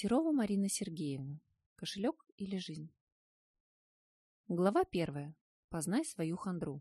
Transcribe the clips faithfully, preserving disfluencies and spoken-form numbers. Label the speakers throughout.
Speaker 1: Серова Марина Сергеевна. Кошелек или жизнь? Глава первая. Познай свою хандру.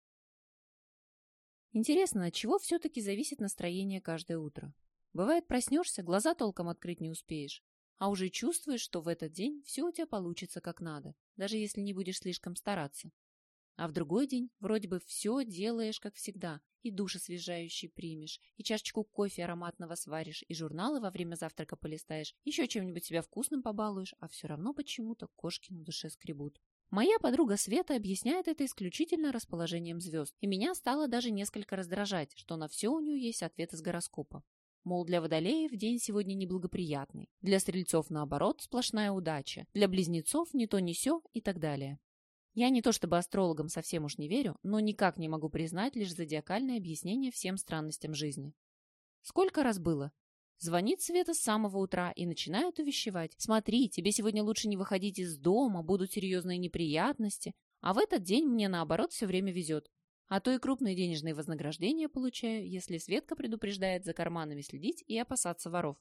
Speaker 1: Интересно, от чего все-таки зависит настроение каждое утро? Бывает, проснешься, глаза толком открыть не успеешь, а уже чувствуешь, что в этот день все у тебя получится как надо, даже если не будешь слишком стараться. А в другой день вроде бы все делаешь как всегда, и душ освежающий примешь, и чашечку кофе ароматного сваришь, и журналы во время завтрака полистаешь, еще чем-нибудь себя вкусным побалуешь, а все равно почему-то кошки на душе скребут. Моя подруга Света объясняет это исключительно расположением звезд, и меня стало даже несколько раздражать, что на все у нее есть ответ из гороскопа. Мол, для водолеев день сегодня неблагоприятный, для стрельцов, наоборот, сплошная удача, для близнецов ни то ни сё и так далее. Я не то чтобы астрологам совсем уж не верю, но никак не могу признать лишь зодиакальное объяснение всем странностям жизни. Сколько раз было? Звонит Света с самого утра и начинает увещевать. Смотри, тебе сегодня лучше не выходить из дома, будут серьезные неприятности. А в этот день мне, наоборот, все время везет. А то и крупные денежные вознаграждения получаю, если Светка предупреждает за карманами следить и опасаться воров.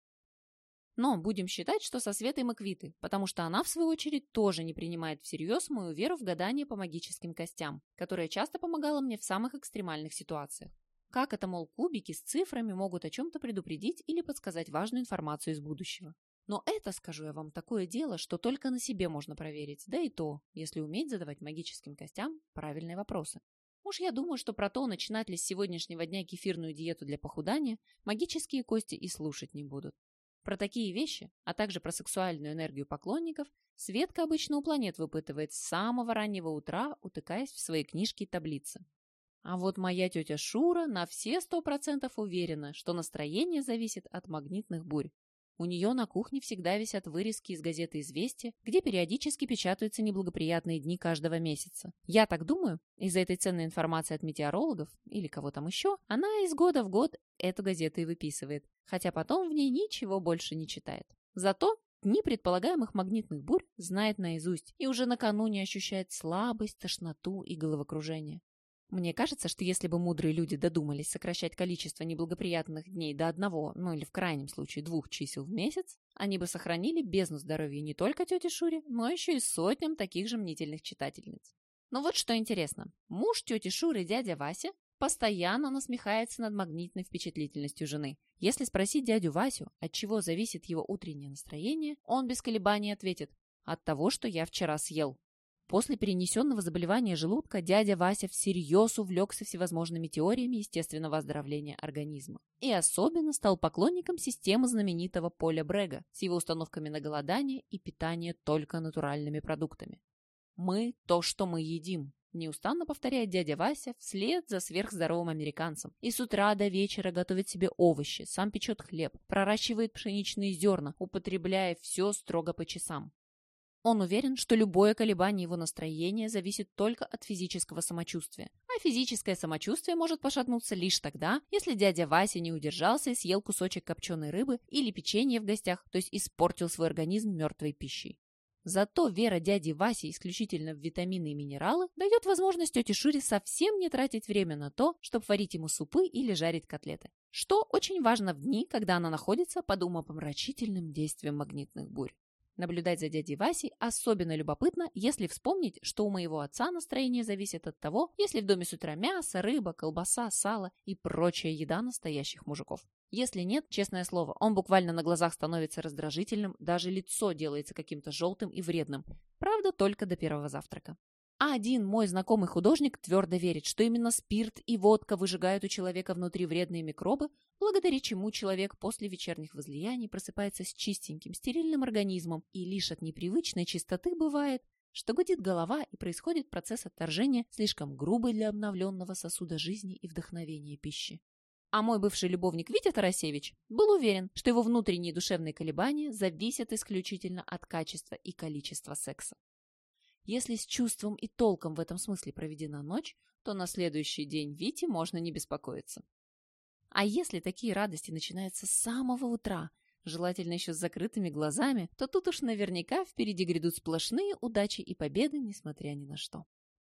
Speaker 1: Но будем считать, что со Светой мы квиты, потому что она, в свою очередь, тоже не принимает всерьез мою веру в гадание по магическим костям, которая часто помогала мне в самых экстремальных ситуациях. Как это, мол, кубики с цифрами могут о чем-то предупредить или подсказать важную информацию из будущего. Но это, скажу я вам, такое дело, что только на себе можно проверить, да и то, если уметь задавать магическим костям правильные вопросы. Уж я думаю, что про то, начинать ли с сегодняшнего дня кефирную диету для похудания, магические кости и слушать не будут. Про такие вещи, а также про сексуальную энергию поклонников, Светка обычно у планет выпытывает с самого раннего утра, утыкаясь в свои книжки и таблицы. А вот моя тетя Шура на все сто процентов уверена, что настроение зависит от магнитных бурь. У нее на кухне всегда висят вырезки из газеты «Известия», где периодически печатаются неблагоприятные дни каждого месяца. Я так думаю, из-за этой ценной информации от метеорологов или кого там еще, она из года в год эту газету и выписывает, хотя потом в ней ничего больше не читает. Зато дни предполагаемых магнитных бурь знает наизусть и уже накануне ощущает слабость, тошноту и головокружение. Мне кажется, что если бы мудрые люди додумались сокращать количество неблагоприятных дней до одного, ну или в крайнем случае двух чисел в месяц, они бы сохранили бездну здоровья не только тете Шуре, но еще и сотням таких же мнительных читательниц. Но вот что интересно. Муж тети Шуры, дядя Вася, постоянно насмехается над магнитной впечатлительностью жены. Если спросить дядю Васю, от чего зависит его утреннее настроение, он без колебаний ответит: от того, что я вчера съел. После перенесенного заболевания желудка дядя Вася всерьез увлекся всевозможными теориями естественного оздоровления организма. И особенно стал поклонником системы знаменитого Поля Брега с его установками на голодание и питание только натуральными продуктами. «Мы – то, что мы едим», – неустанно повторяет дядя Вася вслед за сверхздоровым американцем. И с утра до вечера готовит себе овощи, сам печет хлеб, проращивает пшеничные зерна, употребляя все строго по часам. Он уверен, что любое колебание его настроения зависит только от физического самочувствия. А физическое самочувствие может пошатнуться лишь тогда, если дядя Вася не удержался и съел кусочек копченой рыбы или печенье в гостях, то есть испортил свой организм мертвой пищей. Зато вера дяди Васи исключительно в витамины и минералы дает возможность тете Шуре совсем не тратить время на то, чтобы варить ему супы или жарить котлеты. Что очень важно в дни, когда она находится под умопомрачительным действием магнитных бурь. Наблюдать за дядей Васей особенно любопытно, если вспомнить, что у моего отца настроение зависит от того, есть ли в доме с утра мясо, рыба, колбаса, сало и прочая еда настоящих мужиков. Если нет, честное слово, он буквально на глазах становится раздражительным, даже лицо делается каким-то желтым и вредным. Правда, только до первого завтрака. А один мой знакомый художник твердо верит, что именно спирт и водка выжигают у человека внутри вредные микробы, благодаря чему человек после вечерних возлияний просыпается с чистеньким, стерильным организмом, и лишь от непривычной чистоты бывает, что гудит голова и происходит процесс отторжения слишком грубой для обновленного сосуда жизни и вдохновения пищи. А мой бывший любовник Витя Тарасевич был уверен, что его внутренние душевные колебания зависят исключительно от качества и количества секса. Если с чувством и толком в этом смысле проведена ночь, то на следующий день Вите можно не беспокоиться. А если такие радости начинаются с самого утра, желательно еще с закрытыми глазами, то тут уж наверняка впереди грядут сплошные удачи и победы, несмотря ни на что.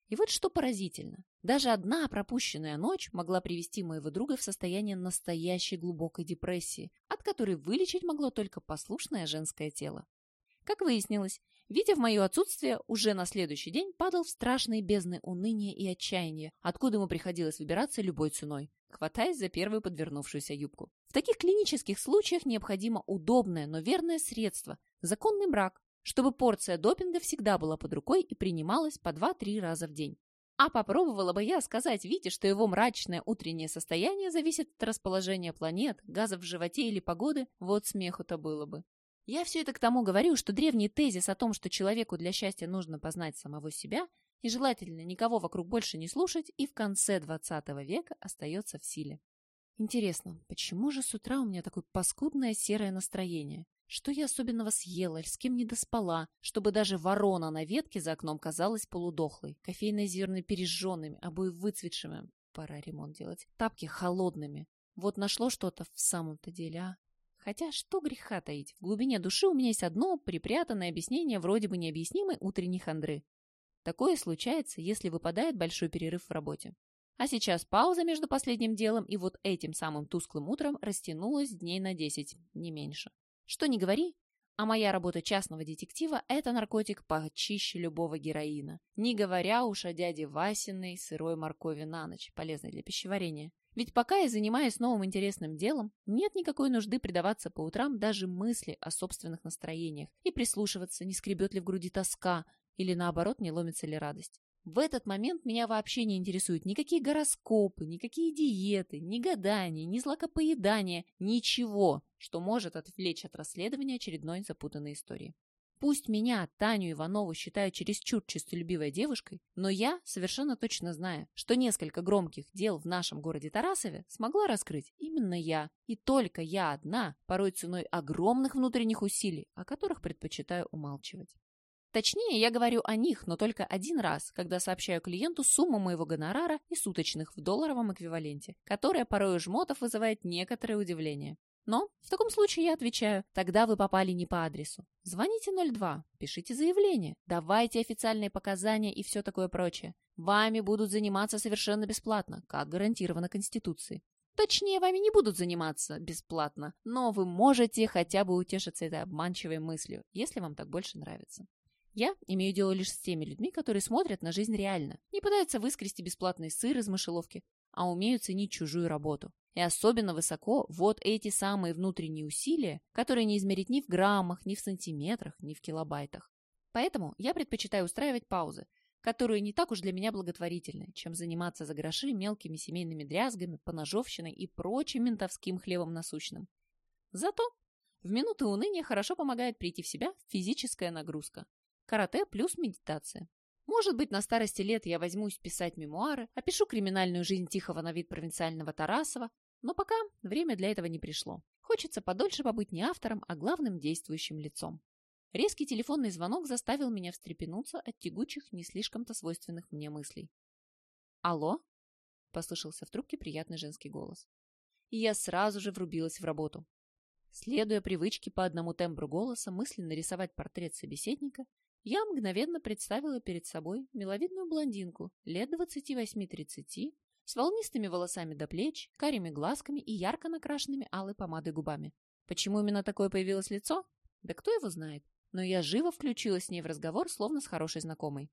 Speaker 1: И вот что поразительно. Даже одна пропущенная ночь могла привести моего друга в состояние настоящей глубокой депрессии, от которой вылечить могло только послушное женское тело. Как выяснилось, Витя в мое отсутствие уже на следующий день падал в страшные бездны уныния и отчаяния, откуда ему приходилось выбираться любой ценой, хватаясь за первую подвернувшуюся юбку. В таких клинических случаях необходимо удобное, но верное средство – законный брак, чтобы порция допинга всегда была под рукой и принималась по два-три раза в день. А попробовала бы я сказать Вите, что его мрачное утреннее состояние зависит от расположения планет, газов в животе или погоды, вот смеху-то было бы. Я все это к тому говорю, что древний тезис о том, что человеку для счастья нужно познать самого себя, и желательно никого вокруг больше не слушать, и в конце двадцатого века остается в силе. Интересно, почему же с утра у меня такое паскудное серое настроение? Что я особенного съела, с кем не доспала, чтобы даже ворона на ветке за окном казалась полудохлой, кофейные зерна пережженными, обои выцветшими, пора ремонт делать, тапки холодными. Вот нашло что-то в самом-то деле, а? Хотя, что греха таить, в глубине души у меня есть одно припрятанное объяснение вроде бы необъяснимой утренней хандры. Такое случается, если выпадает большой перерыв в работе. А сейчас пауза между последним делом и вот этим самым тусклым утром растянулась дней на десять, не меньше. Что ни говори, а моя работа частного детектива – это наркотик почище любого героина, не говоря уж о дяде Васиной сырой моркови на ночь, полезной для пищеварения. Ведь пока я занимаюсь новым интересным делом, нет никакой нужды предаваться по утрам даже мысли о собственных настроениях и прислушиваться, не скребет ли в груди тоска или, наоборот, не ломится ли радость. В этот момент меня вообще не интересуют никакие гороскопы, никакие диеты, ни гадания, ни злакопоедания, ничего, что может отвлечь от расследования очередной запутанной истории. Пусть меня, Таню Иванову, считают чересчур честолюбивой девушкой, но я совершенно точно знаю, что несколько громких дел в нашем городе Тарасове смогла раскрыть именно я, и только я одна, порой ценой огромных внутренних усилий, о которых предпочитаю умалчивать. Точнее, я говорю о них, но только один раз, когда сообщаю клиенту сумму моего гонорара и суточных в долларовом эквиваленте, которая порой у жмотов вызывает некоторое удивление. Но в таком случае я отвечаю, тогда вы попали не по адресу. Звоните ноль два, пишите заявление, давайте официальные показания и все такое прочее. Вами будут заниматься совершенно бесплатно, как гарантировано Конституцией. Точнее, вами не будут заниматься бесплатно, но вы можете хотя бы утешиться этой обманчивой мыслью, если вам так больше нравится. Я имею дело лишь с теми людьми, которые смотрят на жизнь реально, не пытаются выскрести бесплатный сыр из мышеловки, а умеют ценить чужую работу. И особенно высоко вот эти самые внутренние усилия, которые не измерить ни в граммах, ни в сантиметрах, ни в килобайтах. Поэтому я предпочитаю устраивать паузы, которые не так уж для меня благотворительны, чем заниматься за гроши мелкими семейными дрязгами, поножовщиной и прочим ментовским хлебом насущным. Зато в минуты уныния хорошо помогает прийти в себя физическая нагрузка. Карате плюс медитация. Может быть, на старости лет я возьмусь писать мемуары, опишу криминальную жизнь тихого на вид провинциального Тарасова, но пока время для этого не пришло. Хочется подольше побыть не автором, а главным действующим лицом. Резкий телефонный звонок заставил меня встрепенуться от тягучих, не слишком-то свойственных мне мыслей. «Алло?» – послышался в трубке приятный женский голос. И я сразу же врубилась в работу. Следуя привычке по одному тембру голоса мысленно рисовать портрет собеседника, я мгновенно представила перед собой миловидную блондинку лет двадцати восьми-тридцати, с волнистыми волосами до плеч, карими глазками и ярко накрашенными алой помадой губами. Почему именно такое появилось лицо? Да кто его знает, но я живо включилась с ней в разговор, словно с хорошей знакомой.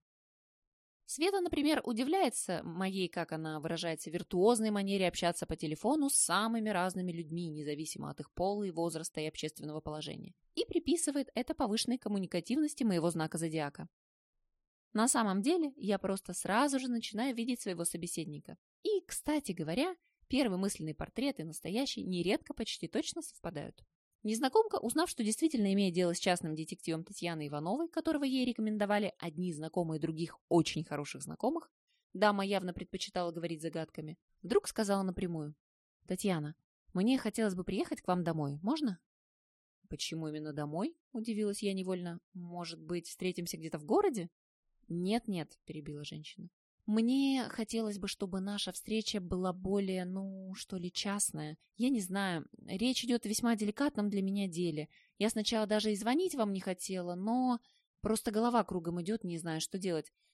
Speaker 1: Света, например, удивляется моей, как она выражается, виртуозной манере общаться по телефону с самыми разными людьми, независимо от их пола и возраста и общественного положения, и приписывает это повышенной коммуникативности моего знака зодиака. На самом деле, я просто сразу же начинаю видеть своего собеседника. И, кстати говоря, первый мысленный портрет и настоящий нередко почти точно совпадают. Незнакомка, узнав, что действительно имеет дело с частным детективом Татьяной Ивановой, которого ей рекомендовали одни знакомые других очень хороших знакомых, дама явно предпочитала говорить загадками, вдруг сказала напрямую: «Татьяна, мне хотелось бы приехать к вам домой, можно?» «Почему именно домой?» – удивилась я невольно. «Может быть, встретимся где-то в городе?» «Нет-нет», – перебила женщина. «Мне хотелось бы, чтобы наша встреча была более, ну, что ли, частная. Я не знаю, речь идет о весьма деликатном для меня деле. Я сначала даже и звонить вам не хотела, но просто голова кругом идет, не знаю, что делать.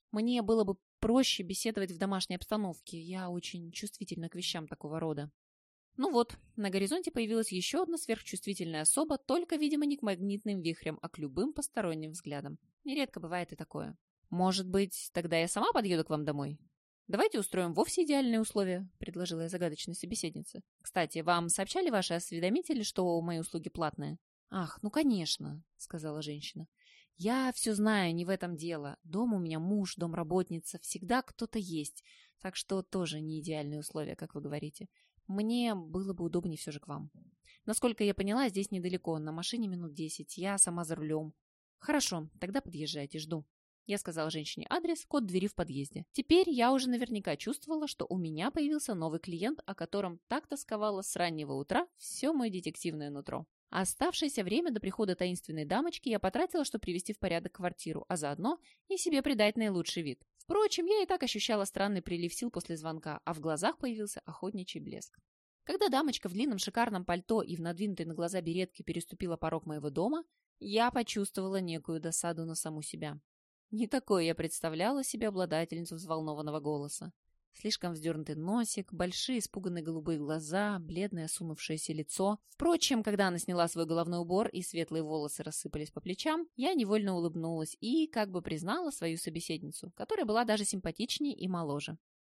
Speaker 1: Мне было бы проще беседовать в домашней обстановке. Я очень чувствительна к вещам такого рода. Ну вот, на горизонте появилась еще одна сверхчувствительная особа, только, видимо, не к магнитным вихрям, а к любым посторонним взглядам. Нередко бывает и такое. Может быть, тогда я сама подъеду к вам домой? Давайте устроим вовсе идеальные условия, предложила я загадочной собеседнице. Кстати, вам сообщали ваши осведомители, что мои услуги платные? Ах, ну конечно, сказала женщина. Я все знаю, не в этом дело. Дом у меня муж, домработница, всегда кто-то есть. Так что тоже не идеальные условия, как вы говорите. Мне было бы удобнее все же к вам. Насколько я поняла, здесь недалеко, на машине минут десять, я сама за рулем. Хорошо, тогда подъезжайте, жду. Я сказала женщине адрес, код двери в подъезде. Теперь я уже наверняка чувствовала, что у меня появился новый клиент, о котором так тосковала с раннего утра все мое детективное нутро. А оставшееся время до прихода таинственной дамочки я потратила, чтобы привести в порядок квартиру, а заодно и себе придать наилучший вид. Впрочем, я и так ощущала странный прилив сил после звонка, а в глазах появился охотничий блеск. Когда дамочка в длинном шикарном пальто и в надвинутой на глаза беретке переступила порог моего дома, я почувствовала некую досаду на саму себя. Не такой я представляла себе обладательницу взволнованного голоса. Слишком вздернутый носик, большие испуганные голубые глаза, бледное осунувшееся лицо. Впрочем, когда она сняла свой головной убор и светлые волосы рассыпались по плечам, я невольно улыбнулась и как бы признала свою собеседницу, которая была даже симпатичнее и моложе.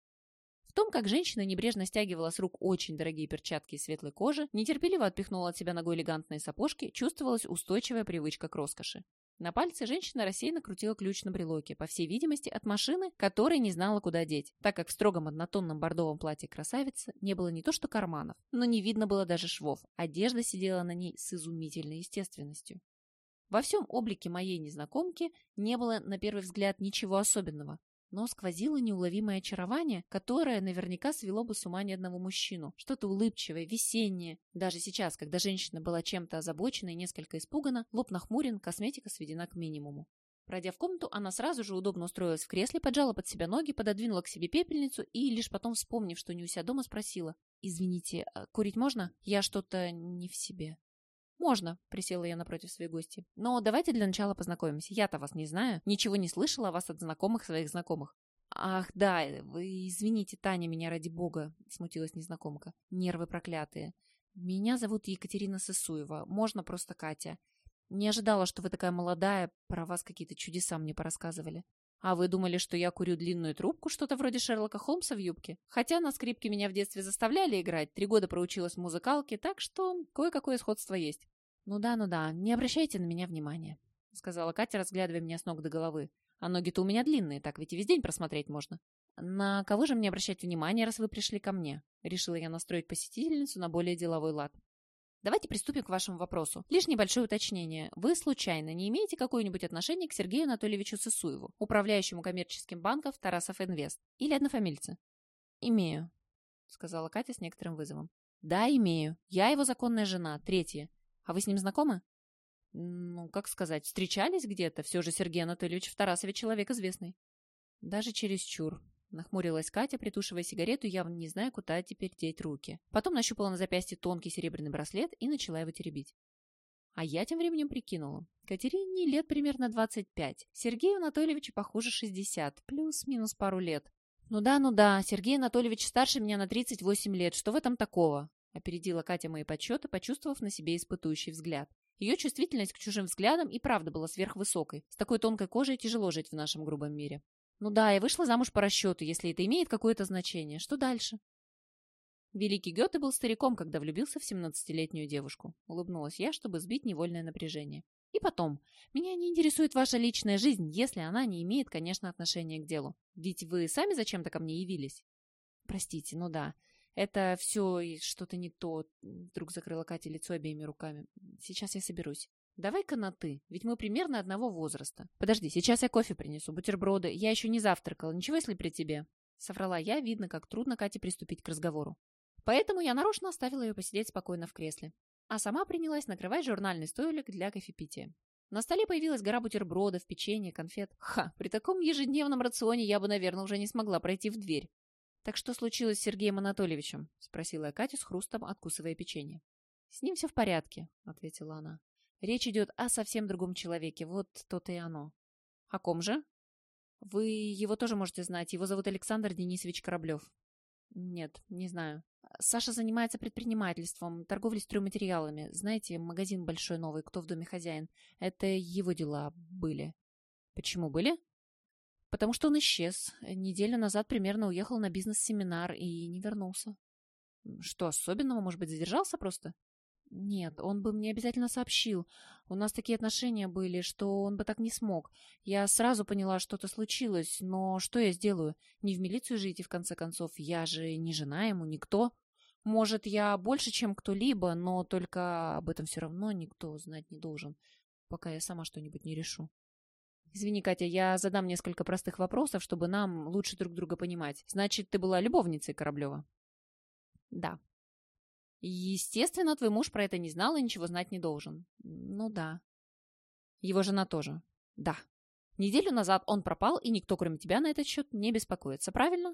Speaker 1: В том, как женщина небрежно стягивала с рук очень дорогие перчатки из светлой кожи, нетерпеливо отпихнула от себя ногой элегантные сапожки, чувствовалась устойчивая привычка к роскоши. На пальце женщина рассеянно крутила ключ на брелоке, по всей видимости, от машины, которой не знала, куда деть, так как в строгом однотонном бордовом платье красавицы не было не то что карманов, но не видно было даже швов. Одежда сидела на ней с изумительной естественностью. Во всем облике моей незнакомки не было, на первый взгляд, ничего особенного, но сквозило неуловимое очарование, которое наверняка свело бы с ума ни одного мужчину. Что-то улыбчивое, весеннее. Даже сейчас, когда женщина была чем-то озабочена и несколько испугана, лоб нахмурен, косметика сведена к минимуму. Пройдя в комнату, она сразу же удобно устроилась в кресле, поджала под себя ноги, пододвинула к себе пепельницу и, лишь потом вспомнив, что не у себя дома, спросила: «Извините, а курить можно? Я что-то не в себе». «Можно», — присела я напротив своей гости. «Но давайте для начала познакомимся. Я-то вас не знаю, ничего не слышала о вас от знакомых своих знакомых». «Ах, да, вы извините, Таня, меня ради бога», — смутилась незнакомка. «Нервы проклятые. Меня зовут Екатерина Сысуева. Можно просто Катя. Не ожидала, что вы такая молодая, про вас какие-то чудеса мне порассказывали. А вы думали, что я курю длинную трубку, что-то вроде Шерлока Холмса в юбке? Хотя на скрипке меня в детстве заставляли играть, три года проучилась в музыкалке, так что кое-какое сходство есть». «Ну да, ну да, не обращайте на меня внимания», — сказала Катя, разглядывая меня с ног до головы. «А ноги-то у меня длинные, так ведь и весь день просмотреть можно». «На кого же мне обращать внимание, раз вы пришли ко мне?» Решила я настроить посетительницу на более деловой лад. «Давайте приступим к вашему вопросу. Лишь небольшое уточнение. Вы, случайно, не имеете какое-нибудь отношение к Сергею Анатольевичу Сысуеву, управляющему коммерческим банком Тарасов Инвест? Или однофамильцы?» «Имею», — сказала Катя с некоторым вызовом. «Да, имею. Я его законная жена, третья. А вы с ним знакомы?» «Ну, как сказать, встречались где-то? Все же Сергей Анатольевич в Тарасове человек известный». «Даже чересчур», — нахмурилась Катя, притушивая сигарету, явно не зная, куда теперь деть руки. Потом нащупала на запястье тонкий серебряный браслет и начала его теребить. А я тем временем прикинула. Катерине лет примерно двадцать пять. Сергею Анатольевичу, похоже, шестьдесят, плюс-минус пару лет. «Ну да, ну да, Сергей Анатольевич старше меня на тридцать восемь лет. Что в этом такого?» — опередила Катя мои подсчеты, почувствовав на себе испытующий взгляд. Ее чувствительность к чужим взглядам и правда была сверхвысокой. С такой тонкой кожей тяжело жить в нашем грубом мире. «Ну да, я вышла замуж по расчету, если это имеет какое-то значение. Что дальше?» Великий Гёте был стариком, когда влюбился в семнадцатилетнюю девушку. Улыбнулась я, чтобы сбить невольное напряжение. «И потом, меня не интересует ваша личная жизнь, если она не имеет, конечно, отношения к делу. Ведь вы сами зачем-то ко мне явились?» «Простите, ну да. Это все что-то не то», — вдруг закрыла Катя лицо обеими руками. «Сейчас я соберусь. Давай-ка на «ты», ведь мы примерно одного возраста. Подожди, сейчас я кофе принесу, бутерброды. Я еще не завтракала. Ничего, если при тебе?» Соврала я, видно, как трудно Кате приступить к разговору. Поэтому я нарочно оставила ее посидеть спокойно в кресле. А сама принялась накрывать журнальный столик для кофепития. На столе появилась гора бутербродов, печенья, конфет. Ха, при таком ежедневном рационе я бы, наверное, уже не смогла пройти в дверь. «Так что случилось с Сергеем Анатольевичем?» — спросила я Катю с хрустом, откусывая печенье. «С ним все в порядке», — ответила она. «Речь идет о совсем другом человеке, вот то-то и оно». «О ком же?» Вы его тоже можете знать. Его зовут Александр Денисович Кораблев. Нет, не знаю. Саша занимается предпринимательством, торговлей стройматериалами. Знаете, магазин большой новый, кто в доме хозяин. Это его дела были. Почему были? Потому что он исчез. Неделю назад примерно уехал на бизнес-семинар и не вернулся. Что особенного? Может быть, задержался просто? Нет, он бы мне обязательно сообщил. У нас такие отношения были, что он бы так не смог. Я сразу поняла, что-то случилось, но что я сделаю? Не в милицию же идти, в конце концов. Я же не жена ему, никто. Может, я больше, чем кто-либо, но только об этом все равно никто знать не должен, пока я сама что-нибудь не решу. Извини, Катя, я задам несколько простых вопросов, чтобы нам лучше друг друга понимать. Значит, ты была любовницей Кораблева? Да. Естественно, твой муж про это не знал и ничего знать не должен. Ну да. Его жена тоже. Да. Неделю назад он пропал, и никто, кроме тебя, на этот счет не беспокоится, правильно?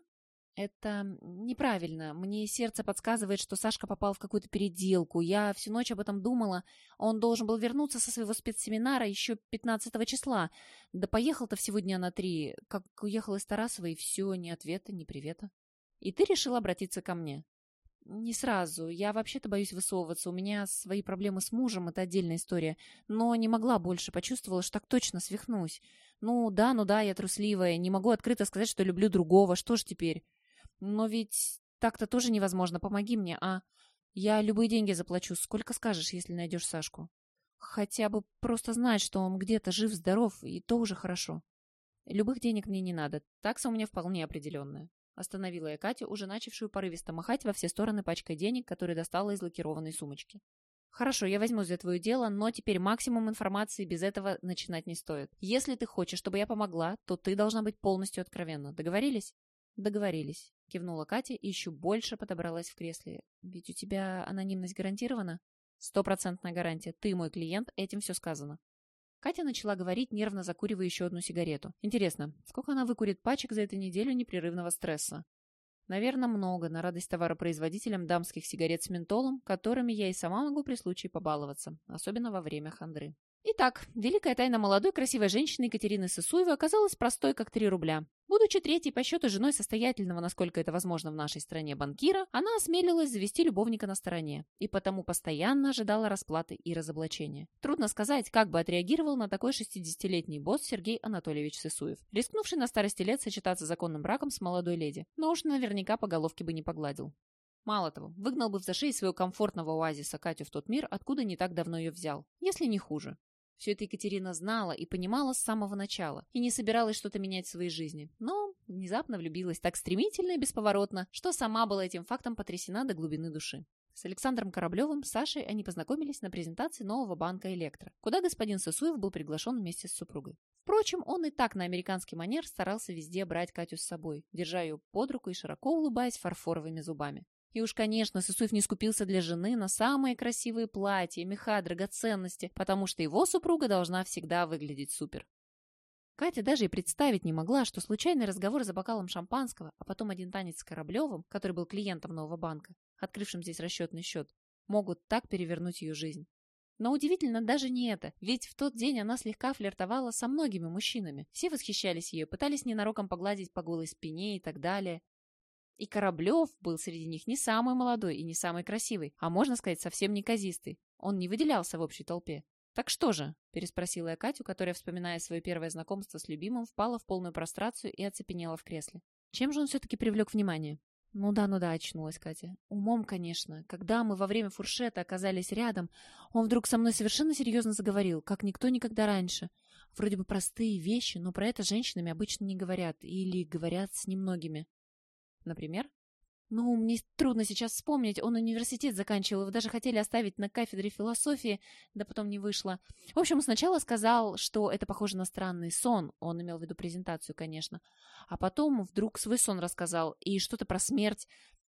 Speaker 1: Это неправильно. Мне сердце подсказывает, что Сашка попал в какую-то переделку. Я всю ночь об этом думала. Он должен был вернуться со своего спецсеминара еще пятнадцатого числа. Да поехал-то всего дня на три. Как уехал из Тарасова, и все, ни ответа, ни привета. И ты решила обратиться ко мне? Не сразу. Я вообще-то боюсь высовываться. У меня свои проблемы с мужем, это отдельная история. Но не могла больше, почувствовала, что так точно свихнусь. Ну да, ну да, я трусливая, не могу открыто сказать, что люблю другого. Что ж теперь? Но ведь так-то тоже невозможно. Помоги мне, а? Я любые деньги заплачу. Сколько скажешь, если найдешь Сашку? Хотя бы просто знать, что он где-то жив-здоров, и то уже хорошо. Любых денег мне не надо. Такса у меня вполне определенная. Остановила я Катю, уже начавшую порывисто махать во все стороны пачкой денег, которые достала из лакированной сумочки. Хорошо, я возьмусь за твое дело, но теперь максимум информации без этого начинать не стоит. Если ты хочешь, чтобы я помогла, то ты должна быть полностью откровенна. Договорились? Договорились. Кивнула Катя и еще больше подобралась в кресле. Ведь у тебя анонимность гарантирована? Стопроцентная гарантия. Ты мой клиент, этим все сказано. Катя начала говорить, нервно закуривая еще одну сигарету. Интересно, сколько она выкурит пачек за эту неделю непрерывного стресса? Наверное, много, на радость товаропроизводителям дамских сигарет с ментолом, которыми я и сама могу при случае побаловаться, особенно во время хандры. Итак, великая тайна молодой красивой женщины Екатерины Сысуевой оказалась простой, как три рубля. Будучи третьей по счету женой состоятельного, насколько это возможно в нашей стране, банкира, она осмелилась завести любовника на стороне и потому постоянно ожидала расплаты и разоблачения. Трудно сказать, как бы отреагировал на такой шестидесятилетний босс Сергей Анатольевич Сысуев, рискнувший на старости лет сочетаться законным браком с молодой леди, но уж наверняка по головке бы не погладил. Мало того, выгнал бы в зашей своего комфортного оазиса Катю в тот мир, откуда не так давно ее взял, если не хуже. Все это Екатерина знала и понимала с самого начала, и не собиралась что-то менять в своей жизни, но внезапно влюбилась так стремительно и бесповоротно, что сама была этим фактом потрясена до глубины души. С Александром Кораблевым, Сашей они познакомились на презентации нового банка «Электро», куда господин Сысуев был приглашен вместе с супругой. Впрочем, он и так на американский манер старался везде брать Катю с собой, держа ее под руку и широко улыбаясь фарфоровыми зубами. И уж, конечно, Сысуев не скупился для жены на самые красивые платья, меха, драгоценности, потому что его супруга должна всегда выглядеть супер. Катя даже и представить не могла, что случайный разговор за бокалом шампанского, а потом один танец с Кораблевым, который был клиентом нового банка, открывшим здесь расчетный счет, могут так перевернуть ее жизнь. Но удивительно даже не это, ведь в тот день она слегка флиртовала со многими мужчинами. Все восхищались ею, пытались ненароком погладить по голой спине и так далее. И Кораблев был среди них не самый молодой и не самый красивый, а, можно сказать, совсем неказистый. Он не выделялся в общей толпе. «Так что же?» – переспросила я Катю, которая, вспоминая свое первое знакомство с любимым, впала в полную прострацию и оцепенела в кресле. Чем же он все-таки привлек внимание? «Ну да, ну да», – очнулась Катя. «Умом, конечно. Когда мы во время фуршета оказались рядом, он вдруг со мной совершенно серьезно заговорил, как никто никогда раньше. Вроде бы простые вещи, но про это женщинами обычно не говорят или говорят с немногими». Например? Ну, мне трудно сейчас вспомнить. Он университет заканчивал, его даже хотели оставить на кафедре философии, да потом не вышло. В общем, сначала сказал, что это похоже на странный сон. Он имел в виду презентацию, конечно. А потом вдруг свой сон рассказал и что-то про смерть.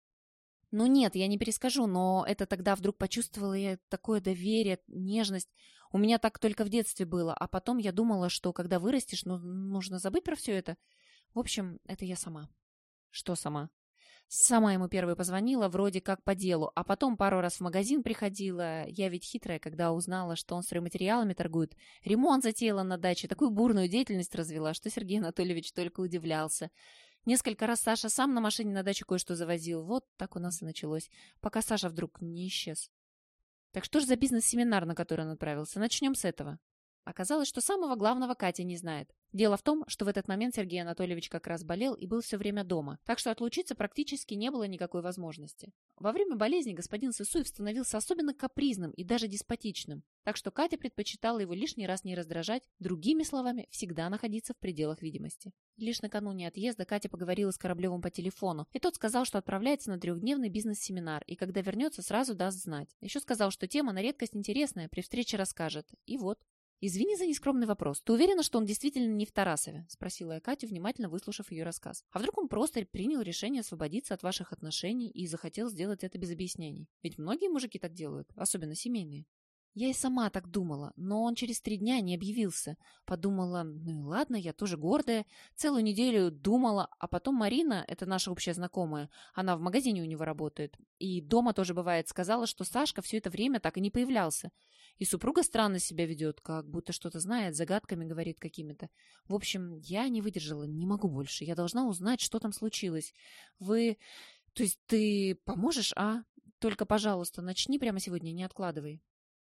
Speaker 1: Ну нет, я не перескажу, но это тогда вдруг почувствовала я такое доверие, нежность. У меня так только в детстве было, а потом я думала, что когда вырастешь, ну, нужно забыть про все это. В общем, это я сама. Что сама? Сама ему первой позвонила, вроде как по делу, а потом пару раз в магазин приходила. Я ведь хитрая, когда узнала, что он стройматериалами торгует. Ремонт затеяла на даче, такую бурную деятельность развела, что Сергей Анатольевич только удивлялся. Несколько раз Саша сам на машине на дачу кое-что завозил. Вот так у нас и началось, пока Саша вдруг не исчез. Так что же за бизнес-семинар, на который он отправился? Начнем с этого. Оказалось, что самого главного Катя не знает. Дело в том, что в этот момент Сергей Анатольевич как раз болел и был все время дома, так что отлучиться практически не было никакой возможности. Во время болезни господин Сысуев становился особенно капризным и даже деспотичным, так что Катя предпочитала его лишний раз не раздражать, другими словами, всегда находиться в пределах видимости. Лишь накануне отъезда Катя поговорила с Кораблевым по телефону, и тот сказал, что отправляется на трехдневный бизнес-семинар, и когда вернется, сразу даст знать. Еще сказал, что тема на редкость интересная, при встрече расскажет. И вот. «Извини за нескромный вопрос. Ты уверена, что он действительно не в Тарасове?» — спросила я Катю, внимательно выслушав ее рассказ. «А вдруг он просто принял решение освободиться от ваших отношений и захотел сделать это без объяснений? Ведь многие мужики так делают, особенно семейные». Я и сама так думала, но он через три дня не объявился. Подумала, ну и ладно, я тоже гордая. Целую неделю думала, а потом Марина, это наша общая знакомая, она в магазине у него работает, и дома тоже бывает, сказала, что Сашка все это время так и не появлялся. И супруга странно себя ведет, как будто что-то знает, загадками говорит какими-то. В общем, я не выдержала, не могу больше. Я должна узнать, что там случилось. Вы... То есть ты поможешь, а? Только, пожалуйста, начни прямо сегодня, не откладывай.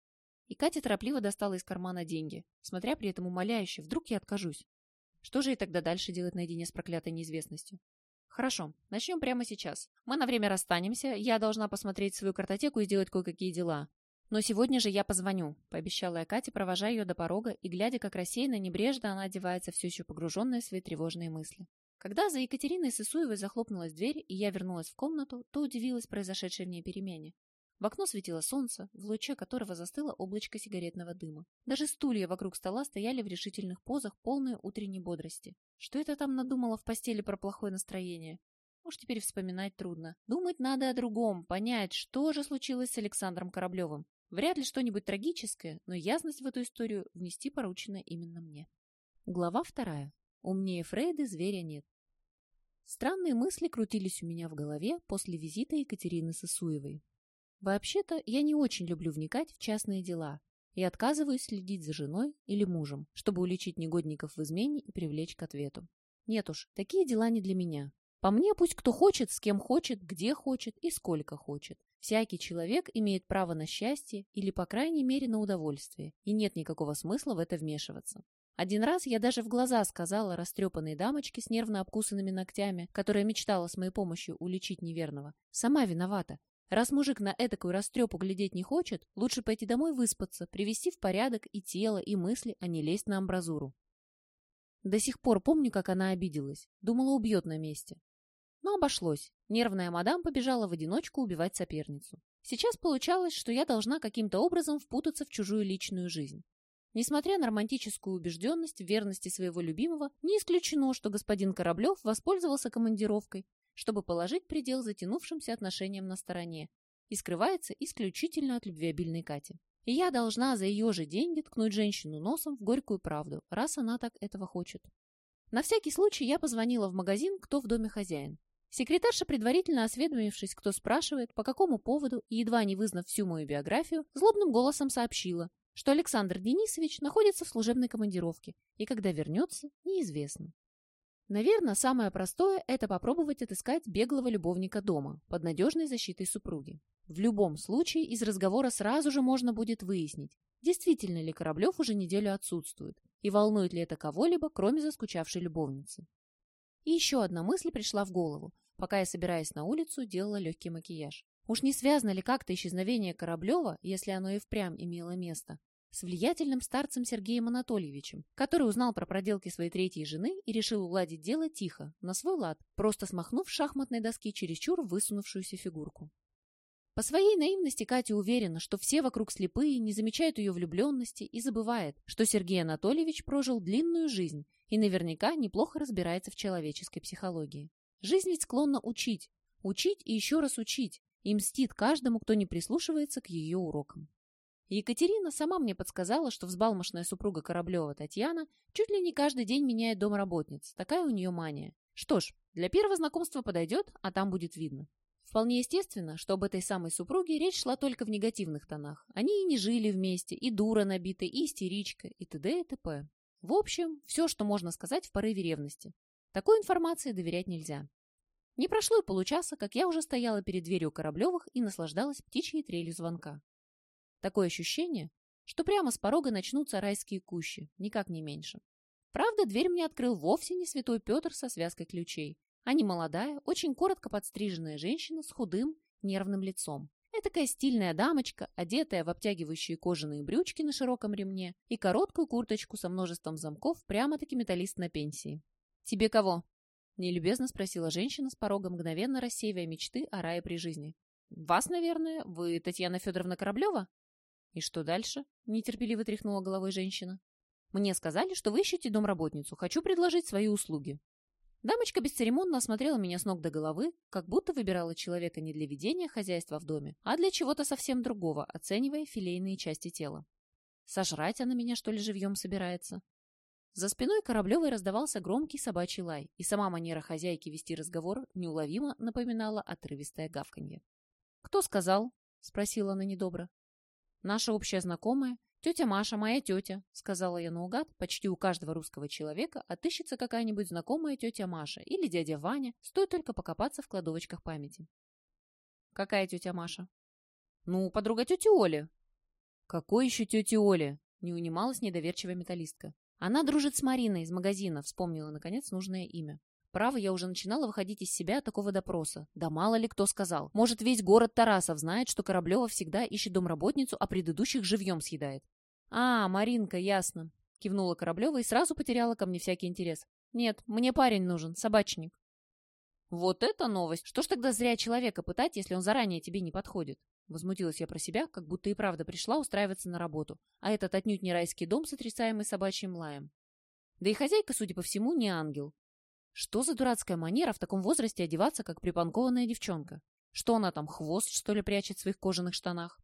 Speaker 1: И Катя торопливо достала из кармана деньги, смотря при этом умоляюще, вдруг я откажусь. Что же ей тогда дальше делать наедине с проклятой неизвестностью? Хорошо, начнем прямо сейчас. Мы на время расстанемся, я должна посмотреть свою картотеку и сделать кое-какие дела. Но сегодня же я позвоню, пообещала я Кате, провожая ее до порога и глядя, как рассеянно, небрежно она одевается, все еще погруженная в свои тревожные мысли. Когда за Екатериной Сысуевой захлопнулась дверь, и я вернулась в комнату, то удивилась произошедшей в ней перемене. В окно светило солнце, в луче которого застыло облачко сигаретного дыма. Даже стулья вокруг стола стояли в решительных позах, полные утренней бодрости. Что это там надумала в постели про плохое настроение? Уж теперь вспоминать трудно. Думать надо о другом, понять, что же случилось с Александром Кораблевым. Вряд ли что-нибудь трагическое, но ясность в эту историю внести поручено именно мне. Глава вторая. Умнее Фрейда зверя нет. Странные мысли крутились у меня в голове после визита Екатерины Сысуевой. Вообще-то, я не очень люблю вникать в частные дела и отказываюсь следить за женой или мужем, чтобы уличить негодников в измене и привлечь к ответу. Нет уж, такие дела не для меня. По мне пусть кто хочет, с кем хочет, где хочет и сколько хочет. Всякий человек имеет право на счастье или, по крайней мере, на удовольствие, и нет никакого смысла в это вмешиваться. Один раз я даже в глаза сказала растрепанной дамочке с нервно обкусанными ногтями, которая мечтала с моей помощью уличить неверного: «Сама виновата. Раз мужик на этакую растрепу глядеть не хочет, лучше пойти домой выспаться, привести в порядок и тело, и мысли, а не лезть на амбразуру». До сих пор помню, как она обиделась. Думала, убьет на месте. Но обошлось. Нервная мадам побежала в одиночку убивать соперницу. Сейчас получалось, что я должна каким-то образом впутаться в чужую личную жизнь. Несмотря на романтическую убежденность в верности своего любимого, не исключено, что господин Кораблев воспользовался командировкой, чтобы положить предел затянувшимся отношениям на стороне, и скрывается исключительно от любвеобильной Кати. И я должна за ее же деньги ткнуть женщину носом в горькую правду, раз она так этого хочет. На всякий случай я позвонила в магазин «Кто в доме хозяин?». Секретарша, предварительно осведомившись, кто спрашивает, по какому поводу, и едва не вызнав всю мою биографию, злобным голосом сообщила, что Александр Денисович находится в служебной командировке, и когда вернется, неизвестно. Наверное, самое простое – это попробовать отыскать беглого любовника дома, под надежной защитой супруги. В любом случае, из разговора сразу же можно будет выяснить, действительно ли Кораблев уже неделю отсутствует, и волнует ли это кого-либо, кроме заскучавшей любовницы. И еще одна мысль пришла в голову, пока я, собираясь на улицу, делала легкий макияж. Уж не связано ли как-то исчезновение Кораблева, если оно и впрямь имело место, с влиятельным старцем Сергеем Анатольевичем, который узнал про проделки своей третьей жены и решил уладить дело тихо, на свой лад, просто смахнув с шахматной доски чересчур высунувшуюся фигурку. По своей наивности Катя уверена, что все вокруг слепые, не замечают ее влюбленности и забывает, что Сергей Анатольевич прожил длинную жизнь и наверняка неплохо разбирается в человеческой психологии. Жизнь ведь склонна учить, учить и еще раз учить, и мстит каждому, кто не прислушивается к ее урокам. Екатерина сама мне подсказала, что взбалмошная супруга Кораблева Татьяна чуть ли не каждый день меняет домработниц, такая у нее мания. Что ж, для первого знакомства подойдет, а там будет видно. Вполне естественно, что об этой самой супруге речь шла только в негативных тонах. Они и не жили вместе, и дура набитая, и истеричка, и т.д. и т.п. В общем, все, что можно сказать в порыве ревности. Такой информации доверять нельзя. Не прошло и получаса, как я уже стояла перед дверью Кораблевых и наслаждалась птичьей трелью звонка. Такое ощущение, что прямо с порога начнутся райские кущи, никак не меньше. Правда, дверь мне открыл вовсе не святой Петр со связкой ключей, а не молодая, очень коротко подстриженная женщина с худым, нервным лицом. Этакая стильная дамочка, одетая в обтягивающие кожаные брючки на широком ремне и короткую курточку со множеством замков, прямо-таки металлист на пенсии. «Тебе кого?» — нелюбезно спросила женщина с порога, мгновенно рассеивая мечты о рае при жизни. «Вас, наверное? Вы Татьяна Федоровна Кораблева?» «И что дальше?» — нетерпеливо тряхнула головой женщина. «Мне сказали, что вы ищете домработницу. Хочу предложить свои услуги». Дамочка бесцеремонно осмотрела меня с ног до головы, как будто выбирала человека не для ведения хозяйства в доме, а для чего-то совсем другого, оценивая филейные части тела. Сожрать она меня, что ли, живьем собирается? За спиной Кораблевой раздавался громкий собачий лай, и сама манера хозяйки вести разговор неуловимо напоминала отрывистое гавканье. «Кто сказал?» — спросила она недобро. «Наша общая знакомая. «Тетя Маша, моя тетя», — сказала я наугад, почти у каждого русского человека отыщется какая-нибудь знакомая тетя Маша или дядя Ваня, стоит только покопаться в кладовочках памяти. «Какая тетя Маша?» «Ну, подруга тети Оли». «Какой еще тети Оли?» — не унималась недоверчивая металлистка. «Она дружит с Мариной из магазина», — вспомнила, наконец, нужное имя. Право, я уже начинала выходить из себя от такого допроса. Да мало ли кто сказал. Может, весь город Тарасов знает, что Кораблева всегда ищет домработницу, а предыдущих живьем съедает. «А, Маринка, ясно», — кивнула Кораблева и сразу потеряла ко мне всякий интерес. «Нет, мне парень нужен, собачник». «Вот это новость! Что ж тогда зря человека пытать, если он заранее тебе не подходит?» Возмутилась я про себя, как будто и правда пришла устраиваться на работу, а этот отнюдь не райский дом, сотрясаемый собачьим лаем. Да и хозяйка, судя по всему, не ангел. Что за дурацкая манера в таком возрасте одеваться, как припанкованная девчонка? Что она там, хвост, что ли, прячет в своих кожаных штанах?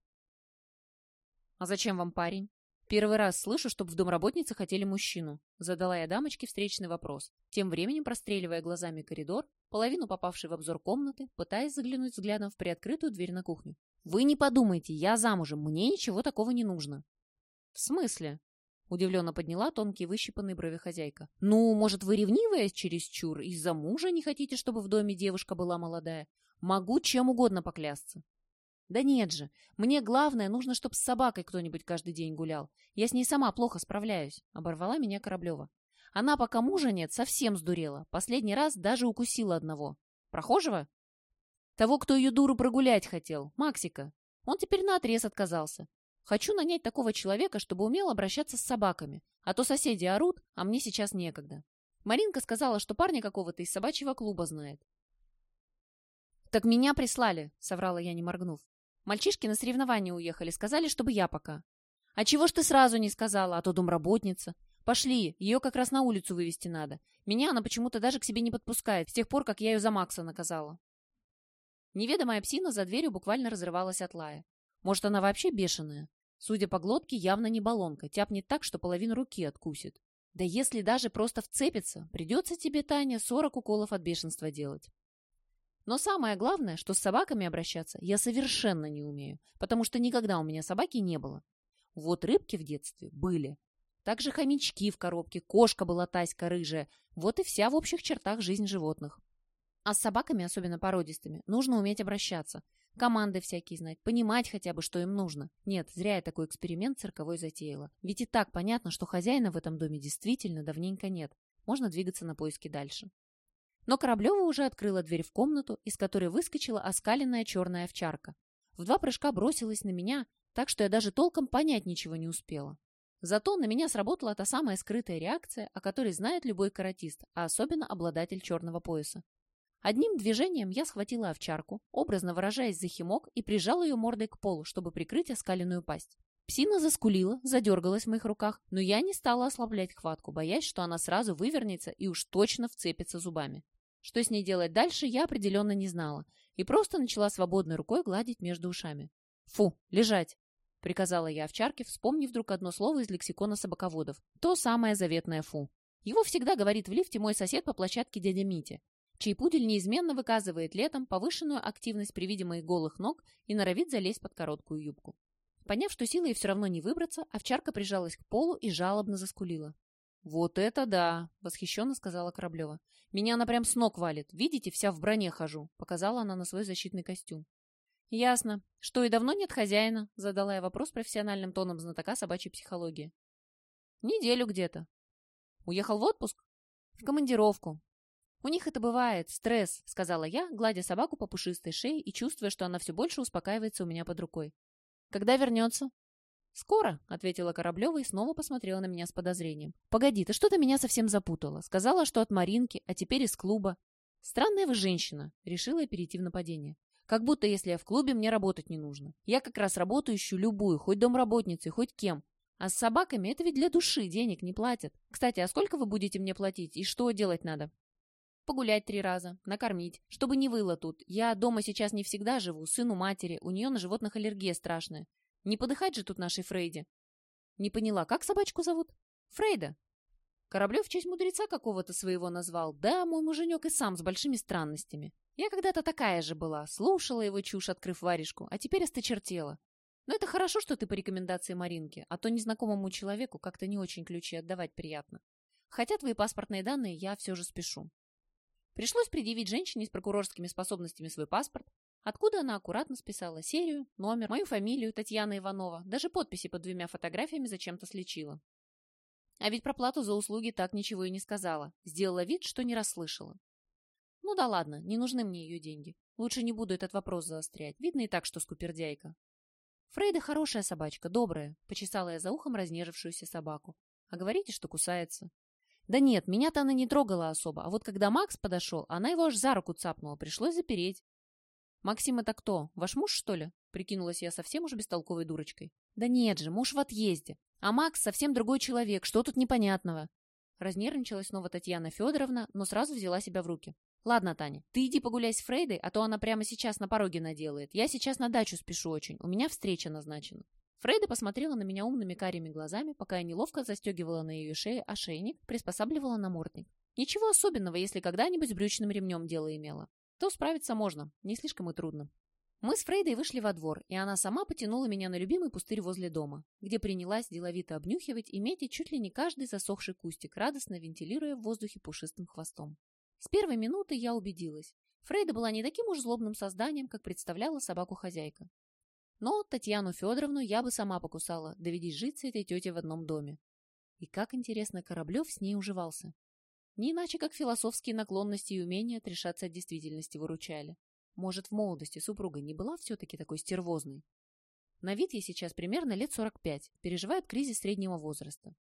Speaker 1: «А зачем вам парень?» «Первый раз слышу, чтобы в домработнице хотели мужчину», — задала я дамочке встречный вопрос, тем временем простреливая глазами коридор, половину попавшей в обзор комнаты, пытаясь заглянуть взглядом в приоткрытую дверь на кухню. «Вы не подумайте, я замужем, мне ничего такого не нужно». «В смысле?» — удивленно подняла тонкие выщипанные брови хозяйка. «Ну, может, вы ревнивая чересчур, из-за мужа не хотите, чтобы в доме девушка была молодая? Могу чем угодно поклясться». «Да нет же, мне главное, нужно, чтобы с собакой кто-нибудь каждый день гулял. Я с ней сама плохо справляюсь», — оборвала меня Кораблева. «Она, пока мужа нет, совсем сдурела. Последний раз даже укусила одного. Прохожего? Того, кто ее дуру прогулять хотел. Максика. Он теперь наотрез отказался. Хочу нанять такого человека, чтобы умел обращаться с собаками. А то соседи орут, а мне сейчас некогда. Маринка сказала, что парня какого-то из собачьего клуба знает». «Так меня прислали», — соврала я, не моргнув. «Мальчишки на соревнования уехали, сказали, чтобы я пока». «А чего ж ты сразу не сказала, а то домработница? Пошли, ее как раз на улицу вывести надо. Меня она почему-то даже к себе не подпускает, с тех пор, как я ее за Макса наказала». Неведомая псина за дверью буквально разрывалась от лая. Может, она вообще бешеная? Судя по глотке, явно не баллонка, тяпнет так, что половину руки откусит. Да если даже просто вцепится, придется тебе, Таня, сорок уколов от бешенства делать. Но самое главное, что с собаками обращаться я совершенно не умею, потому что никогда у меня собаки не было. Вот рыбки в детстве были. Также хомячки в коробке, кошка была Таська рыжая. Вот и вся в общих чертах жизнь животных. А с собаками, особенно породистыми, нужно уметь обращаться. Команды всякие знать, понимать хотя бы, что им нужно. Нет, зря я такой эксперимент цирковой затеяла. Ведь и так понятно, что хозяина в этом доме действительно давненько нет. Можно двигаться на поиски дальше. Но Кораблева уже открыла дверь в комнату, из которой выскочила оскаленная черная овчарка. В два прыжка бросилась на меня, так что я даже толком понять ничего не успела. Зато на меня сработала та самая скрытая реакция, о которой знает любой каратист, а особенно обладатель черного пояса. Одним движением я схватила овчарку, образно выражаясь за химок, и прижала ее мордой к полу, чтобы прикрыть оскаленную пасть. Псина заскулила, задергалась в моих руках, но я не стала ослаблять хватку, боясь, что она сразу вывернется и уж точно вцепится зубами. Что с ней делать дальше, я определенно не знала, и просто начала свободной рукой гладить между ушами. «Фу, лежать!» — приказала я овчарке, вспомнив вдруг одно слово из лексикона собаководов. То самое заветное «фу». Его всегда говорит в лифте мой сосед по площадке дядя Митя, чей пудель неизменно выказывает летом повышенную активность при виде моих голых ног и норовит залезть под короткую юбку. Поняв, что силой все равно не выбраться, овчарка прижалась к полу и жалобно заскулила. «Вот это да!» — восхищенно сказала Кораблева. «Меня она прям с ног валит. Видите, вся в броне хожу», — показала она на свой защитный костюм. «Ясно. Что, и давно нет хозяина?» — задала я вопрос профессиональным тоном знатока собачьей психологии. «Неделю где-то». «Уехал в отпуск?» «В командировку». «У них это бывает. Стресс», — сказала я, гладя собаку по пушистой шее и чувствуя, что она все больше успокаивается у меня под рукой. «Когда вернется?» «Скоро», — ответила Кораблева и снова посмотрела на меня с подозрением. «Погоди, ты что-то меня совсем запутала. Сказала, что от Маринки, а теперь из клуба». «Странная вы женщина», — решила я перейти в нападение. «Как будто, если я в клубе, мне работать не нужно. Я как раз работу ищу любую, хоть домработницей, хоть кем. А с собаками это ведь для души, денег не платят. Кстати, а сколько вы будете мне платить и что делать надо?» «Погулять три раза, накормить, чтобы не выло тут. Я дома сейчас не всегда живу, сын у матери, у нее на животных аллергия страшная. Не подыхать же тут нашей Фрейде». «Не поняла, как собачку зовут?» «Фрейда». Кораблев в честь мудреца какого-то своего назвал. Да, мой муженек и сам с большими странностями. Я когда-то такая же была, слушала его чушь, открыв варежку, а теперь осточертела. Но это хорошо, что ты по рекомендации Маринки, а то незнакомому человеку как-то не очень ключи отдавать приятно. Хотя твои паспортные данные я все же спешу. Пришлось предъявить женщине с прокурорскими способностями свой паспорт, откуда она аккуратно списала серию, номер, мою фамилию, Татьяна Иванова, даже подписи под двумя фотографиями зачем-то сличила. А ведь про плату за услуги так ничего и не сказала, сделала вид, что не расслышала. Ну да ладно, не нужны мне ее деньги. Лучше не буду этот вопрос заострять, видно и так, что скупердяйка. Фрейда хорошая собачка, добрая, почесала я за ухом разнежившуюся собаку. А говорите, что кусается. Да нет, меня-то она не трогала особо, а вот когда Макс подошел, она его аж за руку цапнула, пришлось запереть. «Максим это кто? Ваш муж, что ли?» — прикинулась я совсем уж бестолковой дурочкой. «Да нет же, муж в отъезде. А Макс совсем другой человек, что тут непонятного?» Разнервничалась снова Татьяна Федоровна, но сразу взяла себя в руки. «Ладно, Таня, ты иди погуляй с Фрейдой, а то она прямо сейчас на пороге наделает. Я сейчас на дачу спешу очень, у меня встреча назначена». Фрейда посмотрела на меня умными карими глазами, пока я неловко застегивала на ее шее ошейник, приспосабливала намордник. Ничего особенного, если когда-нибудь с брючным ремнем дело имела. То справиться можно, не слишком и трудно. Мы с Фрейдой вышли во двор, и она сама потянула меня на любимый пустырь возле дома, где принялась деловито обнюхивать и метить чуть ли не каждый засохший кустик, радостно вентилируя в воздухе пушистым хвостом. С первой минуты я убедилась. Фрейда была не таким уж злобным созданием, как представляла собаку хозяйка. Но Татьяну Федоровну я бы сама покусала, доведись жить с этой тетей в одном доме. И как интересно Кораблев с ней уживался. Не иначе, как философские наклонности и умения отрешаться от действительности выручали. Может, в молодости супруга не была все-таки такой стервозной? На вид ей сейчас примерно лет сорок пять, переживает кризис среднего возраста.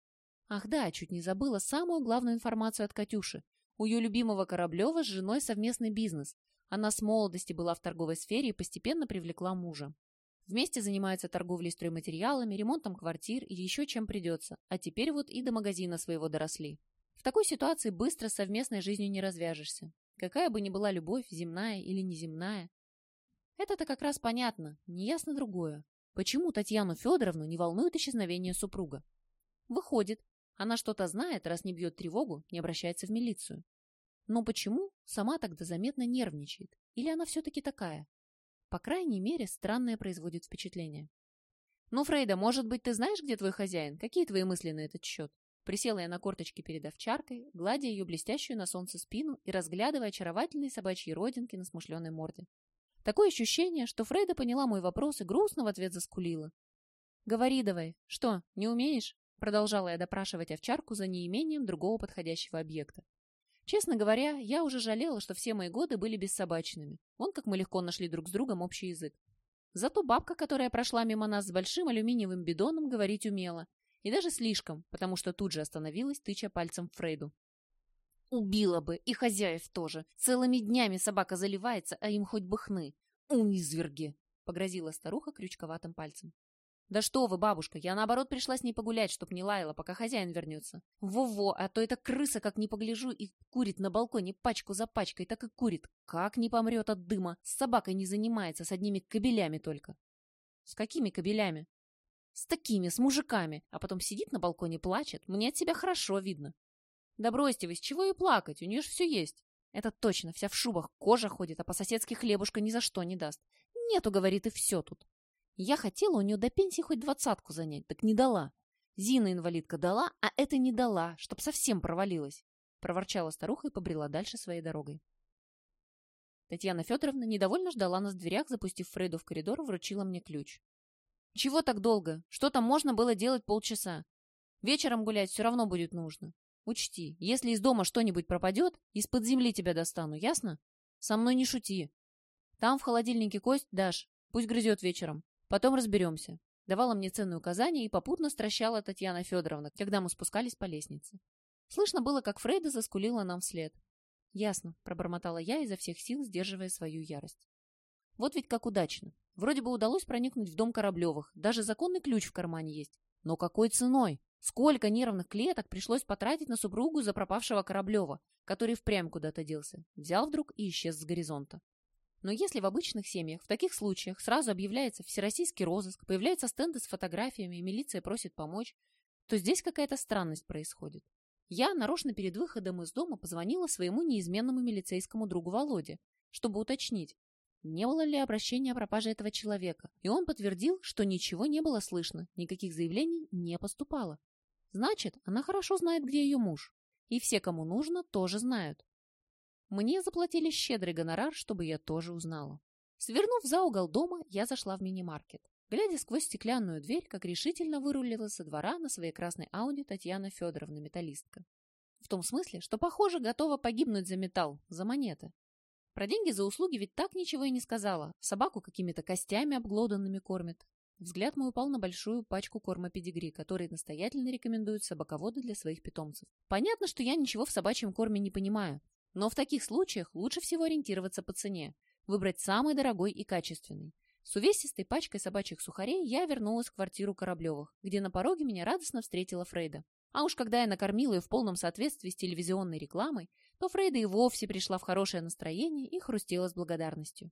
Speaker 1: Ах да, чуть не забыла самую главную информацию от Катюши. У ее любимого Кораблева с женой совместный бизнес. Она с молодости была в торговой сфере и постепенно привлекла мужа. Вместе занимаются торговлей стройматериалами, ремонтом квартир и еще чем придется. А теперь вот и до магазина своего доросли. В такой ситуации быстро с совместной жизнью не развяжешься. Какая бы ни была любовь, земная или неземная. Это-то как раз понятно, неясно другое. Почему Татьяну Федоровну не волнует исчезновение супруга? Выходит, она что-то знает, раз не бьет тревогу, не обращается в милицию. Но почему сама тогда заметно нервничает? Или она все-таки такая? По крайней мере, странное производит впечатление. «Ну, Фрейда, может быть, ты знаешь, где твой хозяин? Какие твои мысли на этот счет?» Присела я на корточки перед овчаркой, гладя ее блестящую на солнце спину и разглядывая очаровательные собачьи родинки на смышленой морде. Такое ощущение, что Фрейда поняла мой вопрос и грустно в ответ заскулила. «Говори давай. Что, не умеешь?» Продолжала я допрашивать овчарку за неимением другого подходящего объекта. Честно говоря, я уже жалела, что все мои годы были бессобачными. Вон как мы легко нашли друг с другом общий язык. Зато бабка, которая прошла мимо нас с большим алюминиевым бидоном, говорить умела. И даже слишком, потому что тут же остановилась, тыча пальцем в Фрейду. «Убила бы, и хозяев тоже. Целыми днями собака заливается, а им хоть бы хны. У, изверги!» — погрозила старуха крючковатым пальцем. «Да что вы, бабушка, я наоборот пришла с ней погулять, чтоб не лаяла, пока хозяин вернется. Во-во, а то эта крыса, как не погляжу, и курит на балконе пачку за пачкой, так и курит. Как не помрет от дыма, с собакой не занимается, с одними кобелями только». «С какими кобелями?» «С такими, с мужиками, а потом сидит на балконе, плачет. Мне от себя хорошо видно». Да бросьте вы, с чего и плакать, у нее ж все есть. Это точно, вся в шубах, кожа ходит, а по-соседски хлебушка ни за что не даст. Нету, говорит, и все тут. Я хотела у нее до пенсии хоть двадцатку занять, так не дала. Зина инвалидка дала, а это не дала, чтоб совсем провалилась. Проворчала старуха и побрела дальше своей дорогой. Татьяна Федоровна недовольно ждала нас в дверях, запустив Фрейду в коридор, вручила мне ключ. «Чего так долго? Что там можно было делать полчаса? Вечером гулять все равно будет нужно. Учти, если из дома что-нибудь пропадет, из-под земли тебя достану, ясно? Со мной не шути. Там в холодильнике кость дашь, пусть грызет вечером. Потом разберемся». Давала мне ценные указания и попутно стращала Татьяна Федоровна, когда мы спускались по лестнице. Слышно было, как Фрейда заскулила нам вслед. «Ясно», — пробормотала я, изо всех сил сдерживая свою ярость. Вот ведь как удачно. Вроде бы удалось проникнуть в дом Кораблевых, даже законный ключ в кармане есть. Но какой ценой? Сколько нервных клеток пришлось потратить на супругу за пропавшего Кораблева, который впрямь куда-то делся, взял вдруг и исчез с горизонта. Но если в обычных семьях в таких случаях сразу объявляется всероссийский розыск, появляются стенды с фотографиями и милиция просит помочь, то здесь какая-то странность происходит. Я нарочно перед выходом из дома позвонила своему неизменному милицейскому другу Володе, чтобы уточнить, не было ли обращения о пропаже этого человека, и он подтвердил, что ничего не было слышно, никаких заявлений не поступало. Значит, она хорошо знает, где ее муж, и все, кому нужно, тоже знают. Мне заплатили щедрый гонорар, чтобы я тоже узнала. Свернув за угол дома, я зашла в мини-маркет. Глядя сквозь стеклянную дверь, как решительно вырулила со двора на своей красной Ауди Татьяна Федоровна, металлистка. В том смысле, что, похоже, готова погибнуть за металл, за монеты. Про деньги за услуги ведь так ничего и не сказала. Собаку какими-то костями обглоданными кормит. Взгляд мой упал на большую пачку корма педигри, который настоятельно рекомендуют собаководы для своих питомцев. Понятно, что я ничего в собачьем корме не понимаю. Но в таких случаях лучше всего ориентироваться по цене, выбрать самый дорогой и качественный. С увесистой пачкой собачьих сухарей я вернулась в квартиру Кораблевых, где на пороге меня радостно встретила Фрейда. А уж когда я накормила ее в полном соответствии с телевизионной рекламой, то Фрейда и вовсе пришла в хорошее настроение и хрустела с благодарностью.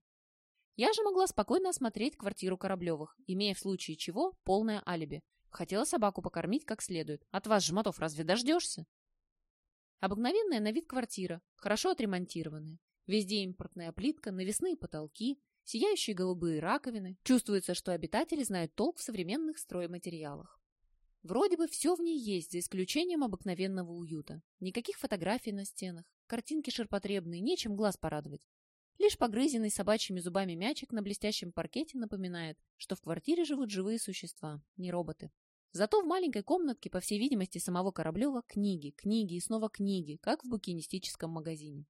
Speaker 1: Я же могла спокойно осмотреть квартиру Кораблевых, имея в случае чего полное алиби. Хотела собаку покормить как следует. От вас, жмотов, разве дождешься? Обыкновенная на вид квартира, хорошо отремонтированная. Везде импортная плитка, навесные потолки, сияющие голубые раковины. Чувствуется, что обитатели знают толк в современных стройматериалах. Вроде бы все в ней есть, за исключением обыкновенного уюта. Никаких фотографий на стенах, картинки ширпотребные, нечем глаз порадовать. Лишь погрызенный собачьими зубами мячик на блестящем паркете напоминает, что в квартире живут живые существа, не роботы. Зато в маленькой комнатке, по всей видимости, самого Кораблева, книги, книги и снова книги, как в букинистическом магазине.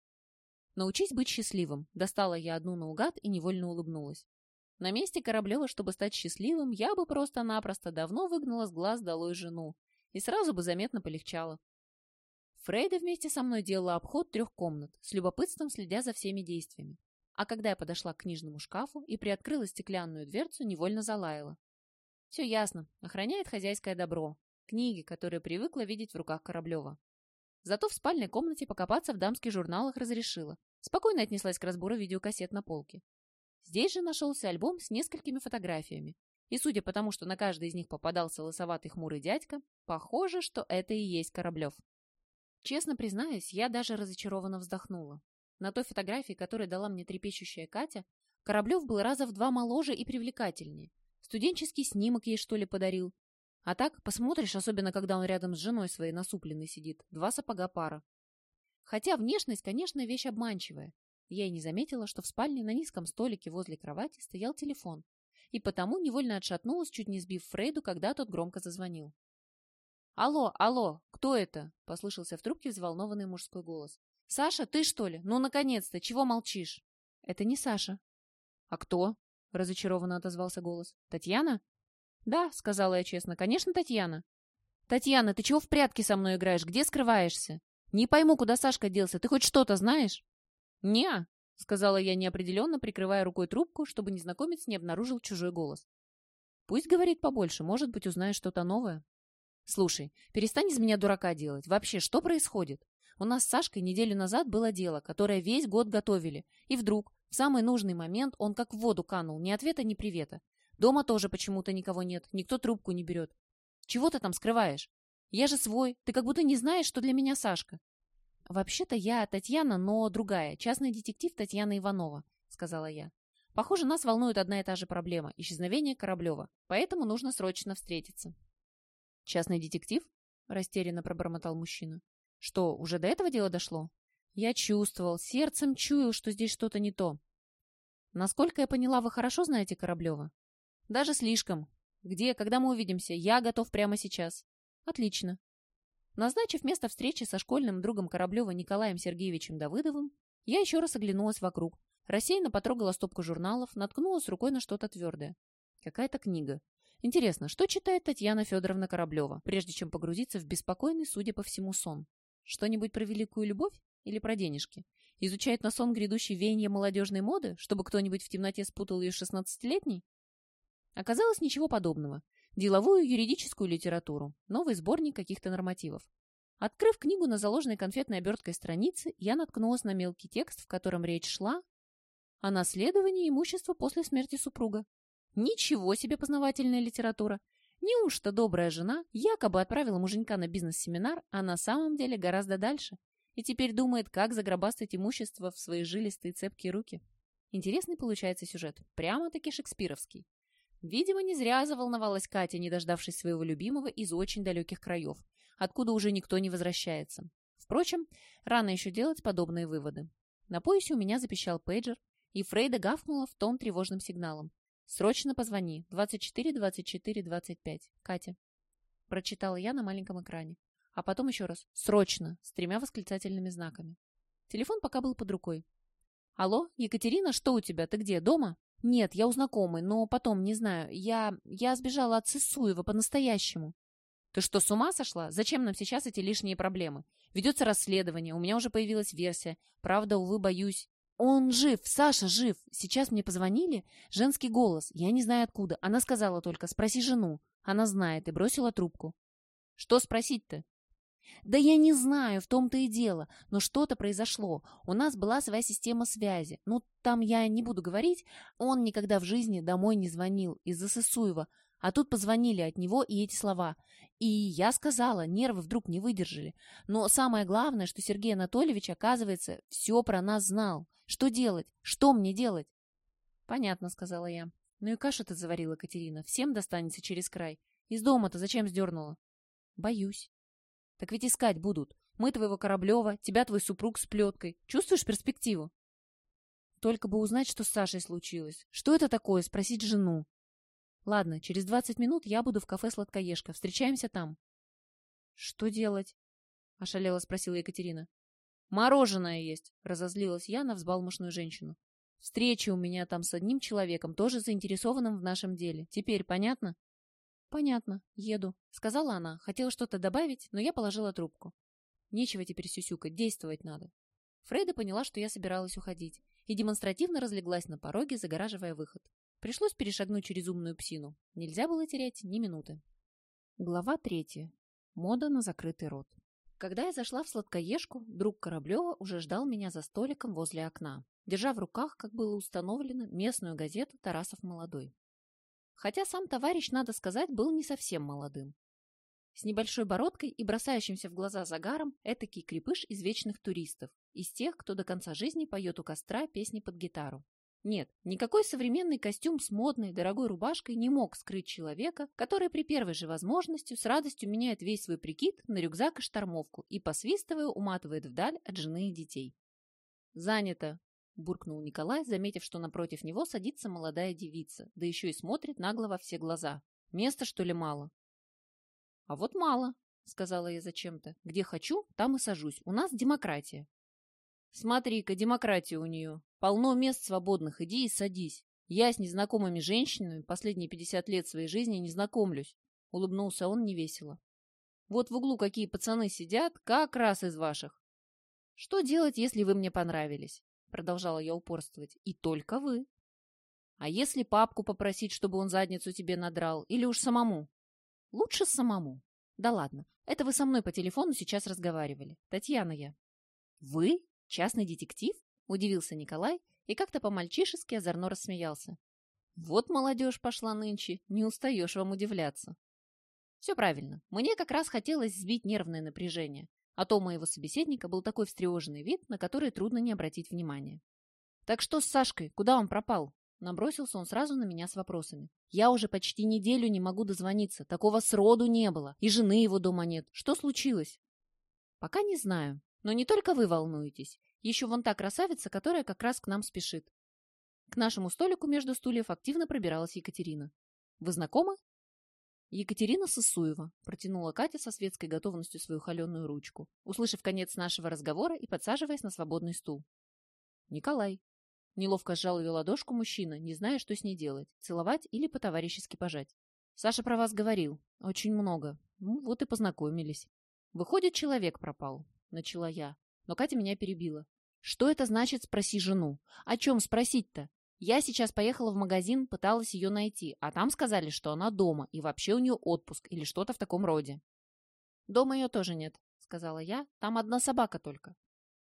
Speaker 1: «Научись быть счастливым», — достала я одну наугад и невольно улыбнулась. На месте Кораблева, чтобы стать счастливым, я бы просто-напросто давно выгнала с глаз долой жену, и сразу бы заметно полегчало. Фрейда вместе со мной делала обход трех комнат, с любопытством следя за всеми действиями. А когда я подошла к книжному шкафу и приоткрыла стеклянную дверцу, невольно залаяла. Все ясно, охраняет хозяйское добро, книги, которые привыкла видеть в руках Кораблева. Зато в спальной комнате покопаться в дамских журналах разрешила. Спокойно отнеслась к разбору видеокассет на полке. Здесь же нашелся альбом с несколькими фотографиями. И судя по тому, что на каждой из них попадался лысоватый хмурый дядька, похоже, что это и есть Кораблев. Честно признаюсь, я даже разочарованно вздохнула. На той фотографии, которую дала мне трепещущая Катя, Кораблев был раза в два моложе и привлекательнее. Студенческий снимок ей, что ли, подарил. А так, посмотришь, особенно когда он рядом с женой своей насупленной сидит, два сапога пара. Хотя внешность, конечно, вещь обманчивая. Я и не заметила, что в спальне на низком столике возле кровати стоял телефон, и потому невольно отшатнулась, чуть не сбив Фрейду, когда тот громко зазвонил. «Алло, алло, кто это?» — послышался в трубке взволнованный мужской голос. «Саша, ты что ли? Ну, наконец-то! Чего молчишь?» «Это не Саша». «А кто?» — разочарованно отозвался голос. «Татьяна?» «Да», — сказала я честно, — «конечно, Татьяна». «Татьяна, ты чего в прятки со мной играешь? Где скрываешься? Не пойму, куда Сашка делся. Ты хоть что-то знаешь?» «Не-а», — сказала я неопределенно, прикрывая рукой трубку, чтобы незнакомец не обнаружил чужой голос. «Пусть говорит побольше, может быть, узнаешь что-то новое». «Слушай, перестань из меня дурака делать. Вообще, что происходит? У нас с Сашкой неделю назад было дело, которое весь год готовили. И вдруг, в самый нужный момент, он как в воду канул. Ни ответа, ни привета. Дома тоже почему-то никого нет. Никто трубку не берет. Чего ты там скрываешь? Я же свой. Ты как будто не знаешь, что для меня Сашка». «Вообще-то я Татьяна, но другая. Частный детектив Татьяна Иванова», — сказала я. «Похоже, нас волнует одна и та же проблема — исчезновение Кораблева. Поэтому нужно срочно встретиться». «Частный детектив?» — растерянно пробормотал мужчина. «Что, уже до этого дела дошло?» Я чувствовал, сердцем чуял, что здесь что-то не то. «Насколько я поняла, вы хорошо знаете Кораблева?» «Даже слишком. Где, когда мы увидимся? Я готов прямо сейчас». «Отлично». Назначив место встречи со школьным другом Кораблева Николаем Сергеевичем Давыдовым, я еще раз оглянулась вокруг, рассеянно потрогала стопку журналов, наткнулась рукой на что-то твердое. Какая-то книга. Интересно, что читает Татьяна Федоровна Кораблева, прежде чем погрузиться в беспокойный, судя по всему, сон? Что-нибудь про великую любовь или про денежки? Изучает на сон грядущий веяние молодежной моды, чтобы кто-нибудь в темноте спутал ее с шестнадцатилетней? Оказалось, ничего подобного. Деловую юридическую литературу, новый сборник каких-то нормативов. Открыв книгу на заложенной конфетной оберткой странице, я наткнулась на мелкий текст, в котором речь шла о наследовании имущества после смерти супруга. Ничего себе познавательная литература! Неужто добрая жена якобы отправила муженька на бизнес-семинар, а на самом деле гораздо дальше, и теперь думает, как загробастать имущество в свои жилистые цепкие руки? Интересный получается сюжет, прямо-таки шекспировский. Видимо, не зря заволновалась Катя, не дождавшись своего любимого из очень далеких краев, откуда уже никто не возвращается. Впрочем, рано еще делать подобные выводы. На поясе у меня запищал пейджер, и Фрейда гавкнула в тон тревожным сигналом. «Срочно позвони. двадцать четыре двадцать четыре двадцать пять. Катя». Прочитала я на маленьком экране. А потом еще раз «Срочно» с тремя восклицательными знаками. Телефон пока был под рукой. «Алло, Екатерина, что у тебя? Ты где, дома?» «Нет, я у знакомой, но потом, не знаю, я... я сбежала от Сысуева по-настоящему». «Ты что, с ума сошла? Зачем нам сейчас эти лишние проблемы? Ведется расследование, у меня уже появилась версия. Правда, увы, боюсь». «Он жив, Саша жив. Сейчас мне позвонили. Женский голос, я не знаю откуда. Она сказала только, спроси жену. Она знает и бросила трубку». «Что спросить-то?» «Да я не знаю, в том-то и дело. Но что-то произошло. У нас была своя система связи. Ну, там я не буду говорить. Он никогда в жизни домой не звонил из-за Сысуева. А тут позвонили от него и эти слова. И я сказала, нервы вдруг не выдержали. Но самое главное, что Сергей Анатольевич, оказывается, все про нас знал. Что делать? Что мне делать?» «Понятно», — сказала я. «Ну и кашу ты заварила, Катерина. Всем достанется через край. Из дома-то зачем сдернула?» «Боюсь». «Так ведь искать будут. Мы твоего Кораблева, тебя твой супруг с плеткой. Чувствуешь перспективу?» «Только бы узнать, что с Сашей случилось. Что это такое? Спросить жену». «Ладно, через двадцать минут я буду в кафе «Сладкоежка». Встречаемся там». «Что делать?» — ошалела спросила Екатерина. «Мороженое есть», — разозлилась я на взбалмошную женщину. «Встреча у меня там с одним человеком, тоже заинтересованным в нашем деле. Теперь понятно?» «Понятно. Еду», — сказала она. Хотела что-то добавить, но я положила трубку. Нечего теперь сюсюкать, действовать надо. Фрейда поняла, что я собиралась уходить, и демонстративно разлеглась на пороге, загораживая выход. Пришлось перешагнуть через умную псину. Нельзя было терять ни минуты. Глава третья. Мода на закрытый рот. Когда я зашла в «Сладкоежку», друг Кораблева уже ждал меня за столиком возле окна, держа в руках, как было установлено, местную газету «Тарасов молодой». Хотя сам товарищ, надо сказать, был не совсем молодым. С небольшой бородкой и бросающимся в глаза загаром этакий крепыш из вечных туристов, из тех, кто до конца жизни поет у костра песни под гитару. Нет, никакой современный костюм с модной, дорогой рубашкой не мог скрыть человека, который при первой же возможности с радостью меняет весь свой прикид на рюкзак и штормовку и, посвистывая, уматывает вдаль от жены и детей. «Занято!» — буркнул Николай, заметив, что напротив него садится молодая девица, да еще и смотрит нагло во все глаза. «Места, что ли, мало?» «А вот мало», — сказала я зачем-то. «Где хочу, там и сажусь. У нас демократия». «Смотри-ка, демократия у нее. Полно мест свободных, иди и садись. Я с незнакомыми женщинами последние пятьдесят лет своей жизни не знакомлюсь», — улыбнулся он невесело. «Вот в углу какие пацаны сидят, как раз из ваших». «Что делать, если вы мне понравились?» — продолжала я упорствовать. «И только вы». «А если папку попросить, чтобы он задницу тебе надрал, или уж самому?» «Лучше самому». «Да ладно, это вы со мной по телефону сейчас разговаривали. Татьяна я». «Вы? Частный детектив?» — удивился Николай и как-то по-мальчишески озорно рассмеялся. «Вот молодежь пошла нынче, не устаешь вам удивляться». Все правильно. Мне как раз хотелось сбить нервное напряжение. А то у моего собеседника был такой встревоженный вид, на который трудно не обратить внимания. «Так что с Сашкой? Куда он пропал?» Набросился он сразу на меня с вопросами. «Я уже почти неделю не могу дозвониться. Такого сроду не было. И жены его дома нет. Что случилось?» «Пока не знаю. Но не только вы волнуетесь. Еще вон та красавица, которая как раз к нам спешит». К нашему столику между стульев активно пробиралась Екатерина. «Вы знакомы?» «Екатерина Сысуева», — протянула Катя со светской готовностью свою холеную ручку, услышав конец нашего разговора и подсаживаясь на свободный стул. «Николай». Неловко сжал ее ладошку мужчина, не зная, что с ней делать, целовать или по-товарищески пожать. «Саша про вас говорил. Очень много. Ну, вот и познакомились». «Выходит, человек пропал», — начала я, но Катя меня перебила. «Что это значит «спроси жену»? О чем спросить-то? Я сейчас поехала в магазин, пыталась ее найти, а там сказали, что она дома, и вообще у нее отпуск или что-то в таком роде». «Дома ее тоже нет», — сказала я, — «там одна собака только».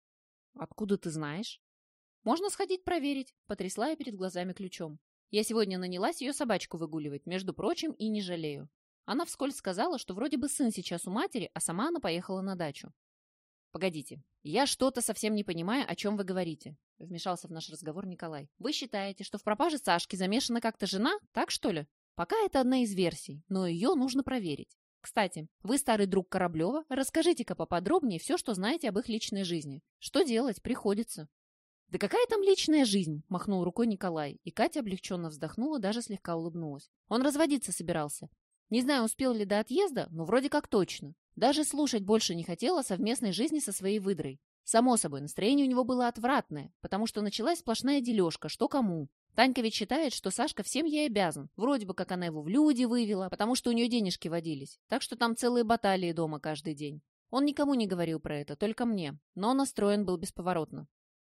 Speaker 1: «Откуда ты знаешь?» «Можно сходить проверить», — потрясла я перед глазами ключом. «Я сегодня нанялась ее собачку выгуливать, между прочим, и не жалею». Она вскользь сказала, что вроде бы сын сейчас у матери, а сама она поехала на дачу. «Погодите, я что-то совсем не понимаю, о чем вы говорите», — вмешался в наш разговор Николай. «Вы считаете, что в пропаже Сашки замешана как-то жена, так что ли? Пока это одна из версий, но ее нужно проверить. Кстати, вы старый друг Кораблева, расскажите-ка поподробнее все, что знаете об их личной жизни. Что делать приходится?» «Да какая там личная жизнь?» – махнул рукой Николай, и Катя облегченно вздохнула, даже слегка улыбнулась. «Он разводиться собирался. Не знаю, успел ли до отъезда, но вроде как точно. Даже слушать больше не хотела о совместной жизни со своей выдрой. Само собой, настроение у него было отвратное, потому что началась сплошная дележка, что кому. Танька ведь считает, что Сашка всем ей обязан. Вроде бы как она его в люди вывела, потому что у нее денежки водились. Так что там целые баталии дома каждый день. Он никому не говорил про это, только мне, но настроен был бесповоротно.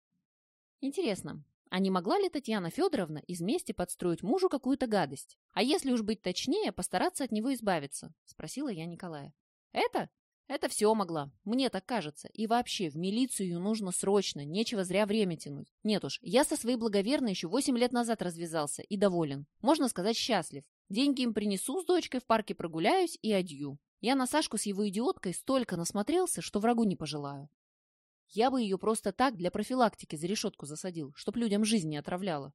Speaker 1: Интересно, а не могла ли Татьяна Федоровна из мести подстроить мужу какую-то гадость? А если уж быть точнее, постараться от него избавиться? Спросила я Николая. Это? Это все могла. Мне так кажется. И вообще, в милицию ее нужно срочно. Нечего зря время тянуть. Нет уж, я со своей благоверной еще восемь лет назад развязался и доволен. Можно сказать, счастлив. Деньги им принесу, с дочкой в парке прогуляюсь и адью. Я на Сашку с его идиоткой столько насмотрелся, что врагу не пожелаю. Я бы ее просто так для профилактики за решетку засадил, чтоб людям жизнь не отравляла.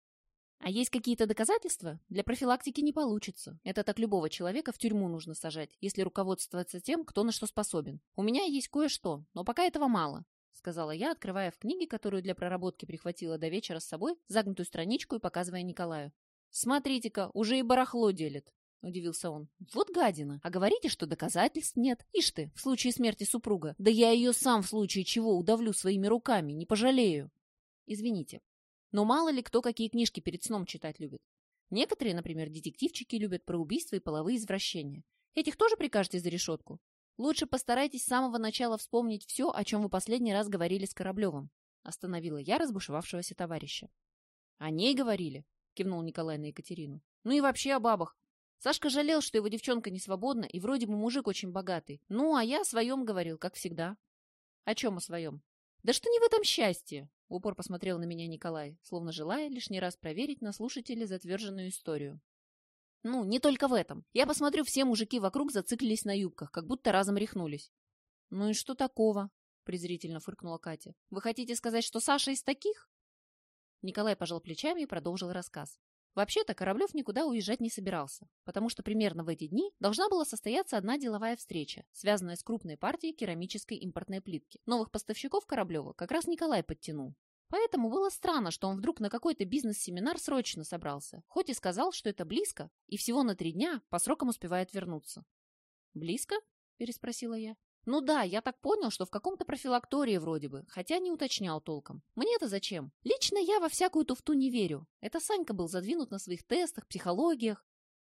Speaker 1: А есть какие-то доказательства? Для профилактики не получится. Это так любого человека в тюрьму нужно сажать, если руководствоваться тем, кто на что способен. У меня есть кое-что, но пока этого мало, сказала я, открывая в книге, которую для проработки прихватила до вечера с собой, загнутую страничку и показывая Николаю. Смотрите-ка, уже и барахло делит. Удивился он. Вот гадина. А говорите, что доказательств нет. Ишь ты, в случае смерти супруга. Да я ее сам в случае чего удавлю своими руками, не пожалею. Извините. Но мало ли кто какие книжки перед сном читать любит. Некоторые, например, детективчики любят про убийства и половые извращения. Этих тоже прикажете за решетку? Лучше постарайтесь с самого начала вспомнить все, о чем вы последний раз говорили с Кораблевым. Остановила я разбушевавшегося товарища. О ней говорили, кивнул Николай на Екатерину. Ну и вообще о бабах. Сашка жалел, что его девчонка не свободна, и вроде бы мужик очень богатый. Ну, а я о своем говорил, как всегда. О чем о своем? Да что не в этом счастье? В упор посмотрел на меня Николай, словно желая лишний раз проверить на слушателе затверженную историю. Ну, не только в этом. Я посмотрю, все мужики вокруг зациклились на юбках, как будто разом рехнулись. Ну и что такого? Презрительно фыркнула Катя. Вы хотите сказать, что Саша из таких? Николай пожал плечами и продолжил рассказ. Вообще-то Кораблев никуда уезжать не собирался, потому что примерно в эти дни должна была состояться одна деловая встреча, связанная с крупной партией керамической импортной плитки. Новых поставщиков Кораблева как раз Николай подтянул. Поэтому было странно, что он вдруг на какой-то бизнес-семинар срочно собрался, хоть и сказал, что это близко, и всего на три дня по срокам успевает вернуться. «Близко?» – переспросила я. «Ну да, я так понял, что в каком-то профилактории вроде бы, хотя не уточнял толком. Мне-то зачем? Лично я во всякую туфту не верю. Это Санька был задвинут на своих тестах, психологиях.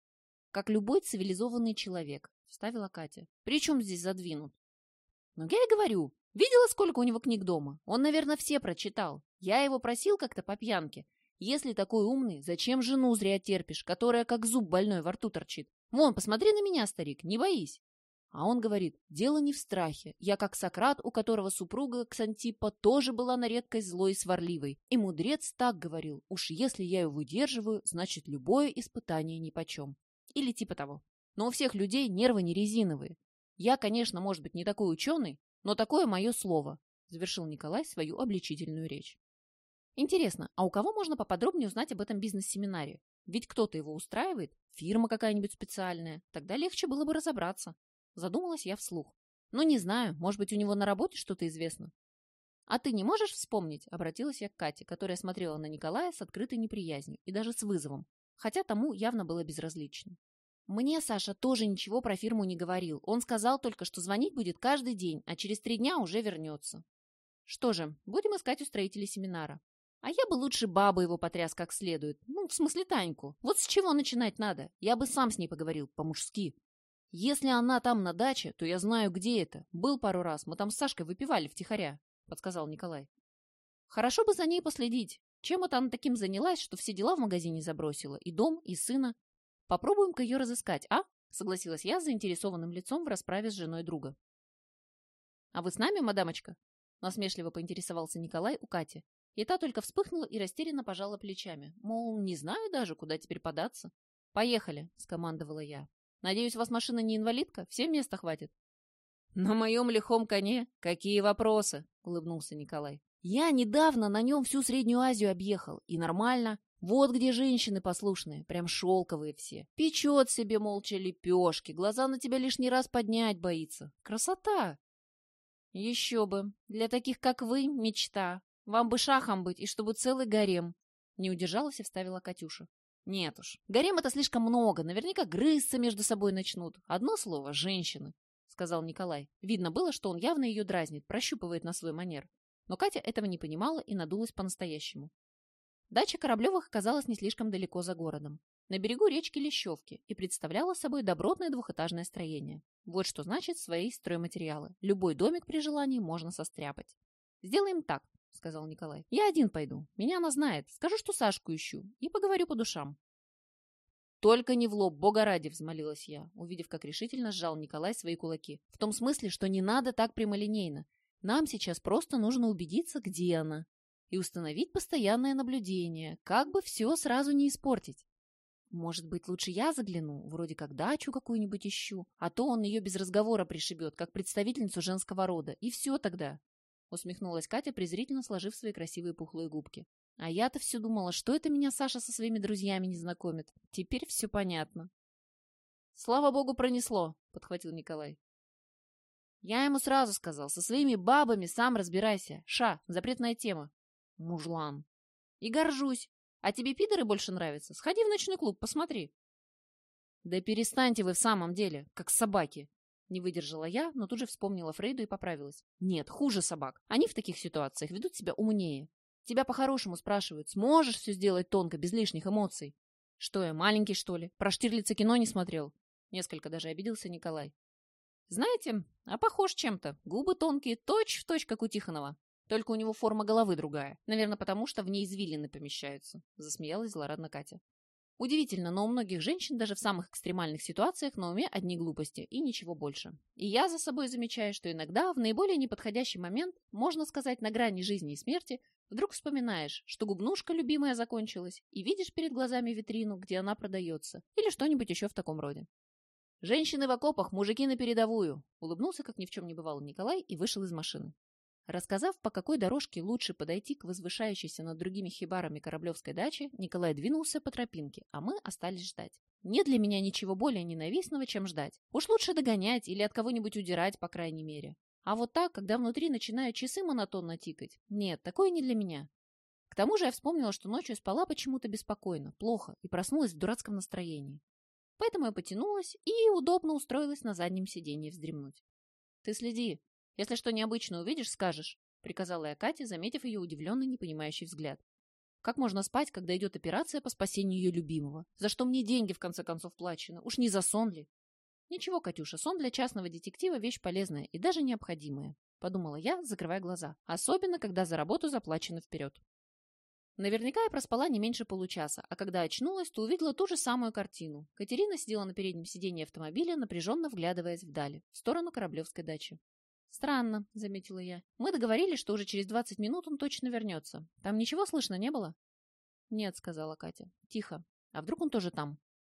Speaker 1: Как любой цивилизованный человек», — вставила Катя. «При чем здесь задвинут?» «Ну я и говорю. Видела, сколько у него книг дома? Он, наверное, все прочитал. Я его просил как-то по пьянке. Если такой умный, зачем жену зря терпишь, которая как зуб больной во рту торчит? Вон, посмотри на меня, старик, не боись». А он говорит, дело не в страхе. Я как Сократ, у которого супруга Ксантиппа тоже была на редкость злой и сварливой. И мудрец так говорил, уж если я ее выдерживаю, значит любое испытание нипочем. Или типа того. Но у всех людей нервы не резиновые. Я, конечно, может быть, не такой ученый, но такое мое слово», — завершил Николай свою обличительную речь. «Интересно, а у кого можно поподробнее узнать об этом бизнес-семинаре? Ведь кто-то его устраивает, фирма какая-нибудь специальная. Тогда легче было бы разобраться». Задумалась я вслух. «Ну, не знаю, может быть, у него на работе что-то известно». «А ты не можешь вспомнить?» — обратилась я к Кате, которая смотрела на Николая с открытой неприязнью и даже с вызовом, хотя тому явно было безразлично. «Мне Саша тоже ничего про фирму не говорил. Он сказал только, что звонить будет каждый день, а через три дня уже вернется». «Что же, будем искать устроителей семинара. А я бы лучше бабу его потряс как следует. Ну, в смысле Таньку. Вот с чего начинать надо? Я бы сам с ней поговорил, по-мужски. Если она там на даче, то я знаю, где это. Был пару раз, мы там с Сашкой выпивали втихаря», — подсказал Николай. «Хорошо бы за ней последить. Чем это она таким занялась, что все дела в магазине забросила? И дом, и сына. Попробуем-ка ее разыскать, а?» — согласилась я с заинтересованным лицом в расправе с женой друга. «А вы с нами, мадамочка?» — насмешливо поинтересовался Николай у Кати. И та только вспыхнула и растерянно пожала плечами. Мол, не знаю даже, куда теперь податься. «Поехали», — скомандовала я. «Надеюсь, у вас машина не инвалидка? Всем места хватит?» «На моем лихом коне? Какие вопросы?» — улыбнулся Николай. «Я недавно на нем всю Среднюю Азию объехал. И нормально. Вот где женщины послушные, прям шелковые все. Печет себе молча лепешки, глаза на тебя лишний раз поднять боится. Красота!» «Еще бы. Для таких, как вы, мечта. Вам бы шахом быть, и чтобы целый гарем», — не удержалась и вставила Катюша. «Нет уж, гарем — это слишком много, наверняка грызться между собой начнут. Одно слово — женщины», — сказал Николай. Видно было, что он явно ее дразнит, прощупывает на свой манер. Но Катя этого не понимала и надулась по-настоящему. Дача Кораблевых оказалась не слишком далеко за городом, на берегу речки Лещевки, и представляла собой добротное двухэтажное строение. Вот что значит свои стройматериалы. Любой домик при желании можно состряпать. «Сделаем так», — сказал Николай. «Я один пойду. Меня она знает. Скажу, что Сашку ищу. И поговорю по душам». «Только не в лоб, бога ради», — взмолилась я, увидев, как решительно сжал Николай свои кулаки. «В том смысле, что не надо так прямолинейно. Нам сейчас просто нужно убедиться, где она. И установить постоянное наблюдение, как бы все сразу не испортить. Может быть, лучше я загляну, вроде как дачу какую-нибудь ищу, а то он ее без разговора пришибет, как представительницу женского рода. И все тогда». Усмехнулась Катя, презрительно сложив свои красивые пухлые губки. «А я-то все думала, что это меня Саша со своими друзьями не знакомит. Теперь все понятно». «Слава богу, пронесло», — подхватил Николай. «Я ему сразу сказал, со своими бабами сам разбирайся. Ша, запретная тема». «Мужлан». «И горжусь. А тебе пидоры больше нравятся? Сходи в ночной клуб, посмотри». «Да перестаньте вы в самом деле, как собаки». Не выдержала я, но тут же вспомнила Фрейду и поправилась. «Нет, хуже собак. Они в таких ситуациях ведут себя умнее. Тебя по-хорошему спрашивают, сможешь все сделать тонко, без лишних эмоций?» «Что я, маленький, что ли? Про Штирлица кино не смотрел?» Несколько даже обиделся Николай. «Знаете, а похож чем-то. Губы тонкие, точь-в-точь, как у Тихонова. Только у него форма головы другая. Наверное, потому что в ней извилины помещаются», — засмеялась злорадно Катя. Удивительно, но у многих женщин даже в самых экстремальных ситуациях на уме одни глупости и ничего больше. И я за собой замечаю, что иногда в наиболее неподходящий момент, можно сказать, на грани жизни и смерти, вдруг вспоминаешь, что губнушка любимая закончилась, и видишь перед глазами витрину, где она продается, или что-нибудь еще в таком роде. «Женщины в окопах, мужики на передовую!» — улыбнулся, как ни в чем не бывало Николай, и вышел из машины. Рассказав, по какой дорожке лучше подойти к возвышающейся над другими хибарами Кораблевской даче, Николай двинулся по тропинке, а мы остались ждать. Нет для меня ничего более ненавистного, чем ждать. Уж лучше догонять или от кого-нибудь удирать, по крайней мере. А вот так, когда внутри начинают часы монотонно тикать, нет, такое не для меня. К тому же я вспомнила, что ночью спала почему-то беспокойно, плохо и проснулась в дурацком настроении. Поэтому я потянулась и удобно устроилась на заднем сиденье вздремнуть. «Ты следи. Если что необычное увидишь, скажешь», — приказала я Кате, заметив ее удивленный, непонимающий взгляд. «Как можно спать, когда идет операция по спасению ее любимого? За что мне деньги, в конце концов, плачены? Уж не за сон ли?» «Ничего, Катюша, сон для частного детектива — вещь полезная и даже необходимая», — подумала я, закрывая глаза, особенно, когда за работу заплачено вперед. Наверняка я проспала не меньше получаса, а когда очнулась, то увидела ту же самую картину. Катерина сидела на переднем сиденье автомобиля, напряженно вглядываясь вдали, в сторону Кораблевской дачи. «Странно», — заметила я. «Мы договорились, что уже через двадцать минут он точно вернется. Там ничего слышно не было?» «Нет», — сказала Катя. «Тихо. А вдруг он тоже там?»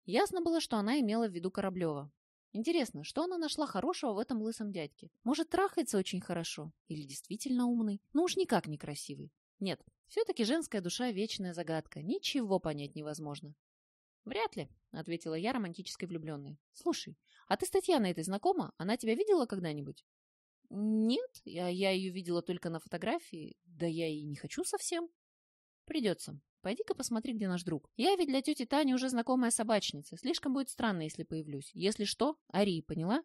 Speaker 1: Ясно было, что она имела в виду Кораблева. Интересно, что она нашла хорошего в этом лысом дядьке? Может, трахается очень хорошо? Или действительно умный? Ну уж никак не красивый. Нет, все-таки женская душа — вечная загадка. Ничего понять невозможно. «Вряд ли», — ответила я романтической влюбленной. «Слушай, а ты с Татьяной этой знакома? Она тебя видела когда-нибудь?» «Нет, я, я ее видела только на фотографии. Да я и не хочу совсем». «Придется. Пойди-ка посмотри, где наш друг. Я ведь для тети Тани уже знакомая собачница. Слишком будет странно, если появлюсь. Если что, ори, поняла?»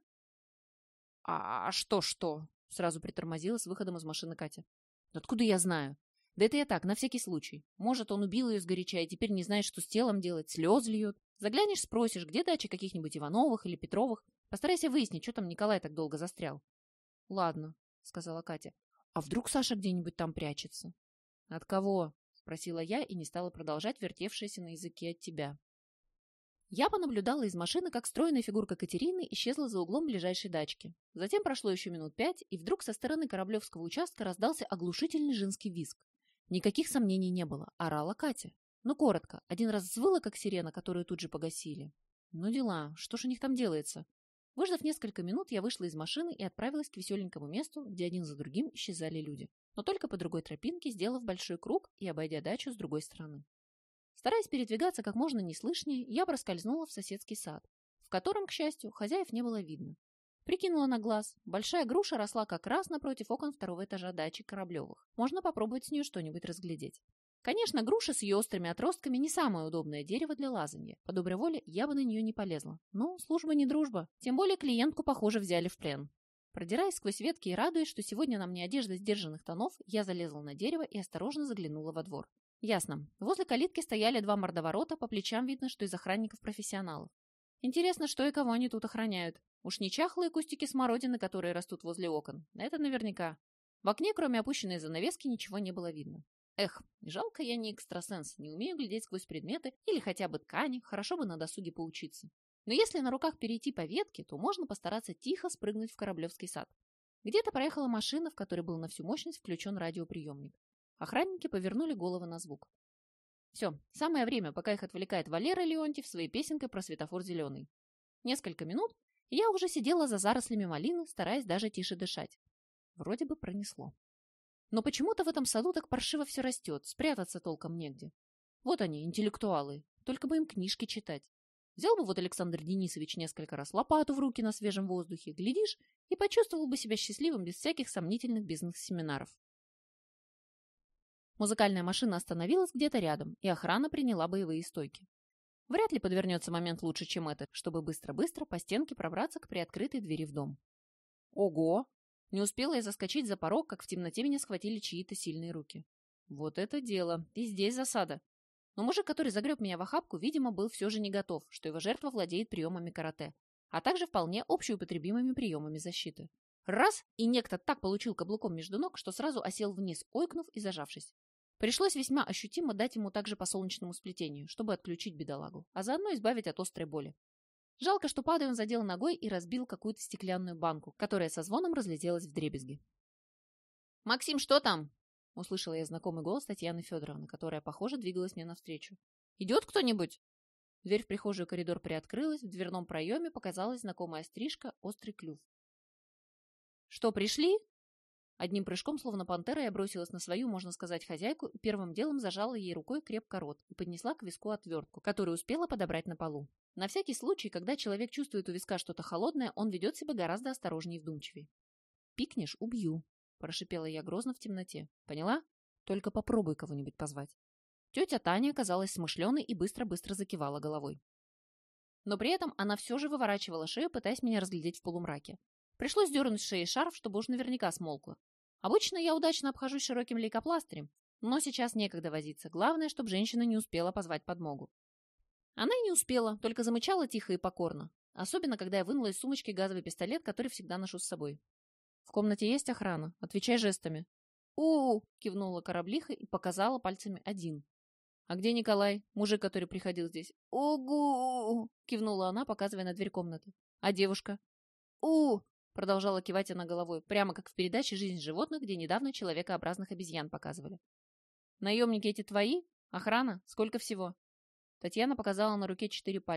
Speaker 1: «А что-что?» — сразу притормозила с выходом из машины Катя. «Откуда я знаю? Да это я так, на всякий случай. Может, он убил ее сгоряча и теперь не знает, что с телом делать, слез льет. Заглянешь, спросишь, где дача каких-нибудь Ивановых или Петровых. Постарайся выяснить, что там Николай так долго застрял». «Ладно», — сказала Катя. «А вдруг Саша где-нибудь там прячется?» «От кого?» — спросила я и не стала продолжать вертевшееся на языке «от тебя». Я понаблюдала из машины, как стройная фигурка Катерины исчезла за углом ближайшей дачки. Затем прошло еще минут пять, и вдруг со стороны Кораблевского участка раздался оглушительный женский визг. Никаких сомнений не было. Орала Катя. Ну, коротко. Один раз взвыла, как сирена, которую тут же погасили. Ну, дела. Что ж у них там делается? Выждав несколько минут, я вышла из машины и отправилась к веселенькому месту, где один за другим исчезали люди. Но только по другой тропинке, сделав большой круг и обойдя дачу с другой стороны. Стараясь передвигаться как можно неслышнее, я проскользнула в соседский сад, в котором, к счастью, хозяев не было видно. Прикинула на глаз. Большая груша росла как раз напротив окон второго этажа дачи Кораблевых. Можно попробовать с нее что-нибудь разглядеть. Конечно, груша с ее острыми отростками не самое удобное дерево для лазанья. По доброй воле я бы на нее не полезла. Но служба не дружба. Тем более клиентку, похоже, взяли в плен. Продираясь сквозь ветки и радуясь, что сегодня на мне одежда сдержанных тонов, я залезла на дерево и осторожно заглянула во двор. Ясно. Возле калитки стояли два мордоворота, по плечам видно, что из охранников-профессионалов. Интересно, что и кого они тут охраняют. Уж не чахлые кустики смородины, которые растут возле окон. Это наверняка. В окне, кроме опущенной занавески, ничего не было видно. Эх, жалко, я не экстрасенс, не умею глядеть сквозь предметы или хотя бы ткани, хорошо бы на досуге поучиться. Но если на руках перейти по ветке, то можно постараться тихо спрыгнуть в Кораблевский сад. Где-то проехала машина, в которой был на всю мощность включен радиоприемник. Охранники повернули головы на звук. Все, самое время, пока их отвлекает Валера Леонтьев своей песенкой про светофор зеленый. Несколько минут, и я уже сидела за зарослями малины, стараясь даже тише дышать. Вроде бы пронесло. Но почему-то в этом саду так паршиво все растет, спрятаться толком негде. Вот они, интеллектуалы, только бы им книжки читать. Взял бы вот Александр Денисович несколько раз лопату в руки на свежем воздухе, глядишь, и почувствовал бы себя счастливым без всяких сомнительных бизнес-семинаров. Музыкальная машина остановилась где-то рядом, и охрана приняла боевые стойки. Вряд ли подвернется момент лучше, чем этот, чтобы быстро-быстро по стенке пробраться к приоткрытой двери в дом. Ого! Не успела я заскочить за порог, как в темноте меня схватили чьи-то сильные руки. Вот это дело! И здесь засада! Но мужик, который загреб меня в охапку, видимо, был все же не готов, что его жертва владеет приемами карате, а также вполне общеупотребимыми приемами защиты. Раз, и некто так получил каблуком между ног, что сразу осел вниз, ойкнув и зажавшись. Пришлось весьма ощутимо дать ему также по солнечному сплетению, чтобы отключить бедолагу, а заодно избавить от острой боли. Жалко, что падая он задел ногой и разбил какую-то стеклянную банку, которая со звоном разлетелась вдребезги. «Максим, что там?» — услышала я знакомый голос Татьяны Федоровны, которая, похоже, двигалась мне навстречу. «Идет кто-нибудь?» Дверь в прихожую коридор приоткрылась, в дверном проеме показалась знакомая стрижка, острый клюв. «Что, пришли?» Одним прыжком, словно пантера, я бросилась на свою, можно сказать, хозяйку и первым делом зажала ей рукой крепко рот и поднесла к виску отвертку, которую успела подобрать на полу. На всякий случай, когда человек чувствует у виска что-то холодное, он ведет себя гораздо осторожнее и вдумчивее. «Пикнешь — убью», — прошипела я грозно в темноте. «Поняла? Только попробуй кого-нибудь позвать». Тетя Таня оказалась смышленой и быстро-быстро закивала головой. Но при этом она все же выворачивала шею, пытаясь меня разглядеть в полумраке. Пришлось дернуть с шеи шарф, чтобы уж наверняка смолкло. Обычно я удачно обхожусь широким лейкопластырем, но сейчас некогда возиться. Главное, чтобы женщина не успела позвать подмогу. Она и не успела, только замычала тихо и покорно. Особенно, когда я вынула из сумочки газовый пистолет, который всегда ношу с собой. «В комнате есть охрана? Отвечай жестами». «У-у-у!» — кивнула Кораблиха и показала пальцами один. «А где Николай, мужик, который приходил здесь?» «Угу!» — кивнула она, показывая на дверь комнаты. «А девушка?» «У!» — продолжала кивать она головой, прямо как в передаче «Жизнь животных», где недавно человекообразных обезьян показывали. «Наемники эти твои? Охрана? Сколько всего?» Татьяна показала на руке четыре пальца.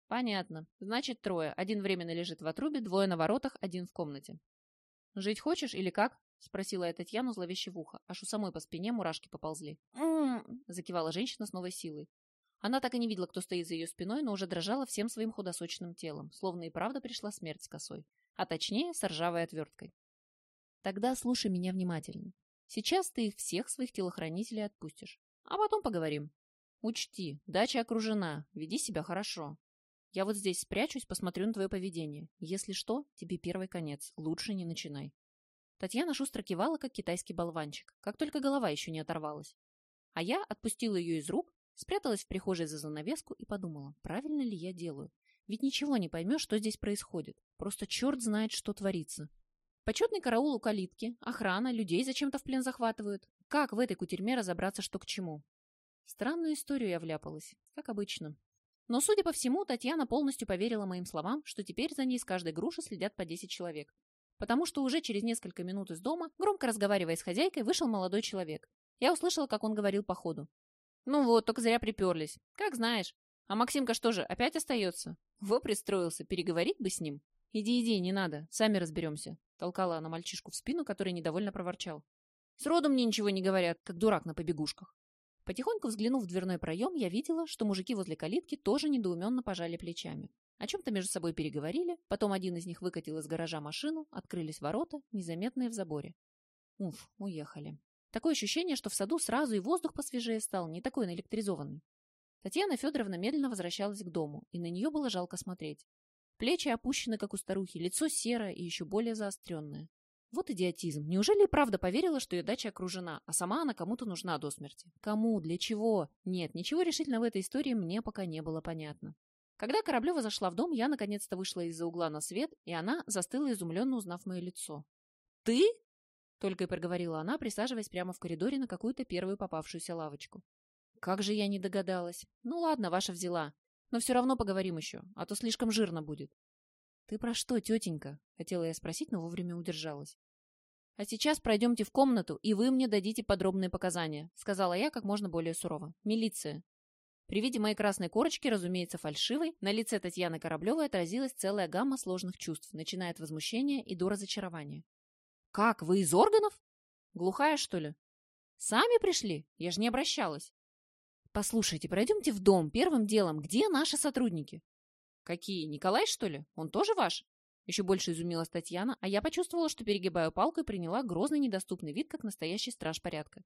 Speaker 1: Понятно. Значит, трое. Один временно лежит в отрубе, двое на воротах, один в комнате. Жить хочешь или как? Спросила я Татьяну зловеще в ухо, аж у самой по спине мурашки поползли. «М-м-м», закивала женщина с новой силой. Она так и не видела, кто стоит за ее спиной, но уже дрожала всем своим худосочным телом, словно и правда пришла смерть с косой, а точнее с ржавой отверткой. Тогда слушай меня внимательно. Сейчас ты их всех своих телохранителей отпустишь, а потом поговорим. Учти, дача окружена, веди себя хорошо. Я вот здесь спрячусь, посмотрю на твое поведение. Если что, тебе первый конец, лучше не начинай. Татьяна шустро кивала, как китайский болванчик, как только голова еще не оторвалась. А я отпустила ее из рук, спряталась в прихожей за занавеску и подумала, правильно ли я делаю. Ведь ничего не поймешь, что здесь происходит. Просто черт знает, что творится. Почетный караул у калитки, охрана, людей зачем-то в плен захватывают. Как в этой кутерьме разобраться, что к чему? В странную историю я вляпалась, как обычно. Но, судя по всему, Татьяна полностью поверила моим словам, что теперь за ней с каждой груши следят по десять человек. Потому что уже через несколько минут из дома, громко разговаривая с хозяйкой, вышел молодой человек. Я услышала, как он говорил по ходу. «Ну вот, только зря приперлись. Как знаешь. А Максимка что же, опять остается? Во, пристроился, переговорить бы с ним. Иди, иди, не надо, сами разберемся», — толкала она мальчишку в спину, который недовольно проворчал. «Сроду мне ничего не говорят, как дурак на побегушках». Потихоньку взглянув в дверной проем, я видела, что мужики возле калитки тоже недоуменно пожали плечами. О чем-то между собой переговорили, потом один из них выкатил из гаража машину, открылись ворота, незаметные в заборе. Уф, уехали. Такое ощущение, что в саду сразу и воздух посвежее стал, не такой наэлектризованный. Татьяна Федоровна медленно возвращалась к дому, и на нее было жалко смотреть. Плечи опущены, как у старухи, лицо серое и еще более заостренное. Вот идиотизм. Неужели и правда поверила, что ее дача окружена, а сама она кому-то нужна до смерти? Кому? Для чего? Нет, ничего решительно в этой истории мне пока не было понятно. Когда Кораблева зашла в дом, я наконец-то вышла из-за угла на свет, и она застыла, изумленно узнав мое лицо. «Ты?» — только и проговорила она, присаживаясь прямо в коридоре на какую-то первую попавшуюся лавочку. «Как же я не догадалась. Ну ладно, ваша взяла. Но все равно поговорим еще, а то слишком жирно будет». «Ты про что, тетенька?» — хотела я спросить, но вовремя удержалась. «А сейчас пройдемте в комнату, и вы мне дадите подробные показания», — сказала я как можно более сурово. «Милиция». При виде моей красной корочки, разумеется, фальшивой, на лице Татьяны Кораблевой отразилась целая гамма сложных чувств, начиная от возмущения и до разочарования. «Как, вы из органов? Глухая, что ли? Сами пришли? Я же не обращалась». «Послушайте, пройдемте в дом первым делом. Где наши сотрудники?» «Какие? Николай, что ли? Он тоже ваш?» Еще больше изумилась Татьяна, а я почувствовала, что перегибаю палку и приняла грозный недоступный вид, как настоящий страж порядка.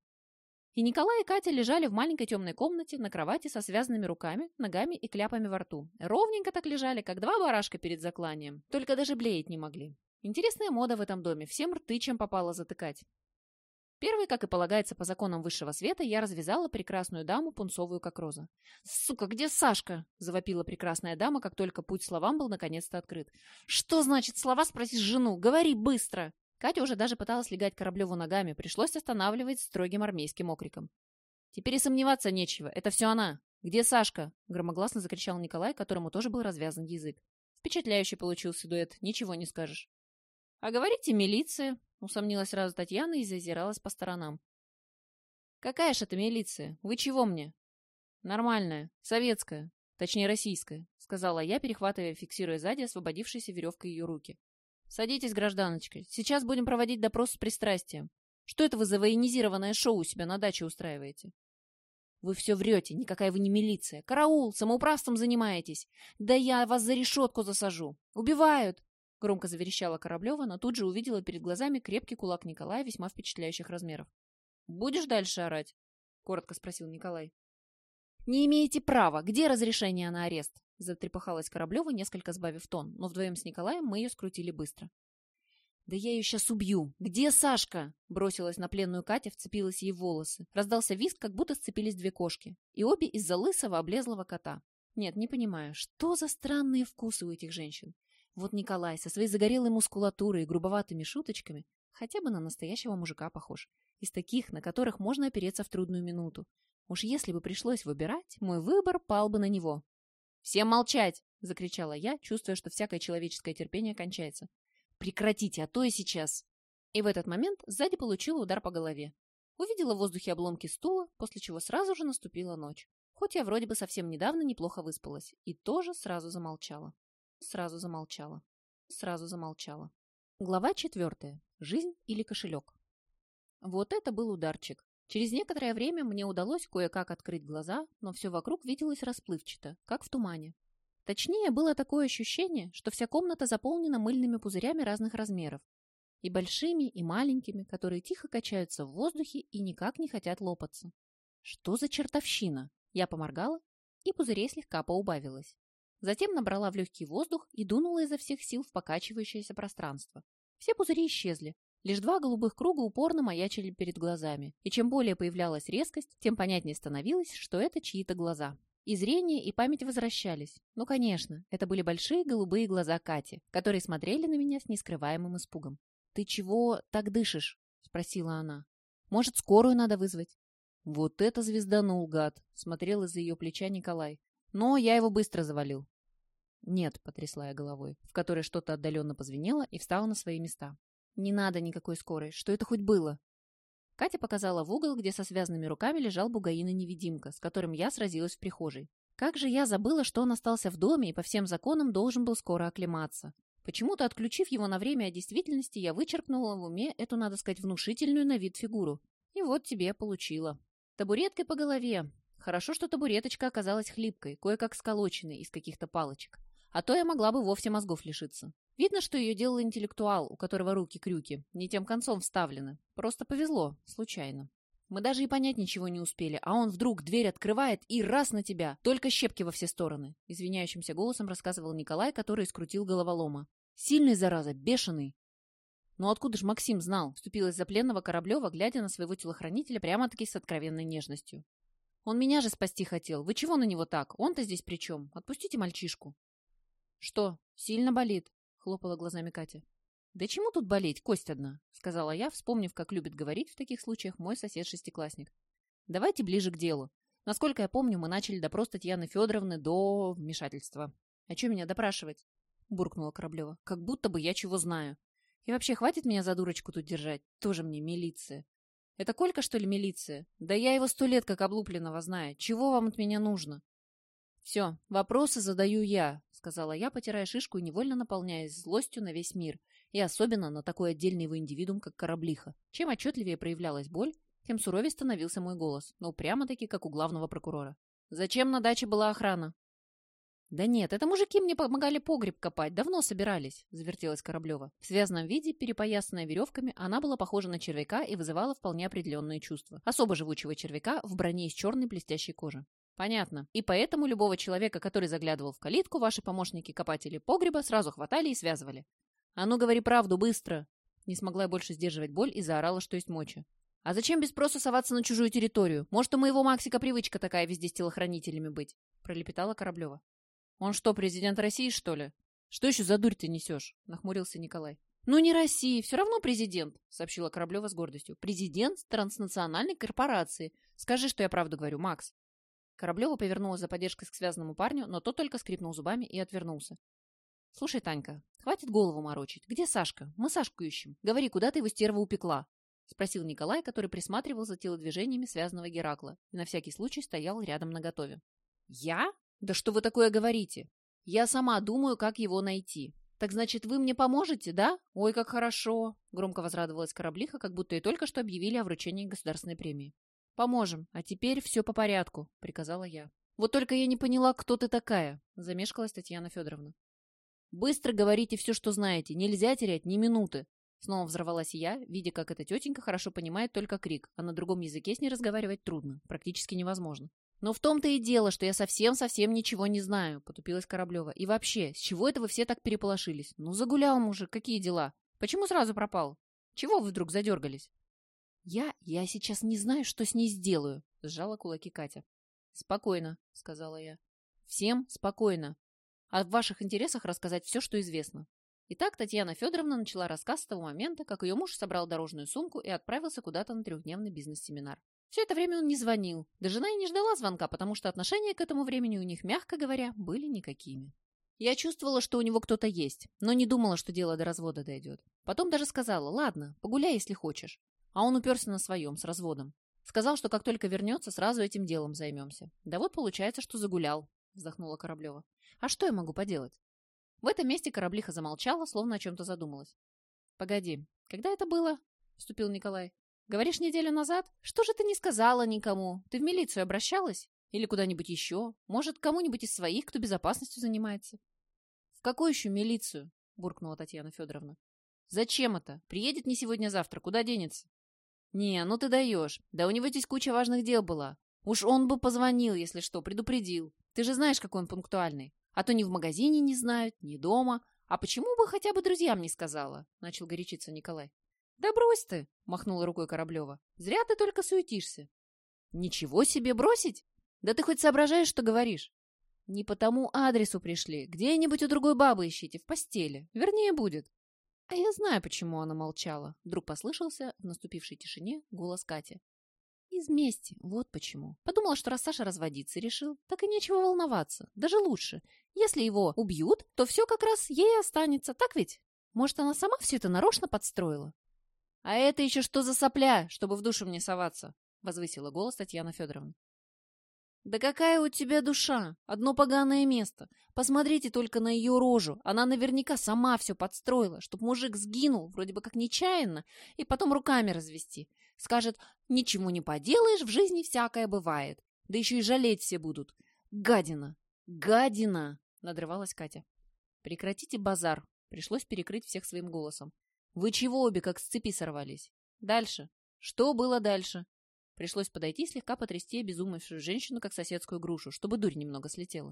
Speaker 1: И Николай и Катя лежали в маленькой темной комнате на кровати со связанными руками, ногами и кляпами во рту. Ровненько так лежали, как два барашка перед закланием. Только даже блеять не могли. Интересная мода в этом доме, всем рты чем попало затыкать. Первой, как и полагается по законам высшего света, я развязала прекрасную даму, пунцовую как роза. «Сука, где Сашка?» – завопила прекрасная дама, как только путь словам был наконец-то открыт. «Что значит слова спросишь жену? Говори быстро!» Катя уже даже пыталась легать Кораблеву ногами, пришлось останавливать строгим армейским окриком. «Теперь и сомневаться нечего, это все она! Где Сашка?» – громогласно закричал Николай, которому тоже был развязан язык. Впечатляющий получился дуэт, ничего не скажешь. «А говорите, милиция!» — усомнилась сразу Татьяна и зазиралась по сторонам. «Какая ж это милиция? Вы чего мне?» «Нормальная, советская, точнее российская», — сказала я, перехватывая, фиксируя сзади освободившейся веревкой ее руки. «Садитесь, гражданочка, сейчас будем проводить допрос с пристрастием. Что это вы за военизированное шоу у себя на даче устраиваете?» «Вы все врете, никакая вы не милиция. Караул, самоуправством занимаетесь. Да я вас за решетку засажу. Убивают!» Громко заверещала Кораблева, но тут же увидела перед глазами крепкий кулак Николая весьма впечатляющих размеров. «Будешь дальше орать?» — коротко спросил Николай. «Не имеете права. Где разрешение на арест?» — затрепыхалась Кораблева, несколько сбавив тон, но вдвоем с Николаем мы ее скрутили быстро. «Да я ее сейчас убью! Где Сашка?» — бросилась на пленную Катя, вцепилась ей в волосы. Раздался визг, как будто сцепились две кошки. И обе из-за лысого облезлого кота. Нет, не понимаю, что за странные вкусы у этих женщин. Вот Николай со своей загорелой мускулатурой и грубоватыми шуточками хотя бы на настоящего мужика похож. Из таких, на которых можно опереться в трудную минуту. Уж если бы пришлось выбирать, мой выбор пал бы на него. «Всем молчать!» — закричала я, чувствуя, что всякое человеческое терпение кончается. «Прекратите, а то и сейчас!» И в этот момент сзади получила удар по голове. Увидела в воздухе обломки стула, после чего сразу же наступила ночь. Хоть я вроде бы совсем недавно неплохо выспалась. И тоже сразу замолчала. Сразу замолчала. Сразу замолчала. Глава четвертая. Жизнь или кошелек? Вот это был ударчик. Через некоторое время мне удалось кое-как открыть глаза, но все вокруг виделось расплывчато, как в тумане. Точнее, было такое ощущение, что вся комната заполнена мыльными пузырями разных размеров. И большими, и маленькими, которые тихо качаются в воздухе и никак не хотят лопаться. Что за чертовщина? Я поморгала, и пузырей слегка поубавилось. Затем набрала в легкий воздух и дунула изо всех сил в покачивающееся пространство. Все пузыри исчезли. Лишь два голубых круга упорно маячили перед глазами. И чем более появлялась резкость, тем понятнее становилось, что это чьи-то глаза. И зрение, и память возвращались. Ну, конечно, это были большие голубые глаза Кати, которые смотрели на меня с нескрываемым испугом. «Ты чего так дышишь?» — спросила она. «Может, скорую надо вызвать?» «Вот это звезданул, гад!» — смотрел из-за ее плеча Николай. «Но я его быстро завалил». «Нет», — потрясла я головой, в которой что-то отдаленно позвенело, и встала на свои места. «Не надо никакой скорой. Что это хоть было?» Катя показала в угол, где со связанными руками лежал бугаин-невидимка, с которым я сразилась в прихожей. Как же я забыла, что он остался в доме и по всем законам должен был скоро оклематься. Почему-то, отключив его на время от действительности, я вычеркнула в уме эту, надо сказать, внушительную на вид фигуру. И вот тебе получила. Табуреткой по голове. Хорошо, что табуреточка оказалась хлипкой, кое-как сколоченной из каких-то палочек. А то я могла бы вовсе мозгов лишиться. Видно, что ее делал интеллектуал, у которого руки-крюки, не тем концом вставлены. Просто повезло, случайно. Мы даже и понять ничего не успели, а он вдруг дверь открывает и раз на тебя, только щепки во все стороны. Извиняющимся голосом рассказывал Николай, который скрутил головолома. Сильный, зараза, бешеный. Но откуда ж Максим знал? Вступилась за пленного Кораблева, глядя на своего телохранителя прямо-таки с откровенной нежностью. Он меня же спасти хотел. Вы чего на него так? Он-то здесь при чем? Отпустите мальчишку. Что, сильно болит? Хлопала глазами Катя. «Да чему тут болеть, кость одна», — сказала я, вспомнив, как любит говорить в таких случаях мой сосед-шестиклассник. «Давайте ближе к делу. Насколько я помню, мы начали допрос Татьяны Федоровны до вмешательства». «А что меня допрашивать?» — буркнула Кораблева. «Как будто бы я чего знаю. И вообще, хватит меня за дурочку тут держать? Тоже мне милиция». «Это Колька, что ли, милиция? Да я его сто лет как облупленного знаю. Чего вам от меня нужно?» «Все, вопросы задаю я», — сказала я, потирая шишку и невольно наполняясь злостью на весь мир, и особенно на такой отдельный его индивидуум, как Кораблиха. Чем отчетливее проявлялась боль, тем суровее становился мой голос, но прямо-таки, как у главного прокурора. «Зачем на даче была охрана?» «Да нет, это мужики мне помогали погреб копать, давно собирались», — завертелась Кораблева. В связанном виде, перепоясанная веревками, она была похожа на червяка и вызывала вполне определенные чувства. Особо живучего червяка в броне из черной блестящей кожи. «Понятно. И поэтому любого человека, который заглядывал в калитку, ваши помощники-копатели погреба сразу хватали и связывали. А ну, говори правду, быстро!» Не смогла я больше сдерживать боль и заорала, что есть мочи. «А зачем без спроса соваться на чужую территорию? Может, у моего Максика привычка такая везде с телохранителями быть?» Пролепетала Кораблева. «Он что, президент России, что ли?» «Что еще за дурь ты несешь?» Нахмурился Николай. «Ну не России, все равно президент», сообщила Кораблева с гордостью. «Президент транснациональной корпорации. Скажи, что я правду говорю, Макс». Кораблева повернулась за поддержкой к связанному парню, но тот только скрипнул зубами и отвернулся. «Слушай, Танька, хватит голову морочить. Где Сашка? Мы Сашку ищем. Говори, куда ты его стерва упекла?» — спросил Николай, который присматривал за телодвижениями связанного Геракла и на всякий случай стоял рядом наготове. «Я? Да что вы такое говорите? Я сама думаю, как его найти. Так значит, вы мне поможете, да? Ой, как хорошо!» — громко возрадовалась Кораблиха, как будто и только что объявили о вручении государственной премии. «Поможем, а теперь все по порядку», — приказала я. «Вот только я не поняла, кто ты такая», — замешкалась Татьяна Федоровна. «Быстро говорите все, что знаете, нельзя терять ни минуты», — снова взорвалась я, видя, как эта тетенька хорошо понимает только крик, а на другом языке с ней разговаривать трудно, практически невозможно. «Но в том-то и дело, что я совсем-совсем ничего не знаю», — потупилась Кораблева. «И вообще, с чего это вы все так переполошились? Ну, загулял мужик, какие дела? Почему сразу пропал? Чего вы вдруг задергались?» «Я... я сейчас не знаю, что с ней сделаю», — сжала кулаки Катя. «Спокойно», — сказала я. «Всем спокойно. А в ваших интересах рассказать все, что известно». Итак, Татьяна Федоровна начала рассказ с того момента, как ее муж собрал дорожную сумку и отправился куда-то на трехдневный бизнес-семинар. Все это время он не звонил, да жена и не ждала звонка, потому что отношения к этому времени у них, мягко говоря, были никакими. Я чувствовала, что у него кто-то есть, но не думала, что дело до развода дойдет. Потом даже сказала: «Ладно, погуляй, если хочешь». А он уперся на своем, с разводом. Сказал, что как только вернется, сразу этим делом займемся. Да вот получается, что загулял, вздохнула Кораблева. А что я могу поделать? В этом месте Кораблиха замолчала, словно о чем-то задумалась. Погоди, когда это было? Вступил Николай. Говоришь, неделю назад? Что же ты не сказала никому? Ты в милицию обращалась? Или куда-нибудь еще? Может, кому-нибудь из своих, кто безопасностью занимается? В какую еще милицию? Буркнула Татьяна Федоровна. Зачем это? Приедет не сегодня-завтра, куда денется? Не, ну ты даешь. Да у него здесь куча важных дел была. Уж он бы позвонил, если что, предупредил. Ты же знаешь, какой он пунктуальный. А то ни в магазине не знают, ни дома. А почему бы хотя бы друзьям не сказала? Начал горячиться Николай. Да брось ты, махнула рукой Кораблева. Зря ты только суетишься. Ничего себе бросить? Да ты хоть соображаешь, что говоришь? Не по тому адресу пришли. Где-нибудь у другой бабы ищите, в постели. Вернее будет. А я знаю, почему она молчала. Вдруг послышался в наступившей тишине голос Кати. Из мести, вот почему. Подумала, что раз Саша разводиться решил, так и нечего волноваться. Даже лучше. Если его убьют, то все как раз ей останется, так ведь? Может, она сама все это нарочно подстроила? А это еще что за сопля, чтобы в душу мне соваться? Возвысила голос Татьяна Федоровна. Да какая у тебя душа? Одно поганое место. Посмотрите только на ее рожу. Она наверняка сама все подстроила, чтоб мужик сгинул, вроде бы как нечаянно, и потом руками развести. Скажет, ничего не поделаешь, в жизни всякое бывает. Да еще и жалеть все будут. Гадина! Гадина! Надрывалась Катя. Прекратите базар. Пришлось перекрыть всех своим голосом. Вы чего обе как с цепи сорвались? Дальше. Что было дальше? Пришлось подойти и слегка потрясти обезумевшую женщину, как соседскую грушу, чтобы дурь немного слетела.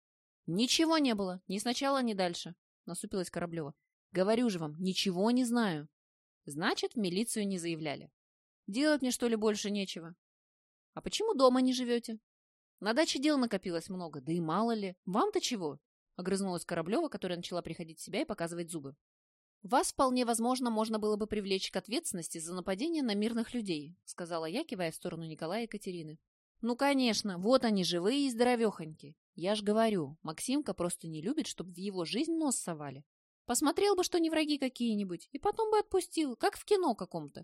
Speaker 1: «Ничего не было, ни сначала, ни дальше», — насупилась Кораблева. «Говорю же вам, ничего не знаю». «Значит, в милицию не заявляли. Делать мне, что ли, больше нечего?» «А почему дома не живете?» «На даче дел накопилось много, да и мало ли. Вам-то чего?» — огрызнулась Кораблева, которая начала приходить в себя и показывать зубы. «Вас, вполне возможно, можно было бы привлечь к ответственности за нападение на мирных людей», сказала я, кивая в сторону Николая и Катерины. «Ну, конечно, вот они, живые и здоровехоньки. Я ж говорю, Максимка просто не любит, чтобы в его жизнь нос совали. Посмотрел бы, что не враги какие-нибудь, и потом бы отпустил, как в кино каком-то».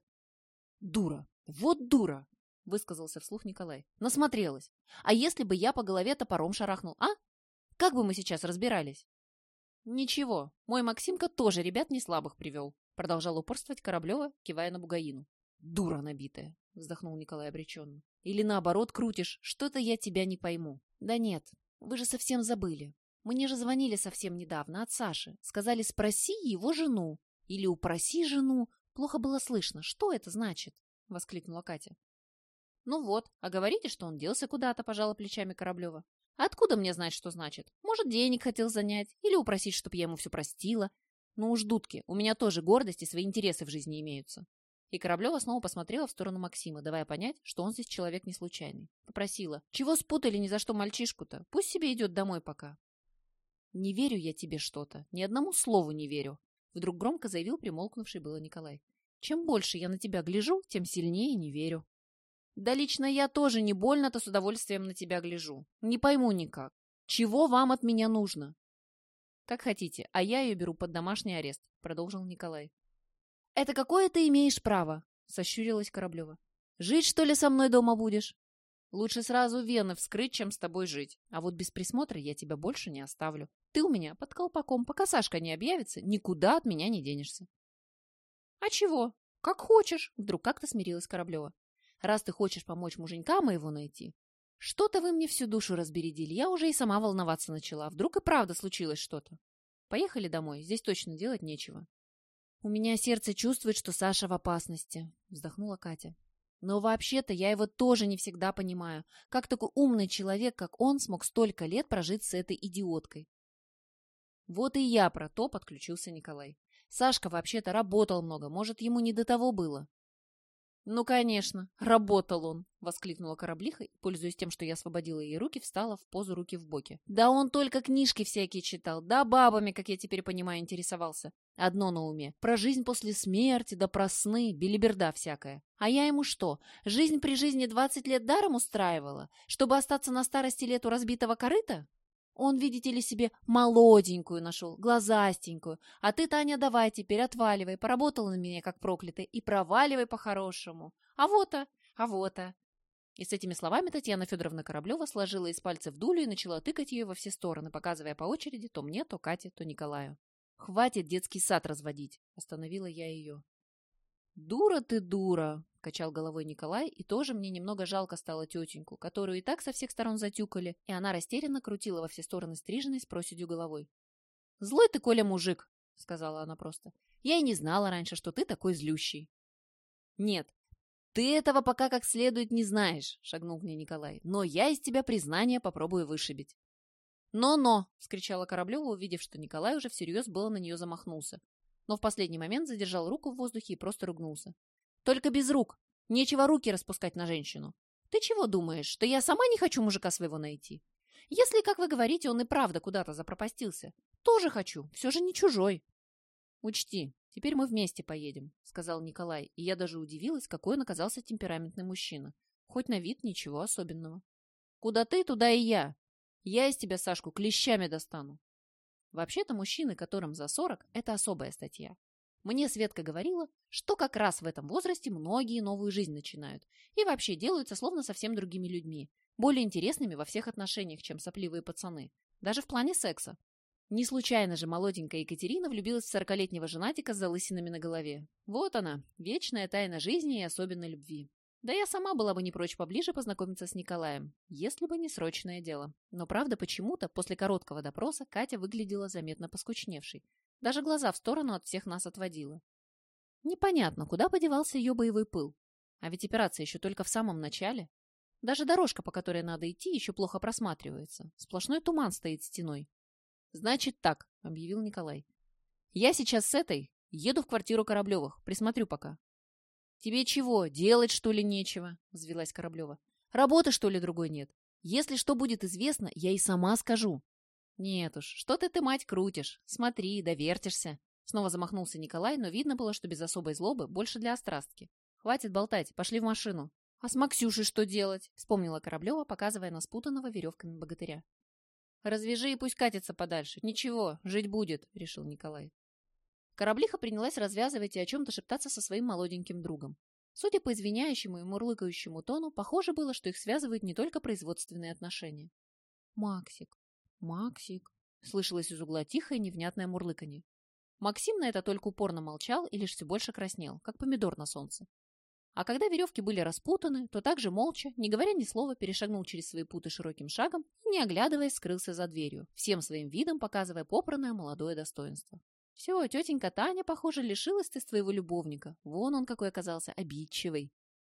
Speaker 1: «Дура! Вот дура!» высказался вслух Николай. «Насмотрелась. А если бы я по голове топором шарахнул, а? Как бы мы сейчас разбирались?» «Ничего, мой Максимка тоже ребят не слабых привел», продолжала упорствовать Кораблева, кивая на Бугаину. «Дура набитая», вздохнул Николай обреченно. «Или наоборот крутишь, что-то я тебя не пойму». «Да нет, вы же совсем забыли. Мне же звонили совсем недавно от Саши. Сказали, спроси его жену. Или упроси жену. Плохо было слышно. Что это значит?» воскликнула Катя. «Ну вот, а говорите, что он делся куда-то», пожала плечами Кораблева. «Откуда мне знать, что значит? Может, денег хотел занять или упросить, чтоб я ему все простила. Ну уж, дудки, у меня тоже гордость и свои интересы в жизни имеются». И Кораблева снова посмотрела в сторону Максима, давая понять, что он здесь человек не случайный. Попросила: «Чего спутали ни за что мальчишку-то? Пусть себе идет домой пока». «Не верю я тебе что-то, ни одному слову не верю», вдруг громко заявил примолкнувший было Николай. «Чем больше я на тебя гляжу, тем сильнее не верю». «Да лично я тоже не больно-то с удовольствием на тебя гляжу. Не пойму никак. Чего вам от меня нужно?» «Как хотите, а я ее беру под домашний арест», — продолжил Николай. «Это какое ты имеешь право?» — сощурилась Кораблева. «Жить, что ли, со мной дома будешь? Лучше сразу вены вскрыть, чем с тобой жить. А вот без присмотра я тебя больше не оставлю. Ты у меня под колпаком, пока Сашка не объявится, никуда от меня не денешься». «А чего? Как хочешь», — вдруг как-то смирилась Кораблева. «Раз ты хочешь помочь муженька моего найти, что-то вы мне всю душу разбередили, я уже и сама волноваться начала. Вдруг и правда случилось что-то. Поехали домой, здесь точно делать нечего». «У меня сердце чувствует, что Саша в опасности», — вздохнула Катя. «Но вообще-то я его тоже не всегда понимаю. Как такой умный человек, как он, смог столько лет прожить с этой идиоткой?» «Вот и я про то», — подключился Николай. «Сашка вообще-то работал много, может, ему не до того было». «Ну, конечно, работал он!» — воскликнула Кораблиха и, пользуясь тем, что я освободила ей руки, встала в позу руки в боки. «Да он только книжки всякие читал, да бабами, как я теперь понимаю, интересовался. Одно на уме — про жизнь после смерти, да про сны, белиберда всякая. А я ему что, жизнь при жизни двадцать лет даром устраивала, чтобы остаться на старости лет у разбитого корыта? Он, видите ли, себе молоденькую нашел, глазастенькую. А ты, Таня, давай теперь отваливай, поработала на меня как проклятая, и проваливай по-хорошему. А вот-то, А вот, а. И с этими словами Татьяна Федоровна Кораблева сложила из пальцев дулю и начала тыкать ее во все стороны, показывая по очереди то мне, то Кате, то Николаю. «Хватит детский сад разводить!» – остановила я ее. «Дура ты, дура!» – качал головой Николай, и тоже мне немного жалко стало тетеньку, которую и так со всех сторон затюкали, и она растерянно крутила во все стороны стриженной с проседью головой. «Злой ты, Коля, мужик!» – сказала она просто. «Я и не знала раньше, что ты такой злющий». «Нет, ты этого пока как следует не знаешь», — шагнул к ней Николай. «Но я из тебя признание попробую вышибить». «Но-но!» — вскричала Кораблева, увидев, что Николай уже всерьез было на нее замахнулся. Но в последний момент задержал руку в воздухе и просто ругнулся. «Только без рук! Нечего руки распускать на женщину! Ты чего думаешь, что я сама не хочу мужика своего найти? Если, как вы говорите, он и правда куда-то запропастился, тоже хочу, все же не чужой». «Учти, теперь мы вместе поедем», — сказал Николай, и я даже удивилась, какой он оказался темпераментный мужчина. Хоть на вид ничего особенного. «Куда ты, туда и я. Я из тебя Сашку клещами достану». Вообще-то мужчины, которым за сорок, это особая статья. Мне Светка говорила, что как раз в этом возрасте многие новую жизнь начинают и вообще делаются словно совсем другими людьми, более интересными во всех отношениях, чем сопливые пацаны, даже в плане секса. Не случайно же молоденькая Екатерина влюбилась в сорокалетнего женатика с залысинами на голове. Вот она, вечная тайна жизни и особенной любви. Да я сама была бы не прочь поближе познакомиться с Николаем, если бы не срочное дело. Но правда, почему-то после короткого допроса Катя выглядела заметно поскучневшей. Даже глаза в сторону от всех нас отводила. Непонятно, куда подевался ее боевой пыл. А ведь операция еще только в самом начале. Даже дорожка, по которой надо идти, еще плохо просматривается. Сплошной туман стоит стеной. «Значит так», — объявил Николай. «Я сейчас с этой еду в квартиру Кораблевых, присмотрю пока». «Тебе чего, делать, что ли, нечего?» — взвилась Кораблева. «Работы, что ли, другой нет? Если что будет известно, я и сама скажу». «Нет уж, что ты ты, мать, крутишь? Смотри, довертишься». Снова замахнулся Николай, но видно было, что без особой злобы, больше для острастки. «Хватит болтать, пошли в машину». «А с Максюшей что делать?» — вспомнила Кораблева, показывая на спутанного веревками богатыря. «Развяжи и пусть катится подальше. Ничего, жить будет», — решил Николай. Кораблиха принялась развязывать и о чем-то шептаться со своим молоденьким другом. Судя по извиняющему и мурлыкающему тону, похоже было, что их связывают не только производственные отношения. «Максик, Максик», — слышалось из угла тихое невнятное мурлыканье. Максим на это только упорно молчал и лишь все больше краснел, как помидор на солнце. А когда веревки были распутаны, то также молча, не говоря ни слова, перешагнул через свои путы широким шагом и, не оглядываясь, скрылся за дверью, всем своим видом показывая попранное молодое достоинство. «Все, тетенька Таня, похоже, лишилась ты своего любовника. Вон он какой оказался, обидчивый».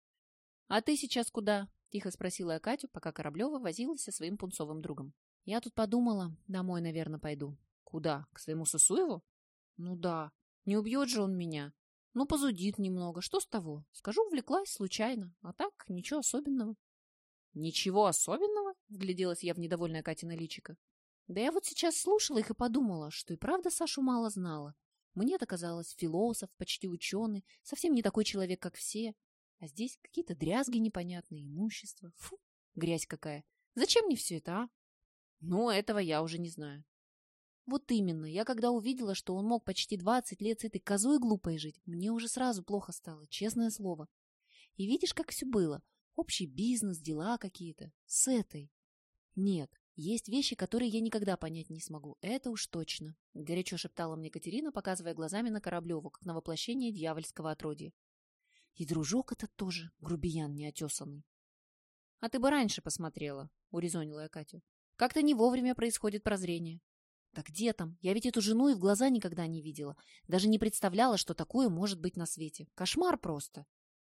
Speaker 1: «А ты сейчас куда?» – тихо спросила я Катю, пока Кораблева возилась со своим пунцовым другом. «Я тут подумала, домой, наверное, пойду». «Куда? К своему Сысуеву?» «Ну да, не убьет же он меня. Ну, позудит немного. Что с того? Скажу, увлеклась случайно. А так, ничего особенного». «Ничего особенного?» – вгляделась я в недовольное Катина личико. Да я вот сейчас слушала их и подумала, что и правда Сашу мало знала. Мне-то казалось, философ, почти ученый, совсем не такой человек, как все. А здесь какие-то дрязги непонятные, имущество. Фу, грязь какая. Зачем мне все это, а? Ну, этого я уже не знаю. Вот именно, я когда увидела, что он мог почти двадцать лет с этой козой глупой жить, мне уже сразу плохо стало, честное слово. И видишь, как все было. Общий бизнес, дела какие-то. С этой. Нет. Есть вещи, которые я никогда понять не смогу. Это уж точно. Горячо шептала мне Катерина, показывая глазами на Кораблеву, как на воплощение дьявольского отродья. И дружок этот тоже, грубиян неотесанный. — А ты бы раньше посмотрела, — урезонила я Катю. — Как-то не вовремя происходит прозрение. — Да где там? Я ведь эту жену и в глаза никогда не видела. Даже не представляла, что такое может быть на свете. Кошмар просто.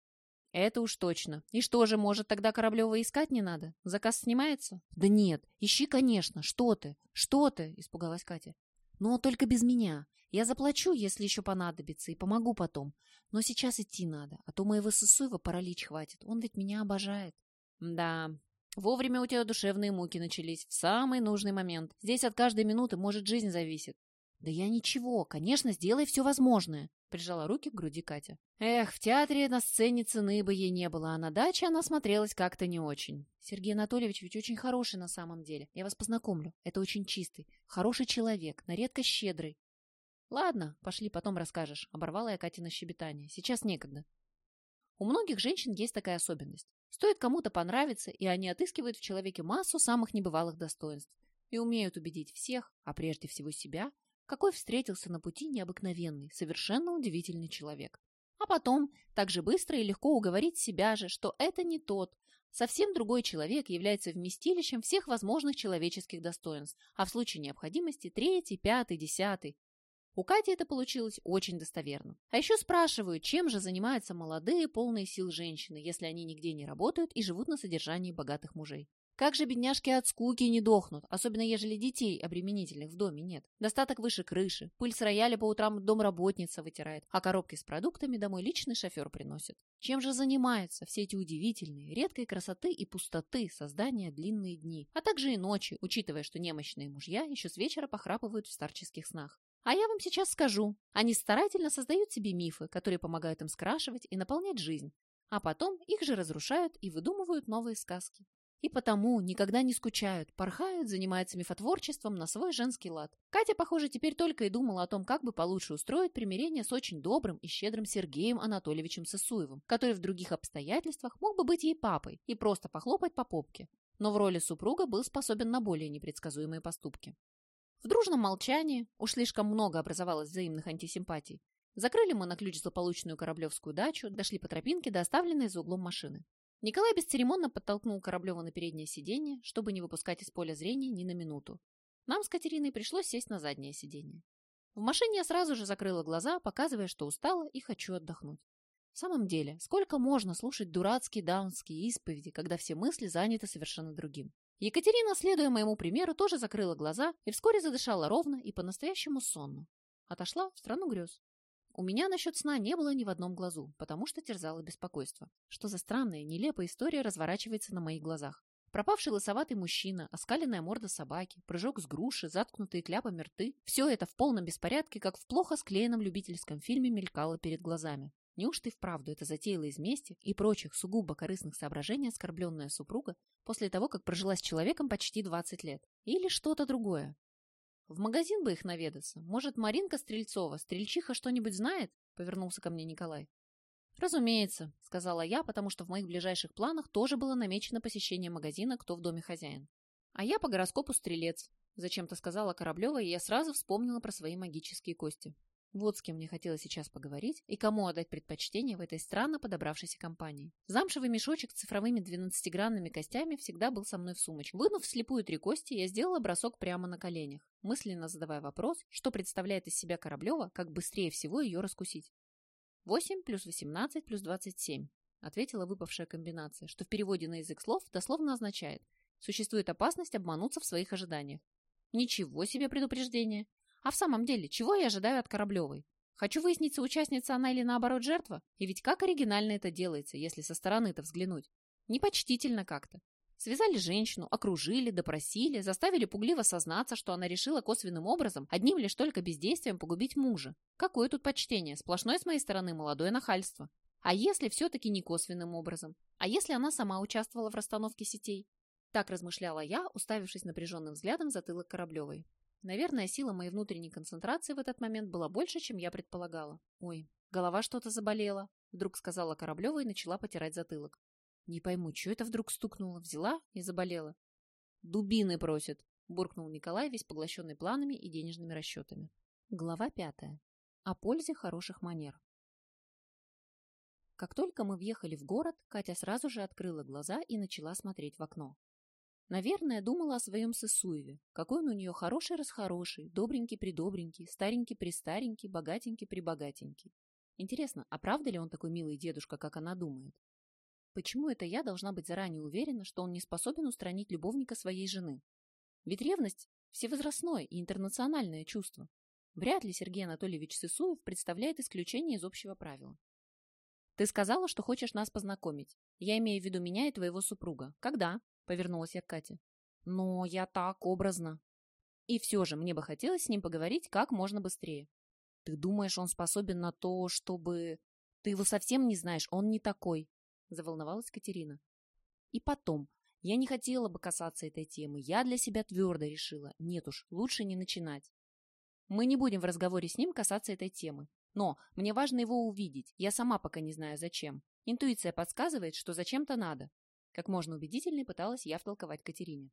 Speaker 1: Это уж точно. И что же, может, тогда Кораблева искать не надо? Заказ снимается? Да нет, ищи, конечно. Что ты? Что ты? Испугалась Катя. Но только без меня. Я заплачу, если еще понадобится, и помогу потом. Но сейчас идти надо, а то моего Сысуева паралич хватит. Он ведь меня обожает. Да, вовремя у тебя душевные муки начались. В самый нужный момент. Здесь от каждой минуты, может, жизнь зависит. Да я ничего, конечно, сделай все возможное. Прижала руки к груди Катя. Эх, в театре на сцене цены бы ей не было, а на даче она смотрелась как-то не очень. Сергей Анатольевич ведь очень хороший на самом деле. Я вас познакомлю. Это очень чистый, хороший человек, на редкость щедрый. Ладно, пошли, потом расскажешь. Оборвала я Катина щебетание. Сейчас некогда. У многих женщин есть такая особенность. Стоит кому-то понравиться, и они отыскивают в человеке массу самых небывалых достоинств и умеют убедить всех, а прежде всего себя, какой встретился на пути необыкновенный, совершенно удивительный человек. А потом так же быстро и легко уговорить себя же, что это не тот, совсем другой человек является вместилищем всех возможных человеческих достоинств, а в случае необходимости третий, пятый, десятый. У Кати это получилось очень достоверно. А еще спрашивают, чем же занимаются молодые, полные сил женщины, если они нигде не работают и живут на содержании богатых мужей. Как же бедняжки от скуки не дохнут, особенно ежели детей обременительных в доме нет. Достаток выше крыши, пыль с рояля по утрам домработница вытирает, а коробки с продуктами домой личный шофер приносит. Чем же занимаются все эти удивительные, редкой красоты и пустоты создания длинные дни, а также и ночи, учитывая, что немощные мужья еще с вечера похрапывают в старческих снах? А я вам сейчас скажу. Они старательно создают себе мифы, которые помогают им скрашивать и наполнять жизнь, а потом их же разрушают и выдумывают новые сказки. И потому никогда не скучают, порхают, занимаются мифотворчеством на свой женский лад. Катя, похоже, теперь только и думала о том, как бы получше устроить примирение с очень добрым и щедрым Сергеем Анатольевичем Сысуевым, который в других обстоятельствах мог бы быть ей папой и просто похлопать по попке, но в роли супруга был способен на более непредсказуемые поступки. В дружном молчании, уж слишком много образовалось взаимных антисимпатий, закрыли мы на ключ злополучную Кораблевскую дачу, дошли по тропинке до оставленной за углом машины. Николай бесцеремонно подтолкнул Кораблева на переднее сиденье, чтобы не выпускать из поля зрения ни на минуту. Нам с Катериной пришлось сесть на заднее сиденье. В машине я сразу же закрыла глаза, показывая, что устала и хочу отдохнуть. В самом деле, сколько можно слушать дурацкие дамские исповеди, когда все мысли заняты совершенно другим? Екатерина, следуя моему примеру, тоже закрыла глаза и вскоре задышала ровно и по-настоящему сонно. Отошла в страну грез. У меня насчет сна не было ни в одном глазу, потому что терзало беспокойство. Что за странная, нелепая история разворачивается на моих глазах? Пропавший лысоватый мужчина, оскаленная морда собаки, прыжок с груши, заткнутые кляпами рты – все это в полном беспорядке, как в плохо склеенном любительском фильме мелькало перед глазами. Неужто и вправду это затеяла из мести и прочих сугубо корыстных соображений оскорбленная супруга после того, как прожила с человеком почти двадцать лет? Или что-то другое? В магазин бы их наведаться. Может, Маринка Стрельцова, стрельчиха, что-нибудь знает? Повернулся ко мне Николай. Разумеется, сказала я, потому что в моих ближайших планах тоже было намечено посещение магазина «Кто в доме хозяин». А я по гороскопу стрелец, зачем-то сказала Кораблева, и я сразу вспомнила про свои магические кости. Вот с кем мне хотелось сейчас поговорить и кому отдать предпочтение в этой странно подобравшейся компании. Замшевый мешочек с цифровыми двенадцатигранными костями всегда был со мной в сумочке. Вынув вслепую три кости, я сделала бросок прямо на коленях, мысленно задавая вопрос, что представляет из себя Кораблева, как быстрее всего ее раскусить. восемь плюс восемнадцать плюс двадцать семь, ответила выпавшая комбинация, что в переводе на язык слов дословно означает: существует опасность обмануться в своих ожиданиях. Ничего себе предупреждение! А в самом деле, чего я ожидаю от Кораблевой? Хочу выяснить, соучастница она или наоборот жертва? И ведь как оригинально это делается, если со стороны-то взглянуть? Непочтительно как-то. Связали женщину, окружили, допросили, заставили пугливо сознаться, что она решила косвенным образом, одним лишь только бездействием, погубить мужа. Какое тут почтение? Сплошное с моей стороны молодое нахальство. А если все-таки не косвенным образом? А если она сама участвовала в расстановке сетей? Так размышляла я, уставившись напряженным взглядом в затылок Кораблевой. Наверное, сила моей внутренней концентрации в этот момент была больше, чем я предполагала. «Ой, голова что-то заболела», — вдруг сказала Кораблева и начала потирать затылок. Не пойму, что это вдруг стукнуло, взяла и заболела. «Дубины просят», — буркнул Николай, весь поглощенный планами и денежными расчетами. Глава пятая. О пользе хороших манер. Как только мы въехали в город, Катя сразу же открыла глаза и начала смотреть в окно. Наверное, думала о своем Сысуеве. Какой он у нее хороший-расхороший, добренький-придобренький, старенький-престаренький, богатенький-прибогатенький. Интересно, а правда ли он такой милый дедушка, как она думает? Почему это я должна быть заранее уверена, что он не способен устранить любовника своей жены? Ведь ревность – всевозрастное и интернациональное чувство. Вряд ли Сергей Анатольевич Сысуев представляет исключение из общего правила. «Ты сказала, что хочешь нас познакомить. Я имею в виду меня и твоего супруга. Когда?» – повернулась я к Кате. «Но я так образно». «И все же мне бы хотелось с ним поговорить как можно быстрее». «Ты думаешь, он способен на то, чтобы...» «Ты его совсем не знаешь, он не такой», – заволновалась Катерина. «И потом, я не хотела бы касаться этой темы. Я для себя твердо решила. Нет уж, лучше не начинать. Мы не будем в разговоре с ним касаться этой темы. Но мне важно его увидеть. Я сама пока не знаю зачем. Интуиция подсказывает, что зачем-то надо. Как можно убедительнее пыталась я втолковать Катерине.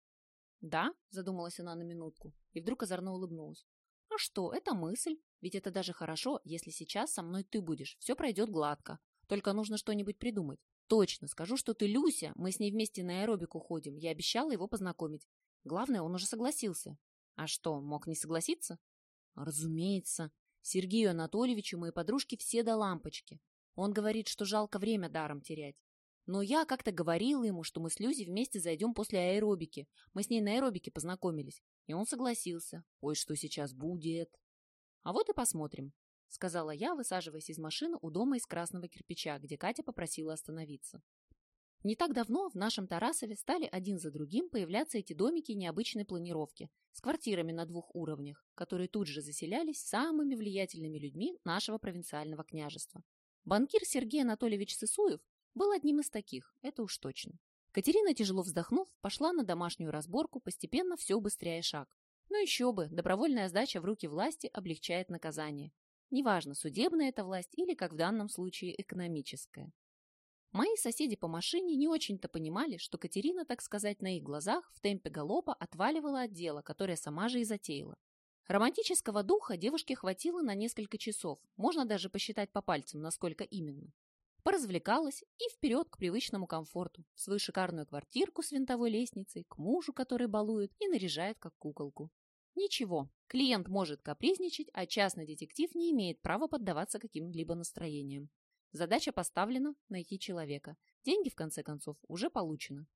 Speaker 1: «Да», — задумалась она на минутку, и вдруг озорно улыбнулась. «А что, это мысль. Ведь это даже хорошо, если сейчас со мной ты будешь. Все пройдет гладко. Только нужно что-нибудь придумать. Точно, скажу, что ты Люся. Мы с ней вместе на аэробику ходим. Я обещала его познакомить. Главное, он уже согласился». «А что, мог не согласиться?» «Разумеется. Сергею Анатольевичу мои подружки все до лампочки. Он говорит, что жалко время даром терять. Но я как-то говорила ему, что мы с Люзей вместе зайдем после аэробики. Мы с ней на аэробике познакомились. И он согласился. Ой, что сейчас будет?» «А вот и посмотрим», — сказала я, высаживаясь из машины у дома из красного кирпича, где Катя попросила остановиться. Не так давно в нашем Тарасове стали один за другим появляться эти домики необычной планировки с квартирами на двух уровнях, которые тут же заселялись самыми влиятельными людьми нашего провинциального княжества. Банкир Сергей Анатольевич Сысуев был одним из таких, это уж точно. Катерина, тяжело вздохнув, пошла на домашнюю разборку, постепенно все убыстряя шаг. Ну еще бы, добровольная сдача в руки власти облегчает наказание. Неважно, судебная это власть или, как в данном случае, экономическая. Мои соседи по машине не очень-то понимали, что Катерина, так сказать, на их глазах в темпе галопа отваливала от дела, которое сама же и затеяла. Романтического духа девушке хватило на несколько часов, можно даже посчитать по пальцам, насколько именно. Поразвлекалась и вперед к привычному комфорту, в свою шикарную квартирку с винтовой лестницей, к мужу, который балует и наряжает как куколку. Ничего, клиент может капризничать, а частный детектив не имеет права поддаваться каким-либо настроениям. Задача поставлена – найти человека. Деньги, в конце концов, уже получены.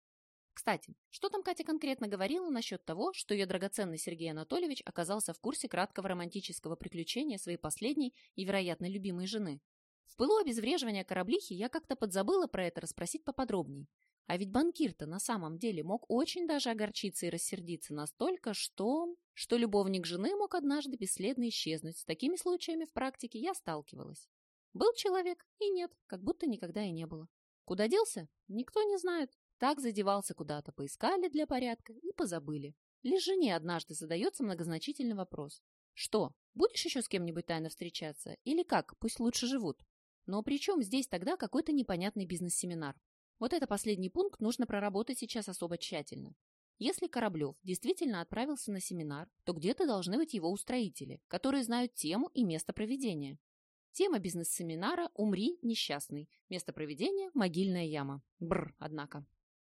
Speaker 1: Кстати, что там Катя конкретно говорила насчет того, что ее драгоценный Сергей Анатольевич оказался в курсе краткого романтического приключения своей последней и, вероятно, любимой жены? В пылу обезвреживания кораблихи я как-то подзабыла про это расспросить поподробней. А ведь банкир-то на самом деле мог очень даже огорчиться и рассердиться настолько, что... что любовник жены мог однажды бесследно исчезнуть. С такими случаями в практике я сталкивалась. Был человек, и нет, как будто никогда и не было. Куда делся? Никто не знает. Так задевался куда-то, поискали для порядка и позабыли. Лишь жене однажды задается многозначительный вопрос. Что, будешь еще с кем-нибудь тайно встречаться? Или как, пусть лучше живут? Но при чем здесь тогда какой-то непонятный бизнес-семинар? Вот это последний пункт нужно проработать сейчас особо тщательно. Если Кораблев действительно отправился на семинар, то где-то должны быть его устроители, которые знают тему и место проведения. Тема бизнес-семинара «Умри, несчастный». Место проведения – могильная яма. Бррр, однако.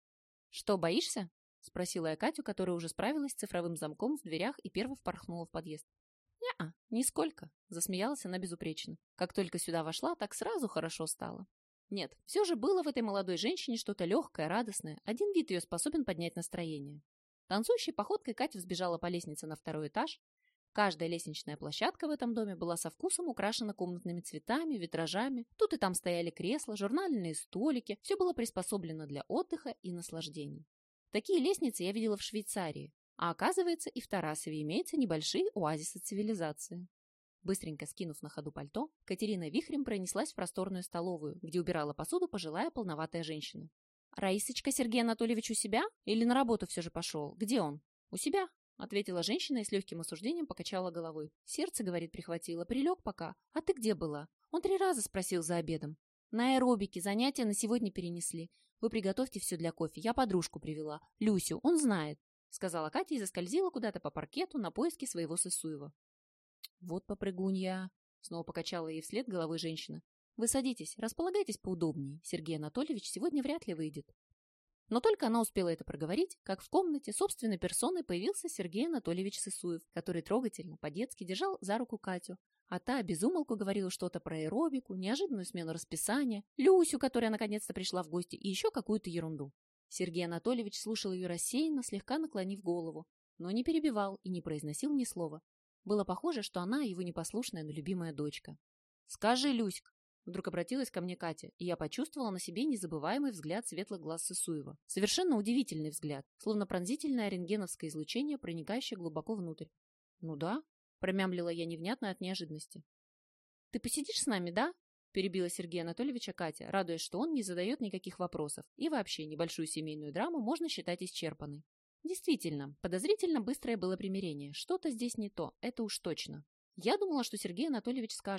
Speaker 1: «Что, боишься?» – спросила я Катю, которая уже справилась с цифровым замком в дверях и первой впорхнула в подъезд. «Не-а, нисколько», – засмеялась она безупречно. Как только сюда вошла, так сразу хорошо стало. Нет, все же было в этой молодой женщине что-то легкое, радостное. Один вид ее способен поднять настроение. Танцующей походкой Катя взбежала по лестнице на второй этаж. Каждая лестничная площадка в этом доме была со вкусом украшена комнатными цветами, витражами. Тут и там стояли кресла, журнальные столики. Все было приспособлено для отдыха и наслаждений. Такие лестницы я видела в Швейцарии. А оказывается, и в Тарасове имеются небольшие оазисы цивилизации. Быстренько скинув на ходу пальто, Катерина вихрем пронеслась в просторную столовую, где убирала посуду пожилая полноватая женщина. «Раисочка, Сергей Анатольевич у себя? Или на работу все же пошел? Где он?» «У себя», — ответила женщина и с легким осуждением покачала головой. «Сердце, — говорит, — прихватило. Прилег пока. А ты где была? Он три раза спросил за обедом. На аэробике занятия на сегодня перенесли. Вы приготовьте все для кофе. Я подружку привела. Люсю, он знает», — сказала Катя и заскользила куда-то по паркету на поиски своего Сысуева. «Вот попрыгунья!» — снова покачала ей вслед головой женщина. «Вы садитесь, располагайтесь поудобнее. Сергей Анатольевич сегодня вряд ли выйдет». Но только она успела это проговорить, как в комнате собственной персоной появился Сергей Анатольевич Сысуев, который трогательно, по-детски держал за руку Катю, а та без умолку говорила что-то про аэробику, неожиданную смену расписания, Люсю, которая наконец-то пришла в гости, и еще какую-то ерунду. Сергей Анатольевич слушал ее рассеянно, слегка наклонив голову, но не перебивал и не произносил ни слова. Было похоже, что она его непослушная, но любимая дочка. «Скажи, Люська!» Вдруг обратилась ко мне Катя, и я почувствовала на себе незабываемый взгляд светлых глаз Сысуева. Совершенно удивительный взгляд, словно пронзительное рентгеновское излучение, проникающее глубоко внутрь. «Ну да», — промямлила я невнятно от неожиданности. «Ты посидишь с нами, да?» — перебила Сергея Анатольевича Катя, радуясь, что он не задает никаких вопросов, и вообще небольшую семейную драму можно считать исчерпанной. Действительно, подозрительно быстрое было примирение. Что-то здесь не то, это уж точно. Я думала, что Сергей Анатольевич скажет: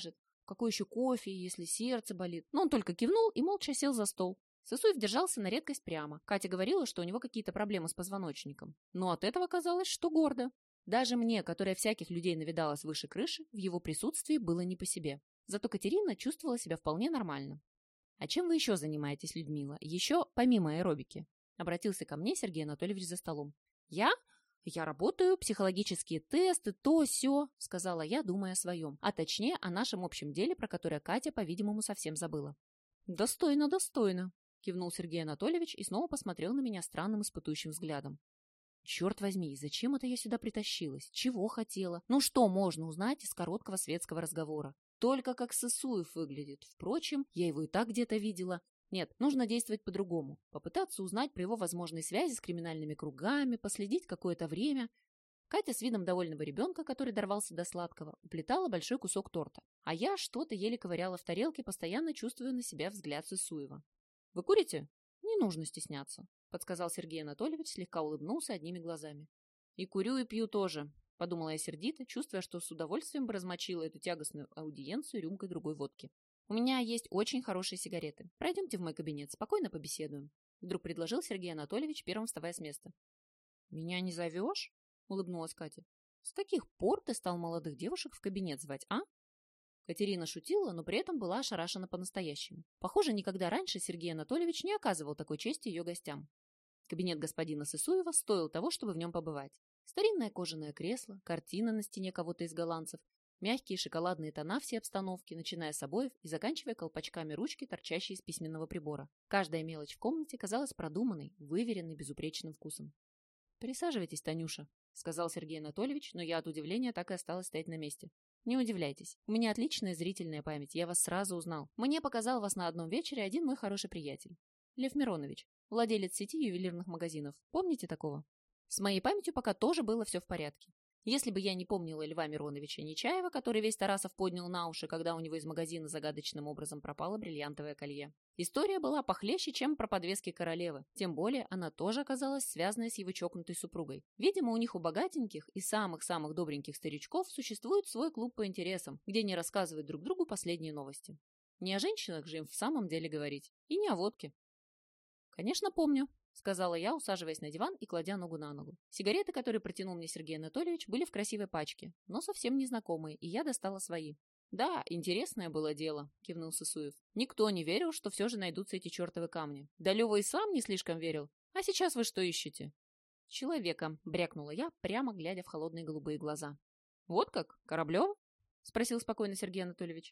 Speaker 1: какой еще кофе, если сердце болит. Но он только кивнул и молча сел за стол. Сысуев держался на редкость прямо. Катя говорила, что у него какие-то проблемы с позвоночником. Но от этого казалось, что гордо. Даже мне, которая всяких людей навидалась выше крыши, в его присутствии было не по себе. Зато Катерина чувствовала себя вполне нормально. «А чем вы еще занимаетесь, Людмила? Еще помимо аэробики?» Обратился ко мне Сергей Анатольевич за столом. «Я? Я работаю, психологические тесты, то, сё», сказала я, думая о своем. А точнее, о нашем общем деле, про которое Катя, по-видимому, совсем забыла. «Достойно, достойно», кивнул Сергей Анатольевич и снова посмотрел на меня странным испытующим взглядом. Черт возьми, зачем это я сюда притащилась? Чего хотела? Ну что можно узнать из короткого светского разговора? Только как Сысуев выглядит. Впрочем, я его и так где-то видела. Нет, нужно действовать по-другому. Попытаться узнать про его возможные связи с криминальными кругами, последить какое-то время. Катя с видом довольного ребенка, который дорвался до сладкого, уплетала большой кусок торта. А я что-то еле ковыряла в тарелке, постоянно чувствуя на себя взгляд Сысуева. «Вы курите? Не нужно стесняться», — подсказал Сергей Анатольевич, слегка улыбнулся одними глазами. «И курю, и пью тоже», — подумала я сердито, чувствуя, что с удовольствием бы размочила эту тягостную аудиенцию рюмкой другой водки. «У меня есть очень хорошие сигареты. Пройдемте в мой кабинет, спокойно побеседуем», — вдруг предложил Сергей Анатольевич, первым вставая с места. «Меня не зовешь?» — улыбнулась Катя. «С каких пор ты стал молодых девушек в кабинет звать, а?» Катерина шутила, но при этом была ошарашена по-настоящему. Похоже, никогда раньше Сергей Анатольевич не оказывал такой чести ее гостям. Кабинет господина Сысуева стоил того, чтобы в нем побывать. Старинное кожаное кресло, картина на стене кого-то из голландцев, мягкие шоколадные тона всей обстановки, начиная с обоев и заканчивая колпачками ручки, торчащие из письменного прибора. Каждая мелочь в комнате казалась продуманной, выверенной, безупречным вкусом. «Присаживайтесь, Танюша», — сказал Сергей Анатольевич, но я от удивления так и осталась стоять на месте. «Не удивляйтесь. У меня отличная зрительная память, я вас сразу узнал. Мне показал вас на одном вечере один мой хороший приятель. Лев Миронович, владелец сети ювелирных магазинов. Помните такого?» С моей памятью пока тоже было все в порядке. Если бы я не помнила Льва Мироновича Нечаева, который весь Тарасов поднял на уши, когда у него из магазина загадочным образом пропало бриллиантовое колье. История была похлеще, чем про подвески королевы. Тем более она тоже оказалась связанной с его чокнутой супругой. Видимо, у них у богатеньких и самых-самых добреньких старичков существует свой клуб по интересам, где они рассказывают друг другу последние новости. Не о женщинах же им в самом деле говорить. И не о водке. «Конечно, помню», — сказала я, усаживаясь на диван и кладя ногу на ногу. Сигареты, которые протянул мне Сергей Анатольевич, были в красивой пачке, но совсем незнакомые, и я достала свои. «Да, интересное было дело», — кивнул Сысуев. «Никто не верил, что все же найдутся эти чертовы камни. Да Лева и сам не слишком верил. А сейчас вы что ищете?» «Человека», — брякнула я, прямо глядя в холодные голубые глаза. «Вот как? Кораблев?» — спросил спокойно Сергей Анатольевич.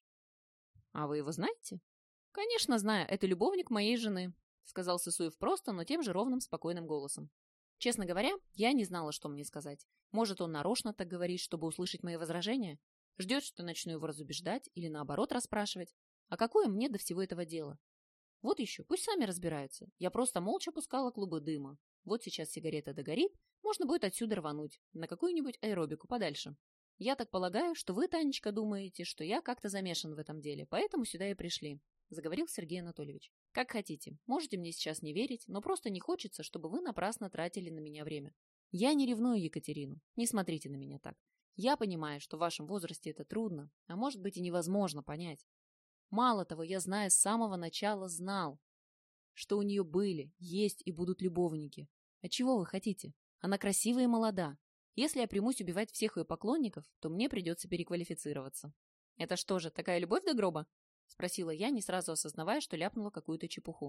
Speaker 1: «А вы его знаете?» «Конечно знаю, это любовник моей жены», — сказал Сысуев просто, но тем же ровным, спокойным голосом. Честно говоря, я не знала, что мне сказать. Может, он нарочно так говорит, чтобы услышать мои возражения? Ждет, что начну его разубеждать или наоборот расспрашивать. А какое мне до всего этого дело? Вот еще, пусть сами разбираются. Я просто молча пускала клубы дыма. Вот сейчас сигарета догорит, можно будет отсюда рвануть, на какую-нибудь аэробику подальше. Я так полагаю, что вы, Танечка, думаете, что я как-то замешан в этом деле, поэтому сюда и пришли. Заговорил Сергей Анатольевич. Как хотите, можете мне сейчас не верить, но просто не хочется, чтобы вы напрасно тратили на меня время. Я не ревную Екатерину, не смотрите на меня так. Я понимаю, что в вашем возрасте это трудно, а может быть и невозможно понять. Мало того, я знаю, с самого начала знал, что у нее были, есть и будут любовники. А чего вы хотите? Она красивая и молода. Если я примусь убивать всех ее поклонников, то мне придется переквалифицироваться. Это что же, такая любовь до гроба? Спросила я, не сразу осознавая, что ляпнула какую-то чепуху.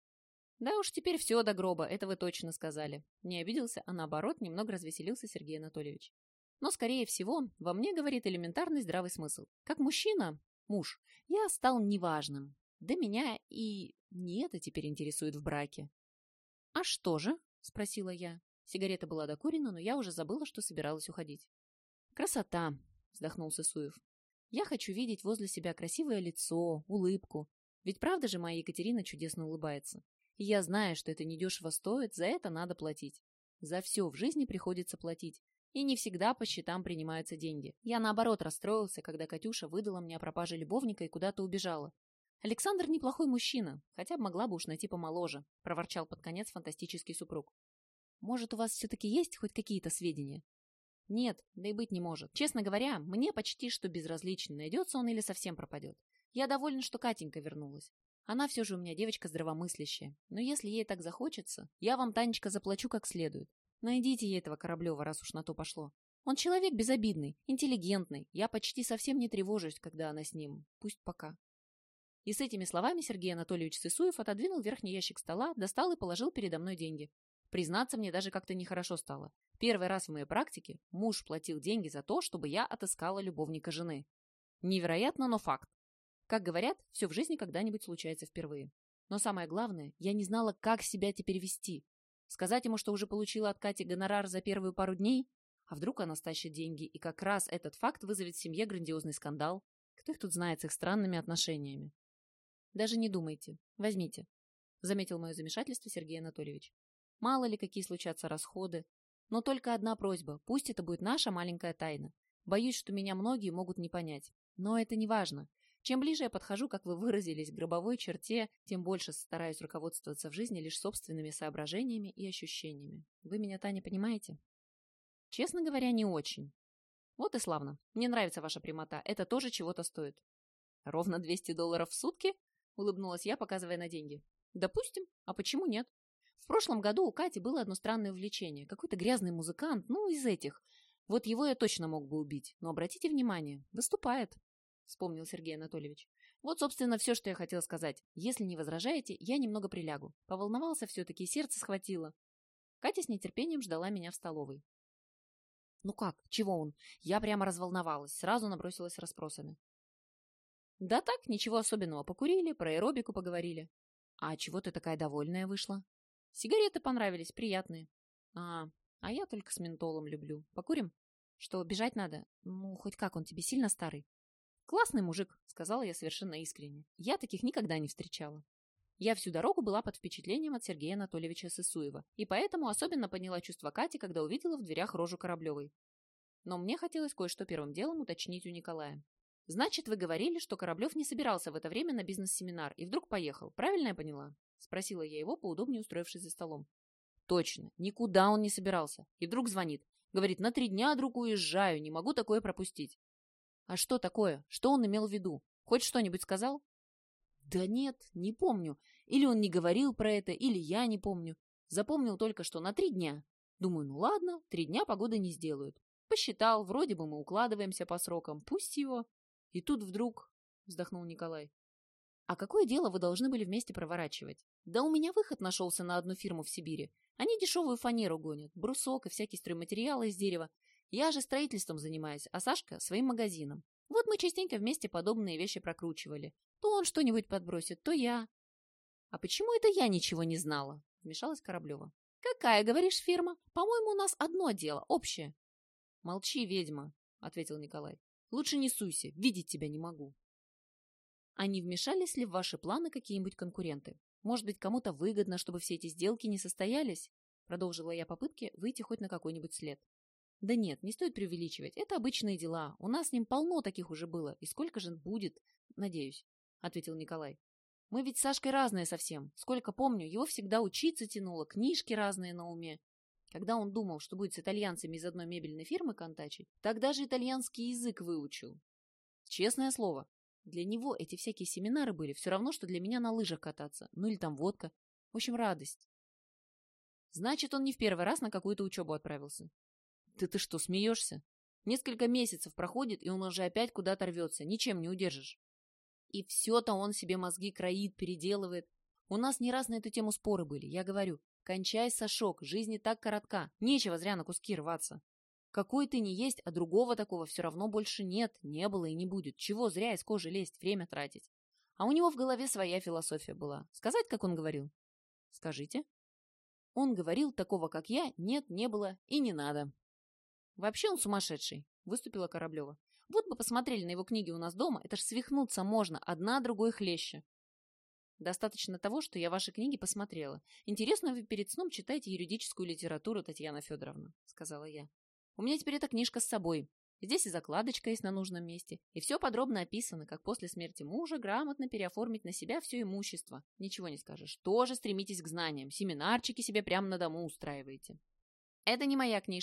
Speaker 1: Да уж теперь все до гроба, это вы точно сказали. Не обиделся, а наоборот, немного развеселился Сергей Анатольевич. Но, скорее всего, во мне говорит элементарный здравый смысл. Как мужчина, муж, я стал неважным. Да меня и не это теперь интересует в браке. «А что же?» – спросила я. Сигарета была докурена, но я уже забыла, что собиралась уходить. «Красота!» – вздохнул Сысуев. «Я хочу видеть возле себя красивое лицо, улыбку. Ведь правда же моя Екатерина чудесно улыбается? И я знаю, что это недешево стоит, за это надо платить. За все в жизни приходится платить. И не всегда по счетам принимаются деньги. Я, наоборот, расстроился, когда Катюша выдала мне о пропаже любовника и куда-то убежала. Александр неплохой мужчина, хотя бы могла бы уж найти помоложе», – проворчал под конец фантастический супруг. «Может, у вас все-таки есть хоть какие-то сведения?» Нет, да и быть не может. Честно говоря, мне почти что безразлично, найдется он или совсем пропадет. Я довольна, что Катенька вернулась. Она все же у меня девочка здравомыслящая. Но если ей так захочется, я вам, Танечка, заплачу как следует. Найдите ей этого Кораблева, раз уж на то пошло. Он человек безобидный, интеллигентный. Я почти совсем не тревожусь, когда она с ним. Пусть пока. И с этими словами Сергей Анатольевич Сысуев отодвинул верхний ящик стола, достал и положил передо мной деньги. Признаться, мне даже как-то нехорошо стало. Первый раз в моей практике муж платил деньги за то, чтобы я отыскала любовника жены. Невероятно, но факт. Как говорят, все в жизни когда-нибудь случается впервые. Но самое главное, я не знала, как себя теперь вести. Сказать ему, что уже получила от Кати гонорар за первые пару дней? А вдруг она стащит деньги, и как раз этот факт вызовет в семье грандиозный скандал? Кто их тут знает с их странными отношениями? Даже не думайте. Возьмите. Заметил мое замешательство Сергей Анатольевич. Мало ли какие случатся расходы. Но только одна просьба. Пусть это будет наша маленькая тайна. Боюсь, что меня многие могут не понять. Но это не важно. Чем ближе я подхожу, как вы выразились, к гробовой черте, тем больше стараюсь руководствоваться в жизни лишь собственными соображениями и ощущениями. Вы меня, Таня, понимаете? Честно говоря, не очень. Вот и славно. Мне нравится ваша прямота. Это тоже чего-то стоит. Ровно двести долларов в сутки? Улыбнулась я, показывая на деньги. Допустим. А почему нет? В прошлом году у Кати было одно странное увлечение. Какой-то грязный музыкант, ну, из этих. Вот его я точно мог бы убить. Но обратите внимание, выступает. Вспомнил Сергей Анатольевич. Вот, собственно, все, что я хотел сказать. Если не возражаете, я немного прилягу. Поволновался все-таки, сердце схватило. Катя с нетерпением ждала меня в столовой. Ну как? Чего он? Я прямо разволновалась, сразу набросилась с расспросами. Да так, ничего особенного. Покурили, про аэробику поговорили. А чего ты такая довольная вышла? Сигареты понравились, приятные. А, а я только с ментолом люблю. Покурим? Что, бежать надо? Ну, хоть как, он тебе сильно старый? «Классный мужик», — сказала я совершенно искренне. Я таких никогда не встречала. Я всю дорогу была под впечатлением от Сергея Анатольевича Сысуева, и поэтому особенно поняла чувство Кати, когда увидела в дверях рожу Кораблевой. Но мне хотелось кое-что первым делом уточнить у Николая. «Значит, вы говорили, что Кораблев не собирался в это время на бизнес-семинар и вдруг поехал. Правильно я поняла?» — спросила я его, поудобнее устроившись за столом. «Точно. Никуда он не собирался. И вдруг звонит. Говорит, на три дня, друг, уезжаю, не могу такое пропустить». «А что такое? Что он имел в виду? Хоть что-нибудь сказал?» «Да нет, не помню. Или он не говорил про это, или я не помню. Запомнил только, что на три дня. Думаю, ну ладно, три дня погоды не сделают. Посчитал, вроде бы мы укладываемся по срокам. Пусть его». И тут вдруг... Вздохнул Николай. «А какое дело вы должны были вместе проворачивать? Да у меня выход нашелся на одну фирму в Сибири. Они дешевую фанеру гонят, брусок и всякие стройматериалы из дерева. Я же строительством занимаюсь, а Сашка своим магазином. Вот мы частенько вместе подобные вещи прокручивали. То он что-нибудь подбросит, то я. А почему это я ничего не знала? Вмешалась Кораблева. Какая, говоришь, фирма? По-моему, у нас одно дело, общее. Молчи, ведьма, ответил Николай. Лучше не суйся, видеть тебя не могу. А не вмешались ли в ваши планы какие-нибудь конкуренты? Может быть, кому-то выгодно, чтобы все эти сделки не состоялись? Продолжила я попытки выйти хоть на какой-нибудь след. Да нет, не стоит преувеличивать. Это обычные дела. У нас с ним полно таких уже было. И сколько же будет, надеюсь, — ответил Николай. Мы ведь с Сашкой разные совсем. Сколько помню, его всегда учиться тянуло, книжки разные на уме. Когда он думал, что будет с итальянцами из одной мебельной фирмы контачить, тогда же итальянский язык выучил. Честное слово, для него эти всякие семинары были все равно, что для меня на лыжах кататься. Ну или там водка. В общем, радость. Значит, он не в первый раз на какую-то учебу отправился. Да ты что, смеешься? Несколько месяцев проходит, и он уже опять куда-то рвется. Ничем не удержишь. И все-то он себе мозги кроит, переделывает. У нас не раз на эту тему споры были. Я говорю, кончай, Сашок, жизнь не так коротка. Нечего зря на куски рваться. Какой ты не есть, а другого такого все равно больше нет, не было и не будет. Чего зря из кожи лезть, время тратить? А у него в голове своя философия была. Сказать, как он говорил? Скажите. Он говорил, такого, как я, нет, не было и не надо. Вообще он сумасшедший, выступила Кораблева. Вот бы посмотрели на его книги у нас дома, это ж свихнуться можно, одна другой хлеще. Достаточно того, что я ваши книги посмотрела. Интересно, вы перед сном читаете юридическую литературу, Татьяна Федоровна, сказала я. У меня теперь эта книжка с собой. Здесь и закладочка есть на нужном месте, и все подробно описано, как после смерти мужа грамотно переоформить на себя все имущество. Ничего не скажешь. Тоже стремитесь к знаниям, семинарчики себе прямо на дому устраиваете. Это не моя книжка.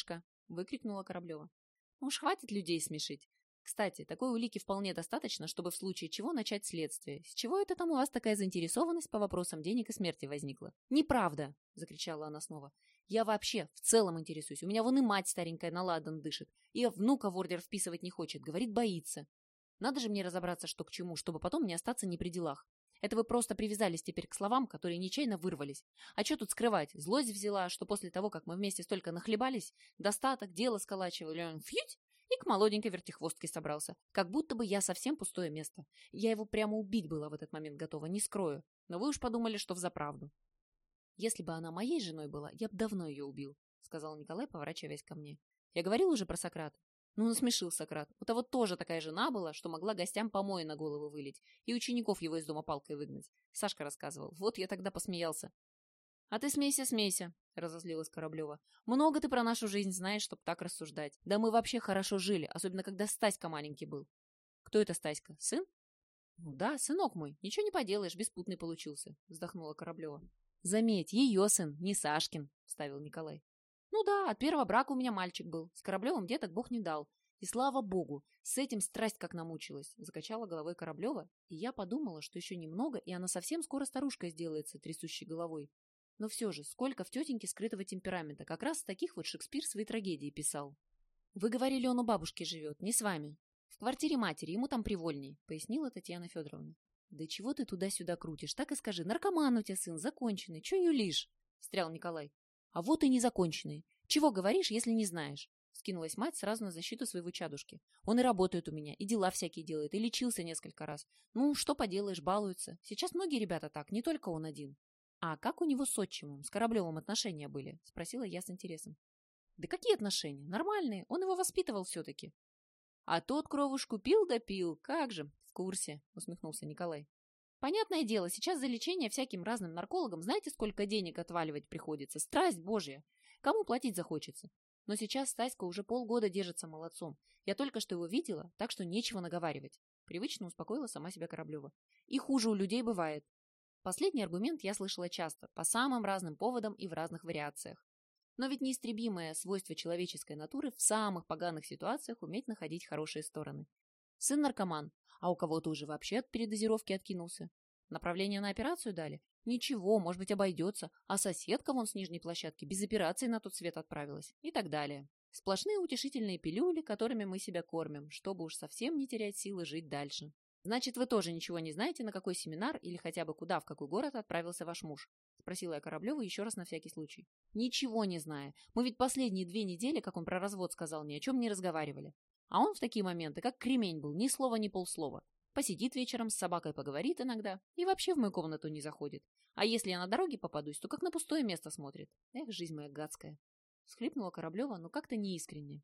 Speaker 1: выкрикнула Кораблева. Ну уж хватит людей смешить. Кстати, такой улики вполне достаточно, чтобы в случае чего начать следствие. С чего это там у вас такая заинтересованность по вопросам денег и смерти возникла? Неправда! Закричала она снова. Я вообще в целом интересуюсь. У меня вон и мать старенькая на ладан дышит. И внука в ордер вписывать не хочет. Говорит, боится. Надо же мне разобраться, что к чему, чтобы потом не остаться не при делах. Это вы просто привязались теперь к словам, которые нечаянно вырвались. А что тут скрывать? Злость взяла, что после того, как мы вместе столько нахлебались, достаток, дело сколачивали, он фьють, и к молоденькой вертихвостке собрался. Как будто бы я совсем пустое место. Я его прямо убить была в этот момент готова, не скрою. Но вы уж подумали, что взаправду. Если бы она моей женой была, я бы давно ее убил, сказал Николай, поворачиваясь ко мне. Я говорил уже про Сократа. Ну, насмешил Сократ. У того тоже такая жена была, что могла гостям помои на голову вылить и учеников его из дома палкой выгнать. Сашка рассказывал. Вот я тогда посмеялся. «А ты смейся, смейся», — разозлилась Кораблева. «Много ты про нашу жизнь знаешь, чтоб так рассуждать. Да мы вообще хорошо жили, особенно когда Стаська маленький был». «Кто это Стаська? Сын?» «Ну да, сынок мой. Ничего не поделаешь, беспутный получился», — вздохнула Кораблева. «Заметь, ее сын, не Сашкин», — вставил Николай. «Ну да, от первого брака у меня мальчик был. С Кораблевым деток Бог не дал. И слава богу, с этим страсть как намучилась», — закачала головой Кораблева, и я подумала, что еще немного, и она совсем скоро старушкой сделается, трясущей головой. Но все же, сколько в тетеньке скрытого темперамента. Как раз с таких вот Шекспир свои трагедии писал. «Вы говорили, он у бабушки живет, не с вами. В квартире матери, ему там привольней», — пояснила Татьяна Федоровна. «Да чего ты туда-сюда крутишь? Так и скажи, наркоман у тебя сын, законченный. Че юлишь?» — встрял Николай. «А вот и незаконченный. Чего говоришь, если не знаешь?» — скинулась мать сразу на защиту своего чадушки. «Он и работает у меня, и дела всякие делает, и лечился несколько раз. Ну, что поделаешь, балуется. Сейчас многие ребята так, не только он один». «А как у него с отчимом, с Кораблевым отношения были?» — спросила я с интересом. «Да какие отношения? Нормальные. Он его воспитывал все-таки». «А тот кровушку пил да пил. Как же, в курсе», — усмехнулся Николай. «Понятное дело, сейчас за лечение всяким разным наркологам знаете, сколько денег отваливать приходится? Страсть божья. Кому платить захочется? Но сейчас Стаська уже полгода держится молодцом. Я только что его видела, так что нечего наговаривать». Привычно успокоила сама себя Кораблева. «И хуже у людей бывает». Последний аргумент я слышала часто, по самым разным поводам и в разных вариациях. Но ведь неистребимое свойство человеческой натуры в самых поганых ситуациях уметь находить хорошие стороны. Сын наркоман, а у кого-то уже вообще от передозировки откинулся. Направление на операцию дали? Ничего, может быть, обойдется, а соседка вон с нижней площадки без операции на тот свет отправилась. И так далее. Сплошные утешительные пилюли, которыми мы себя кормим, чтобы уж совсем не терять силы жить дальше. «Значит, вы тоже ничего не знаете, на какой семинар или хотя бы куда, в какой город отправился ваш муж?» — спросила я Кораблеву еще раз на всякий случай. «Ничего не знаю. Мы ведь последние две недели, как он про развод сказал, ни о чем не разговаривали. А он в такие моменты, как кремень был, ни слова, ни полслова. Посидит вечером, с собакой поговорит иногда и вообще в мою комнату не заходит. А если я на дороге попадусь, то как на пустое место смотрит. Эх, жизнь моя гадская!» Всхлипнула Кораблева, но как-то неискренне.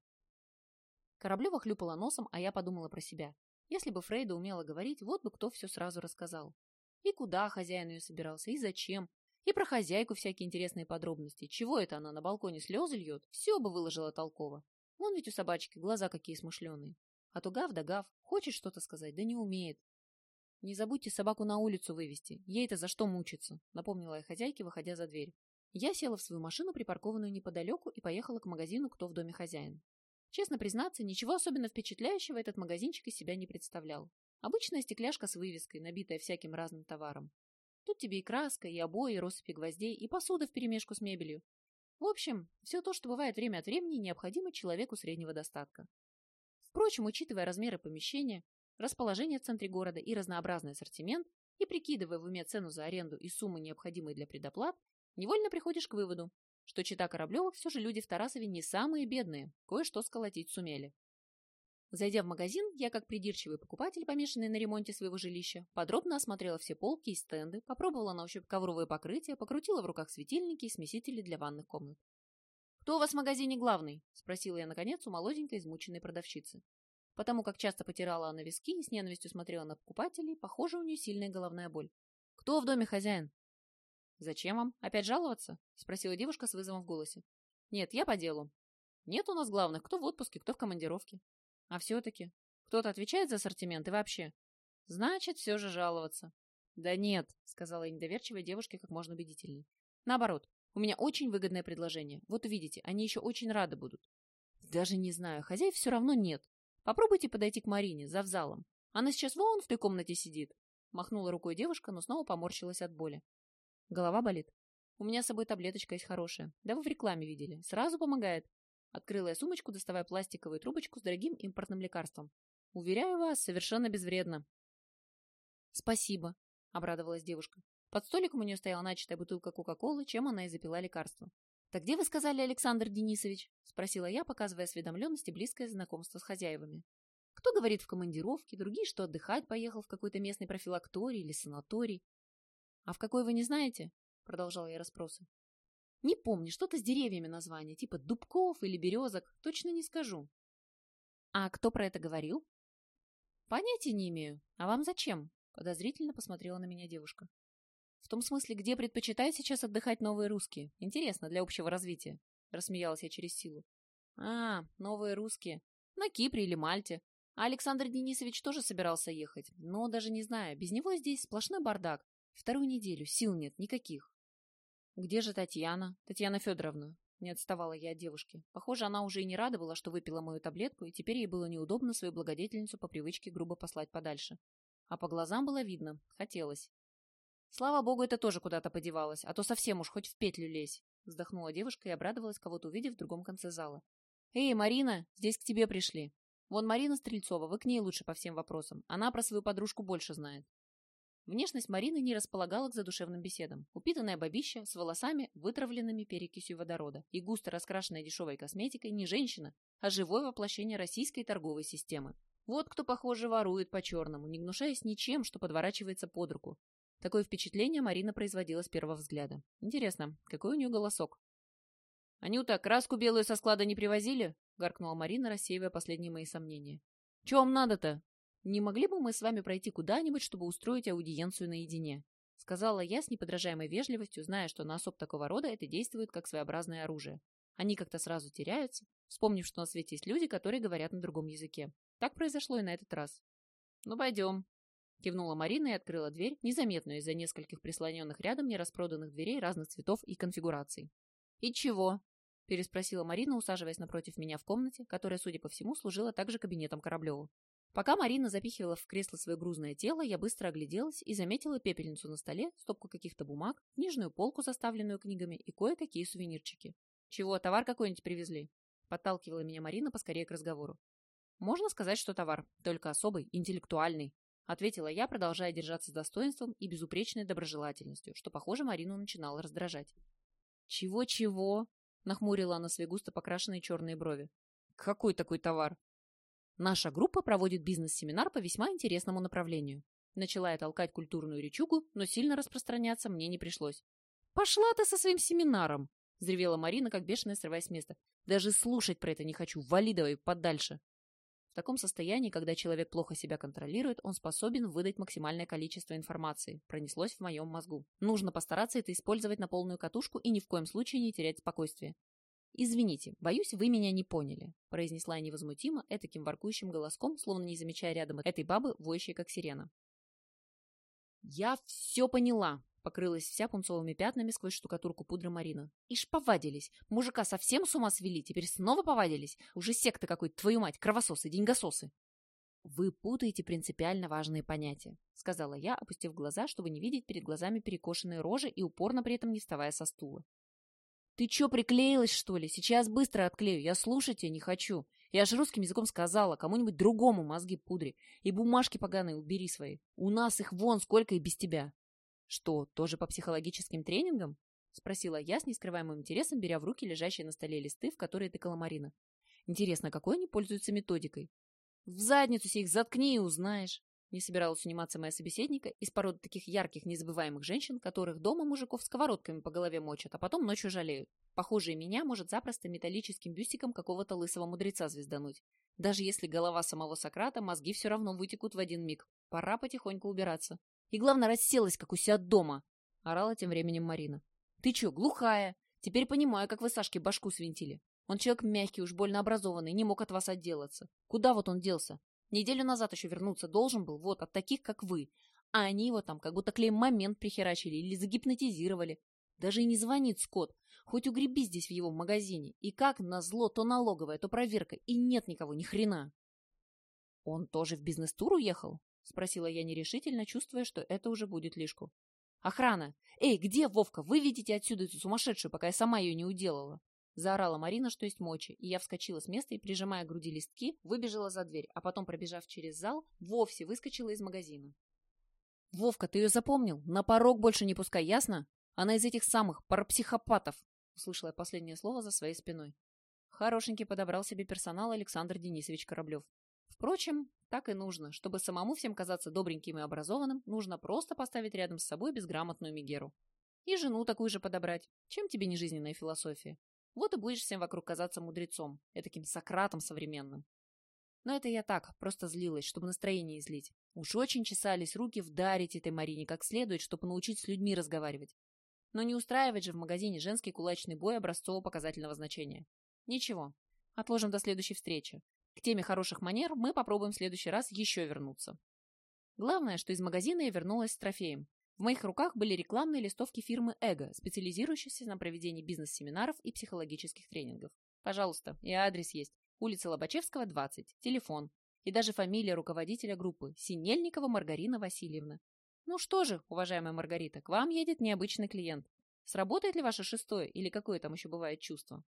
Speaker 1: Кораблева хлюпала носом, а я подумала про себя. Если бы Фрейда умела говорить, вот бы кто все сразу рассказал. И куда хозяин ее собирался, и зачем. И про хозяйку всякие интересные подробности. Чего это она на балконе слезы льет? Все бы выложила толково. Вон ведь у собачки глаза какие смышленые. А то гав да гав. Хочет что-то сказать, да не умеет. «Не забудьте собаку на улицу вывести. Ей-то за что мучиться», — напомнила я хозяйке, выходя за дверь. Я села в свою машину, припаркованную неподалеку, и поехала к магазину «Кто в доме хозяин». Честно признаться, ничего особенно впечатляющего этот магазинчик из себя не представлял. Обычная стекляшка с вывеской, набитая всяким разным товаром. Тут тебе и краска, и обои, и россыпи гвоздей, и посуда вперемешку с мебелью. В общем, все то, что бывает время от времени, необходимо человеку среднего достатка. Впрочем, учитывая размеры помещения, расположение в центре города и разнообразный ассортимент, и прикидывая в уме цену за аренду и суммы, необходимые для предоплат, невольно приходишь к выводу, что чета Кораблевых все же люди в Тарасове не самые бедные, кое-что сколотить сумели. Зайдя в магазин, я, как придирчивый покупатель, помешанный на ремонте своего жилища, подробно осмотрела все полки и стенды, попробовала на ощупь ковровые покрытия, покрутила в руках светильники и смесители для ванных комнат. «Кто у вас в магазине главный?» – спросила я, наконец, у молоденькой измученной продавщицы. Потому как часто потирала она виски и с ненавистью смотрела на покупателей, похоже, у нее сильная головная боль. «Кто в доме хозяин?» «Зачем вам? Опять жаловаться?» – спросила девушка с вызовом в голосе. «Нет, я по делу. Нет у нас главных, кто в отпуске, кто в командировке. А все-таки кто-то отвечает за ассортимент и вообще. Значит, все же жаловаться». «Да нет», – сказала я недоверчивой девушке как можно убедительней. «Наоборот, у меня очень выгодное предложение. Вот увидите, они еще очень рады будут». Даже не знаю, хозяев все равно нет. Попробуйте подойти к Марине, за залом. Она сейчас вон в той комнате сидит. Махнула рукой девушка, но снова поморщилась от боли. Голова болит. У меня с собой таблеточка есть хорошая. Да вы в рекламе видели. Сразу помогает. Открыла я сумочку, доставая пластиковую трубочку с дорогим импортным лекарством. Уверяю вас, совершенно безвредно. Спасибо, обрадовалась девушка. Под столиком у нее стояла начатая бутылка Кока-Колы, чем она и запила лекарство. «Так где вы сказали, Александр Денисович?» — спросила я, показывая осведомленность и близкое знакомство с хозяевами. Кто говорит в командировке, другие, что отдыхать поехал в какой-то местный профилакторий или санаторий. «А в какой вы не знаете?» — продолжала я расспросы. «Не помню, что-то с деревьями название, типа дубков или березок, точно не скажу». «А кто про это говорил?» «Понятия не имею. А вам зачем?» — подозрительно посмотрела на меня девушка. «В том смысле, где предпочитают сейчас отдыхать новые русские? Интересно, для общего развития». Рассмеялась я через силу. «А, новые русские. На Кипре или Мальте. А Александр Денисович тоже собирался ехать. Но даже не знаю, без него здесь сплошной бардак. Вторую неделю, сил нет никаких». «Где же Татьяна? Татьяна Федоровна?» Не отставала я от девушки. Похоже, она уже и не рада была, что выпила мою таблетку, и теперь ей было неудобно свою благодетельницу по привычке грубо послать подальше. А по глазам было видно. Хотелось. «Слава богу, это тоже куда-то подевалось, а то совсем уж хоть в петлю лезь», — вздохнула девушка и обрадовалась, кого-то увидев в другом конце зала. «Эй, Марина, здесь к тебе пришли. Вон Марина Стрельцова, вы к ней лучше по всем вопросам. Она про свою подружку больше знает». Внешность Марины не располагала к задушевным беседам. Упитанная бабища с волосами, вытравленными перекисью водорода, и густо раскрашенная дешевой косметикой не женщина, а живое воплощение российской торговой системы. Вот кто, похоже, ворует по-черному, не гнушаясь ничем, что подворачивается под руку. Такое впечатление Марина производила с первого взгляда. Интересно, какой у нее голосок? «Анюта, краску белую со склада не привозили?» — гаркнула Марина, рассеивая последние мои сомнения. «Чего вам надо-то? Не могли бы мы с вами пройти куда-нибудь, чтобы устроить аудиенцию наедине?» — сказала я с неподражаемой вежливостью, зная, что на особ такого рода это действует как своеобразное оружие. Они как-то сразу теряются, вспомнив, что на свете есть люди, которые говорят на другом языке. Так произошло и на этот раз. «Ну, пойдем», — кивнула Марина и открыла дверь, незаметную из-за нескольких прислоненных рядом нераспроданных дверей разных цветов и конфигураций. «И чего?» — переспросила Марина, усаживаясь напротив меня в комнате, которая, судя по всему, служила также кабинетом Кораблеву. Пока Марина запихивала в кресло свое грузное тело, я быстро огляделась и заметила пепельницу на столе, стопку каких-то бумаг, книжную полку, заставленную книгами, и кое-какие сувенирчики. «Чего, товар какой-нибудь привезли?» — подталкивала меня Марина поскорее к разговору. «Можно сказать, что товар, только особый, интеллектуальный», — ответила я, продолжая держаться с достоинством и безупречной доброжелательностью, что, похоже, Марину начинало раздражать. «Чего-чего?» — нахмурила она свои густо покрашенные черные брови. «Какой такой товар?» «Наша группа проводит бизнес-семинар по весьма интересному направлению». Начала я толкать культурную речугу, но сильно распространяться мне не пришлось. «Пошла ты со своим семинаром!» — взревела Марина, как бешеная, срываясь с места. «Даже слушать про это не хочу. Вали давай подальше!» В таком состоянии, когда человек плохо себя контролирует, он способен выдать максимальное количество информации. Пронеслось в моем мозгу. Нужно постараться это использовать на полную катушку и ни в коем случае не терять спокойствие. «Извините, боюсь, вы меня не поняли», — произнесла я невозмутимо, этаким воркующим голоском, словно не замечая рядом этой бабы, воющей как сирена. «Я все поняла», — покрылась вся пунцовыми пятнами сквозь штукатурку пудры Марина. «Ишь, повадились. Мужика совсем с ума свели, теперь снова повадились. Уже секта какой-то, твою мать, кровососы, деньгососы». «Вы путаете принципиально важные понятия», — сказала я, опустив глаза, чтобы не видеть перед глазами перекошенные рожи и упорно при этом не вставая со стула. «Ты чё, приклеилась, что ли? Сейчас быстро отклею. Я слушать тебя не хочу. Я ж русским языком сказала, кому-нибудь другому мозги пудри. И бумажки поганые убери свои. У нас их вон сколько и без тебя». «Что, тоже по психологическим тренингам?» — спросила я с нескрываемым интересом, беря в руки лежащие на столе листы, в которые тыкала Марина. «Интересно, какой они пользуются методикой?» «В задницу себе их заткни и узнаешь». Не собиралась униматься моя собеседника из породы таких ярких, незабываемых женщин, которых дома мужиков сковородками по голове мочат, а потом ночью жалеют. Похожие меня может запросто металлическим бюстиком какого-то лысого мудреца звездануть. Даже если голова самого Сократа, мозги все равно вытекут в один миг. Пора потихоньку убираться. И главное, расселась, как у себя дома, — орала тем временем Марина. «Ты че, глухая? Теперь понимаю, как вы Сашке башку свинтили. Он человек мягкий, уж больно образованный, не мог от вас отделаться. Куда вот он делся? Неделю назад еще вернуться должен был, вот, от таких, как вы. А они его там как будто клей-момент прихерачили или загипнотизировали. Даже и не звонит Скотт. Хоть угреби здесь в его магазине. И как назло, то налоговая, то проверка. И нет никого, ни хрена. Он тоже в бизнес-тур уехал? Спросила я нерешительно, чувствуя, что это уже будет лишку. Охрана! Эй, где Вовка? Выведите отсюда эту сумасшедшую, пока я сама ее не уделала. Заорала Марина, что есть мочи, и я вскочила с места и, прижимая к груди листки, выбежала за дверь, а потом, пробежав через зал, вовсе выскочила из магазина. «Вовка, ты ее запомнил? На порог больше не пускай, ясно? Она из этих самых парапсихопатов!» Услышала я последнее слово за своей спиной. Хорошенький подобрал себе персонал Александр Денисович Кораблев. Впрочем, так и нужно. Чтобы самому всем казаться добреньким и образованным, нужно просто поставить рядом с собой безграмотную Мегеру. И жену такую же подобрать. Чем тебе не жизненная философия? Вот и будешь всем вокруг казаться мудрецом, этаким Сократом современным. Но это я так, просто злилась, чтобы настроение излить. Уж очень чесались руки вдарить этой Марине как следует, чтобы научить с людьми разговаривать. Но не устраивать же в магазине женский кулачный бой образцово-показательного значения. Ничего, отложим до следующей встречи. К теме хороших манер мы попробуем в следующий раз еще вернуться. Главное, что из магазина я вернулась с трофеем. В моих руках были рекламные листовки фирмы «Эго», специализирующейся на проведении бизнес-семинаров и психологических тренингов. Пожалуйста, и адрес есть. Улица Лобачевского, двадцать, телефон. И даже фамилия руководителя группы – Синельникова Маргарина Васильевна. Ну что же, уважаемая Маргарита, к вам едет необычный клиент. Сработает ли ваше шестое или какое там еще бывает чувство?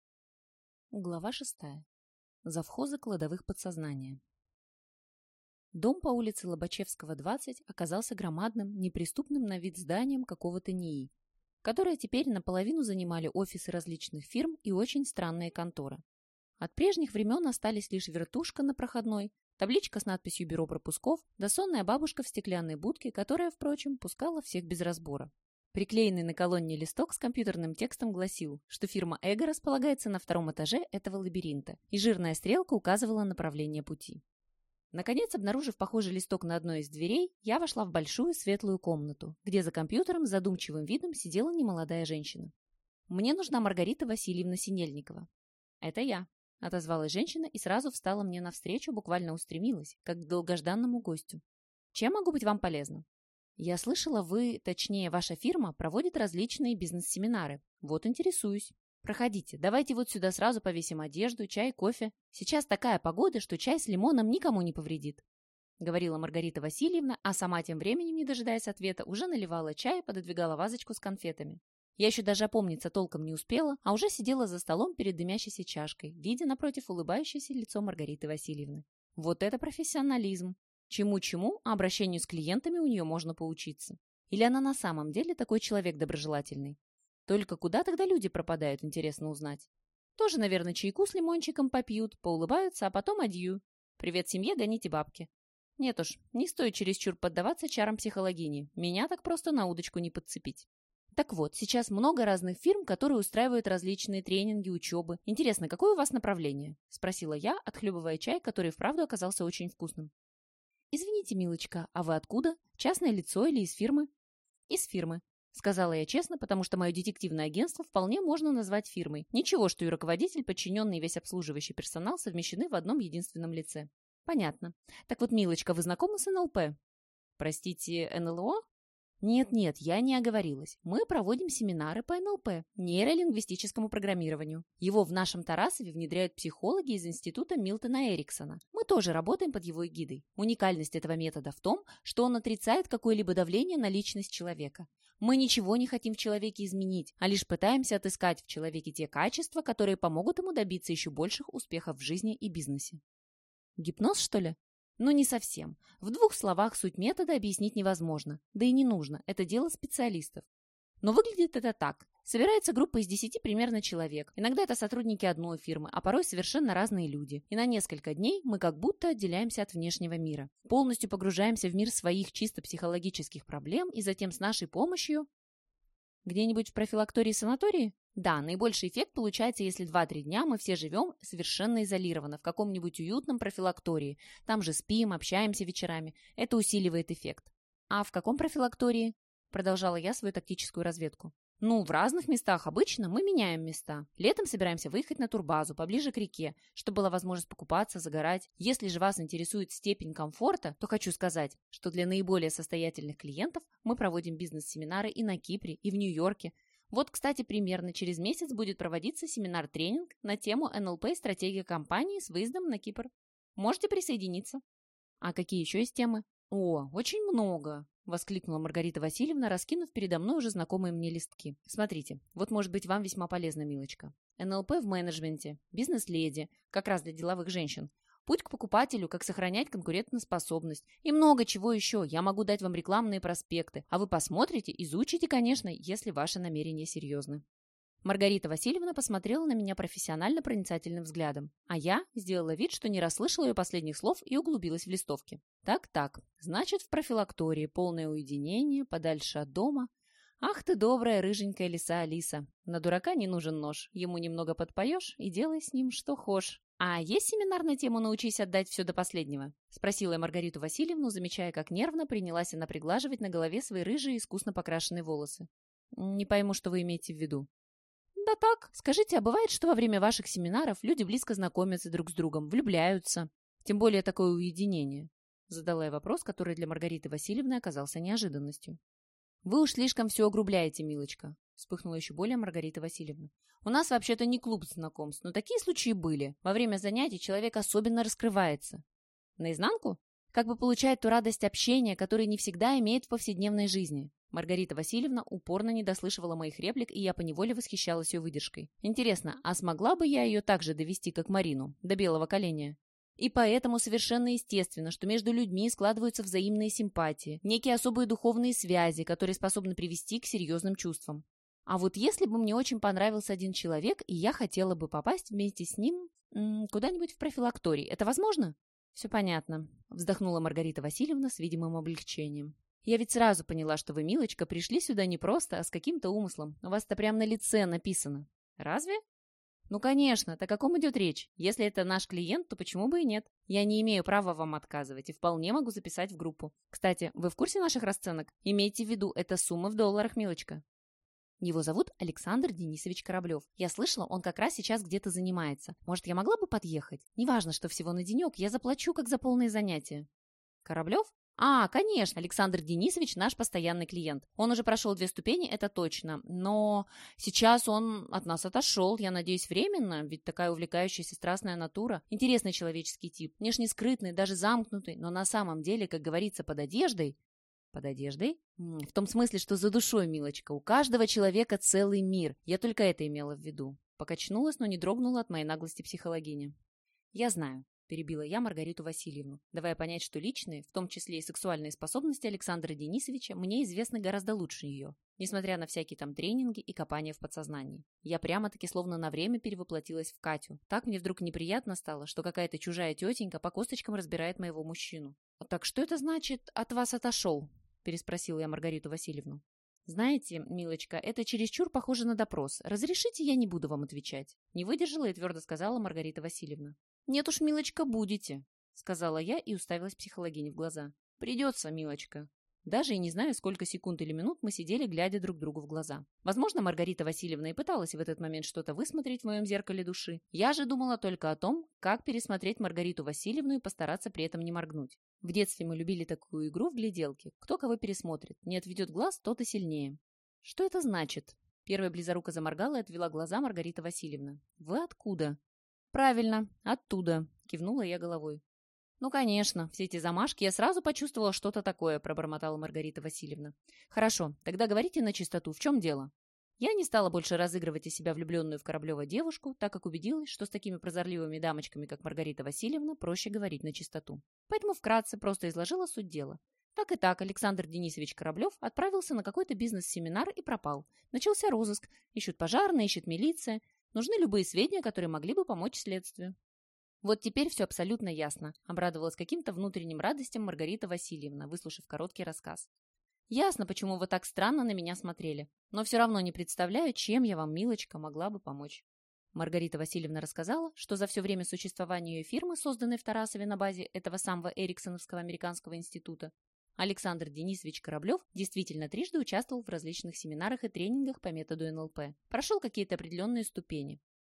Speaker 1: Глава шестая. Завхозы кладовых подсознания. Дом по улице Лобачевского, двадцать оказался громадным, неприступным на вид зданием какого-то НИИ, которое теперь наполовину занимали офисы различных фирм и очень странные конторы. От прежних времен остались лишь вертушка на проходной, табличка с надписью «Бюро пропусков», да сонная бабушка в стеклянной будке, которая, впрочем, пускала всех без разбора. Приклеенный на колонне листок с компьютерным текстом гласил, что фирма «Эго» располагается на втором этаже этого лабиринта, и жирная стрелка указывала направление пути. Наконец, обнаружив похожий листок на одной из дверей, я вошла в большую светлую комнату, где за компьютером с задумчивым видом сидела немолодая женщина. «Мне нужна Маргарита Васильевна Синельникова». «Это я», — отозвалась женщина и сразу встала мне навстречу, буквально устремилась, как к долгожданному гостю. «Чем могу быть вам полезна?» «Я слышала, вы, точнее, ваша фирма, проводит различные бизнес-семинары. Вот интересуюсь. Проходите, давайте вот сюда сразу повесим одежду, чай, кофе. Сейчас такая погода, что чай с лимоном никому не повредит», — говорила Маргарита Васильевна, а сама тем временем, не дожидаясь ответа, уже наливала чай и пододвигала вазочку с конфетами. Я еще даже опомниться толком не успела, а уже сидела за столом перед дымящейся чашкой, видя напротив улыбающееся лицо Маргариты Васильевны. Вот это профессионализм! Чему-чему, а обращению с клиентами у нее можно поучиться. Или она на самом деле такой человек доброжелательный? Только куда тогда люди пропадают, интересно узнать. Тоже, наверное, чайку с лимончиком попьют, поулыбаются, а потом адью. Привет семье, гоните бабки. Нет уж, не стоит чересчур поддаваться чарам психологини. Меня так просто на удочку не подцепить. Так вот, сейчас много разных фирм, которые устраивают различные тренинги, учебы. Интересно, какое у вас направление? Спросила я, отхлебывая чай, который вправду оказался очень вкусным. «Извините, милочка, а вы откуда? Частное лицо или из фирмы?» «Из фирмы», — сказала я честно, потому что мое детективное агентство вполне можно назвать фирмой. Ничего, что и руководитель, подчиненный и весь обслуживающий персонал совмещены в одном единственном лице. «Понятно. Так вот, милочка, вы знакомы с эн эл пэ?» «Простите, эн эл о?» Нет-нет, я не оговорилась. Мы проводим семинары по эн эл пэ, нейролингвистическому программированию. Его в нашем Тарасове внедряют психологи из института Милтона Эриксона. Мы тоже работаем под его эгидой. Уникальность этого метода в том, что он отрицает какое-либо давление на личность человека. Мы ничего не хотим в человеке изменить, а лишь пытаемся отыскать в человеке те качества, которые помогут ему добиться еще больших успехов в жизни и бизнесе. Гипноз, что ли? Ну, не совсем. В двух словах суть метода объяснить невозможно. Да и не нужно. Это дело специалистов. Но выглядит это так. Собирается группа из десяти примерно человек. Иногда это сотрудники одной фирмы, а порой совершенно разные люди. И на несколько дней мы как будто отделяемся от внешнего мира. Полностью погружаемся в мир своих чисто психологических проблем и затем с нашей помощью... Где-нибудь в профилактории-санатории? Да, наибольший эффект получается, если два-три дня мы все живем совершенно изолированно в каком-нибудь уютном профилактории. Там же спим, общаемся вечерами. Это усиливает эффект. А в каком профилактории? Продолжала я свою тактическую разведку. Ну, в разных местах обычно мы меняем места. Летом собираемся выехать на турбазу, поближе к реке, чтобы была возможность покупаться, загорать. Если же вас интересует степень комфорта, то хочу сказать, что для наиболее состоятельных клиентов мы проводим бизнес-семинары и на Кипре, и в Нью-Йорке. Вот, кстати, примерно через месяц будет проводиться семинар-тренинг на тему эн эл пэ и стратегия компании с выездом на Кипр. Можете присоединиться. А какие еще есть темы? О, очень много, воскликнула Маргарита Васильевна, раскинув передо мной уже знакомые мне листки. Смотрите, вот может быть вам весьма полезно, милочка. эн эл пэ в менеджменте, бизнес-леди, как раз для деловых женщин. Путь к покупателю, как сохранять конкурентоспособность и много чего еще. Я могу дать вам рекламные проспекты, а вы посмотрите, изучите, конечно, если ваши намерения серьезны. Маргарита Васильевна посмотрела на меня профессионально проницательным взглядом, а я сделала вид, что не расслышала ее последних слов и углубилась в листовки. Так-так, значит, в профилактории полное уединение, подальше от дома. Ах ты добрая рыженькая лиса Алиса. На дурака не нужен нож, ему немного подпоешь и делай с ним что хошь. «А есть семинар на тему «Научись отдать все до последнего»?» — спросила я Маргариту Васильевну, замечая, как нервно принялась она приглаживать на голове свои рыжие искусно покрашенные волосы. «Не пойму, что вы имеете в виду». «Да так. Скажите, а бывает, что во время ваших семинаров люди близко знакомятся друг с другом, влюбляются? Тем более такое уединение?» Задала я вопрос, который для Маргариты Васильевны оказался неожиданностью. «Вы уж слишком все огрубляете, милочка», — вспыхнула еще более Маргарита Васильевна. «У нас вообще-то не клуб знакомств, но такие случаи были. Во время занятий человек особенно раскрывается. Наизнанку? Как бы получает ту радость общения, которую не всегда имеет в повседневной жизни». Маргарита Васильевна упорно не дослышивала моих реплик, и я поневоле восхищалась ее выдержкой. Интересно, а смогла бы я ее так же довести, как Марину, до белого коленя? И поэтому совершенно естественно, что между людьми складываются взаимные симпатии, некие особые духовные связи, которые способны привести к серьезным чувствам. А вот если бы мне очень понравился один человек, и я хотела бы попасть вместе с ним м- куда-нибудь в профилакторий, это возможно? Все понятно, вздохнула Маргарита Васильевна с видимым облегчением. Я ведь сразу поняла, что вы, милочка, пришли сюда не просто, а с каким-то умыслом. У вас-то прямо на лице написано. Разве? Ну, конечно, о каком идет речь? Если это наш клиент, то почему бы и нет? Я не имею права вам отказывать и вполне могу записать в группу. Кстати, вы в курсе наших расценок? Имейте в виду, это сумма в долларах, милочка. Его зовут Александр Денисович Кораблев. Я слышала, он как раз сейчас где-то занимается. Может, я могла бы подъехать? Неважно, что всего на денек, я заплачу, как за полные занятия. Кораблев? А, конечно, Александр Денисович наш постоянный клиент. Он уже прошел две ступени, это точно. Но сейчас он от нас отошел, я надеюсь, временно, ведь такая увлекающаяся страстная натура. Интересный человеческий тип, внешне скрытный, даже замкнутый, но на самом деле, как говорится, под одеждой. Под одеждой? В том смысле, что за душой, милочка, у каждого человека целый мир. Я только это имела в виду. Покачнулась, но не дрогнула от моей наглости психологиня. Я знаю. Перебила я Маргариту Васильевну, давая понять, что личные, в том числе и сексуальные способности Александра Денисовича мне известны гораздо лучше ее, несмотря на всякие там тренинги и копания в подсознании. Я прямо-таки словно на время перевоплотилась в Катю. Так мне вдруг неприятно стало, что какая-то чужая тетенька по косточкам разбирает моего мужчину. «Так что это значит «от вас отошел»?» – переспросила я Маргариту Васильевну. «Знаете, милочка, это чересчур похоже на допрос. Разрешите, я не буду вам отвечать?» Не выдержала и твердо сказала Маргарита Васильевна. «Нет уж, милочка, будете», — сказала я и уставилась психологине в глаза. «Придется, милочка». Даже и не знаю, сколько секунд или минут мы сидели, глядя друг другу в глаза. Возможно, Маргарита Васильевна и пыталась в этот момент что-то высмотреть в моем зеркале души. Я же думала только о том, как пересмотреть Маргариту Васильевну и постараться при этом не моргнуть. В детстве мы любили такую игру в гляделки. Кто кого пересмотрит. Не отведет глаз, тот и сильнее. «Что это значит?» Первая близоруко заморгала и отвела глаза Маргарита Васильевна. «Вы откуда?» «Правильно, оттуда», — кивнула я головой. «Ну, конечно, все эти замашки, я сразу почувствовала что-то такое», — пробормотала Маргарита Васильевна. «Хорошо, тогда говорите на чистоту, в чем дело?» Я не стала больше разыгрывать из себя влюбленную в Кораблева девушку, так как убедилась, что с такими прозорливыми дамочками, как Маргарита Васильевна, проще говорить на чистоту. Поэтому вкратце просто изложила суть дела. Так и так, Александр Денисович Кораблев отправился на какой-то бизнес-семинар и пропал. Начался розыск. Ищут пожарные, ищет милиция. Нужны любые сведения, которые могли бы помочь следствию. Вот теперь все абсолютно ясно, обрадовалась каким-то внутренним радостям Маргарита Васильевна, выслушав короткий рассказ. Ясно, почему вы так странно на меня смотрели, но все равно не представляю, чем я вам, милочка, могла бы помочь. Маргарита Васильевна рассказала, что за все время существования ее фирмы, созданной в Тарасове на базе этого самого Эриксоновского американского института, Александр Денисович Кораблев действительно трижды участвовал в различных семинарах и тренингах по методу эн эл пэ. Прошел какие-то определенные ступени.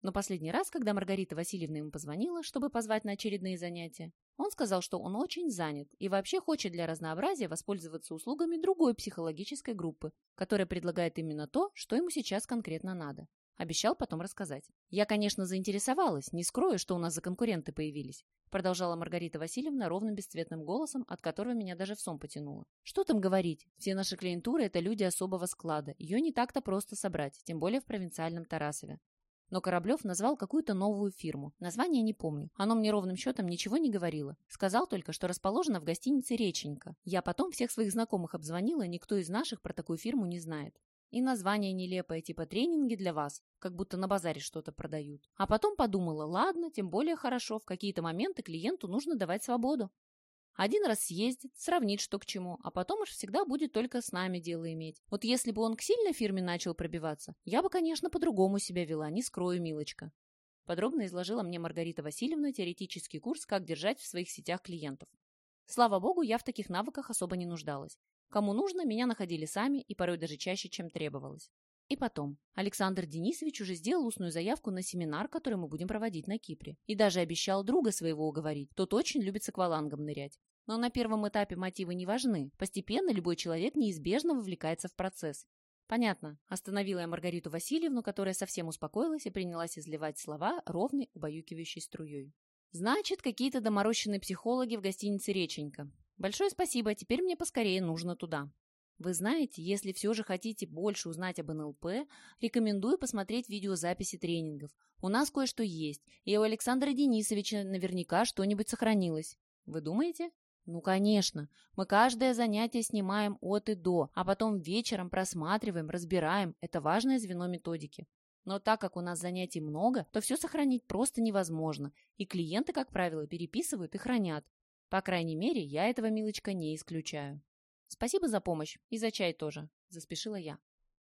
Speaker 1: Но последний раз, когда Маргарита Васильевна ему позвонила, чтобы позвать на очередные занятия, он сказал, что он очень занят и вообще хочет для разнообразия воспользоваться услугами другой психологической группы, которая предлагает именно то, что ему сейчас конкретно надо. Обещал потом рассказать. «Я, конечно, заинтересовалась, не скрою, что у нас за конкуренты появились», продолжала Маргарита Васильевна ровным бесцветным голосом, от которого меня даже в сон потянуло. «Что там говорить? Все наши клиентуры – это люди особого склада. Ее не так-то просто собрать, тем более в провинциальном Тарасове». Но Кораблев назвал какую-то новую фирму. Название не помню. Оно мне ровным счетом ничего не говорило. Сказал только, что расположено в гостинице «Реченька». Я потом всех своих знакомых обзвонила, никто из наших про такую фирму не знает. И название нелепое, типа «тренинги для вас», как будто на базаре что-то продают. А потом подумала, ладно, тем более хорошо, в какие-то моменты клиенту нужно давать свободу. Один раз съездит, сравнит, что к чему, а потом уж всегда будет только с нами дело иметь. Вот если бы он к сильной фирме начал пробиваться, я бы, конечно, по-другому себя вела, не скрою, милочка. Подробно изложила мне Маргарита Васильевна теоретический курс «Как держать в своих сетях клиентов». Слава богу, я в таких навыках особо не нуждалась. Кому нужно, меня находили сами и порой даже чаще, чем требовалось. И потом, Александр Денисович уже сделал устную заявку на семинар, который мы будем проводить на Кипре. И даже обещал друга своего уговорить. Тот очень любит с аквалангом нырять. Но на первом этапе мотивы не важны. Постепенно любой человек неизбежно вовлекается в процесс. Понятно. Остановила я Маргариту Васильевну, которая совсем успокоилась и принялась изливать слова ровной, убаюкивающей струей. Значит, какие-то доморощенные психологи в гостинице «Реченька». Большое спасибо, теперь мне поскорее нужно туда. Вы знаете, если все же хотите больше узнать об эн эл пэ, рекомендую посмотреть видеозаписи тренингов. У нас кое-что есть, и у Александра Денисовича наверняка что-нибудь сохранилось. Вы думаете? Ну, конечно. Мы каждое занятие снимаем от и до, а потом вечером просматриваем, разбираем. Это важное звено методики. Но так как у нас занятий много, то все сохранить просто невозможно, и клиенты, как правило, переписывают и хранят. По крайней мере, я этого, милочка, не исключаю. Спасибо за помощь и за чай тоже, заспешила я.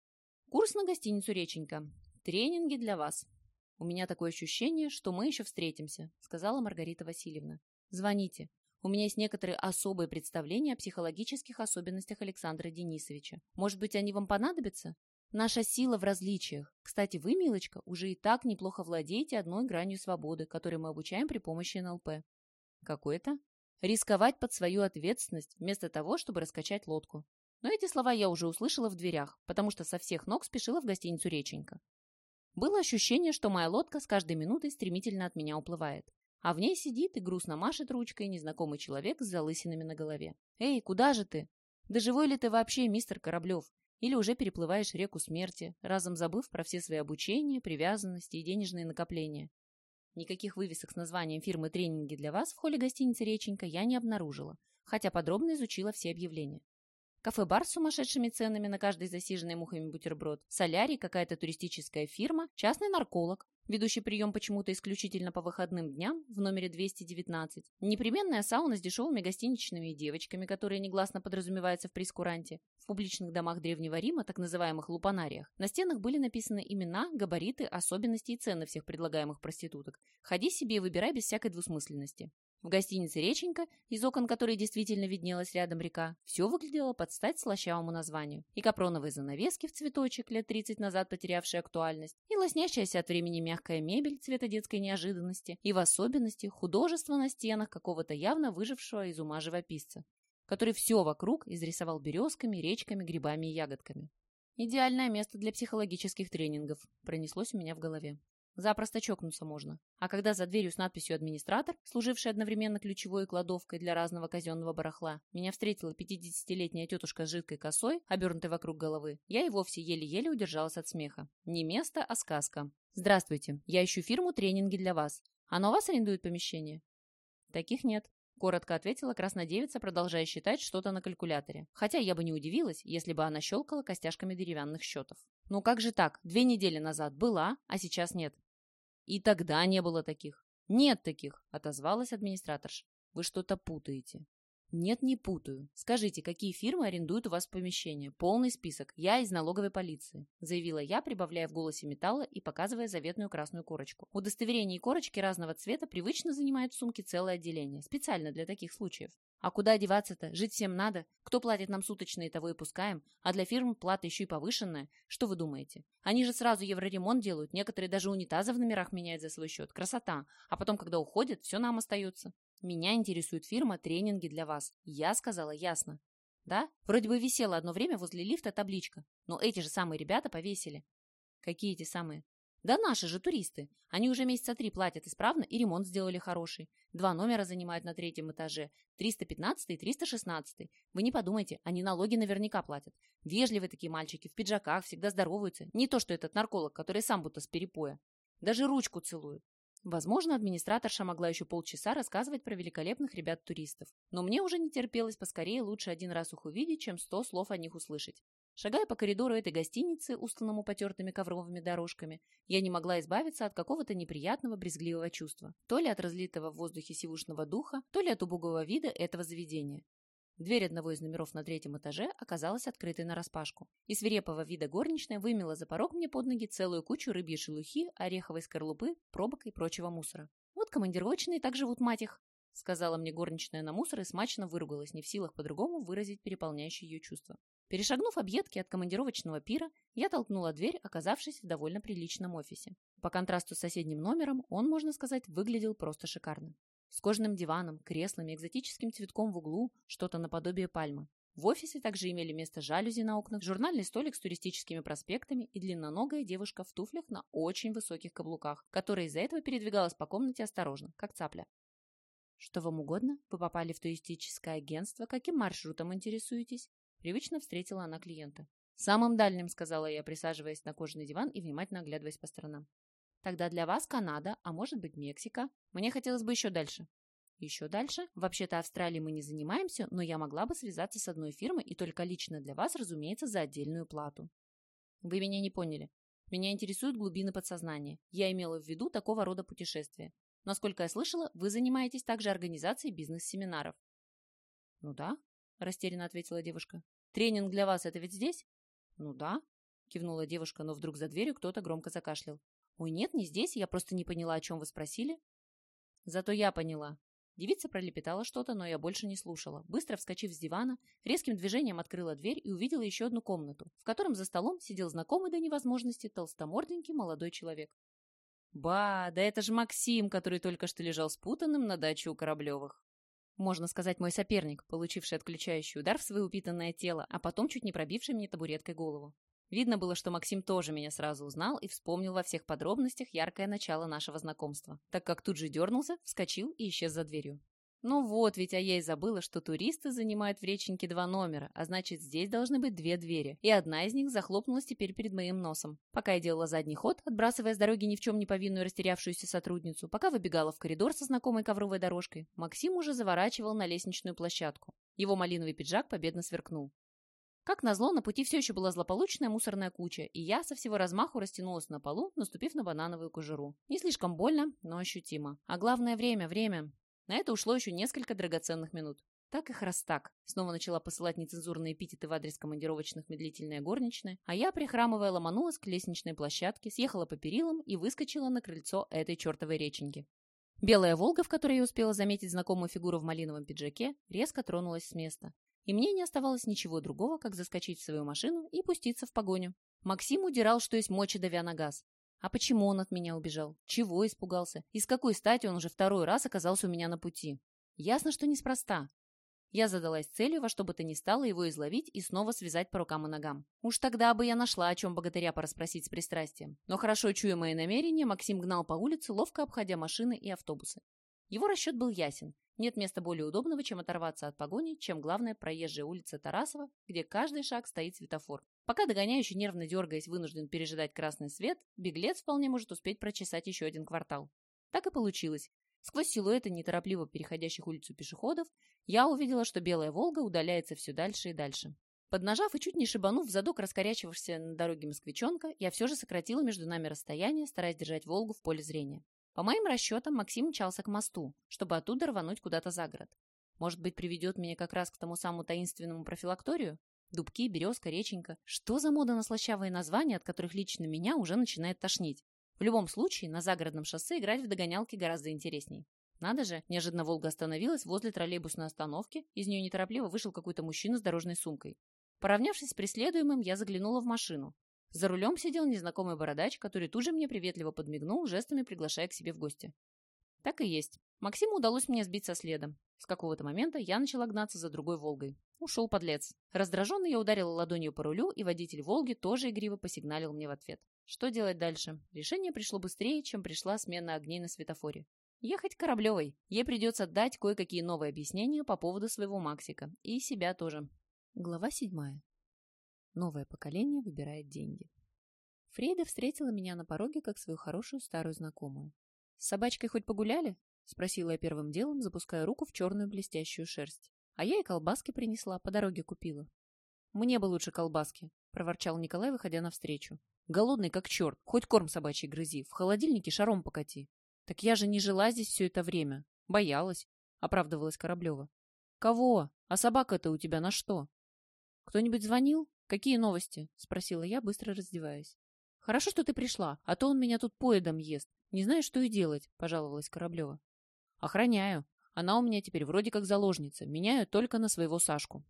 Speaker 1: Курс на гостиницу «Реченька». Тренинги для вас. У меня такое ощущение, что мы еще встретимся, сказала Маргарита Васильевна. Звоните. У меня есть некоторые особые представления о психологических особенностях Александра Денисовича. Может быть, они вам понадобятся? Наша сила в различиях. Кстати, вы, милочка, уже и так неплохо владеете одной гранью свободы, которой мы обучаем при помощи эн эл пэ. Какой это? Рисковать под свою ответственность, вместо того, чтобы раскачать лодку. Но эти слова я уже услышала в дверях, потому что со всех ног спешила в гостиницу «Реченька». Было ощущение, что моя лодка с каждой минутой стремительно от меня уплывает. А в ней сидит и грустно машет ручкой незнакомый человек с залысинами на голове. «Эй, куда же ты? Да живой ли ты вообще, мистер Кораблев? Или уже переплываешь реку смерти, разом забыв про все свои обучения, привязанности и денежные накопления?» Никаких вывесок с названием фирмы «Тренинги для вас» в холле гостиницы «Реченька» я не обнаружила, хотя подробно изучила все объявления. Кафе-бар с сумасшедшими ценами на каждый засиженный мухами бутерброд, солярий, какая-то туристическая фирма, частный нарколог, ведущий прием почему-то исключительно по выходным дням в номере двести девятнадцать, непременная сауна с дешевыми гостиничными девочками, которые негласно подразумеваются в прейскуранте, в публичных домах Древнего Рима, так называемых лупанариях. На стенах были написаны имена, габариты, особенности и цены всех предлагаемых проституток. Ходи себе и выбирай без всякой двусмысленности. В гостинице «Реченька», из окон которой действительно виднелась рядом река, все выглядело под стать слащавому названию. И капроновые занавески в цветочек, лет тридцать назад потерявшие актуальность, и лоснящаяся от времени мягкая мебель цвета детской неожиданности, и в особенности художество на стенах какого-то явно выжившего из ума живописца, который все вокруг изрисовал березками, речками, грибами и ягодками. Идеальное место для психологических тренингов, пронеслось у меня в голове. Запросто чокнуться можно. А когда за дверью с надписью «Администратор», служивший одновременно ключевой и кладовкой для разного казенного барахла, меня встретила пятидесятилетняя тетушка с жидкой косой, обернутой вокруг головы, я и вовсе еле-еле удержалась от смеха. Не место, а сказка. «Здравствуйте, я ищу фирму «Тренинги для вас». Она у вас арендует помещение?» «Таких нет», — коротко ответила краснодевица, продолжая считать что-то на калькуляторе. Хотя я бы не удивилась, если бы она щелкала костяшками деревянных счетов. «Ну как же так? Две недели назад была, а сейчас нет». «И тогда не было таких». «Нет таких», — отозвалась администраторша. «Вы что-то путаете». Нет, не путаю. Скажите, какие фирмы арендуют у вас помещение? Полный список. Я из налоговой полиции, заявила я, прибавляя в голосе металла и показывая заветную красную корочку. Удостоверения и корочки разного цвета привычно занимают в сумке целое отделение, специально для таких случаев. А куда деваться-то? Жить всем надо. Кто платит нам суточные, того и пускаем. А для фирм плата еще и повышенная. Что вы думаете? Они же сразу евроремонт делают. Некоторые даже унитазы в номерах меняют за свой счет. Красота. А потом, когда уходят, все нам остается. Меня интересует фирма «Тренинги для вас». Я сказала ясно. Да? Вроде бы висела одно время возле лифта табличка. Но эти же самые ребята повесили. Какие эти самые? Да наши же туристы. Они уже месяца три платят исправно и ремонт сделали хороший. Два номера занимают на третьем этаже. триста пятнадцатый и триста шестнадцатый. Вы не подумайте, они налоги наверняка платят. Вежливые такие мальчики, в пиджаках, всегда здороваются. Не то, что этот нарколог, который сам будто с перепоя. Даже ручку целует. Возможно, администраторша могла еще полчаса рассказывать про великолепных ребят-туристов. Но мне уже не терпелось поскорее лучше один раз их увидеть, чем сто слов о них услышать. Шагая по коридору этой гостиницы, устланному потертыми ковровыми дорожками, я не могла избавиться от какого-то неприятного брезгливого чувства. То ли от разлитого в воздухе сивушного духа, то ли от убогого вида этого заведения. Дверь одного из номеров на третьем этаже оказалась открытой нараспашку, и свирепого вида горничная вымела за порог мне под ноги целую кучу рыбьей шелухи, ореховой скорлупы, пробок и прочего мусора. «Вот командировочные так живут, мать их!» — сказала мне горничная на мусор и смачно выругалась, не в силах по-другому выразить переполняющие ее чувства. Перешагнув объедки от командировочного пира, я толкнула дверь, оказавшись в довольно приличном офисе. По контрасту с соседним номером он, можно сказать, выглядел просто шикарно. С кожаным диваном, креслами, экзотическим цветком в углу, что-то наподобие пальмы. В офисе также имели место жалюзи на окнах, журнальный столик с туристическими проспектами и длинноногая девушка в туфлях на очень высоких каблуках, которая из-за этого передвигалась по комнате осторожно, как цапля. «Что вам угодно? Вы попали в туристическое агентство. Каким маршрутом интересуетесь?» Привычно встретила она клиента. «Самым дальним», — сказала я, присаживаясь на кожаный диван и внимательно оглядываясь по сторонам. «Тогда для вас Канада, а может быть Мексика. Мне хотелось бы еще дальше». «Еще дальше? Вообще-то Австралией мы не занимаемся, но я могла бы связаться с одной фирмой и только лично для вас, разумеется, за отдельную плату». «Вы меня не поняли. Меня интересуют глубины подсознания. Я имела в виду такого рода путешествия. Насколько я слышала, вы занимаетесь также организацией бизнес-семинаров». «Ну да», — растерянно ответила девушка. «Тренинг для вас — это ведь здесь?» «Ну да», — кивнула девушка, но вдруг за дверью кто-то громко закашлял. «Ой, нет, не здесь, я просто не поняла, о чем вы спросили». «Зато я поняла». Девица пролепетала что-то, но я больше не слушала. Быстро вскочив с дивана, резким движением открыла дверь и увидела еще одну комнату, в котором за столом сидел знакомый до невозможности толстоморденький молодой человек. «Ба, да это же Максим, который только что лежал спутанным на даче у Кораблевых». Можно сказать, мой соперник, получивший отключающий удар в свое упитанное тело, а потом чуть не пробивший мне табуреткой голову. Видно было, что Максим тоже меня сразу узнал и вспомнил во всех подробностях яркое начало нашего знакомства, так как тут же дернулся, вскочил и исчез за дверью. Ну вот, ведь а я и забыла, что туристы занимают в реченьке два номера, а значит, здесь должны быть две двери, и одна из них захлопнулась теперь перед моим носом. Пока я делала задний ход, отбрасывая с дороги ни в чем не повинную растерявшуюся сотрудницу, пока выбегала в коридор со знакомой ковровой дорожкой, Максим уже заворачивал на лестничную площадку. Его малиновый пиджак победно сверкнул. Как назло, на пути все еще была злополучная мусорная куча, и я со всего размаху растянулась на полу, наступив на банановую кожуру. Не слишком больно, но ощутимо. А главное — время, время. На это ушло еще несколько драгоценных минут. Так и храстак. Снова начала посылать нецензурные эпитеты в адрес командировочных медлительная горничная, а я, прихрамывая, ломанулась к лестничной площадке, съехала по перилам и выскочила на крыльцо этой чертовой реченьки. Белая «Волга», в которой я успела заметить знакомую фигуру в малиновом пиджаке, резко тронулась с места. И мне не оставалось ничего другого, как заскочить в свою машину и пуститься в погоню. Максим удирал, что есть мочи, давя на газ. А почему он от меня убежал? Чего испугался? И с какой стати он уже второй раз оказался у меня на пути? Ясно, что неспроста. Я задалась целью во что бы то ни стало его изловить и снова связать по рукам и ногам. Уж тогда бы я нашла, о чем богатыря порасспросить с пристрастием. Но хорошо чуя мои намерения, Максим гнал по улице, ловко обходя машины и автобусы. Его расчет был ясен. Нет места более удобного, чем оторваться от погони, чем главная проезжая улица Тарасова, где каждый шаг стоит светофор. Пока догоняющий, нервно дергаясь, вынужден пережидать красный свет, беглец вполне может успеть прочесать еще один квартал. Так и получилось. Сквозь силуэты неторопливо переходящих улицу пешеходов, я увидела, что белая «Волга» удаляется все дальше и дальше. Поднажав и чуть не шибанув в задок раскорячивавшегося на дороге москвичонка, я все же сократила между нами расстояние, стараясь держать «Волгу» в поле зрения. По моим расчетам, Максим мчался к мосту, чтобы оттуда рвануть куда-то за город. Может быть, приведет меня как раз к тому самому таинственному профилакторию? Дубки, березка, реченька. Что за мода на слащавые названия, от которых лично меня уже начинает тошнить? В любом случае, на загородном шоссе играть в догонялки гораздо интересней. Надо же, неожиданно «Волга» остановилась возле троллейбусной остановки, из нее неторопливо вышел какой-то мужчина с дорожной сумкой. Поравнявшись с преследуемым, я заглянула в машину. За рулем сидел незнакомый бородач, который тут же мне приветливо подмигнул, жестами приглашая к себе в гости. Так и есть. Максиму удалось меня сбить со следа. С какого-то момента я начала гнаться за другой «Волгой». Ушел подлец. Раздраженно я ударила ладонью по рулю, и водитель «Волги» тоже игриво посигналил мне в ответ. Что делать дальше? Решение пришло быстрее, чем пришла смена огней на светофоре. Ехать к Кораблевой. Ей придется дать кое-какие новые объяснения по поводу своего Максика. И себя тоже. Глава седьмая. Новое поколение выбирает деньги. Фрейда встретила меня на пороге как свою хорошую старую знакомую. «С собачкой хоть погуляли?» — спросила я первым делом, запуская руку в черную блестящую шерсть. «А я и колбаски принесла, по дороге купила». «Мне бы лучше колбаски», — проворчал Николай, выходя навстречу. «Голодный как черт, хоть корм собачий грызи, в холодильнике шаром покати». «Так я же не жила здесь все это время. Боялась», — оправдывалась Кораблева. «Кого? А собака-то у тебя на что?» «Кто-нибудь звонил? Какие новости?» — спросила я, быстро раздеваясь. «Хорошо, что ты пришла, а то он меня тут поедом ест. Не знаю, что и делать», — пожаловалась Кораблева. «Охраняю. Она у меня теперь вроде как заложница. Меняю только на своего Сашку».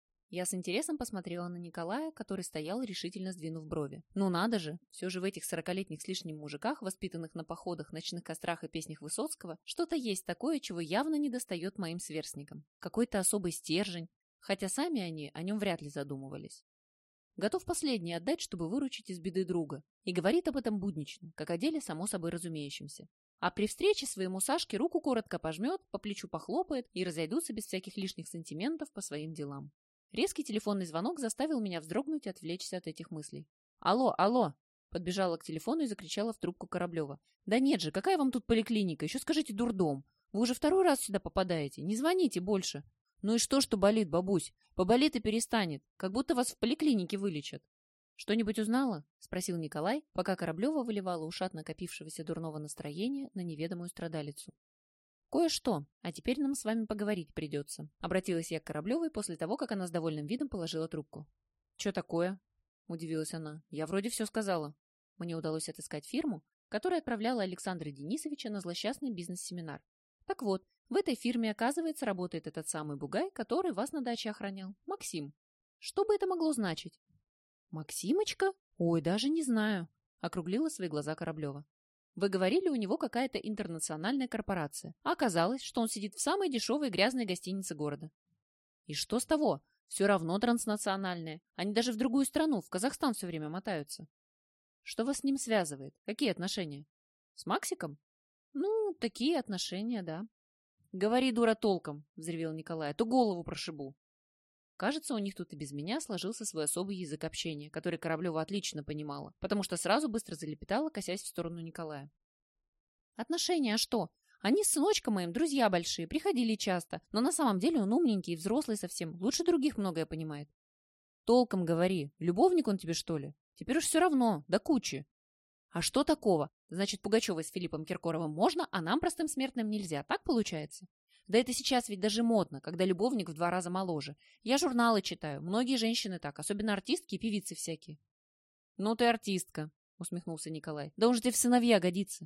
Speaker 1: Я с интересом посмотрела на Николая, который стоял, решительно сдвинув брови. Ну надо же, все же в этих сорокалетних с лишним мужиках, воспитанных на походах, ночных кострах и песнях Высоцкого, что-то есть такое, чего явно не достает моим сверстникам. Какой-то особый стержень, хотя сами они о нем вряд ли задумывались. Готов последний отдать, чтобы выручить из беды друга, и говорит об этом буднично, как о деле само собой разумеющемся. А при встрече своему Сашке руку коротко пожмет, по плечу похлопает и разойдутся без всяких лишних сантиментов по своим делам. Резкий телефонный звонок заставил меня вздрогнуть и отвлечься от этих мыслей. «Алло, алло!» Подбежала к телефону и закричала в трубку Кораблева. «Да нет же, какая вам тут поликлиника? Еще скажите, дурдом. Вы уже второй раз сюда попадаете. Не звоните больше». «Ну и что, что болит, бабусь? Поболит и перестанет. Как будто вас в поликлинике вылечат». «Что-нибудь узнала?» — спросил Николай, пока Кораблева выливала ушат накопившегося дурного настроения на неведомую страдалицу. «Кое-что, а теперь нам с вами поговорить придется», — обратилась я к Кораблевой после того, как она с довольным видом положила трубку. «Че такое?» — удивилась она. «Я вроде все сказала». Мне удалось отыскать фирму, которая отправляла Александра Денисовича на злосчастный бизнес-семинар. Так вот, в этой фирме, оказывается, работает этот самый бугай, который вас на даче охранял. Максим. Что бы это могло значить? Максимочка? Ой, даже не знаю. Округлила свои глаза Кораблева. Вы говорили, у него какая-то интернациональная корпорация. А оказалось, что он сидит в самой дешевой грязной гостинице города. И что с того? Все равно транснациональные. Они даже в другую страну, в Казахстан все время мотаются. Что вас с ним связывает? Какие отношения? С Максиком? Ну, такие отношения, да. Говори, дура, толком, взревел Николай, а то голову прошибу. Кажется, у них тут и без меня сложился свой особый язык общения, который Кораблева отлично понимала, потому что сразу быстро залепетала, косясь в сторону Николая. Отношения, а что? Они с сыночком моим друзья большие, приходили часто, но на самом деле он умненький и взрослый совсем, лучше других многое понимает. Толком говори, любовник он тебе, что ли? Теперь уж все равно, до кучи. А что такого? Значит, Пугачевой с Филиппом Киркоровым можно, а нам, простым смертным, нельзя. Так получается? Да это сейчас ведь даже модно, когда любовник в два раза моложе. Я журналы читаю, многие женщины так, особенно артистки и певицы всякие. Ну ты артистка, усмехнулся Николай. Да он же тебе в сыновья годится.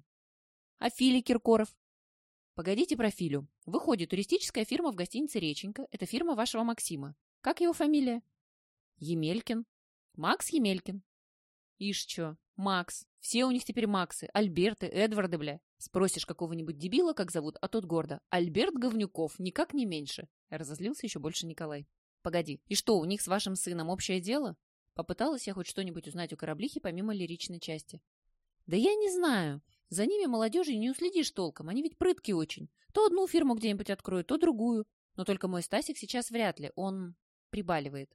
Speaker 1: А Филя Киркоров? Погодите про Филю. Выходит, туристическая фирма в гостинице «Реченька» — это фирма вашего Максима. Как его фамилия? Емелькин. Макс Емелькин. Ишь чё, Макс. Все у них теперь Максы. Альберты, Эдварды, бля. Спросишь какого-нибудь дебила, как зовут, а тот гордо. Альберт Говнюков, никак не меньше. Разозлился еще больше Николай. Погоди, и что, у них с вашим сыном общее дело? Попыталась я хоть что-нибудь узнать у Кораблихи помимо лиричной части. Да я не знаю. За ними молодежи не уследишь толком, они ведь прытки очень. То одну фирму где-нибудь откроют, то другую. Но только мой Стасик сейчас вряд ли, он прибаливает.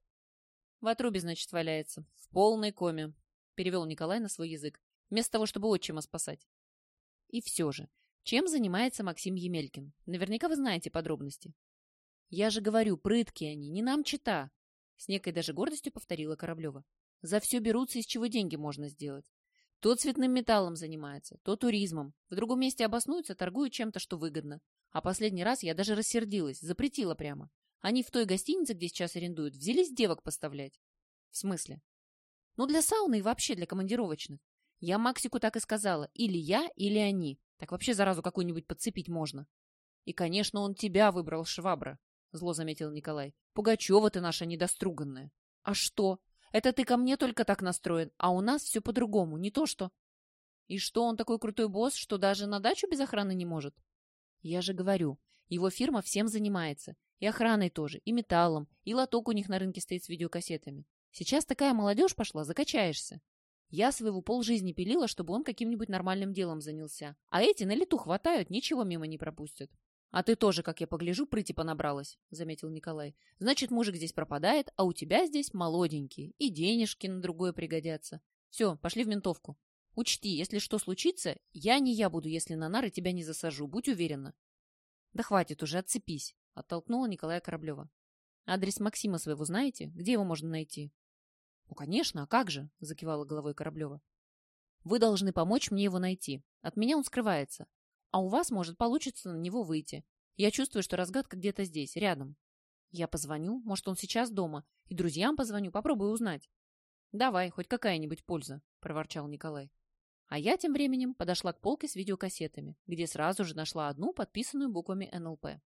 Speaker 1: В отрубе, значит, валяется. В полной коме. Перевел Николай на свой язык. Вместо того, чтобы отчима спасать. И все же, чем занимается Максим Емелькин? Наверняка вы знаете подробности. Я же говорю, прытки они, не нам чита. С некой даже гордостью повторила Кораблева. За все берутся, из чего деньги можно сделать. То цветным металлом занимается, то туризмом. В другом месте обоснуются, торгуют чем-то, что выгодно. А последний раз я даже рассердилась, запретила прямо. Они в той гостинице, где сейчас арендуют, взялись девок поставлять. В смысле? Ну, для сауны и вообще для командировочных. Я Максику так и сказала. Или я, или они. Так вообще заразу какую-нибудь подцепить можно. И, конечно, он тебя выбрал, швабра, зло заметил Николай. Пугачева ты наша недоструганная. А что? Это ты ко мне только так настроен, а у нас все по-другому, не то что... И что, он такой крутой босс, что даже на дачу без охраны не может? Я же говорю, его фирма всем занимается. И охраной тоже, и металлом, и лоток у них на рынке стоит с видеокассетами. Сейчас такая молодежь пошла, закачаешься. Я своего полжизни пилила, чтобы он каким-нибудь нормальным делом занялся. А эти на лету хватают, ничего мимо не пропустят. А ты тоже, как я погляжу, прыти понабралась, заметил Николай. Значит, мужик здесь пропадает, а у тебя здесь молоденький. И денежки на другое пригодятся. Все, пошли в ментовку. Учти, если что случится, я не я буду, если на нары тебя не засажу, будь уверена. Да хватит уже, отцепись, оттолкнула Николая Кораблева. Адрес Максима своего знаете? Где его можно найти? Ну, конечно, а как же, закивала головой Кораблева. Вы должны помочь мне его найти. От меня он скрывается. А у вас, может, получится на него выйти. Я чувствую, что разгадка где-то здесь, рядом. Я позвоню, может, он сейчас дома. И друзьям позвоню, попробую узнать. Давай, хоть какая-нибудь польза, проворчал Николай. А я тем временем подошла к полке с видеокассетами, где сразу же нашла одну, подписанную буквами эн эл пэ.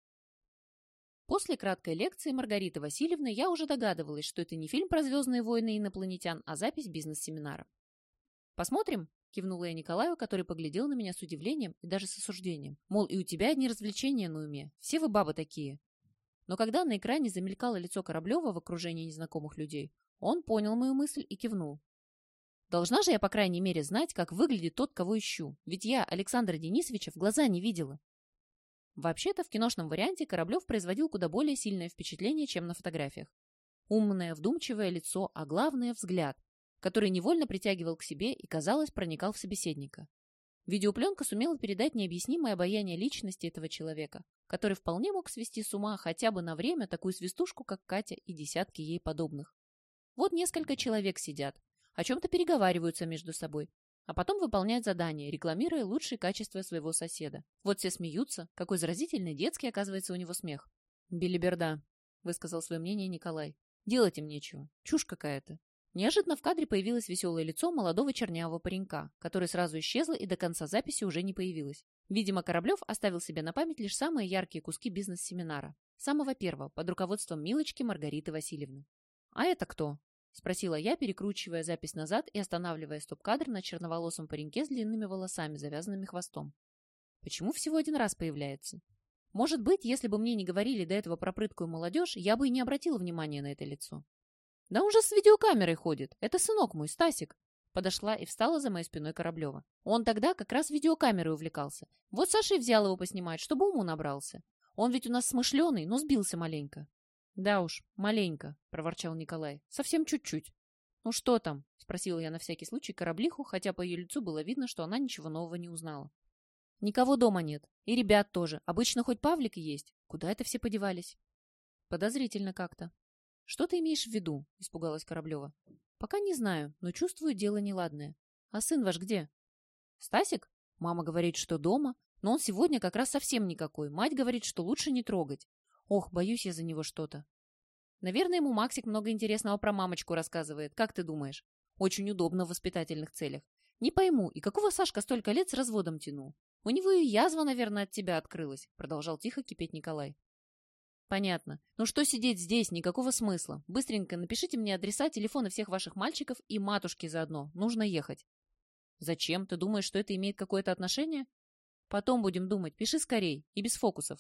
Speaker 1: После краткой лекции Маргариты Васильевны я уже догадывалась, что это не фильм про «Звездные войны» и инопланетян, а запись бизнес-семинара. «Посмотрим?» – кивнула я Николаю, который поглядел на меня с удивлением и даже с осуждением. Мол, и у тебя одни развлечения на уме. Все вы бабы такие. Но когда на экране замелькало лицо Кораблева в окружении незнакомых людей, он понял мою мысль и кивнул. Должна же я, по крайней мере, знать, как выглядит тот, кого ищу. Ведь я Александра Денисовича в глаза не видела. Вообще-то в киношном варианте Кораблев производил куда более сильное впечатление, чем на фотографиях. Умное, вдумчивое лицо, а главное – взгляд, который невольно притягивал к себе и, казалось, проникал в собеседника. Видеопленка сумела передать необъяснимое обаяние личности этого человека, который вполне мог свести с ума хотя бы на время такую свистушку, как Катя и десятки ей подобных. Вот несколько человек сидят, о чем-то переговариваются между собой, а потом выполняют задания, рекламируя лучшие качества своего соседа. Вот все смеются, какой заразительный детский оказывается у него смех. «Белиберда», — высказал свое мнение Николай. «Делать им нечего. Чушь какая-то». Неожиданно в кадре появилось веселое лицо молодого чернявого паренька, который сразу исчезло и до конца записи уже не появилось. Видимо, Кораблев оставил себе на память лишь самые яркие куски бизнес-семинара. Самого первого, под руководством Милочки Маргариты Васильевны. «А это кто?» — спросила я, перекручивая запись назад и останавливая стоп-кадр на черноволосом пареньке с длинными волосами, завязанными хвостом. «Почему всего один раз появляется? Может быть, если бы мне не говорили до этого про прыткую молодежь, я бы и не обратила внимания на это лицо». «Да он же с видеокамерой ходит. Это сынок мой, Стасик». Подошла и встала за моей спиной Кораблева. Он тогда как раз видеокамерой увлекался. Вот Саша и взял его поснимать, чтобы уму набрался. Он ведь у нас смышленый, но сбился маленько. «Да уж, маленько», — проворчал Николай. «Совсем чуть-чуть». «Ну что там?» — спросила я на всякий случай Кораблиху, хотя по ее лицу было видно, что она ничего нового не узнала. «Никого дома нет. И ребят тоже. Обычно хоть Павлик есть. Куда это все подевались?» «Подозрительно как-то». «Что ты имеешь в виду?» – испугалась Кораблева. «Пока не знаю, но чувствую дело неладное. А сын ваш где?» «Стасик? Мама говорит, что дома, но он сегодня как раз совсем никакой. Мать говорит, что лучше не трогать. Ох, боюсь я за него что-то». «Наверное, ему Максик много интересного про мамочку рассказывает. Как ты думаешь? Очень удобно в воспитательных целях. Не пойму, и какого Сашка столько лет с разводом тянул? У него и язва, наверное, от тебя открылась», – продолжал тихо кипеть Николай. «Понятно. Ну что сидеть здесь? Никакого смысла. Быстренько напишите мне адреса, телефоны всех ваших мальчиков и матушки заодно. Нужно ехать». «Зачем? Ты думаешь, что это имеет какое-то отношение?» «Потом будем думать. Пиши скорей. И без фокусов».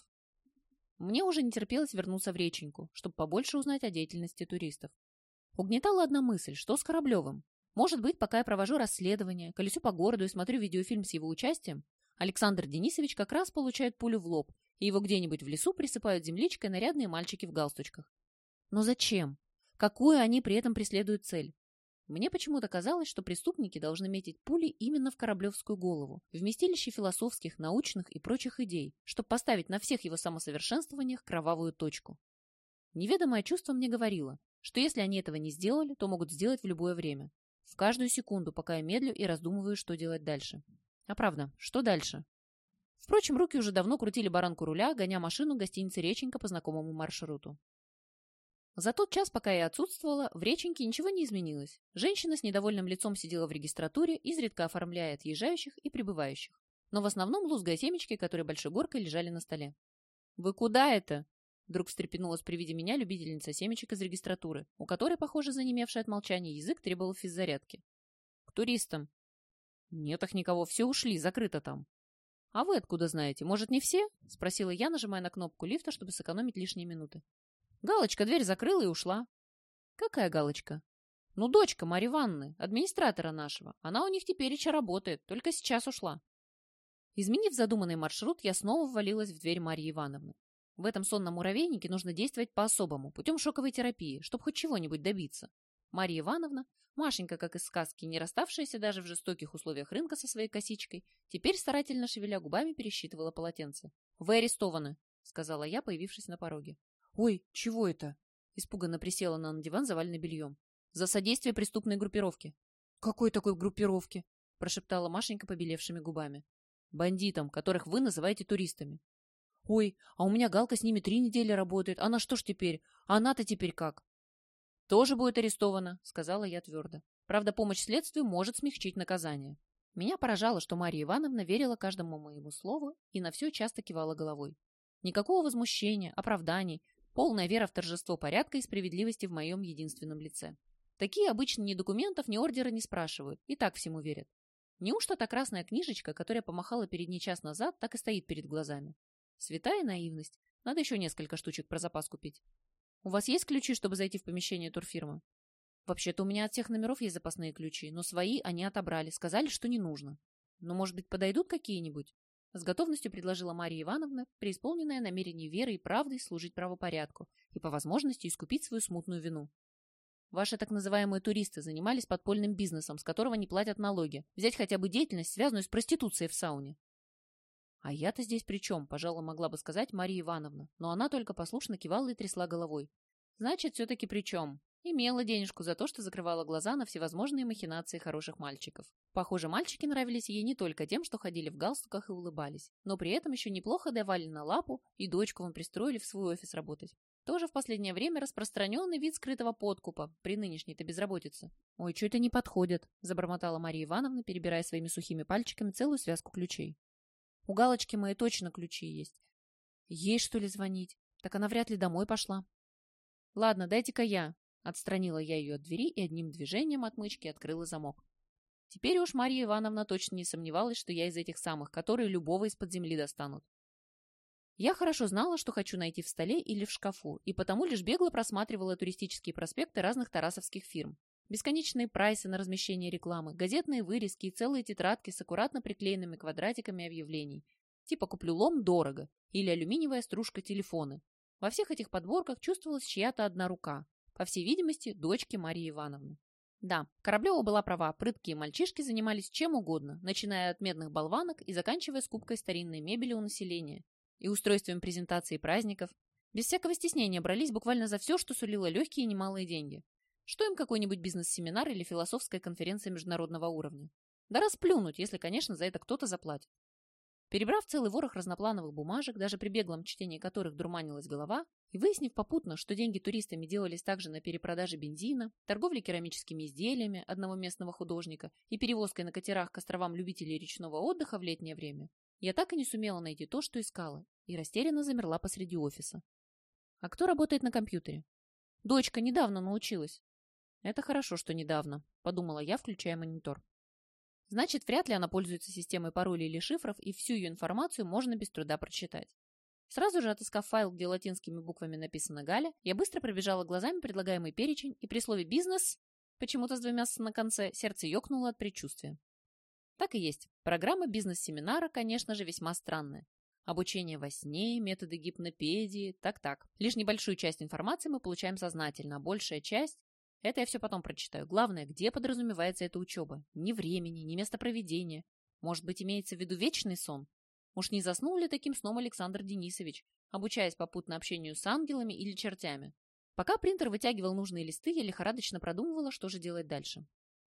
Speaker 1: Мне уже не терпелось вернуться в Реченьку, чтобы побольше узнать о деятельности туристов. Угнетала одна мысль. Что с Кораблевым? Может быть, пока я провожу расследование, колесю по городу и смотрю видеофильм с его участием, Александр Денисович как раз получает пулю в лоб, и его где-нибудь в лесу присыпают земличкой нарядные мальчики в галстучках. Но зачем? Какую они при этом преследуют цель? Мне почему-то казалось, что преступники должны метить пули именно в Кораблевскую голову, вместилище философских, научных и прочих идей, чтобы поставить на всех его самосовершенствованиях кровавую точку. Неведомое чувство мне говорило, что если они этого не сделали, то могут сделать в любое время. В каждую секунду, пока я медлю и раздумываю, что делать дальше. А правда, что дальше? Впрочем, руки уже давно крутили баранку руля, гоня машину гостиницы «Реченька» по знакомому маршруту. За тот час, пока я отсутствовала, в Реченьке ничего не изменилось. Женщина с недовольным лицом сидела в регистратуре, изредка оформляя отъезжающих и прибывающих. Но в основном лузгая семечки, которые большой горкой лежали на столе. «Вы куда это?» Вдруг встрепенулась при виде меня любительница семечек из регистратуры, у которой, похоже, занемевший от молчания язык требовал физзарядки. «К туристам». «Нет их никого, все ушли, закрыто там». «А вы откуда знаете? Может, не все?» — спросила я, нажимая на кнопку лифта, чтобы сэкономить лишние минуты. Галочка дверь закрыла и ушла. «Какая Галочка?» «Ну, дочка Марьи Ивановны, администратора нашего. Она у них тепереча работает, только сейчас ушла». Изменив задуманный маршрут, я снова ввалилась в дверь Марьи Ивановны. В этом сонном муравейнике нужно действовать по-особому, путем шоковой терапии, чтобы хоть чего-нибудь добиться. Марья Ивановна, Машенька, как из сказки, не расставшаяся даже в жестоких условиях рынка со своей косичкой, теперь, старательно шевеля губами, пересчитывала полотенце. «Вы арестованы», — сказала я, появившись на пороге. «Ой, чего это?» — испуганно присела она на диван, заваленный бельем. «За содействие преступной группировке». «Какой такой группировке?» — прошептала Машенька побелевшими губами. «Бандитам, которых вы называете туристами». «Ой, а у меня Галка с ними три недели работает. Она что ж теперь? А она-то теперь как?» «Тоже будет арестована», — сказала я твердо. «Правда, помощь следствию может смягчить наказание». Меня поражало, что Марья Ивановна верила каждому моему слову и на все часто кивала головой. Никакого возмущения, оправданий, полная вера в торжество порядка и справедливости в моем единственном лице. Такие обычно ни документов, ни ордера не спрашивают, и так всему верят. Неужто та красная книжечка, которая помахала перед ней час назад, так и стоит перед глазами? Святая наивность. Надо еще несколько штучек про запас купить. У вас есть ключи, чтобы зайти в помещение турфирмы? Вообще-то у меня от всех номеров есть запасные ключи, но свои они отобрали, сказали, что не нужно. Но, может быть, подойдут какие-нибудь? С готовностью предложила Марья Ивановна, преисполненная намерений веры и правдой служить правопорядку и по возможности искупить свою смутную вину. Ваши так называемые туристы занимались подпольным бизнесом, с которого не платят налоги. Взять хотя бы деятельность, связанную с проституцией в сауне. «А я-то здесь при чем?» – пожалуй, могла бы сказать Марья Ивановна, но она только послушно кивала и трясла головой. «Значит, все-таки при чем?» Имела денежку за то, что закрывала глаза на всевозможные махинации хороших мальчиков. Похоже, мальчики нравились ей не только тем, что ходили в галстуках и улыбались, но при этом еще неплохо давали на лапу и дочку вам пристроили в свой офис работать. Тоже в последнее время распространенный вид скрытого подкупа при нынешней-то безработице. «Ой, что это не подходит», – забормотала Марья Ивановна, перебирая своими сухими пальчиками целую связку ключей. «У Галочки моей точно ключи есть. Ей, что ли, звонить? Так она вряд ли домой пошла». «Ладно, дайте-ка я». Отстранила я ее от двери и одним движением отмычки открыла замок. Теперь уж Марья Ивановна точно не сомневалась, что я из этих самых, которые любого из-под земли достанут. Я хорошо знала, что хочу найти в столе или в шкафу, и потому лишь бегло просматривала туристические проспекты разных тарасовских фирм. Бесконечные прайсы на размещение рекламы, газетные вырезки и целые тетрадки с аккуратно приклеенными квадратиками объявлений. Типа «Куплю лом дорого» или «Алюминиевая стружка телефоны». Во всех этих подборках чувствовалась чья-то одна рука. По всей видимости, дочки Марьи Ивановны. Да, Кораблева была права, прыткие мальчишки занимались чем угодно, начиная от медных болванок и заканчивая скупкой старинной мебели у населения и устройством презентаций праздников. Без всякого стеснения брались буквально за все, что сулило легкие и немалые деньги. Что им какой-нибудь бизнес-семинар или философская конференция международного уровня? Да расплюнуть, если, конечно, за это кто-то заплатит. Перебрав целый ворох разноплановых бумажек, даже при беглом чтении которых дурманилась голова, и выяснив попутно, что деньги туристами делались также на перепродаже бензина, торговле керамическими изделиями одного местного художника и перевозкой на катерах к островам любителей речного отдыха в летнее время, я так и не сумела найти то, что искала, и растерянно замерла посреди офиса. А кто работает на компьютере? Дочка недавно научилась. Это хорошо, что недавно, подумала я, включая монитор. Значит, вряд ли она пользуется системой паролей или шифров, и всю ее информацию можно без труда прочитать. Сразу же отыскав файл, где латинскими буквами написано «Галя», я быстро пробежала глазами предлагаемый перечень, и при слове «бизнес», почему-то с двумя «с» на конце, сердце ёкнуло от предчувствия. Так и есть. Программа бизнес-семинара, конечно же, весьма странная. Обучение во сне, методы гипнопедии, так-так. Лишь небольшую часть информации мы получаем сознательно, а большая часть... Это я все потом прочитаю. Главное, где подразумевается эта учеба? Ни времени, ни места проведения. Может быть, имеется в виду вечный сон? Уж не заснул ли таким сном Александр Денисович, обучаясь попутно общению с ангелами или чертями? Пока принтер вытягивал нужные листы, я лихорадочно продумывала, что же делать дальше.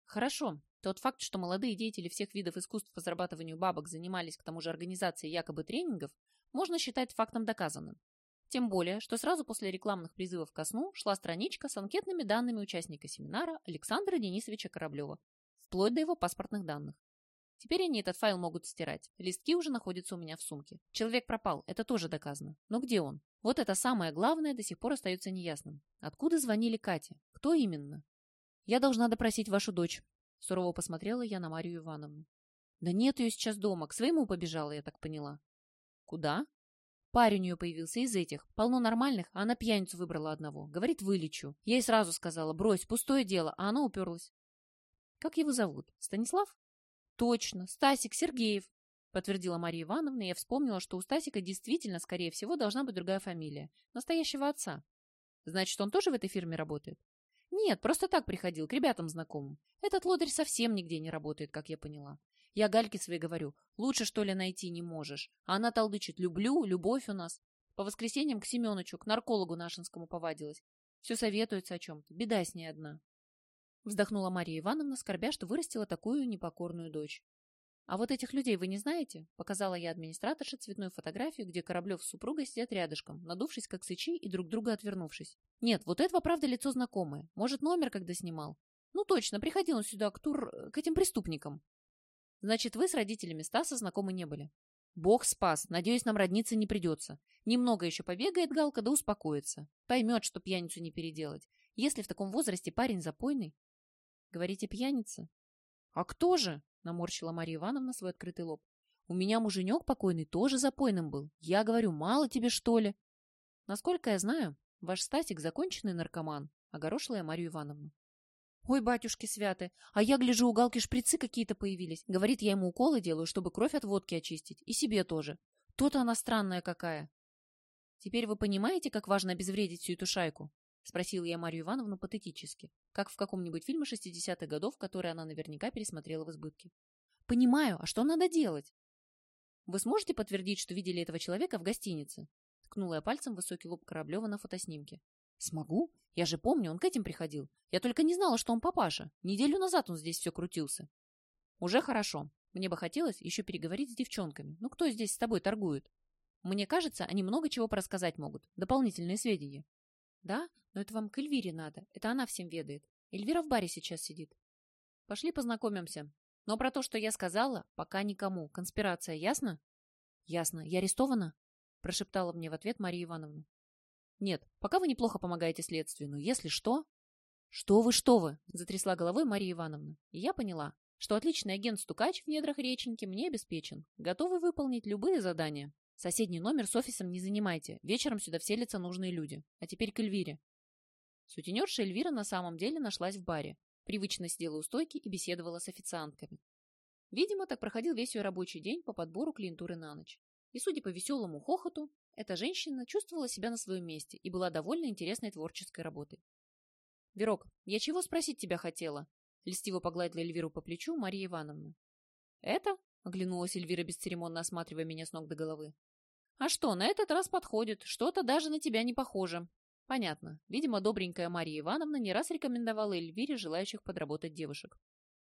Speaker 1: Хорошо. Тот факт, что молодые деятели всех видов искусств по зарабатыванию бабок занимались к тому же организацией якобы тренингов, можно считать фактом доказанным. Тем более, что сразу после рекламных призывов ко сну шла страничка с анкетными данными участника семинара Александра Денисовича Кораблева, вплоть до его паспортных данных. Теперь они этот файл могут стирать. Листки уже находятся у меня в сумке. Человек пропал, это тоже доказано. Но где он? Вот это самое главное до сих пор остается неясным. Откуда звонили Кате? Кто именно? Я должна допросить вашу дочь. Сурово посмотрела я на Марию Ивановну. Да нет ее сейчас дома, к своему побежала, я так поняла. Куда? Парень у нее появился из этих. Полно нормальных, а она пьяницу выбрала одного. Говорит, вылечу. Я ей сразу сказала, брось, пустое дело, а она уперлась. Как его зовут? Станислав? Точно, Стасик Сергеев, подтвердила Мария Ивановна, и я вспомнила, что у Стасика действительно, скорее всего, должна быть другая фамилия. Настоящего отца. Значит, он тоже в этой фирме работает? Нет, просто так приходил, к ребятам знакомым. Этот лодырь совсем нигде не работает, как я поняла. Я Гальке своей говорю, лучше, что ли, найти не можешь. А она толдычит, люблю, любовь у нас. По воскресеньям к Семеновичу, к наркологу нашинскому повадилась. Все советуется о чем-то, беда с ней одна. Вздохнула Мария Ивановна, скорбя, что вырастила такую непокорную дочь. «А вот этих людей вы не знаете?» Показала я администраторше цветную фотографию, где Кораблев с супругой сидят рядышком, надувшись как сычи и друг друга отвернувшись. «Нет, вот этого, правда, лицо знакомое. Может, номер когда снимал? Ну, точно, приходил он сюда к тур... к этим преступникам». «Значит, вы с родителями Стаса знакомы не были?» «Бог спас. Надеюсь, нам родниться не придется. Немного еще побегает Галка, да успокоится. Поймет, что пьяницу не переделать. Если в таком возрасте парень запойный...» «Говорите, пьяница?» «А кто же?» — наморщила Мария Ивановна свой открытый лоб. «У меня муженек покойный тоже запойным был. Я говорю, мало тебе, что ли?» «Насколько я знаю, ваш Стасик законченный наркоман», — огорошила я Марию Ивановну. «Ой, батюшки святы, а я гляжу, у Галки шприцы какие-то появились. Говорит, я ему уколы делаю, чтобы кровь от водки очистить. И себе тоже. То-то она странная какая». «Теперь вы понимаете, как важно обезвредить всю эту шайку?» — спросила я Марию Ивановну патетически, как в каком-нибудь фильме шестидесятых годов, который она наверняка пересмотрела в избытке. «Понимаю, а что надо делать?» «Вы сможете подтвердить, что видели этого человека в гостинице?» — ткнула я пальцем в высокий лоб Кораблева на фотоснимке. «Смогу? Я же помню, он к этим приходил. Я только не знала, что он папаша. Неделю назад он здесь все крутился». «Уже хорошо. Мне бы хотелось еще переговорить с девчонками. Ну, кто здесь с тобой торгует? Мне кажется, они много чего порассказать могут. Дополнительные сведения». «Да? Но это вам к Эльвире надо. Это она всем ведает. Эльвира в баре сейчас сидит». «Пошли познакомимся. Но про то, что я сказала, пока никому. Конспирация, ясно?» «Ясно. Я арестована?» — прошептала мне в ответ Мария Ивановна. «Нет, пока вы неплохо помогаете следствию, но если что...» «Что вы, что вы!» — затрясла головой Мария Ивановна. И я поняла, что отличный агент-стукач в недрах реченьки мне обеспечен. Готовы выполнить любые задания. Соседний номер с офисом не занимайте. Вечером сюда вселятся нужные люди. А теперь к Эльвире». Сутенерша Эльвира на самом деле нашлась в баре. Привычно сидела у стойки и беседовала с официантками. Видимо, так проходил весь ее рабочий день по подбору клиентуры на ночь. И, судя по веселому хохоту, эта женщина чувствовала себя на своем месте и была довольно интересной творческой работой. «Верок, я чего спросить тебя хотела?» — льстиво погладила Эльвиру по плечу Мария Ивановна. «Это?» — оглянулась Эльвира, бесцеремонно осматривая меня с ног до головы. «А что, на этот раз подходит. Что-то даже на тебя не похоже». Понятно. Видимо, добренькая Мария Ивановна не раз рекомендовала Эльвире желающих подработать девушек.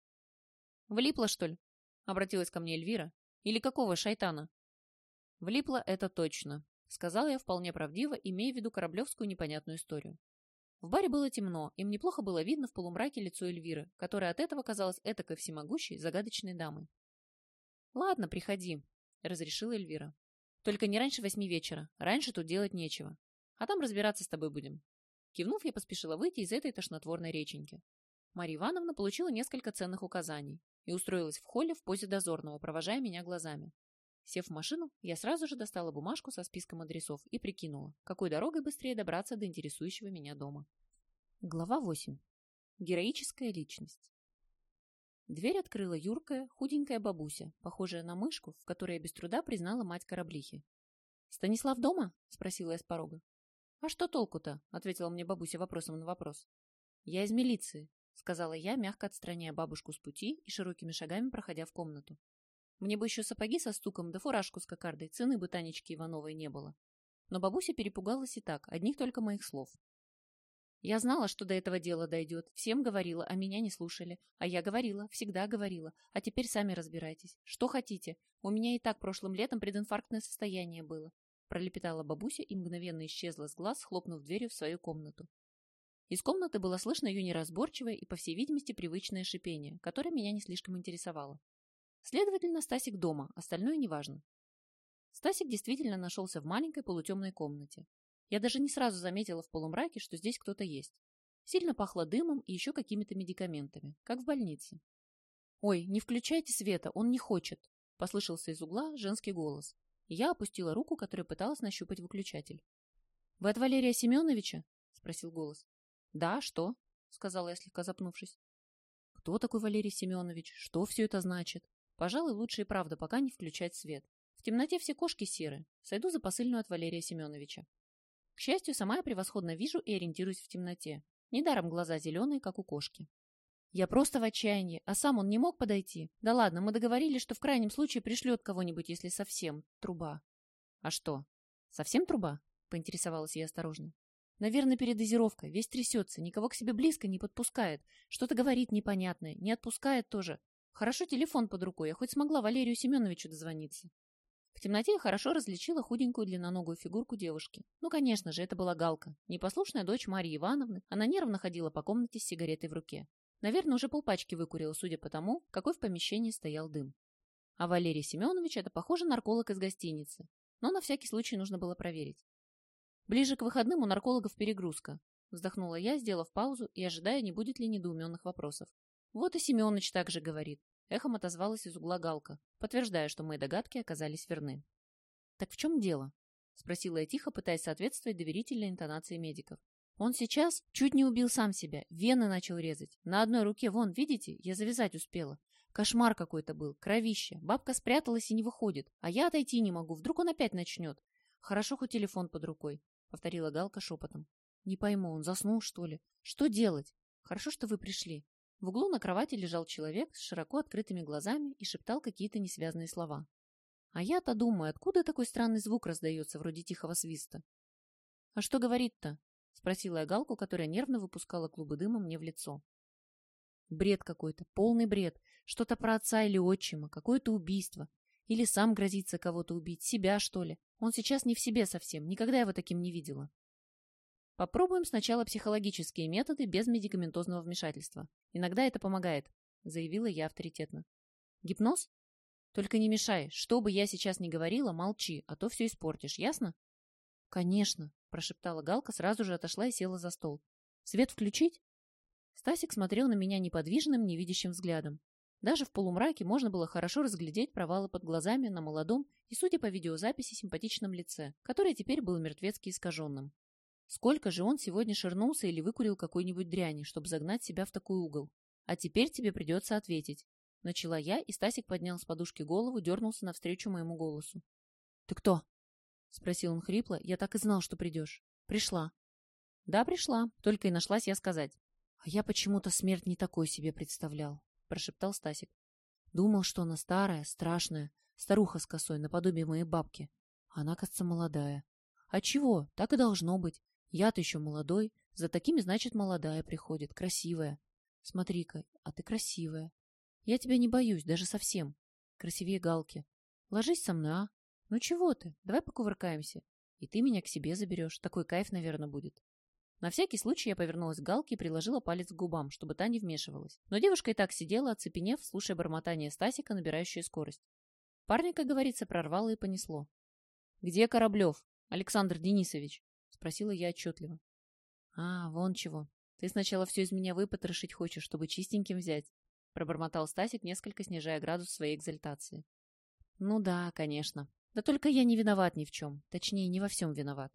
Speaker 1: «Влипла, что ли?» — обратилась ко мне Эльвира. «Или какого шайтана?» «Влипла, это точно», — сказала я вполне правдиво, имея в виду кораблевскую непонятную историю. В баре было темно, им неплохо было видно в полумраке лицо Эльвиры, которая от этого казалась этакой всемогущей, загадочной дамой. «Ладно, приходи», — разрешила Эльвира. «Только не раньше восьми вечера. Раньше тут делать нечего. А там разбираться с тобой будем». Кивнув, я поспешила выйти из этой тошнотворной реченьки. Марья Ивановна получила несколько ценных указаний и устроилась в холле в позе дозорного, провожая меня глазами. Сев в машину, я сразу же достала бумажку со списком адресов и прикинула, какой дорогой быстрее добраться до интересующего меня дома. Глава восемь. Героическая личность. Дверь открыла юркая, худенькая бабуся, похожая на мышку, в которой я без труда признала мать Кораблихи. «Станислав дома?» — спросила я с порога. «А что толку-то?» — ответила мне бабуся вопросом на вопрос. «Я из милиции», — сказала я, мягко отстраняя бабушку с пути и широкими шагами проходя в комнату. Мне бы еще сапоги со стуком да фуражку с кокардой, цены бы Танечки Ивановой не было. Но бабуся перепугалась и так, одних только моих слов. Я знала, что до этого дела дойдет. Всем говорила, а меня не слушали. А я говорила, всегда говорила. А теперь сами разбирайтесь. Что хотите? У меня и так прошлым летом прединфарктное состояние было. Пролепетала бабуся и мгновенно исчезла с глаз, хлопнув дверью в свою комнату. Из комнаты было слышно ее неразборчивое и, по всей видимости, привычное шипение, которое меня не слишком интересовало. Следовательно, Стасик дома, остальное неважно. Стасик действительно нашелся в маленькой полутемной комнате. Я даже не сразу заметила в полумраке, что здесь кто-то есть. Сильно пахло дымом и еще какими-то медикаментами, как в больнице. «Ой, не включайте света, он не хочет», — послышался из угла женский голос. И я опустила руку, которая пыталась нащупать выключатель. «Вы от Валерия Семеновича?» — спросил голос. «Да, что?» — сказала я, слегка запнувшись. «Кто такой Валерий Семенович? Что все это значит? Пожалуй, лучше и правда пока не включать свет. В темноте все кошки серы. Сойду за посыльную от Валерия Семеновича». К счастью, сама я превосходно вижу и ориентируюсь в темноте. Недаром глаза зеленые, как у кошки. Я просто в отчаянии, а сам он не мог подойти. Да ладно, мы договорились, что в крайнем случае пришлет кого-нибудь, если совсем труба. А что, совсем труба? Поинтересовалась я осторожно. Наверное, передозировка, весь трясется, никого к себе близко не подпускает. Что-то говорит непонятное, не отпускает тоже. Хорошо телефон под рукой, я хоть смогла Валерию Семеновичу дозвониться. В темноте я хорошо различила худенькую длинноногую фигурку девушки. Ну, конечно же, это была Галка, непослушная дочь Марьи Ивановны. Она нервно ходила по комнате с сигаретой в руке. Наверное, уже полпачки выкурила, судя по тому, какой в помещении стоял дым. А Валерий Семенович — это, похоже, нарколог из гостиницы. Но на всякий случай нужно было проверить. Ближе к выходным у наркологов перегрузка. Вздохнула я, сделав паузу и ожидая, не будет ли недоуменных вопросов. Вот и Семенович так же говорит. Эхом отозвалась из угла Галка, подтверждая, что мои догадки оказались верны. «Так в чем дело?» — спросила я тихо, пытаясь соответствовать доверительной интонации медиков. «Он сейчас чуть не убил сам себя, вены начал резать. На одной руке, вон, видите, я завязать успела. Кошмар какой-то был, кровище. Бабка спряталась и не выходит, а я отойти не могу, вдруг он опять начнет. Хорошо, хоть телефон под рукой», — повторила Галка шепотом. «Не пойму, он заснул, что ли? Что делать? Хорошо, что вы пришли». В углу на кровати лежал человек с широко открытыми глазами и шептал какие-то несвязные слова. А я-то думаю, откуда такой странный звук раздается, вроде тихого свиста. «А что говорит-то?» — спросила я Галку, которая нервно выпускала клубы дыма мне в лицо. «Бред какой-то, полный бред. Что-то про отца или отчима, какое-то убийство. Или сам грозится кого-то убить, себя, что ли. Он сейчас не в себе совсем, никогда его таким не видела». «Попробуем сначала психологические методы без медикаментозного вмешательства. Иногда это помогает», — заявила я авторитетно. «Гипноз? Только не мешай. Что бы я сейчас ни говорила, молчи, а то все испортишь, ясно?» «Конечно», — прошептала Галка, сразу же отошла и села за стол. «Свет включить?» Стасик смотрел на меня неподвижным, невидящим взглядом. Даже в полумраке можно было хорошо разглядеть провалы под глазами на молодом и, судя по видеозаписи, симпатичном лице, которое теперь было мертвецки искаженным. Сколько же он сегодня ширнулся или выкурил какой-нибудь дряни, чтобы загнать себя в такой угол? А теперь тебе придется ответить. Начала я, и Стасик поднял с подушки голову, дернулся навстречу моему голосу. «Ты кто?» — спросил он хрипло. «Я так и знал, что придешь. Пришла». «Да, пришла. Только и нашлась я сказать». «А я почему-то смерть не такой себе представлял», — прошептал Стасик. «Думал, что она старая, страшная, старуха с косой, наподобие моей бабки. А она, кажется, молодая. А чего? Так и должно быть. Я-то еще молодой, за такими, значит, молодая приходит, красивая. Смотри-ка, а ты красивая. Я тебя не боюсь, даже совсем. Красивее Галки. Ложись со мной, а? Ну чего ты? Давай покувыркаемся. И ты меня к себе заберешь. Такой кайф, наверное, будет». На всякий случай я повернулась к Галке и приложила палец к губам, чтобы та не вмешивалась. Но девушка и так сидела, оцепенев, слушая бормотание Стасика, набирающее скорость. Парня, как говорится, прорвало и понесло. «Где Кораблев, Александр Денисович?» — спросила я отчетливо. «А, вон чего. Ты сначала все из меня выпотрошить хочешь, чтобы чистеньким взять», — пробормотал Стасик, несколько снижая градус своей экзальтации. «Ну да, конечно. Да только я не виноват ни в чем. Точнее, не во всем виноват».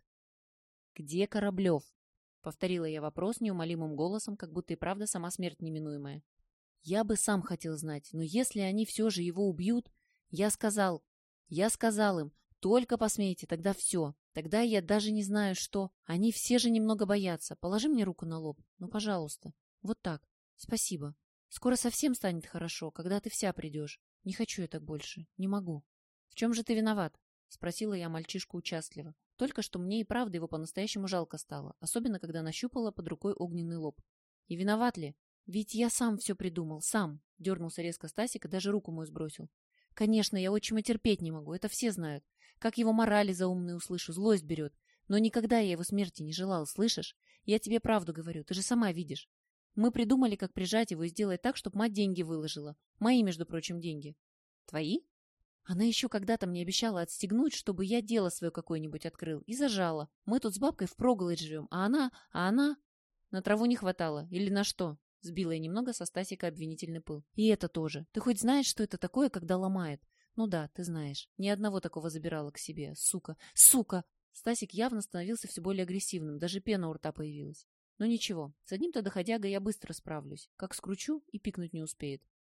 Speaker 1: «Где Кораблев?» — повторила я вопрос неумолимым голосом, как будто и правда сама смерть неминуемая. «Я бы сам хотел знать, но если они все же его убьют...» «Я сказал... Я сказал им, только посмейте, тогда все. Тогда я даже не знаю, что... Они все же немного боятся. Положи мне руку на лоб. Ну, пожалуйста. Вот так. Спасибо. Скоро совсем станет хорошо, когда ты вся придешь. Не хочу я так больше. Не могу». «В чем же ты виноват?» — спросила я мальчишку участливо. Только что мне и правда его по-настоящему жалко стало, особенно когда нащупала под рукой огненный лоб. И виноват ли? Ведь я сам все придумал, сам. Дернулся резко Стасик и даже руку мою сбросил. Конечно, я отчима терпеть не могу, это все знают. Как его морали заумные услышу, злость берет. Но никогда я его смерти не желал, слышишь? Я тебе правду говорю, ты же сама видишь. Мы придумали, как прижать его и сделать так, чтобы мать деньги выложила. Мои, между прочим, деньги. Твои? Она еще когда-то мне обещала отстегнуть, чтобы я дело свое какое-нибудь открыл. И зажала. Мы тут с бабкой впроголодь живем, а она... А она... На траву не хватало. Или на что? Сбила я немного со Стасика обвинительный пыл. И это тоже. Ты хоть знаешь, что это такое, когда ломает? Ну да, ты знаешь. Ни одного такого забирала к себе. Сука. Сука! Стасик явно становился все более агрессивным. Даже пена у рта появилась. Но ничего. С одним-то доходягой я быстро справлюсь. Как скручу, и пикнуть не успеет.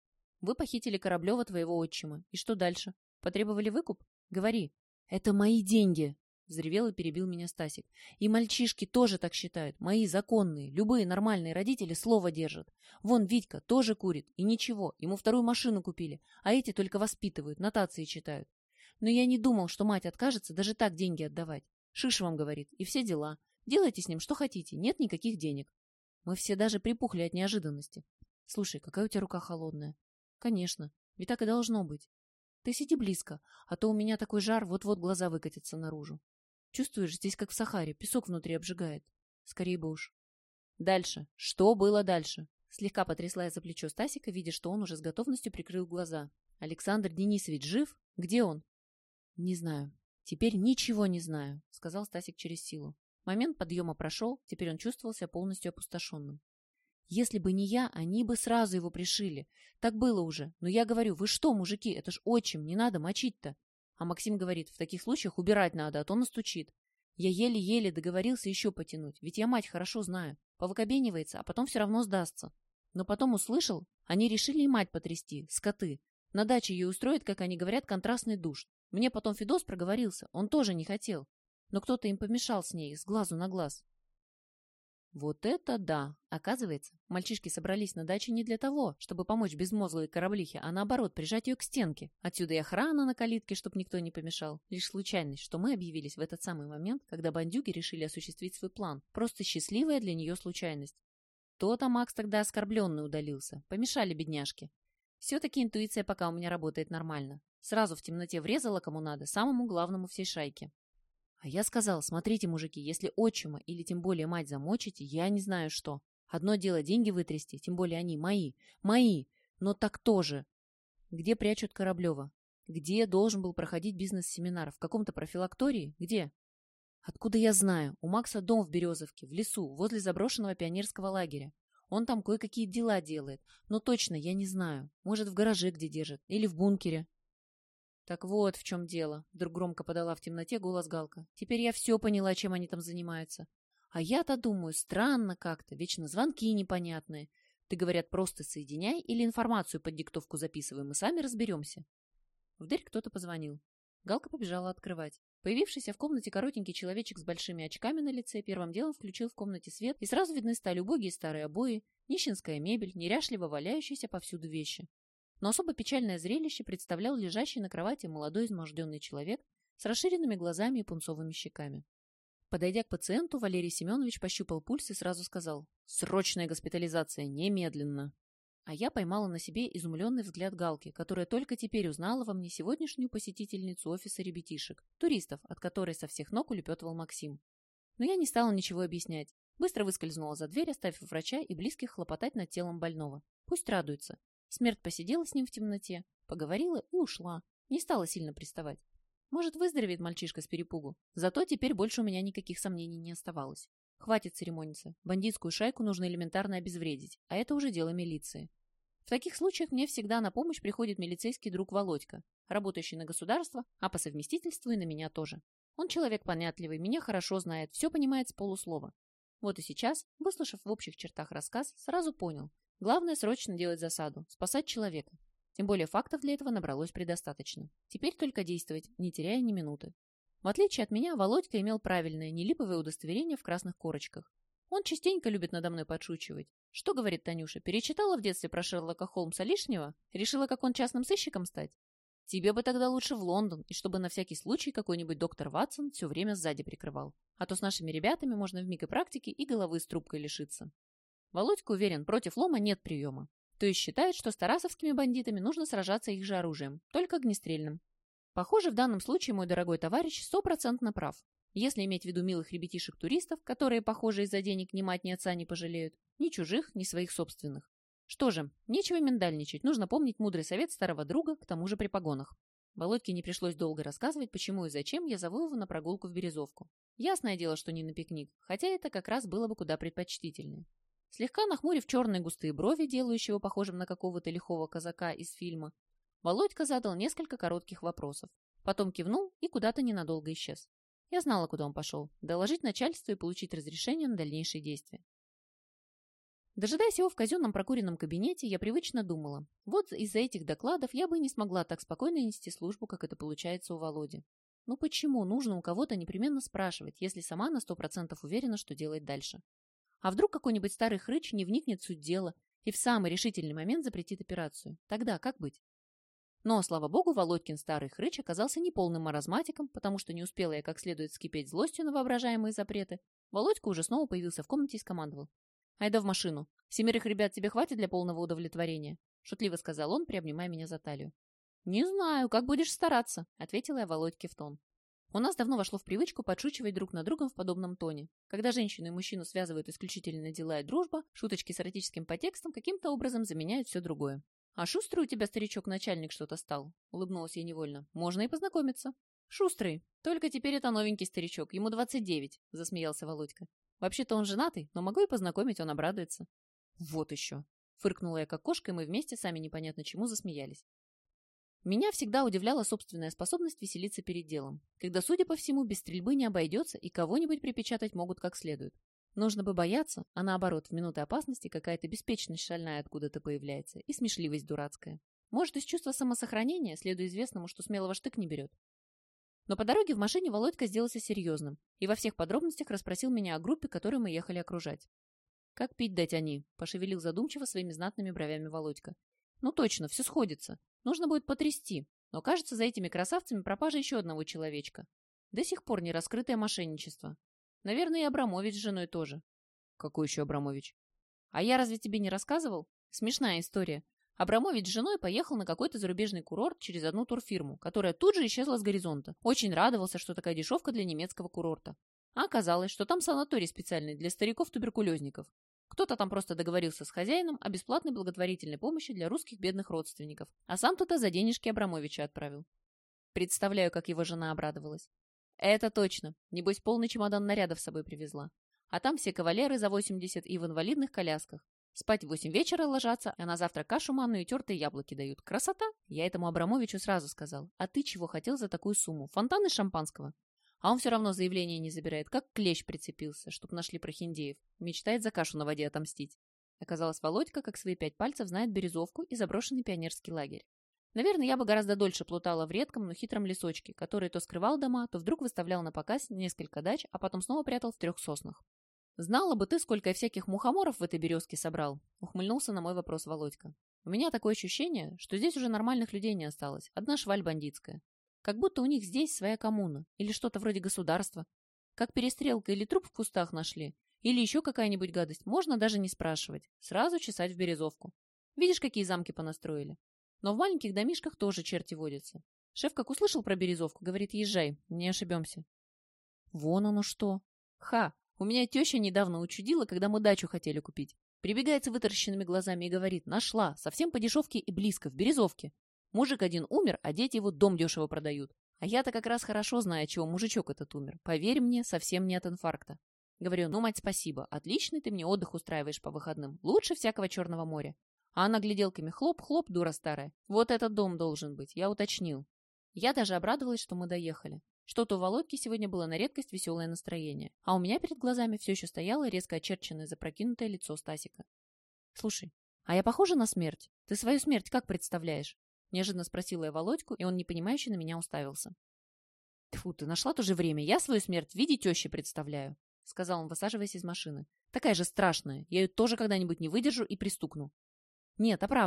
Speaker 1: Вы похитили Кораблева, твоего отчима. И что дальше? Потребовали выкуп? Говори. Это мои деньги! Взревел и перебил меня Стасик. И мальчишки тоже так считают. Мои законные. Любые нормальные родители слово держат. Вон Витька тоже курит. И ничего. Ему вторую машину купили. А эти только воспитывают, нотации читают. Но я не думал, что мать откажется даже так деньги отдавать. Шишевым говорит. И все дела. Делайте с ним что хотите. Нет никаких денег. Мы все даже припухли от неожиданности. Слушай, какая у тебя рука холодная. Конечно. Ведь так и должно быть. Ты сиди близко, а то у меня такой жар, вот-вот глаза выкатятся наружу. Чувствуешь, здесь как в Сахаре, песок внутри обжигает. Скорее бы уж. Дальше. Что было дальше? Слегка потрясла я за плечо Стасика, видя, что он уже с готовностью прикрыл глаза. Александр Денисович жив? Где он? Не знаю. Теперь ничего не знаю, сказал Стасик через силу. Момент подъема прошел, теперь он чувствовал себя полностью опустошенным. Если бы не я, они бы сразу его пришили. Так было уже. Но я говорю, вы что, мужики, это ж отчим, не надо мочить-то. А Максим говорит, в таких случаях убирать надо, а то настучит. Я еле-еле договорился еще потянуть, ведь я мать хорошо знаю. Повыкобенивается, а потом все равно сдастся. Но потом услышал, они решили и мать потрясти, скоты. На даче ее устроит, как они говорят, контрастный душ. Мне потом Федос проговорился, он тоже не хотел. Но кто-то им помешал с ней, с глазу на глаз. Вот это да! Оказывается, мальчишки собрались на даче не для того, чтобы помочь безмозглой кораблихе, а наоборот, прижать ее к стенке. Отсюда и охрана на калитке, чтобы никто не помешал. Лишь случайность, что мы объявились в этот самый момент, когда бандюги решили осуществить свой план. Просто счастливая для нее случайность. То-то Макс тогда оскорбленный удалился. Помешали бедняжке. Все-таки интуиция пока у меня работает нормально. Сразу в темноте врезала кому надо, самому главному всей шайки. А я сказал, смотрите, мужики, если отчима или тем более мать замочите, я не знаю что. Одно дело деньги вытрясти, тем более они мои, мои, но так тоже. Где прячут Кораблева? Где должен был проходить бизнес-семинар? В каком-то профилактории? Где? Откуда я знаю? У Макса дом в Березовке, в лесу, возле заброшенного пионерского лагеря. Он там кое-какие дела делает, но точно я не знаю. Может, в гараже где держит, или в бункере. Так вот в чем дело, вдруг громко подала в темноте голос Галка. Теперь я все поняла, чем они там занимаются. А я-то думаю, странно как-то, вечно звонки непонятные. Ты, говорят, просто соединяй или информацию под диктовку записывай, мы сами разберемся. В дверь кто-то позвонил. Галка побежала открывать. Появившийся в комнате коротенький человечек с большими очками на лице первым делом включил в комнате свет, и сразу видны стали убогие старые обои, нищенская мебель, неряшливо валяющиеся повсюду вещи. Но особо печальное зрелище представлял лежащий на кровати молодой изможденный человек с расширенными глазами и пунцовыми щеками. Подойдя к пациенту, Валерий Семенович пощупал пульс и сразу сказал: «Срочная госпитализация, немедленно!» А я поймала на себе изумленный взгляд Галки, которая только теперь узнала во мне сегодняшнюю посетительницу офиса ребятишек, туристов, от которой со всех ног улепетывал Максим. Но я не стала ничего объяснять. Быстро выскользнула за дверь, оставив врача и близких хлопотать над телом больного. Пусть радуется. Смерть посидела с ним в темноте, поговорила и ушла. Не стала сильно приставать. Может, выздоровеет мальчишка с перепугу. Зато теперь больше у меня никаких сомнений не оставалось. Хватит церемониться. Бандитскую шайку нужно элементарно обезвредить, а это уже дело милиции. В таких случаях мне всегда на помощь приходит милицейский друг Володька, работающий на государство, а по совместительству и на меня тоже. Он человек понятливый, меня хорошо знает, все понимает с полуслова. Вот и сейчас, выслушав в общих чертах рассказ, сразу понял. Главное срочно делать засаду, спасать человека. Тем более фактов для этого набралось предостаточно. Теперь только действовать, не теряя ни минуты. В отличие от меня, Володька имел правильное, нелиповое удостоверение в красных корочках. Он частенько любит надо мной подшучивать. Что, говорит Танюша, перечитала в детстве про Шерлока Холмса лишнего? Решила, как он частным сыщиком стать? Тебе бы тогда лучше в Лондон, и чтобы на всякий случай какой-нибудь доктор Ватсон все время сзади прикрывал. А то с нашими ребятами можно вмиг и практики, и головы с трубкой лишиться. Володька уверен, против лома нет приема. То есть считает, что с тарасовскими бандитами нужно сражаться их же оружием, только огнестрельным. Похоже, в данном случае мой дорогой товарищ стопроцентно прав. Если иметь в виду милых ребятишек-туристов, которые, похоже, из-за денег ни мать, ни отца не пожалеют, ни чужих, ни своих собственных. Что же, нечего миндальничать, нужно помнить мудрый совет старого друга, к тому же при погонах. Володьке не пришлось долго рассказывать, почему и зачем я зову его на прогулку в Березовку. Ясное дело, что не на пикник, хотя это как раз было бы куда предпочтительнее. Слегка нахмурив черные густые брови, делающего похожим на какого-то лихого казака из фильма, Володька задал несколько коротких вопросов. Потом кивнул и куда-то ненадолго исчез. Я знала, куда он пошел. Доложить начальству и получить разрешение на дальнейшие действия. Дожидаясь его в казенном прокуренном кабинете, я привычно думала. Вот из-за этих докладов я бы не смогла так спокойно нести службу, как это получается у Володи. Ну почему нужно у кого-то непременно спрашивать, если сама на сто процентов уверена, что делать дальше? А вдруг какой-нибудь старый хрыч не вникнет в суть дела и в самый решительный момент запретит операцию? Тогда как быть? Но, слава богу, Володькин старый хрыч оказался неполным маразматиком, потому что не успела я как следует вскипеть злостью на воображаемые запреты. Володька уже снова появился в комнате и скомандовал. «Айда в машину. Семерых ребят тебе хватит для полного удовлетворения?» — шутливо сказал он, приобнимая меня за талию. «Не знаю, как будешь стараться», — ответила я Володьке в тон. У нас давно вошло в привычку подшучивать друг над другом в подобном тоне. Когда женщину и мужчину связывают исключительно дела и дружба, шуточки с эротическим подтекстом каким-то образом заменяют все другое. «А шустрый у тебя, старичок-начальник, что-то стал?» — улыбнулась я невольно. «Можно и познакомиться». «Шустрый. Только теперь это новенький старичок. Ему двадцать девять», — засмеялся Володька. «Вообще-то он женатый, но могу и познакомить, он обрадуется». «Вот еще!» — фыркнула я как кошка, и мы вместе сами непонятно чему засмеялись. Меня всегда удивляла собственная способность веселиться перед делом, когда, судя по всему, без стрельбы не обойдется и кого-нибудь припечатать могут как следует. Нужно бы бояться, а наоборот, в минуты опасности какая-то беспечность шальная откуда-то появляется и смешливость дурацкая. Может, из чувства самосохранения, следуя известному, что смелого штык не берет. Но по дороге в машине Володька сделался серьезным и во всех подробностях расспросил меня о группе, которую мы ехали окружать. «Как пить дать они?» – пошевелил задумчиво своими знатными бровями Володька. «Ну точно, все сходится. Нужно будет потрясти. Но, кажется, за этими красавцами пропажа еще одного человечка. До сих пор не раскрытое мошенничество. Наверное, и Абрамович с женой тоже». «Какой еще Абрамович?» «А я разве тебе не рассказывал? Смешная история. Абрамович с женой поехал на какой-то зарубежный курорт через одну турфирму, которая тут же исчезла с горизонта. Очень радовался, что такая дешевка для немецкого курорта. А оказалось, что там санаторий специальный для стариков-туберкулезников. Кто-то там просто договорился с хозяином о бесплатной благотворительной помощи для русских бедных родственников, а сам туда за денежки Абрамовича отправил. Представляю, как его жена обрадовалась. Это точно. Небось, полный чемодан нарядов с собой привезла. А там все кавалеры за восемьдесят и в инвалидных колясках. Спать в восемь вечера ложатся, а на завтра кашу манную и тертые яблоки дают. Красота! Я этому Абрамовичу сразу сказал. А ты чего хотел за такую сумму? Фонтан из шампанского? А он все равно заявление не забирает, как клещ прицепился, чтоб нашли прохиндеев. Мечтает за кашу на воде отомстить. Оказалось, Володька, как свои пять пальцев, знает Березовку и заброшенный пионерский лагерь. Наверное, я бы гораздо дольше плутала в редком, но хитром лесочке, который то скрывал дома, то вдруг выставлял на показ несколько дач, а потом снова прятал в трех соснах. «Знала бы ты, сколько я всяких мухоморов в этой березке собрал», — ухмыльнулся на мой вопрос Володька. «У меня такое ощущение, что здесь уже нормальных людей не осталось, одна шваль бандитская. Как будто у них здесь своя коммуна, или что-то вроде государства. Как перестрелка или труп в кустах нашли, или еще какая-нибудь гадость, можно даже не спрашивать, сразу чесать в Березовку. Видишь, какие замки понастроили? Но в маленьких домишках тоже черти водятся. Шеф как услышал про Березовку, говорит, езжай, не ошибемся». «Вон оно что! Ха! У меня теща недавно учудила, когда мы дачу хотели купить. Прибегает с вытаращенными глазами и говорит, нашла, совсем по дешевке и близко, в Березовке. Мужик один умер, а дети его дом дешево продают. А я-то как раз хорошо знаю, чего мужичок этот умер. Поверь мне, совсем не от инфаркта. Говорю, ну, мать, спасибо, отличный ты мне отдых устраиваешь по выходным. Лучше всякого Черного моря. А она гляделками хлоп-хлоп, дура старая. Вот этот дом должен быть, я уточнил. Я даже обрадовалась, что мы доехали. Что-то у Володьки сегодня было на редкость веселое настроение, а у меня перед глазами все еще стояло резко очерченное запрокинутое лицо Стасика. «Слушай, а я похожа на смерть? Ты свою смерть как представляешь?» Неожиданно спросила я Володьку, и он непонимающе на меня уставился. «Тьфу, ты нашла то же время. Я свою смерть в виде тещи представляю», — сказал он, высаживаясь из машины. «Такая же страшная. Я ее тоже когда-нибудь не выдержу и пристукну». «Нет, а правда.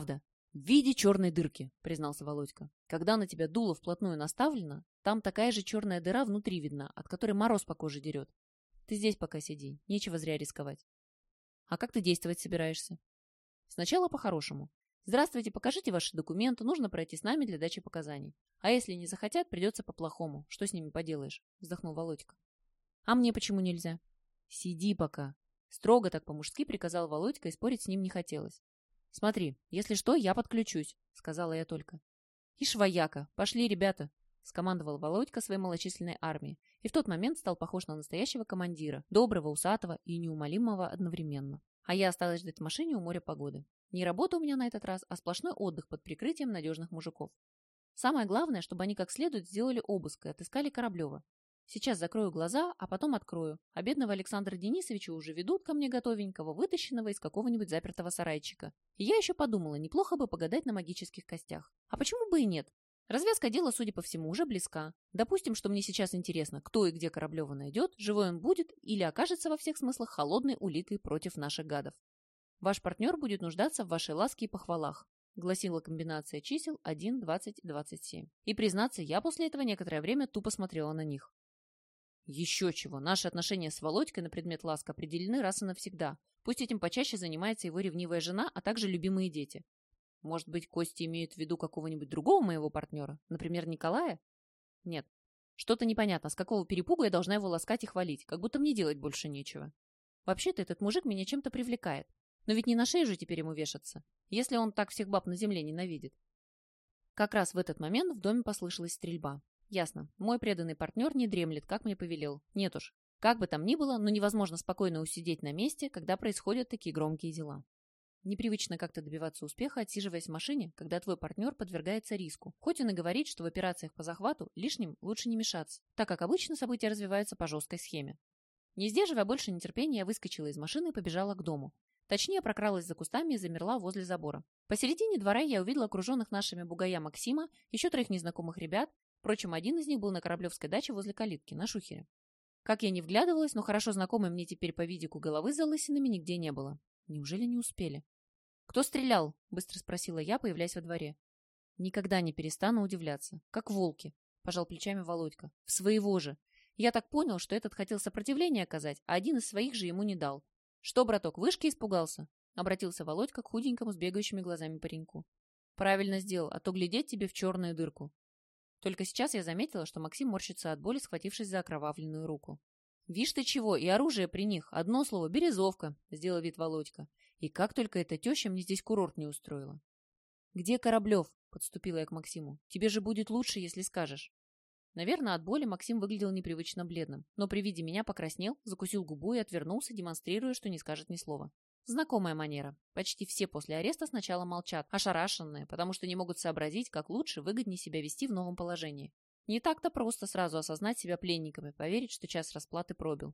Speaker 1: «В виде черной дырки», — признался Володька. «Когда на тебя дуло вплотную наставлено, там такая же черная дыра внутри видна, от которой мороз по коже дерет. Ты здесь пока сиди, нечего зря рисковать». «А как ты действовать собираешься?» «Сначала по-хорошему. Здравствуйте, покажите ваши документы, нужно пройти с нами для дачи показаний. А если не захотят, придется по-плохому. Что с ними поделаешь?» — вздохнул Володька. «А мне почему нельзя?» «Сиди пока». Строго так по-мужски приказал Володька, и спорить с ним не хотелось. «Смотри, если что, я подключусь», — сказала я только. «Ишь, вояка, пошли, ребята», — скомандовал Володька своей малочисленной армии, и в тот момент стал похож на настоящего командира, доброго, усатого и неумолимого одновременно. А я осталась ждать в машине у моря погоды. Не работа у меня на этот раз, а сплошной отдых под прикрытием надежных мужиков. Самое главное, чтобы они как следует сделали обыск и отыскали Кораблева. Сейчас закрою глаза, а потом открою. А бедного Александра Денисовича уже ведут ко мне готовенького, вытащенного из какого-нибудь запертого сарайчика. И я еще подумала, неплохо бы погадать на магических костях. А почему бы и нет? Развязка дела, судя по всему, уже близка. Допустим, что мне сейчас интересно, кто и где Кораблева найдет, живой он будет или окажется во всех смыслах холодной уликой против наших гадов. Ваш партнер будет нуждаться в вашей ласке и похвалах, гласила комбинация чисел один, двадцать, двадцать семь. И, признаться, я после этого некоторое время тупо смотрела на них. Еще чего, наши отношения с Володькой на предмет ласк определены раз и навсегда. Пусть этим почаще занимается его ревнивая жена, а также любимые дети. Может быть, Костя имеет в виду какого-нибудь другого моего партнера? Например, Николая? Нет. Что-то непонятно, с какого перепугу я должна его ласкать и хвалить, как будто мне делать больше нечего. Вообще-то этот мужик меня чем-то привлекает. Но ведь не на шею же теперь ему вешаться, если он так всех баб на земле ненавидит. Как раз в этот момент в доме послышалась стрельба. Ясно. Мой преданный партнер не дремлет, как мне повелел. Нет уж. Как бы там ни было, но невозможно спокойно усидеть на месте, когда происходят такие громкие дела. Непривычно как-то добиваться успеха, отсиживаясь в машине, когда твой партнер подвергается риску. Хоть он и говорит, что в операциях по захвату лишним лучше не мешаться, так как обычно события развиваются по жесткой схеме. Не сдерживая больше нетерпения, я выскочила из машины и побежала к дому. Точнее, прокралась за кустами и замерла возле забора. Посередине двора я увидела окруженных нашими бугая Максима, еще троих незнакомых ребят. Впрочем, один из них был на Кораблевской даче возле калитки, на шухере. Как я не вглядывалась, но хорошо знакомой мне теперь по видику головы с залысинами нигде не было. Неужели не успели? «Кто стрелял?» — быстро спросила я, появляясь во дворе. «Никогда не перестану удивляться. Как волки», — пожал плечами Володька. «В своего же. Я так понял, что этот хотел сопротивление оказать, а один из своих же ему не дал. Что, браток, вышки испугался?» — обратился Володька к худенькому с бегающими глазами пареньку. «Правильно сделал, а то глядеть тебе в черную дырку». Только сейчас я заметила, что Максим морщится от боли, схватившись за окровавленную руку. «Вишь ты чего, и оружие при них. Одно слово — березовка», — сделал вид Володька. «И как только эта теща мне здесь курорт не устроила». «Где Кораблев?» — подступила я к Максиму. «Тебе же будет лучше, если скажешь». Наверное, от боли Максим выглядел непривычно бледным, но при виде меня покраснел, закусил губу и отвернулся, демонстрируя, что не скажет ни слова. Знакомая манера. Почти все после ареста сначала молчат, ошарашенные, потому что не могут сообразить, как лучше, выгоднее себя вести в новом положении. Не так-то просто сразу осознать себя пленниками, поверить, что час расплаты пробил.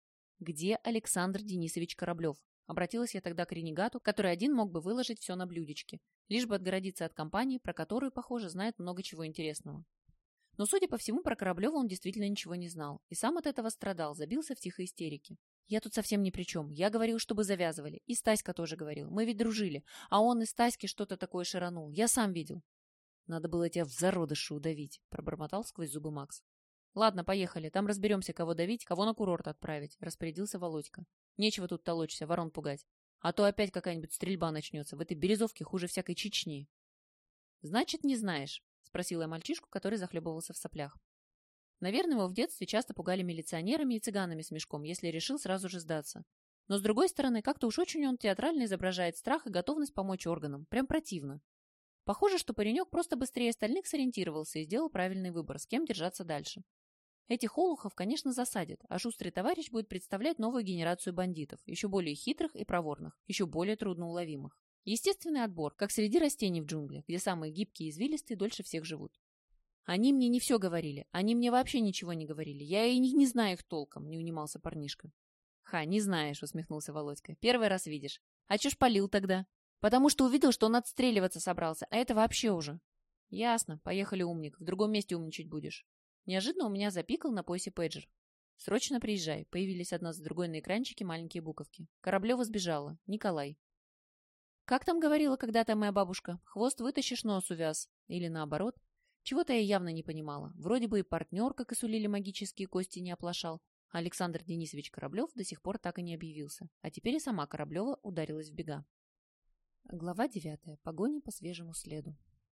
Speaker 1: «Где Александр Денисович Кораблев?» Обратилась я тогда к ренегату, который один мог бы выложить все на блюдечке, лишь бы отгородиться от компании, про которую, похоже, знает много чего интересного. Но, судя по всему, про Кораблева он действительно ничего не знал, и сам от этого страдал, забился в тихой истерике. «Я тут совсем ни при чем. Я говорил, чтобы завязывали. И Стаська тоже говорил. Мы ведь дружили. А он из Стаськи что-то такое ширанул. Я сам видел». «Надо было тебя в зародыше удавить», — пробормотал сквозь зубы Макс. «Ладно, поехали. Там разберемся, кого давить, кого на курорт отправить», — распорядился Володька. «Нечего тут толочься, ворон пугать. А то опять какая-нибудь стрельба начнется. В этой Березовке хуже всякой Чечни». «Значит, не знаешь?» — спросила я мальчишку, который захлебывался в соплях. Наверное, его в детстве часто пугали милиционерами и цыганами с мешком, если решил сразу же сдаться. Но, с другой стороны, как-то уж очень он театрально изображает страх и готовность помочь органам. Прям противно. Похоже, что паренек просто быстрее остальных сориентировался и сделал правильный выбор, с кем держаться дальше. Этих олухов, конечно, засадят, а шустрый товарищ будет представлять новую генерацию бандитов, еще более хитрых и проворных, еще более трудноуловимых. Естественный отбор, как среди растений в джунглях, где самые гибкие и извилистые дольше всех живут. «Они мне не все говорили. Они мне вообще ничего не говорили. Я и не, не знаю их толком», — не унимался парнишка. «Ха, не знаешь», — усмехнулся Володька. «Первый раз видишь. А чё ж палил тогда?» «Потому что увидел, что он отстреливаться собрался, а это вообще уже». «Ясно. Поехали, умник. В другом месте умничать будешь». Неожиданно у меня запикал на поясе пейджер. «Срочно приезжай». Появились одна за другой на экранчике маленькие буковки. Кораблева сбежала. Николай. Как там говорила когда-то моя бабушка? Хвост вытащишь, нос увяз. Или наоборот. Чего-то я явно не понимала. Вроде бы и партнер, как и сулили магические кости, не оплошал. А Александр Денисович Кораблев до сих пор так и не объявился. А теперь и сама Кораблева ударилась в бега. Глава девятая. Погоня по свежему следу.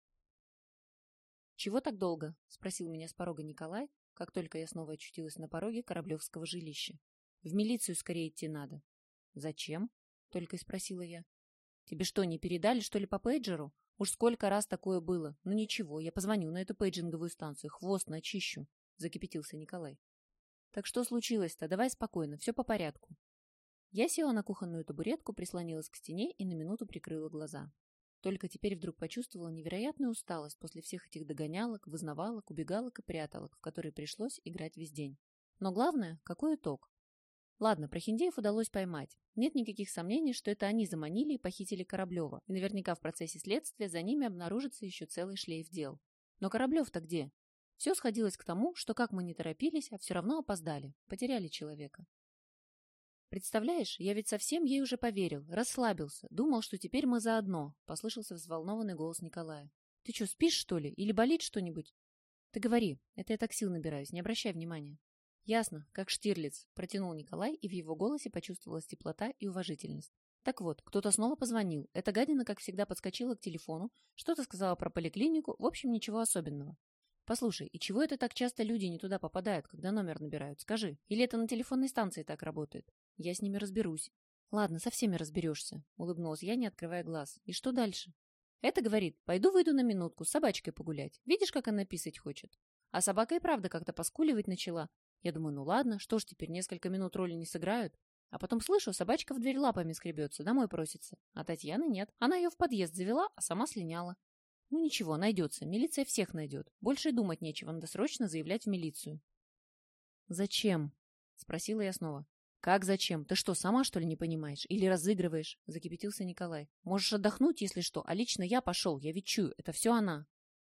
Speaker 1: «Чего так долго?» — спросил меня с порога Николай, как только я снова очутилась на пороге Кораблевского жилища. «В милицию скорее идти надо». «Зачем?» — только и спросила я. «Тебе что, не передали, что ли, по пейджеру? Уж сколько раз такое было. Ну ничего, я позвоню на эту пейджинговую станцию, хвост начищу», — закипятился Николай. «Так что случилось-то? Давай спокойно, все по порядку». Я села на кухонную табуретку, прислонилась к стене и на минуту прикрыла глаза. Только теперь вдруг почувствовала невероятную усталость после всех этих догонялок, вызнавалок, убегалок и пряталок, в которые пришлось играть весь день. Но главное, какой итог? Ладно, прохиндеев удалось поймать. Нет никаких сомнений, что это они заманили и похитили Кораблева, и наверняка в процессе следствия за ними обнаружится еще целый шлейф дел. Но Кораблев-то где? Все сходилось к тому, что как мы не торопились, а все равно опоздали, потеряли человека. «Представляешь, я ведь совсем ей уже поверил, расслабился, думал, что теперь мы заодно», — послышался взволнованный голос Николая. «Ты что, спишь, что ли? Или болит что-нибудь?» «Ты говори, это я так сил набираюсь, не обращай внимания». «Ясно, как Штирлиц», — протянул Николай, и в его голосе почувствовалась теплота и уважительность. «Так вот, кто-то снова позвонил. Эта гадина, как всегда, подскочила к телефону, что-то сказала про поликлинику, в общем, ничего особенного. Послушай, и чего это так часто люди не туда попадают, когда номер набирают? Скажи. Или это на телефонной станции так работает? Я с ними разберусь». «Ладно, со всеми разберешься», — улыбнулась я, не открывая глаз. «И что дальше?» «Это, говорит, пойду выйду на минутку с собачкой погулять. Видишь, как она писать хочет?» А собака и правда как-то поскуливать начала. Я думаю, ну ладно, что ж теперь, несколько минут роли не сыграют. А потом слышу, собачка в дверь лапами скребется, домой просится. А Татьяны нет. Она ее в подъезд завела, а сама слиняла. Ну ничего, найдется. Милиция всех найдет. Больше и думать нечего, надо срочно заявлять в милицию. «Зачем?» — спросила я снова. «Как зачем? Ты что, сама, что ли, не понимаешь? Или разыгрываешь?» — закипятился Николай. «Можешь отдохнуть, если что, а лично я пошел, я ведь чую, это все она».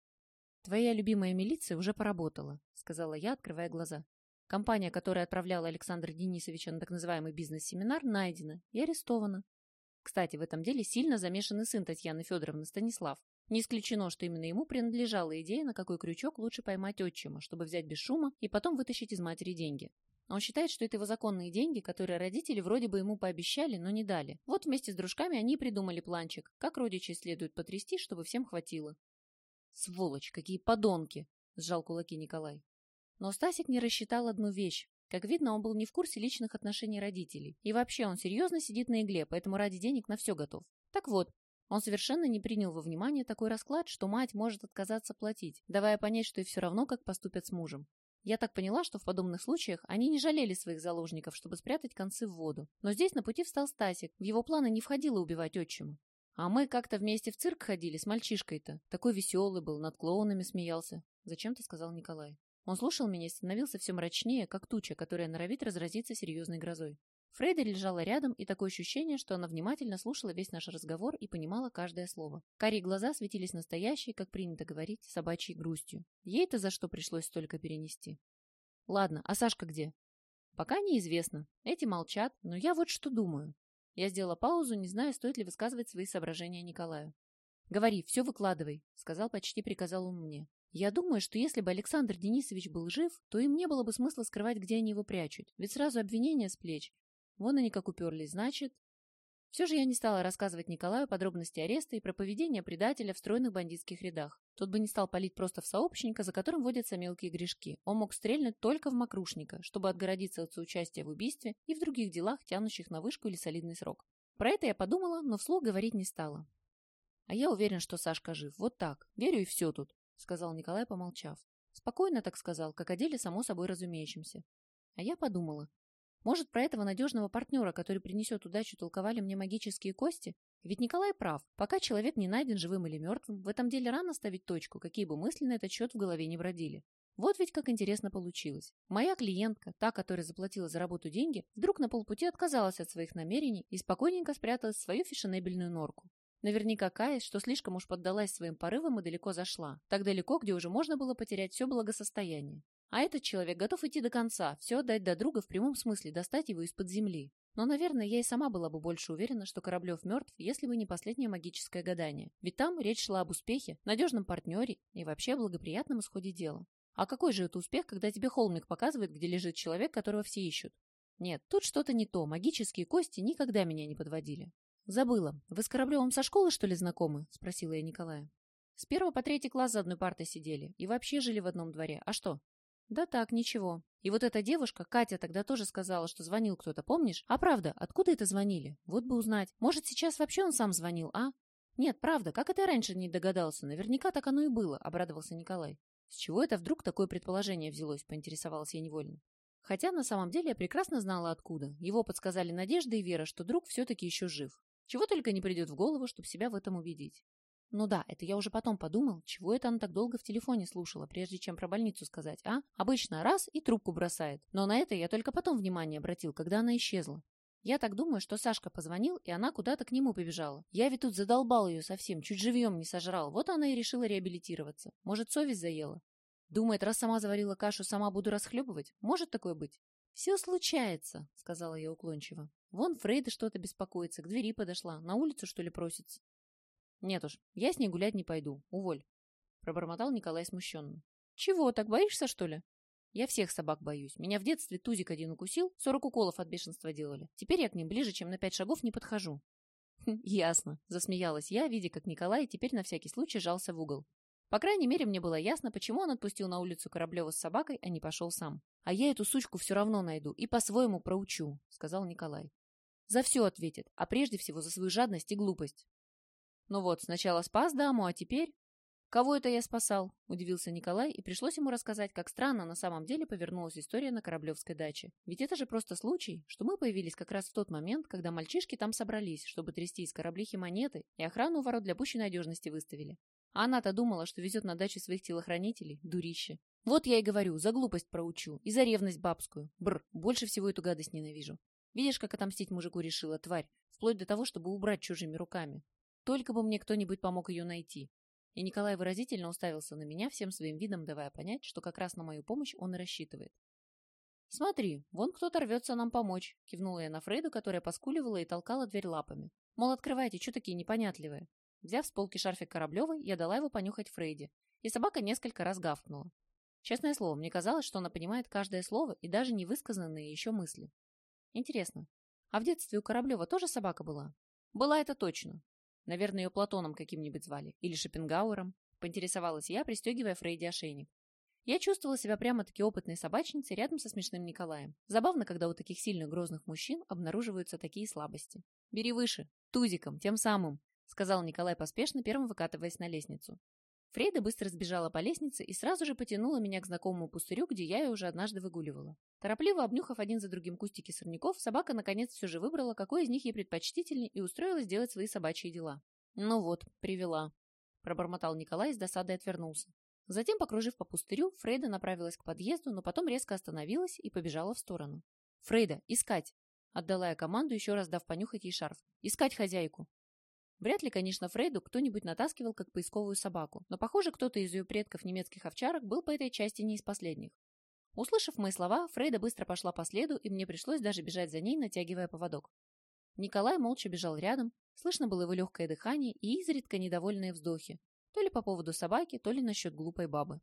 Speaker 1: «Твоя любимая милиция уже поработала», — сказала я, открывая глаза. «Компания, которая отправляла Александра Денисовича на так называемый бизнес-семинар, найдена и арестована. Кстати, в этом деле сильно замешан и сын Татьяны Федоровны, Станислав. Не исключено, что именно ему принадлежала идея, на какой крючок лучше поймать отчима, чтобы взять без шума и потом вытащить из матери деньги. Он считает, что это его законные деньги, которые родители вроде бы ему пообещали, но не дали. Вот вместе с дружками они придумали планчик, как родичей следует потрясти, чтобы всем хватило». «Сволочь, какие подонки!» — сжал кулаки Николай. Но Стасик не рассчитал одну вещь. Как видно, он был не в курсе личных отношений родителей. И вообще он серьезно сидит на игле, поэтому ради денег на все готов. Так вот, он совершенно не принял во внимание такой расклад, что мать может отказаться платить, давая понять, что и все равно, как поступят с мужем. Я так поняла, что в подобных случаях они не жалели своих заложников, чтобы спрятать концы в воду. Но здесь на пути встал Стасик. В его планы не входило убивать отчима. А мы как-то вместе в цирк ходили с мальчишкой-то. Такой веселый был, над клоунами смеялся. Зачем-то сказал Николай. Он слушал меня и становился все мрачнее, как туча, которая норовит разразиться серьезной грозой. Фрейда лежала рядом, и такое ощущение, что она внимательно слушала весь наш разговор и понимала каждое слово. Карие глаза светились настоящей, как принято говорить, собачьей грустью. Ей-то за что пришлось столько перенести. «Ладно, а Сашка где?» «Пока неизвестно. Эти молчат, но я вот что думаю». Я сделала паузу, не зная, стоит ли высказывать свои соображения Николаю. «Говори, все выкладывай», — сказал, почти приказал он мне. «Я думаю, что если бы Александр Денисович был жив, то им не было бы смысла скрывать, где они его прячут. Ведь сразу обвинения с плеч. Вон они как уперлись, значит...» Все же я не стала рассказывать Николаю подробности ареста и про поведение предателя в стройных бандитских рядах. Тот бы не стал палить просто в сообщника, за которым водятся мелкие грешки. Он мог стрельнуть только в мокрушника, чтобы отгородиться от соучастия в убийстве и в других делах, тянущих на вышку или солидный срок. Про это я подумала, но вслух говорить не стала. «А я уверен, что Сашка жив. Вот так. Верю, и все тут», — сказал Николай, помолчав. Спокойно так сказал, как о деле само собой разумеющемся. А я подумала. Может, про этого надежного партнера, который принесет удачу, толковали мне магические кости? Ведь Николай прав. Пока человек не найден живым или мертвым, в этом деле рано ставить точку, какие бы мысли на этот счет в голове не бродили. Вот ведь как интересно получилось. Моя клиентка, та, которая заплатила за работу деньги, вдруг на полпути отказалась от своих намерений и спокойненько спряталась в свою фешенебельную норку. Наверняка каясь, что слишком уж поддалась своим порывам и далеко зашла. Так далеко, где уже можно было потерять все благосостояние. А этот человек готов идти до конца, все отдать до друга в прямом смысле, достать его из-под земли. Но, наверное, я и сама была бы больше уверена, что Кораблев мертв, если бы не последнее магическое гадание. Ведь там речь шла об успехе, надежном партнере и вообще о благоприятном исходе дела. А какой же это успех, когда тебе холмик показывает, где лежит человек, которого все ищут? Нет, тут что-то не то, магические кости никогда меня не подводили. Забыла. Вы с Кораблевым со школы, что ли, знакомы? Спросила я Николая. С первого по третий класс за одной партой сидели и вообще жили в одном дворе. А что? Да так, ничего. И вот эта девушка, Катя, тогда тоже сказала, что звонил кто-то, помнишь? А правда, откуда это звонили? Вот бы узнать. Может, сейчас вообще он сам звонил, а? Нет, правда, как это раньше не догадался? Наверняка так оно и было, обрадовался Николай. С чего это вдруг такое предположение взялось, поинтересовалась я невольно. Хотя на самом деле я прекрасно знала откуда. Его подсказали Надежда и Вера, что друг все-таки еще жив. Чего только не придет в голову, чтобы себя в этом убедить. Ну да, это я уже потом подумал, чего это она так долго в телефоне слушала, прежде чем про больницу сказать, а? Обычно раз и трубку бросает. Но на это я только потом внимание обратил, когда она исчезла. Я так думаю, что Сашка позвонил, и она куда-то к нему побежала. Я ведь тут задолбал ее совсем, чуть живьем не сожрал. Вот она и решила реабилитироваться. Может, совесть заела? Думает, раз сама заварила кашу, сама буду расхлебывать? Может такое быть? «Все случается», — сказала я уклончиво. «Вон Фрейда что-то беспокоится, к двери подошла. На улицу, что ли, просится?» «Нет уж, я с ней гулять не пойду. Уволь», — пробормотал Николай смущенно. «Чего, так боишься, что ли?» «Я всех собак боюсь. Меня в детстве тузик один укусил, сорок уколов от бешенства делали. Теперь я к ним ближе, чем на пять шагов не подхожу». «Ясно», — засмеялась я, видя, как Николай теперь на всякий случай жался в угол. По крайней мере, мне было ясно, почему он отпустил на улицу Кораблева с собакой, а не пошел сам. «А я эту сучку все равно найду и по-своему проучу», — сказал Николай. «За все ответит, а прежде всего за свою жадность и глупость». «Ну вот, сначала спас даму, а теперь...» «Кого это я спасал?» – удивился Николай, и пришлось ему рассказать, как странно на самом деле повернулась история на Кораблевской даче. Ведь это же просто случай, что мы появились как раз в тот момент, когда мальчишки там собрались, чтобы трясти из кораблихи монеты, и охрану у ворот для пущей надежности выставили. А она-то думала, что везет на дачу своих телохранителей, дурище. Вот я и говорю, за глупость проучу, и за ревность бабскую. Бррр, больше всего эту гадость ненавижу. Видишь, как отомстить мужику решила, тварь, вплоть до того, чтобы убрать чужими руками. Только бы мне кто-нибудь помог ее найти». И Николай выразительно уставился на меня, всем своим видом давая понять, что как раз на мою помощь он и рассчитывает. «Смотри, вон кто-то рвется нам помочь», — кивнула я на Фрейду, которая поскуливала и толкала дверь лапами. Мол, открывайте, что такие непонятливые? Взяв с полки шарфик Кораблевой, я дала его понюхать Фрейде, и собака несколько раз гавкнула. Честное слово, мне казалось, что она понимает каждое слово и даже невысказанные еще мысли. Интересно, а в детстве у Кораблева тоже собака была? Была, это точно. Наверное, ее Платоном каким-нибудь звали. Или Шопенгауэром. Поинтересовалась я, пристегивая Фрейде ошейник. Я чувствовала себя прямо-таки опытной собачницей рядом со смешным Николаем. Забавно, когда у таких сильных грозных мужчин обнаруживаются такие слабости. «Бери выше, тузиком, тем самым», — сказал Николай поспешно, первым выкатываясь на лестницу. Фрейда быстро сбежала по лестнице и сразу же потянула меня к знакомому пустырю, где я ее уже однажды выгуливала. Торопливо обнюхав один за другим кустики сорняков, собака наконец все же выбрала, какой из них ей предпочтительней, и устроилась делать свои собачьи дела. «Ну вот, привела», — пробормотал Николай и с досадой отвернулся. Затем, покружив по пустырю, Фрейда направилась к подъезду, но потом резко остановилась и побежала в сторону. «Фрейда, искать!» — отдала я команду, еще раз дав понюхать ей шарф. «Искать хозяйку!» Вряд ли, конечно, Фрейду кто-нибудь натаскивал как поисковую собаку, но, похоже, кто-то из ее предков немецких овчарок был по этой части не из последних. Услышав мои слова, Фрейда быстро пошла по следу, и мне пришлось даже бежать за ней, натягивая поводок. Николай молча бежал рядом, слышно было его легкое дыхание и изредка недовольные вздохи, то ли по поводу собаки, то ли насчет глупой бабы.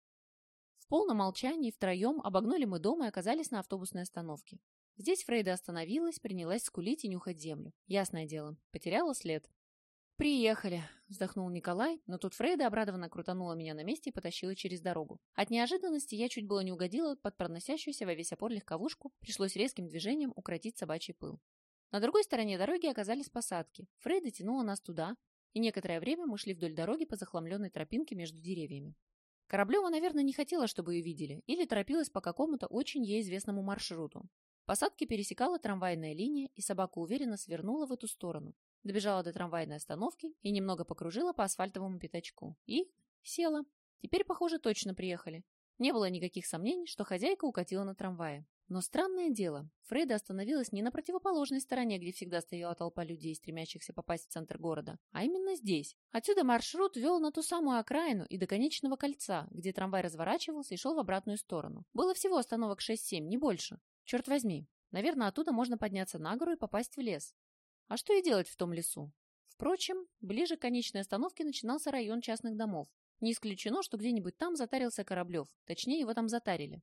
Speaker 1: В полном молчании втроем обогнули мы дом и оказались на автобусной остановке. Здесь Фрейда остановилась, принялась скулить и нюхать землю. Ясное дело, потеряла след. «Приехали», — вздохнул Николай, но тут Фрейда обрадованно крутанула меня на месте и потащила через дорогу. От неожиданности я чуть было не угодила под проносящуюся во весь опор легковушку, пришлось резким движением укротить собачий пыл. На другой стороне дороги оказались посадки. Фрейда тянула нас туда, и некоторое время мы шли вдоль дороги по захламленной тропинке между деревьями. Кораблева, наверное, не хотела, чтобы ее видели, или торопилась по какому-то очень ей известному маршруту. Посадки пересекала трамвайная линия, и собака уверенно свернула в эту сторону. Добежала до трамвайной остановки и немного покружила по асфальтовому пятачку. И села. Теперь, похоже, точно приехали. Не было никаких сомнений, что хозяйка укатила на трамвае. Но странное дело, Фрейда остановилась не на противоположной стороне, где всегда стояла толпа людей, стремящихся попасть в центр города, а именно здесь. Отсюда маршрут вел на ту самую окраину и до конечного кольца, где трамвай разворачивался и шел в обратную сторону. Было всего остановок шесть-семь, не больше. Черт возьми, Наверное, оттуда можно подняться на гору и попасть в лес. А что и делать в том лесу? Впрочем, ближе к конечной остановке начинался район частных домов. Не исключено, что где-нибудь там затарился Кораблев, точнее, его там затарили.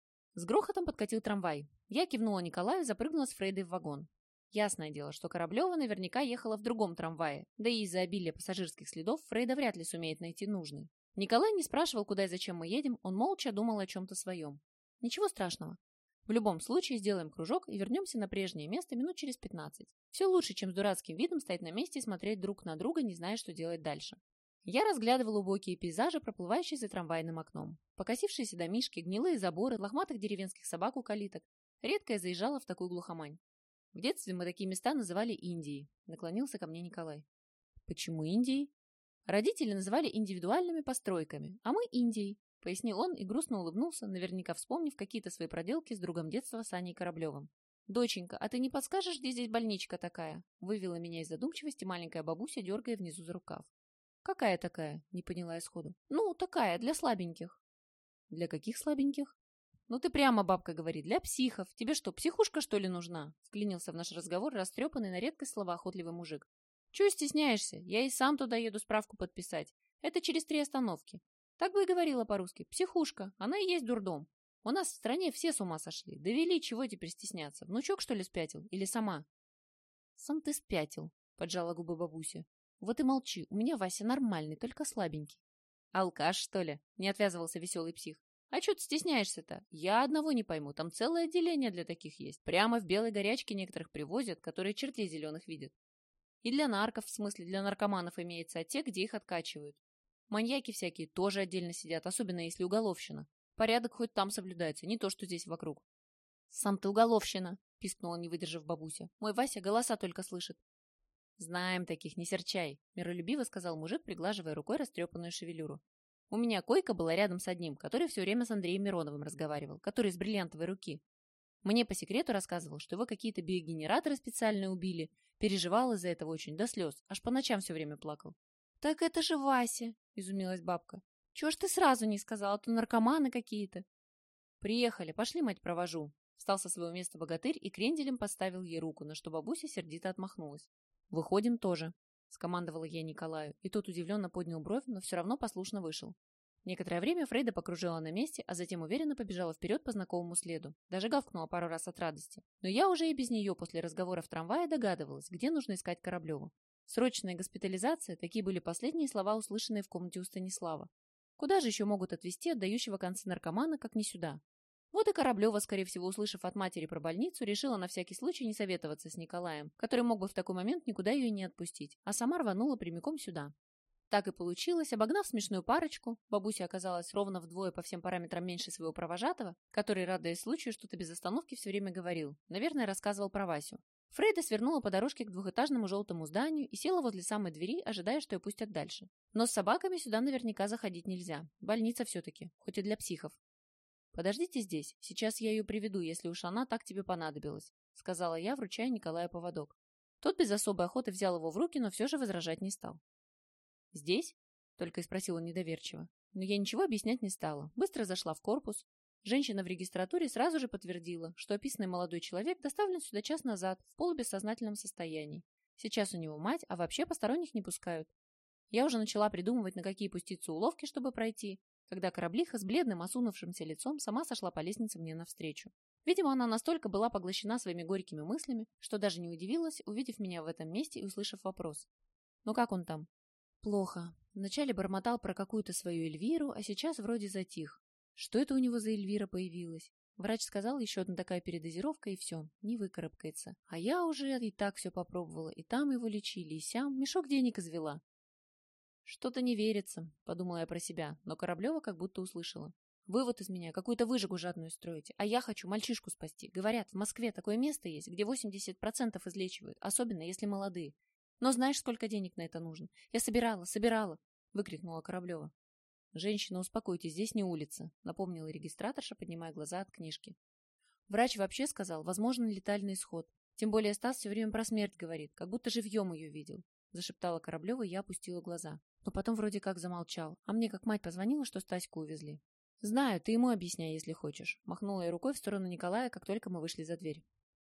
Speaker 1: С грохотом подкатил трамвай. Я кивнула Николаю и запрыгнула с Фрейдой в вагон. Ясное дело, что Кораблева наверняка ехала в другом трамвае, да и из-за обилия пассажирских следов Фрейда вряд ли сумеет найти нужный. Николай не спрашивал, куда и зачем мы едем, он молча думал о чем-то своем. Ничего страшного. В любом случае сделаем кружок и вернемся на прежнее место минут через пятнадцать. Все лучше, чем с дурацким видом стоять на месте и смотреть друг на друга, не зная, что делать дальше. Я разглядывал убогие пейзажи, проплывающие за трамвайным окном. Покосившиеся домишки, гнилые заборы, лохматых деревенских собак у калиток. Редко я заезжала в такую глухомань. В детстве мы такие места называли Индией. Наклонился ко мне Николай. Почему Индией? Родители называли индивидуальными постройками, а мы Индией, пояснил он и грустно улыбнулся, наверняка вспомнив какие-то свои проделки с другом детства Саней Кораблевым. «Доченька, а ты не подскажешь, где здесь больничка такая?» Вывела меня из задумчивости маленькая бабуся, дергая внизу за рукав. «Какая такая?» – не поняла я сходу. «Ну, такая, для слабеньких». «Для каких слабеньких?» «Ну ты прямо, бабка говорит, для психов. Тебе что, психушка, что ли, нужна?» – вклинился в наш разговор растрепанный на редкость словоохотливый мужик. «Чего стесняешься? Я и сам туда еду справку подписать. Это через три остановки. Так бы и говорила по-русски. Психушка. Она и есть дурдом. У нас в стране все с ума сошли. Довели, чего теперь стесняться? Внучок, что ли, спятил? Или сама?» «Сам ты спятил», – поджала губы бабуся. «Вот и молчи. У меня Вася нормальный, только слабенький». «Алкаш, что ли?» – не отвязывался веселый псих. «А что ты стесняешься-то? Я одного не пойму. Там целое отделение для таких есть. Прямо в белой горячке некоторых привозят, которые чертей зеленых видят. И для нарков, в смысле для наркоманов имеется, а те, где их откачивают. Маньяки всякие тоже отдельно сидят, особенно если уголовщина. Порядок хоть там соблюдается, не то, что здесь вокруг». «Сам ты уголовщина!» – пискнула, не выдержав бабуся. «Мой Вася голоса только слышит». «Знаем таких, не серчай», – миролюбиво сказал мужик, приглаживая рукой растрепанную шевелюру. «У меня койка была рядом с одним, который все время с Андреем Мироновым разговаривал, который из бриллиантовой руки. Мне по секрету рассказывал, что его какие-то биогенераторы специально убили, переживал из-за этого очень до слез, аж по ночам все время плакал». «Так это же Вася!» – изумилась бабка. «Чего ж ты сразу не сказала, а то наркоманы какие-то». «Приехали, пошли, мать, провожу». Встал со своего места богатырь и кренделем поставил ей руку, на что бабуся сердито отмахнулась. «Выходим тоже», — скомандовала я Николаю, и тот удивленно поднял бровь, но все равно послушно вышел. Некоторое время Фрейда покружила на месте, а затем уверенно побежала вперед по знакомому следу. Даже гавкнула пару раз от радости. Но я уже и без нее после разговора в трамвае догадывалась, где нужно искать Кораблеву. Срочная госпитализация – такие были последние слова, услышанные в комнате у Станислава. Куда же еще могут отвезти отдающего концы наркомана, как не сюда? Вот и Кораблева, скорее всего, услышав от матери про больницу, решила на всякий случай не советоваться с Николаем, который мог бы в такой момент никуда ее не отпустить, а сама рванула прямиком сюда. Так и получилось, обогнав смешную парочку, бабуся оказалась ровно вдвое по всем параметрам меньше своего провожатого, который, радуясь случаю, что-то без остановки все время говорил, наверное, рассказывал про Васю. Фрейда свернула по дорожке к двухэтажному желтому зданию и села возле самой двери, ожидая, что ее пустят дальше. Но с собаками сюда наверняка заходить нельзя. Больница все-таки, хоть и для психов. «Подождите здесь, сейчас я ее приведу, если уж она так тебе понадобилась», — сказала я, вручая Николаю поводок. Тот без особой охоты взял его в руки, но все же возражать не стал. «Здесь?» — только и спросил он недоверчиво. Но я ничего объяснять не стала. Быстро зашла в корпус. Женщина в регистратуре сразу же подтвердила, что описанный молодой человек доставлен сюда час назад в полубессознательном состоянии. Сейчас у него мать, а вообще посторонних не пускают. Я уже начала придумывать, на какие пуститься уловки, чтобы пройти, когда кораблиха с бледным, осунувшимся лицом сама сошла по лестнице мне навстречу. Видимо, она настолько была поглощена своими горькими мыслями, что даже не удивилась, увидев меня в этом месте и услышав вопрос. «Ну как он там?» «Плохо. Вначале бормотал про какую-то свою Эльвиру, а сейчас вроде затих. Что это у него за Эльвира появилась? Врач сказал, еще одна такая передозировка, и все, не выкарабкается. А я уже и так все попробовала, и там его лечили, и сям, мешок денег извела». «Что-то не верится», — подумала я про себя, но Кораблева как будто услышала. «Вывод из меня, какую-то выжигу жадную строите, а я хочу мальчишку спасти. Говорят, в Москве такое место есть, где восемьдесят процентов излечивают, особенно если молодые. Но знаешь, сколько денег на это нужно? Я собирала, собирала», — выкрикнула Кораблева. «Женщина, успокойтесь, здесь не улица», — напомнила регистраторша, поднимая глаза от книжки. «Врач вообще сказал, возможен летальный исход. Тем более Стас все время про смерть говорит, как будто живьем ее видел», — зашептала Кораблева, и я опустила глаза. Но потом вроде как замолчал, а мне как мать позвонила, что Стаську увезли. «Знаю, ты ему объясняй, если хочешь», — махнула я рукой в сторону Николая, как только мы вышли за дверь.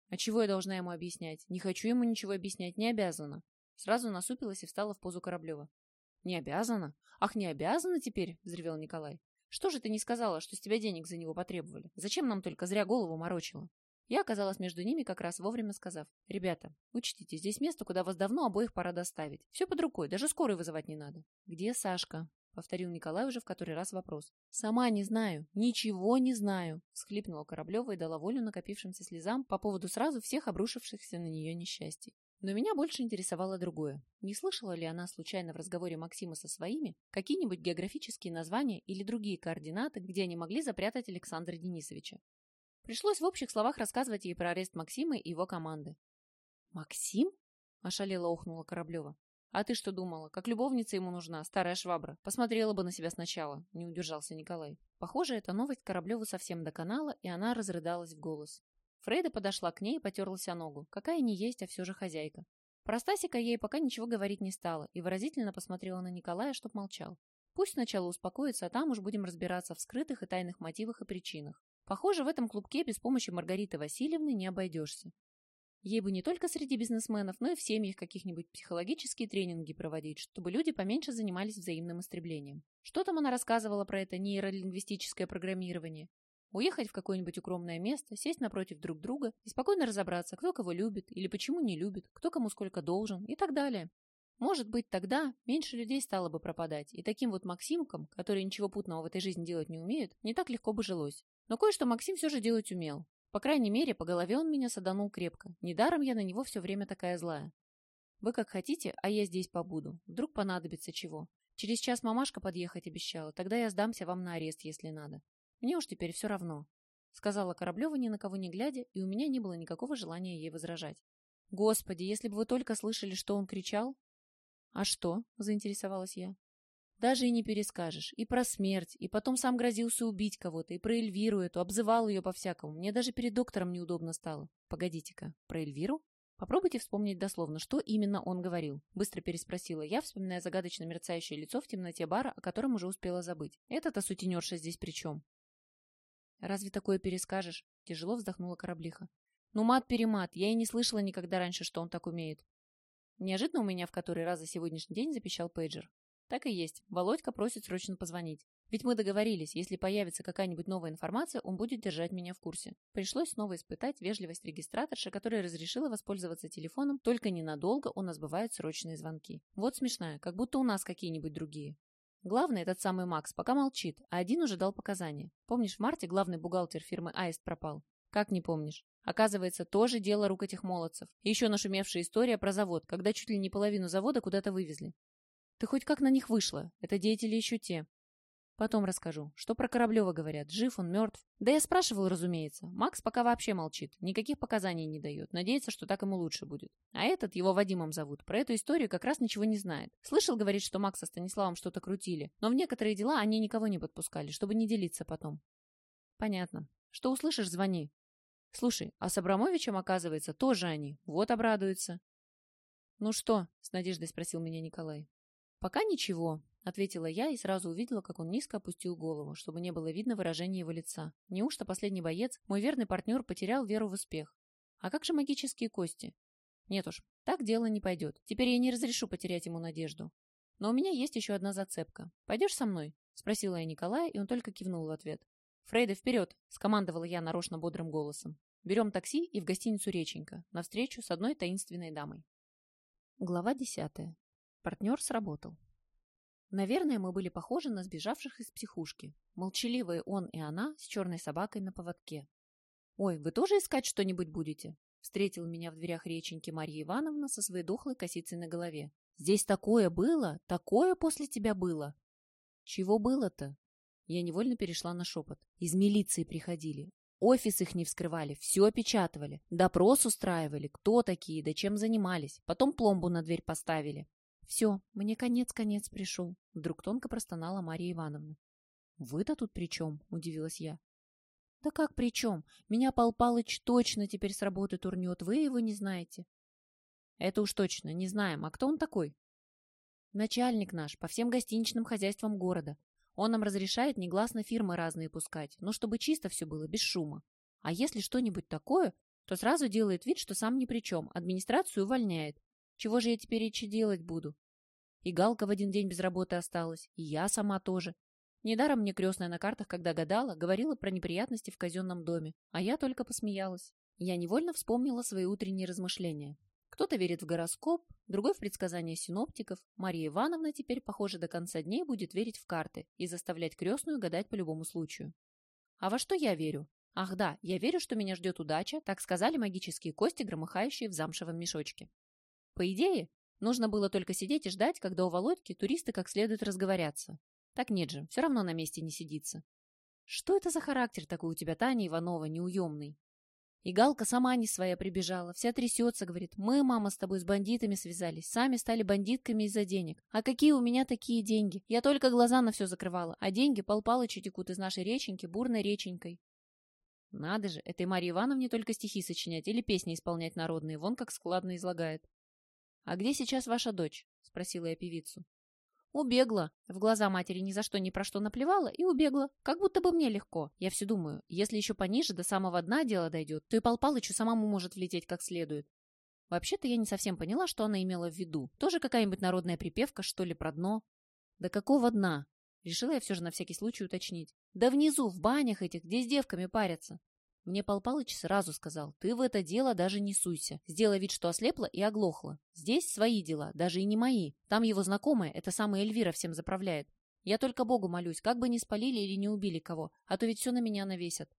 Speaker 1: А чего я должна ему объяснять? Не хочу ему ничего объяснять, не обязана. Сразу насупилась и встала в позу Кораблева. Не обязана? Ах, не обязана теперь? Взревел Николай. Что же ты не сказала, что с тебя денег за него потребовали? Зачем нам только зря голову морочила? Я оказалась между ними, как раз вовремя сказав: «Ребята, учтите, здесь место, куда вас давно обоих пора доставить. Все под рукой, даже скорую вызывать не надо». «Где Сашка?» — повторил Николай уже в который раз вопрос. «Сама не знаю, ничего не знаю», — всхлипнула Кораблева и дала волю накопившимся слезам по поводу сразу всех обрушившихся на нее несчастий. Но меня больше интересовало другое. Не слышала ли она случайно в разговоре Максима со своими какие-нибудь географические названия или другие координаты, где они могли запрятать Александра Денисовича? Пришлось в общих словах рассказывать ей про арест Максима и его команды. «Максим?» – ошалело охнула Кораблева. «А ты что думала? Как любовница ему нужна, старая швабра. Посмотрела бы на себя сначала», – не удержался Николай. Похоже, эта новость Кораблеву совсем доконала, и она разрыдалась в голос. Фрейда подошла к ней и потерлась о ногу. Какая не есть, а все же хозяйка. Про Стасика ей пока ничего говорить не стала и выразительно посмотрела на Николая, чтоб молчал. Пусть сначала успокоится, а там уж будем разбираться в скрытых и тайных мотивах и причинах. Похоже, в этом клубке без помощи Маргариты Васильевны не обойдешься. Ей бы не только среди бизнесменов, но и в семьях каких-нибудь психологические тренинги проводить, чтобы люди поменьше занимались взаимным истреблением. Что там она рассказывала про это нейролингвистическое программирование? Уехать в какое-нибудь укромное место, сесть напротив друг друга и спокойно разобраться, кто кого любит или почему не любит, кто кому сколько должен и так далее. Может быть, тогда меньше людей стало бы пропадать, и таким вот Максимкам, которые ничего путного в этой жизни делать не умеют, не так легко бы жилось. Но кое-что Максим все же делать умел. По крайней мере, по голове он меня саданул крепко. Недаром я на него все время такая злая. Вы как хотите, а я здесь побуду. Вдруг понадобится чего. Через час мамашка подъехать обещала, тогда я сдамся вам на арест, если надо. Мне уж теперь все равно», — сказала Кораблева, ни на кого не глядя, и у меня не было никакого желания ей возражать. «Господи, если бы вы только слышали, что он кричал!» «А что?» — заинтересовалась я. «Даже и не перескажешь. И про смерть, и потом сам грозился убить кого-то, и про Эльвиру эту, обзывал ее по-всякому. Мне даже перед доктором неудобно стало». «Погодите-ка, про Эльвиру?» «Попробуйте вспомнить дословно, что именно он говорил», — быстро переспросила я, вспоминая загадочно мерцающее лицо в темноте бара, о котором уже успела забыть. «Эта-то сутенерша здесь при чем?» «Разве такое перескажешь?» — тяжело вздохнула Кораблиха. «Ну, мат-перемат, я и не слышала никогда раньше, что он так умеет». Неожиданно у меня в который раз за сегодняшний день запищал пейджер. Так и есть, Володька просит срочно позвонить. Ведь мы договорились, если появится какая-нибудь новая информация, он будет держать меня в курсе. Пришлось снова испытать вежливость регистраторши, которая разрешила воспользоваться телефоном, только ненадолго у нас бывают срочные звонки. Вот смешная, как будто у нас какие-нибудь другие. Главный, этот самый Макс, пока молчит, а один уже дал показания. Помнишь, в марте главный бухгалтер фирмы «Аист» пропал? Как не помнишь? Оказывается, тоже дело рук этих молодцев. И еще нашумевшая история про завод, когда чуть ли не половину завода куда-то вывезли. Ты хоть как на них вышла? Это деятели еще те. Потом расскажу. Что про Кораблева говорят? Жив он, мертв? Да я спрашивал, разумеется. Макс пока вообще молчит. Никаких показаний не дает. Надеется, что так ему лучше будет. А этот, его Вадимом зовут, про эту историю как раз ничего не знает. Слышал, говорит, что Макса с Станиславом что-то крутили. Но в некоторые дела они никого не подпускали, чтобы не делиться потом. Понятно. Что услышишь, звони. Слушай, а с Абрамовичем, оказывается, тоже они. Вот обрадуются. Ну что? С надеждой спросил меня Николай. Пока ничего. — ответила я и сразу увидела, как он низко опустил голову, чтобы не было видно выражения его лица. Неужто последний боец, мой верный партнер, потерял веру в успех? А как же магические кости? Нет уж, так дело не пойдет. Теперь я не разрешу потерять ему надежду. Но у меня есть еще одна зацепка. Пойдешь со мной? — спросила я Николая, и он только кивнул в ответ. «Фрейда, вперед!» — скомандовала я нарочно бодрым голосом. «Берем такси и в гостиницу «Реченька» на встречу с одной таинственной дамой». Глава десятая. Партнер сработал. Наверное, мы были похожи на сбежавших из психушки. Молчаливые он и она с черной собакой на поводке. «Ой, вы тоже искать что-нибудь будете?» Встретила меня в дверях Реченьки Марья Ивановна со своей дохлой косицей на голове. «Здесь такое было, такое после тебя было!» «Чего было-то?» Я невольно перешла на шепот. «Из милиции приходили. Офис их не вскрывали, все опечатывали. Допрос устраивали, кто такие, да чем занимались. Потом пломбу на дверь поставили». «Все, мне конец-конец пришел», — вдруг тонко простонала Марья Ивановна. «Вы-то тут при чем?» — удивилась я. «Да как при чем? Меня Пал Палыч точно теперь с работы турнет, вы его не знаете». «Это уж точно, не знаем. А кто он такой?» «Начальник наш, по всем гостиничным хозяйствам города. Он нам разрешает негласно фирмы разные пускать, но чтобы чисто все было, без шума. А если что-нибудь такое, то сразу делает вид, что сам ни при чем, администрацию увольняет. Чего же я теперь речи делать буду? И Галка в один день без работы осталась, и я сама тоже. Недаром мне крестная на картах, когда гадала, говорила про неприятности в казенном доме, а я только посмеялась. Я невольно вспомнила свои утренние размышления. Кто-то верит в гороскоп, другой в предсказания синоптиков. Мария Ивановна теперь, похоже, до конца дней будет верить в карты и заставлять крестную гадать по любому случаю. А во что я верю? Ах да, я верю, что меня ждет удача, так сказали магические кости, громыхающие в замшевом мешочке. По идее, нужно было только сидеть и ждать, когда у Володьки туристы как следует разговорятся. Так нет же, все равно на месте не сидится. Что это за характер такой у тебя, Таня Иванова, неуемный? И Галка сама не своя прибежала, вся трясется, говорит, мы, мама, с тобой с бандитами связались, сами стали бандитками из-за денег. А какие у меня такие деньги? Я только глаза на все закрывала, а деньги Пал Палычу текут из нашей реченьки бурной реченькой. Надо же, этой Марье Ивановне только стихи сочинять или песни исполнять народные, вон как складно излагает. «А где сейчас ваша дочь?» — спросила я певицу. Убегла. В глаза матери ни за что ни про что наплевала и убегла. Как будто бы мне легко. Я все думаю, если еще пониже до самого дна дело дойдет, то и Пал Палычу самому может влететь как следует. Вообще-то я не совсем поняла, что она имела в виду. Тоже какая-нибудь народная припевка, что ли, про дно? Да какого дна? Решила я все же на всякий случай уточнить. Да внизу, в банях этих, где с девками парятся. Мне Пал Палыч сразу сказал, ты в это дело даже не суйся. Сделай вид, что ослепла и оглохла. Здесь свои дела, даже и не мои. Там его знакомая, это самая Эльвира, всем заправляет. Я только Богу молюсь, как бы не спалили или не убили кого, а то ведь все на меня навесят.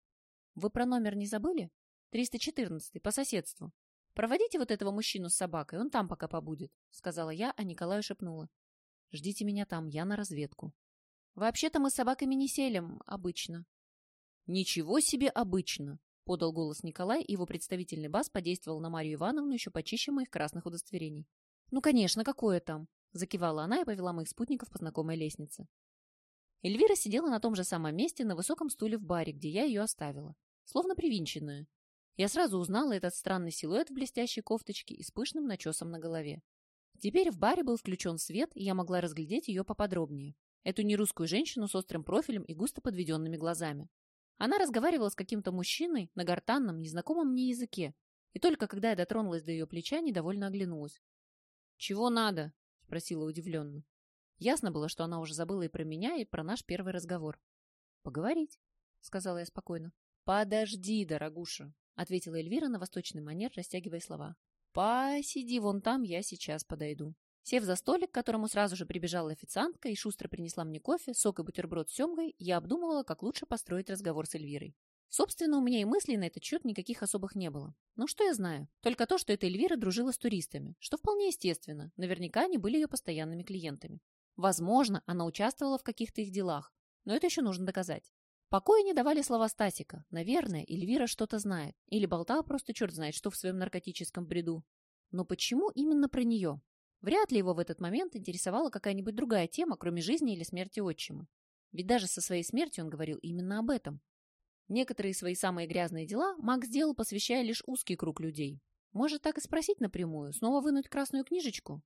Speaker 1: Вы про номер не забыли? триста четырнадцатый, по соседству. Проводите вот этого мужчину с собакой, он там пока побудет, сказала я, а Николаю шепнула. Ждите меня там, я на разведку. Вообще-то мы с собаками не селим, обычно. «Ничего себе обычно!» — подал голос Николай, и его представительный бас подействовал на Марию Ивановну еще почище моих красных удостоверений. «Ну, конечно, какое там!» — закивала она и повела моих спутников по знакомой лестнице. Эльвира сидела на том же самом месте на высоком стуле в баре, где я ее оставила, словно привинченную. Я сразу узнала этот странный силуэт в блестящей кофточке и с пышным начесом на голове. Теперь в баре был включен свет, и я могла разглядеть ее поподробнее. Эту нерусскую женщину с острым профилем и густо подведенными глазами. Она разговаривала с каким-то мужчиной на гортанном, незнакомом мне языке, и только когда я дотронулась до ее плеча, недовольно оглянулась. «Чего надо?» — спросила удивленно. Ясно было, что она уже забыла и про меня, и про наш первый разговор. «Поговорить», — сказала я спокойно. «Подожди, дорогуша», — ответила Эльвира на восточный манер, растягивая слова. «Посиди вон там, я сейчас подойду». Сев за столик, к которому сразу же прибежала официантка и шустро принесла мне кофе, сок и бутерброд с семгой, я обдумывала, как лучше построить разговор с Эльвирой. Собственно, у меня и мыслей на этот счет никаких особых не было. Ну, что я знаю? Только то, что эта Эльвира дружила с туристами, что вполне естественно. Наверняка они были ее постоянными клиентами. Возможно, она участвовала в каких-то их делах, но это еще нужно доказать. Покоя не давали слова Стасика. Наверное, Эльвира что-то знает. Или болтала просто черт знает что в своем наркотическом бреду. Но почему именно про нее? Вряд ли его в этот момент интересовала какая-нибудь другая тема, кроме жизни или смерти отчима. Ведь даже со своей смертью он говорил именно об этом. Некоторые свои самые грязные дела Макс сделал, посвящая лишь узкий круг людей. Может, так и спросить напрямую, снова вынуть красную книжечку?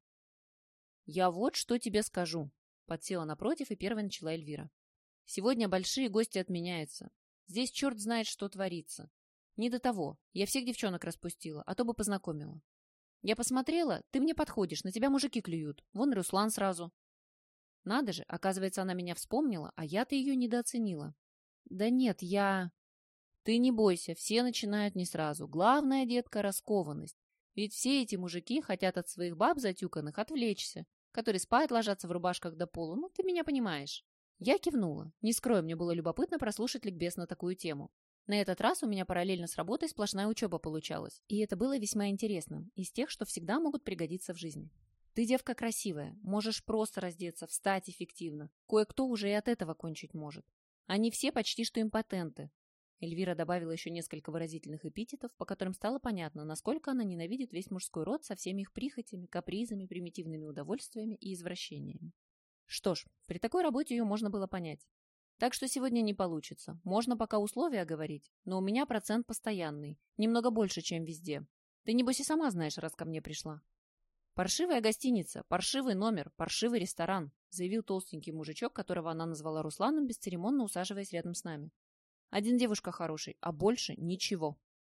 Speaker 1: «Я вот что тебе скажу», — подсела напротив, и первой начала Эльвира. «Сегодня большие гости отменяются. Здесь черт знает, что творится. Не до того. Я всех девчонок распустила, а то бы познакомила. Я посмотрела, ты мне подходишь, на тебя мужики клюют. Вон Руслан сразу». Надо же, оказывается, она меня вспомнила, а я-то ее недооценила. «Да нет, я...» «Ты не бойся, все начинают не сразу. Главное, детка, раскованность. Ведь все эти мужики хотят от своих баб затюканных отвлечься, которые спать ложатся в рубашках до полу. Ну, ты меня понимаешь». Я кивнула. Не скрою, мне было любопытно прослушать ликбез на такую тему. На этот раз у меня параллельно с работой сплошная учеба получалась, и это было весьма интересным, из тех, что всегда могут пригодиться в жизни. Ты девка красивая, можешь просто раздеться, встать эффективно. Кое-кто уже и от этого кончить может. Они все почти что импотенты. Эльвира добавила еще несколько выразительных эпитетов, по которым стало понятно, насколько она ненавидит весь мужской род со всеми их прихотями, капризами, примитивными удовольствиями и извращениями. Что ж, при такой работе ее можно было понять. Так что сегодня не получится. Можно пока условия оговорить, но у меня процент постоянный, немного больше, чем везде. Ты, небось, и сама знаешь, раз ко мне пришла. «Паршивая гостиница, паршивый номер, паршивый ресторан», заявил толстенький мужичок, которого она назвала Русланом, бесцеремонно усаживаясь рядом с нами. «Один девушка хороший, а больше ничего».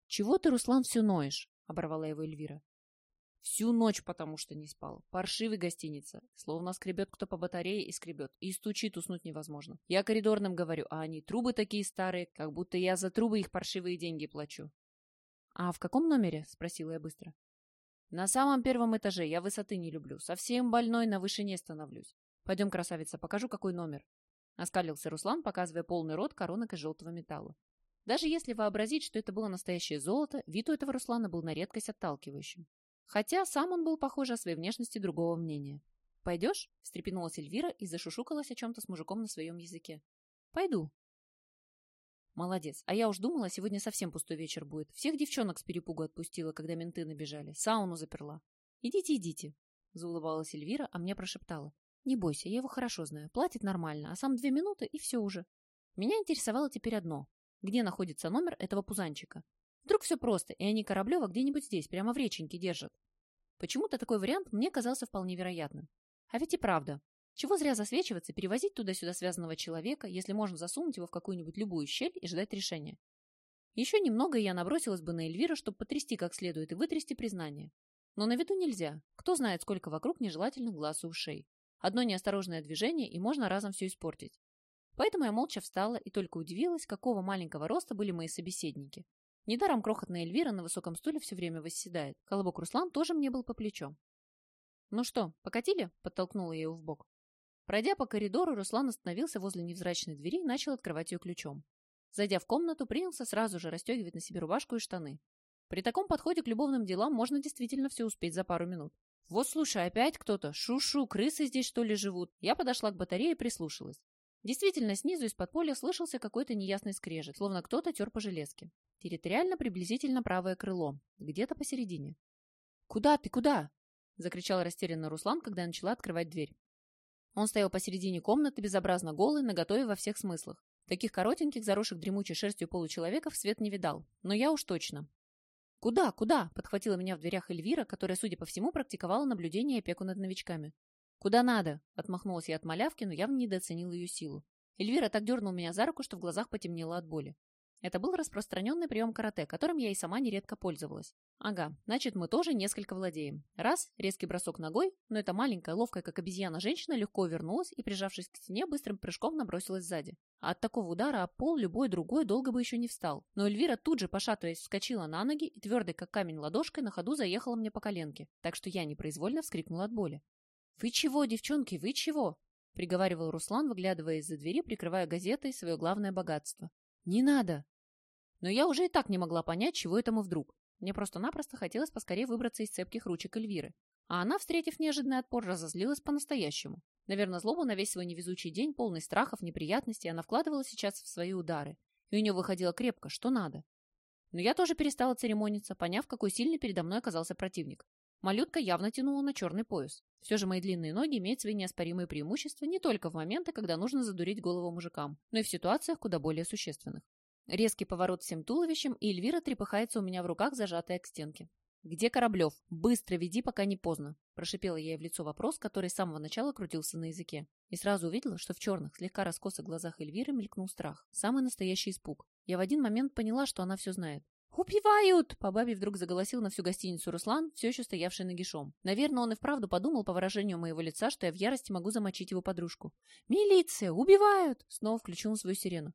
Speaker 1: «Чего ты, Руслан, все ноешь?» — оборвала его Эльвира. «Всю ночь потому что не спал. Паршивый гостиница. Словно скребет кто по батарее и скребет. И стучит, уснуть невозможно. Я коридорным говорю, а они трубы такие старые, как будто я за трубы их паршивые деньги плачу». «А в каком номере?» — спросила я быстро. «На самом первом этаже. Я высоты не люблю. Совсем больной, на вышине становлюсь. Пойдем, красавица, покажу, какой номер». Оскалился Руслан, показывая полный рот коронок из желтого металла. Даже если вообразить, что это было настоящее золото, вид у этого Руслана был на редкость отталкивающим. Хотя сам он был, похоже, о своей внешности другого мнения. «Пойдешь?» — встрепенулась Эльвира и зашушукалась о чем-то с мужиком на своем языке. «Пойду». «Молодец. А я уж думала, сегодня совсем пустой вечер будет. Всех девчонок с перепугу отпустила, когда менты набежали. Сауну заперла. Идите, идите», — заулыбалась Эльвира, а мне прошептала. «Не бойся, я его хорошо знаю. Платит нормально, а сам две минуты и все уже». Меня интересовало теперь одно. Где находится номер этого пузанчика? Вдруг все просто, и они Кораблева где-нибудь здесь, прямо в реченьке держат. Почему-то такой вариант мне казался вполне вероятным. А ведь и правда. Чего зря засвечиваться, перевозить туда-сюда связанного человека, если можно засунуть его в какую-нибудь любую щель и ждать решения. Еще немного, и я набросилась бы на Эльвиру, чтобы потрясти как следует и вытрясти признание. Но на виду нельзя. Кто знает, сколько вокруг нежелательных глаз и ушей. Одно неосторожное движение, и можно разом все испортить. Поэтому я молча встала и только удивилась, какого маленького роста были мои собеседники. Недаром крохотная Эльвира на высоком стуле все время восседает. Колобок Руслан тоже мне был по плечу. «Ну что, покатили?» – подтолкнула я его в бок. Пройдя по коридору, Руслан остановился возле невзрачной двери и начал открывать ее ключом. Зайдя в комнату, принялся сразу же расстегивать на себе рубашку и штаны. При таком подходе к любовным делам можно действительно все успеть за пару минут. «Вот слушай, опять кто-то. Шу-шу, крысы здесь что ли живут?» Я подошла к батарее и прислушалась. Действительно, снизу из-под поля слышался какой-то неясный скрежет, словно кто-то тер по железке. Территориально приблизительно правое крыло, где-то посередине. «Куда ты, куда?» – закричал растерянно Руслан, когда я начала открывать дверь. Он стоял посередине комнаты, безобразно голый, наготове во всех смыслах. Таких коротеньких, заросших дремучей шерстью получеловеков свет не видал, но я уж точно. «Куда, куда?» – подхватила меня в дверях Эльвира, которая, судя по всему, практиковала наблюдение и опеку над новичками. «Куда надо?» – отмахнулась я от малявки, но явно недооценила ее силу. Эльвира так дернула меня за руку, что в глазах потемнело от боли. Это был распространенный прием карате, которым я и сама нередко пользовалась. Ага, значит, мы тоже несколько владеем. Раз, резкий бросок ногой, но эта маленькая, ловкая, как обезьяна, женщина легко вернулась и, прижавшись к стене, быстрым прыжком набросилась сзади. А от такого удара об пол любой другой долго бы еще не встал. Но Эльвира тут же, пошатываясь, вскочила на ноги и твердой, как камень, ладошкой на ходу заехала мне по коленке, так что я непроизвольно вскрикнула от боли. «Вы чего, девчонки, вы чего?» — приговаривал Руслан, выглядывая из-за двери, прикрывая газетой свое главное богатство. «Не надо!» Но я уже и так не могла понять, чего это мы вдруг. Мне просто-напросто хотелось поскорее выбраться из цепких ручек Эльвиры. А она, встретив неожиданный отпор, разозлилась по-настоящему. Наверное, злобу на весь свой невезучий день, полный страхов, неприятностей, она вкладывала сейчас в свои удары. И у нее выходило крепко, что надо. Но я тоже перестала церемониться, поняв, какой сильный передо мной оказался противник. Малютка явно тянула на черный пояс. Все же мои длинные ноги имеют свои неоспоримые преимущества не только в моменты, когда нужно задурить голову мужикам, но и в ситуациях куда более существенных. Резкий поворот всем туловищем, и Эльвира трепыхается у меня в руках, зажатая к стенке. «Где Кораблев? Быстро веди, пока не поздно!» Прошипела я ей в лицо вопрос, который с самого начала крутился на языке. И сразу увидела, что в черных, слегка раскосых глазах Эльвиры мелькнул страх. Самый настоящий испуг. Я в один момент поняла, что она все знает. «Убивают!» — по бабе вдруг заголосил на всю гостиницу Руслан, все еще стоявший нагишом. Наверное, он и вправду подумал по выражению моего лица, что я в ярости могу замочить его подружку. «Милиция! Убивают!» — снова включил он свою сирену.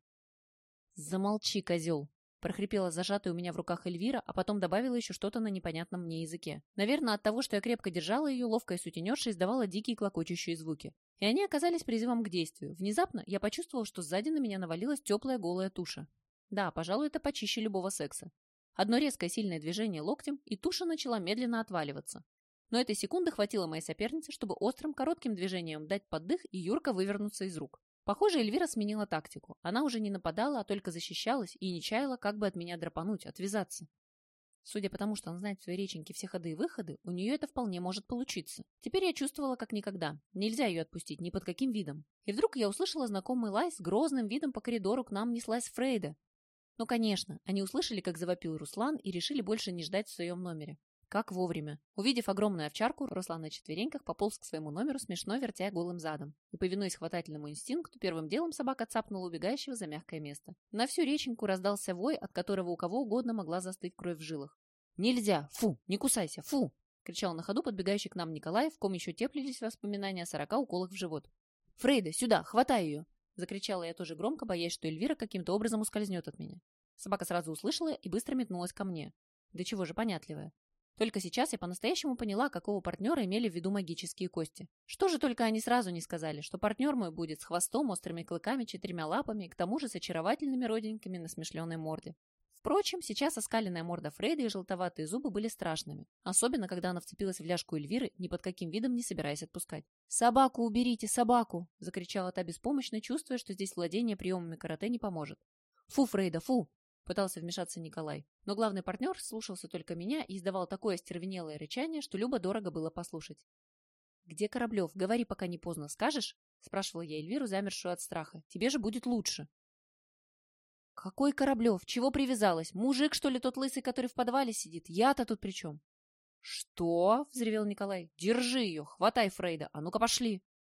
Speaker 1: «Замолчи, козел!» — прохрипела зажатая у меня в руках Эльвира, а потом добавила еще что-то на непонятном мне языке. Наверное, от того, что я крепко держала ее, ловкая сутенерша издавала дикие клокочущие звуки. И они оказались призывом к действию. Внезапно я почувствовала, что сзади на меня навалилась теплая голая туша. Да, пожалуй, это почище любого секса. Одно резкое сильное движение локтем, и туша начала медленно отваливаться. Но этой секунды хватило моей сопернице, чтобы острым коротким движением дать поддых и юрко вывернуться из рук. Похоже, Эльвира сменила тактику. Она уже не нападала, а только защищалась и не чаяла, как бы от меня драпануть, отвязаться. Судя по тому, что она знает в своей реченьке все ходы и выходы, у нее это вполне может получиться. Теперь я чувствовала как никогда. Нельзя ее отпустить ни под каким видом. И вдруг я услышала знакомый лай, с грозным видом по коридору к нам неслась Фрейда. Ну, конечно, они услышали, как завопил Руслан, и решили больше не ждать в своем номере. как вовремя. Увидев огромную овчарку, Руслан на четвереньках пополз к своему номеру, смешно вертя голым задом. И, повинуясь хватательному инстинкту, первым делом собака цапнула убегающего за мягкое место. На всю реченьку раздался вой, от которого у кого угодно могла застыть кровь в жилах. «Нельзя! Фу! Не кусайся! Фу!» — кричал на ходу подбегающий к нам Николай, в ком еще теплились воспоминания о сорока уколах в живот. «Фрейда, сюда! Хватай ее!» — закричала я тоже громко, боясь, что Эльвира каким-то образом ускользнет от меня. Собака сразу услышала и быстро метнулась ко мне. Да чего же понятливая. Только сейчас я по-настоящему поняла, какого партнера имели в виду магические кости. Что же только они сразу не сказали, что партнер мой будет с хвостом, острыми клыками, четырьмя лапами и к тому же с очаровательными родинками на смешленной морде. Впрочем, сейчас оскаленная морда Фрейды и желтоватые зубы были страшными, особенно когда она вцепилась в ляжку Эльвиры, ни под каким видом не собираясь отпускать. «Собаку уберите, собаку!» — закричала та беспомощно, чувствуя, что здесь владение приемами карате не поможет. «Фу, Фрейда, фу!» — пытался вмешаться Николай. Но главный партнер слушался только меня и издавал такое остервенелое рычание, что любо-дорого было послушать. «Где Кораблев? Говори, пока не поздно. Скажешь?» — спрашивала я Эльвиру, замершую от страха. «Тебе же будет лучше». «Какой Кораблев? Чего привязалась? Мужик, что ли, тот лысый, который в подвале сидит? Я-то тут при чем?» «Что?» — взревел Николай. «Держи ее! Хватай, Фрейда! А ну-ка пошли!»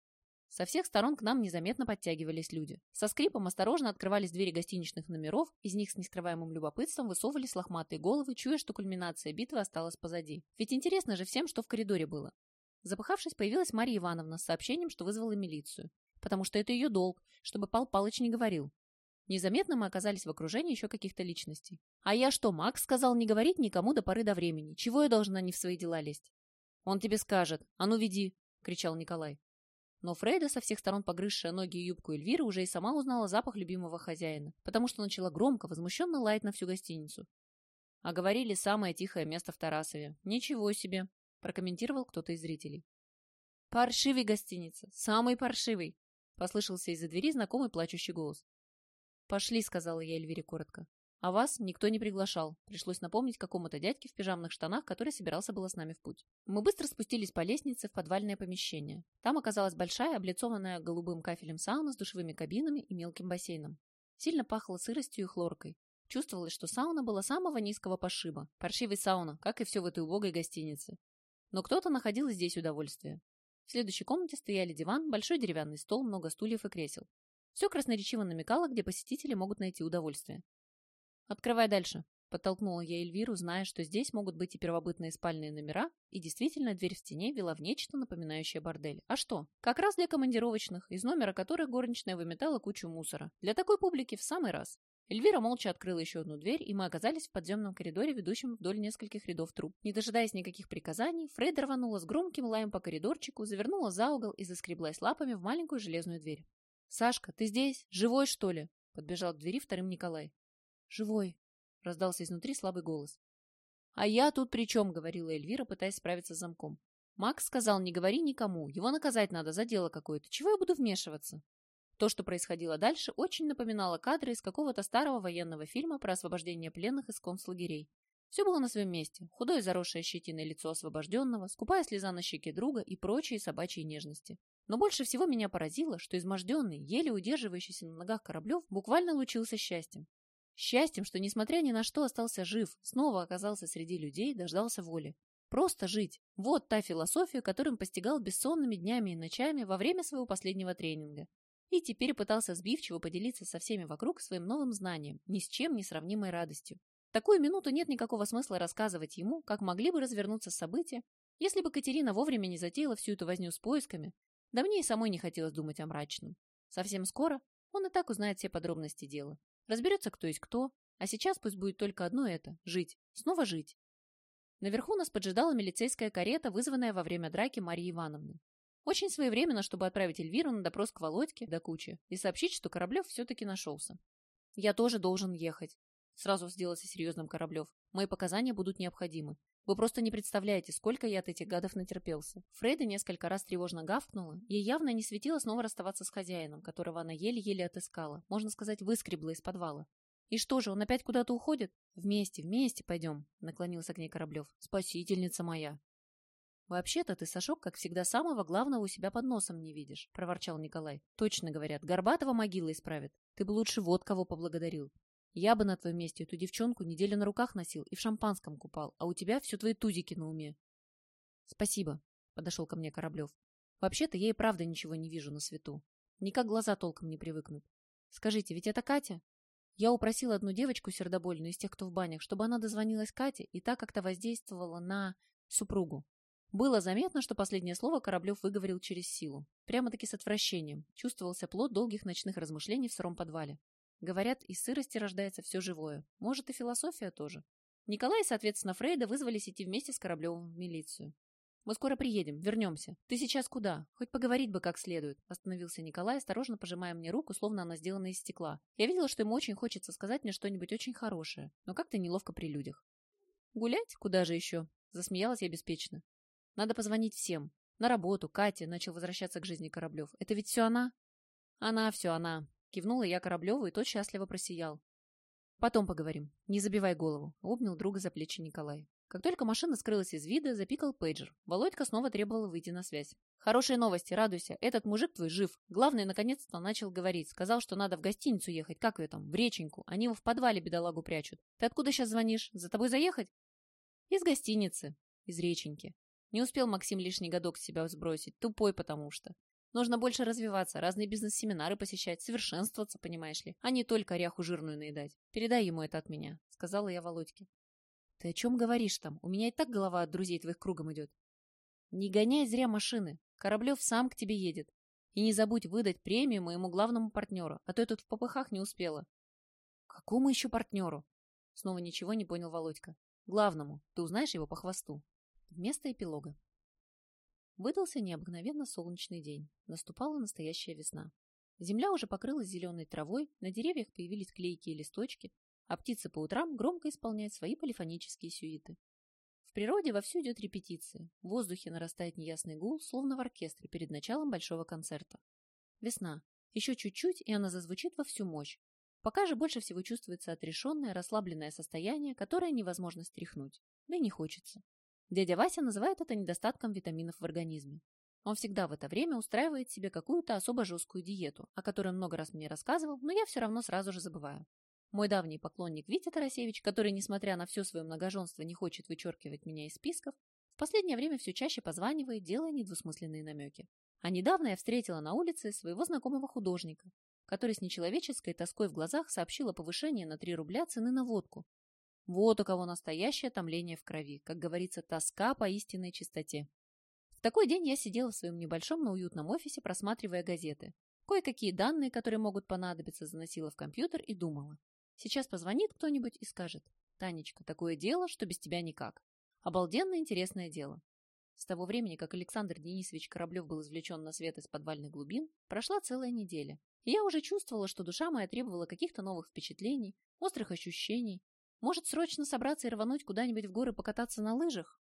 Speaker 1: Со всех сторон к нам незаметно подтягивались люди. Со скрипом осторожно открывались двери гостиничных номеров, из них с нескрываемым любопытством высовывались лохматые головы, чуя, что кульминация битвы осталась позади. Ведь интересно же всем, что в коридоре было. Запыхавшись, появилась Марья Ивановна с сообщением, что вызвала милицию. Потому что это ее долг, чтобы Пал Палыч не говорил. Незаметно мы оказались в окружении еще каких-то личностей. «А я что, Макс сказал не говорить никому до поры до времени? Чего я должна не в свои дела лезть?» «Он тебе скажет. А ну веди!» — кричал Николай. Но Фрейда, со всех сторон погрызшая ноги и юбку Эльвиры, уже и сама узнала запах любимого хозяина, потому что начала громко, возмущенно лаять на всю гостиницу. «А говорили, самое тихое место в Тарасове. Ничего себе!» — прокомментировал кто-то из зрителей. «Паршивый гостиница! Самый паршивый!» — послышался из-за двери знакомый плачущий голос. «Пошли», — сказала я Эльвире коротко. «А вас никто не приглашал». Пришлось напомнить какому-то дядьке в пижамных штанах, который собирался было с нами в путь. Мы быстро спустились по лестнице в подвальное помещение. Там оказалась большая, облицованная голубым кафелем сауна с душевыми кабинами и мелким бассейном. Сильно пахло сыростью и хлоркой. Чувствовалось, что сауна была самого низкого пошиба. Паршивый сауна, как и все в этой убогой гостинице. Но кто-то находил здесь удовольствие. В следующей комнате стояли диван, большой деревянный стол, много стульев и кресел. Все красноречиво намекало, где посетители могут найти удовольствие. «Открывай дальше», — подтолкнула я Эльвиру, зная, что здесь могут быть и первобытные спальные номера, и действительно дверь в стене вела в нечто, напоминающее бордель. А что? Как раз для командировочных, из номера которых горничная выметала кучу мусора. Для такой публики в самый раз. Эльвира молча открыла еще одну дверь, и мы оказались в подземном коридоре, ведущем вдоль нескольких рядов труб. Не дожидаясь никаких приказаний, Фрейда рванула с громким лаем по коридорчику, завернула за угол и заскреблась лапами в маленькую железную дверь. «Сашка, ты здесь? Живой, что ли?» — подбежал к двери вторым Николай. «Живой», — раздался изнутри слабый голос. «А я тут при чем?» — говорила Эльвира, пытаясь справиться с замком. «Макс сказал, не говори никому, его наказать надо за дело какое-то. Чего я буду вмешиваться?» То, что происходило дальше, очень напоминало кадры из какого-то старого военного фильма про освобождение пленных из концлагерей. Все было на своем месте. Худое заросшее щетиной лицо освобожденного, скупая слеза на щеке друга и прочие собачьи нежности. Но больше всего меня поразило, что изможденный, еле удерживающийся на ногах Кораблев буквально лучился счастьем. Счастьем, что, несмотря ни на что, остался жив, снова оказался среди людей, дождался воли. Просто жить. Вот та философия, которую он постигал бессонными днями и ночами во время своего последнего тренинга. И теперь пытался сбивчиво поделиться со всеми вокруг своим новым знанием, ни с чем не сравнимой радостью. В такую минуту нет никакого смысла рассказывать ему, как могли бы развернуться события, если бы Катерина вовремя не затеяла всю эту возню с поисками, да мне и самой не хотелось думать о мрачном. Совсем скоро он и так узнает все подробности дела. Разберется, кто есть кто, а сейчас пусть будет только одно это – жить, снова жить. Наверху нас поджидала милицейская карета, вызванная во время драки Марьи Ивановны. Очень своевременно, чтобы отправить Эльвиру на допрос к Володьке до кучи и сообщить, что Кораблев все-таки нашелся. «Я тоже должен ехать», — сразу сделался серьезным Кораблев. «Мои показания будут необходимы. Вы просто не представляете, сколько я от этих гадов натерпелся». Фрейда несколько раз тревожно гавкнула. Ей явно не светило снова расставаться с хозяином, которого она еле-еле отыскала, можно сказать, выскребла из подвала. «И что же, он опять куда-то уходит?» «Вместе, вместе пойдем», — наклонился к ней Кораблев. «Спасительница моя». «Вообще-то ты, Сашок, как всегда, самого главного у себя под носом не видишь», — проворчал Николай. «Точно говорят, Горбатова могила исправит. Ты бы лучше вот кого поблагодарил. Я бы на твоем месте эту девчонку неделю на руках носил и в шампанском купал, а у тебя все твои тузики на уме. Спасибо, подошел ко мне Кораблев. Вообще-то я и правда ничего не вижу на свету. Никак глаза толком не привыкнут. Скажите, ведь это Катя? Я упросил одну девочку сердобольную из тех, кто в банях, чтобы она дозвонилась Кате, и та как-то воздействовала на супругу. Было заметно, что последнее слово Кораблев выговорил через силу. Прямо-таки с отвращением. Чувствовался плод долгих ночных размышлений в сыром подвале. Говорят, из сырости рождается все живое. Может, и философия тоже. Николай и, соответственно, Фрейда вызвались идти вместе с Кораблевым в милицию. «Мы скоро приедем, вернемся. Ты сейчас куда? Хоть поговорить бы как следует», — остановился Николай, осторожно пожимая мне руку, словно она сделана из стекла. Я видела, что ему очень хочется сказать мне что-нибудь очень хорошее, но как-то неловко при людях. «Гулять? Куда же еще?» — засмеялась я беспечно. «Надо позвонить всем. На работу, Кате», — начал возвращаться к жизни Кораблев. «Это ведь все она?» «Она, все она», — кивнула я Кораблеву, и тот счастливо просиял. «Потом поговорим. Не забивай голову», — обнял друга за плечи Николай. Как только машина скрылась из вида, запикал пейджер. Володька снова требовал выйти на связь. «Хорошие новости, радуйся. Этот мужик твой жив. Главное, наконец-то начал говорить. Сказал, что надо в гостиницу ехать. Как ее там? В Реченьку. Они его в подвале бедолагу прячут. Ты откуда сейчас звонишь? За тобой заехать?» «Из гостиницы. Из Реченьки. Не успел Максим лишний годок с себя сбросить. Тупой потому что. Нужно больше развиваться, разные бизнес-семинары посещать, совершенствоваться, понимаешь ли, а не только оряху жирную наедать. Передай ему это от меня», — сказала я Володьке. «Ты о чем говоришь там? У меня и так голова от друзей твоих кругом идет». «Не гоняй зря машины. Кораблев сам к тебе едет. И не забудь выдать премию моему главному партнеру, а то я тут в попыхах не успела». «Какому еще партнеру?» Снова ничего не понял Володька. «Главному. Ты узнаешь его по хвосту». Вместо эпилога. Выдался необыкновенно солнечный день. Наступала настоящая весна. Земля уже покрылась зеленой травой, на деревьях появились клейкие листочки, а птицы по утрам громко исполняют свои полифонические сюиты. В природе вовсю идет репетиция. В воздухе нарастает неясный гул, словно в оркестре перед началом большого концерта. Весна. Еще чуть-чуть, и она зазвучит во всю мощь. Пока же больше всего чувствуется отрешенное, расслабленное состояние, которое невозможно стряхнуть. Да и не хочется. Дядя Вася называет это недостатком витаминов в организме. Он всегда в это время устраивает себе какую-то особо жесткую диету, о которой он много раз мне рассказывал, но я все равно сразу же забываю. Мой давний поклонник Витя Тарасевич, который, несмотря на все свое многоженство, не хочет вычеркивать меня из списков, в последнее время все чаще позванивает, делая недвусмысленные намеки. А недавно я встретила на улице своего знакомого художника, который с нечеловеческой тоской в глазах сообщил о повышении на три рубля цены на водку. Вот у кого настоящее томление в крови, как говорится, тоска по истинной чистоте. В такой день я сидела в своем небольшом, но уютном офисе, просматривая газеты. Кое-какие данные, которые могут понадобиться, заносила в компьютер и думала. Сейчас позвонит кто-нибудь и скажет: «Танечка, такое дело, что без тебя никак. Обалденно интересное дело». С того времени, как Александр Денисович Кораблев был извлечен на свет из подвальных глубин, прошла целая неделя. И я уже чувствовала, что душа моя требовала каких-то новых впечатлений, острых ощущений. Может, срочно собраться и рвануть куда-нибудь в горы покататься на лыжах?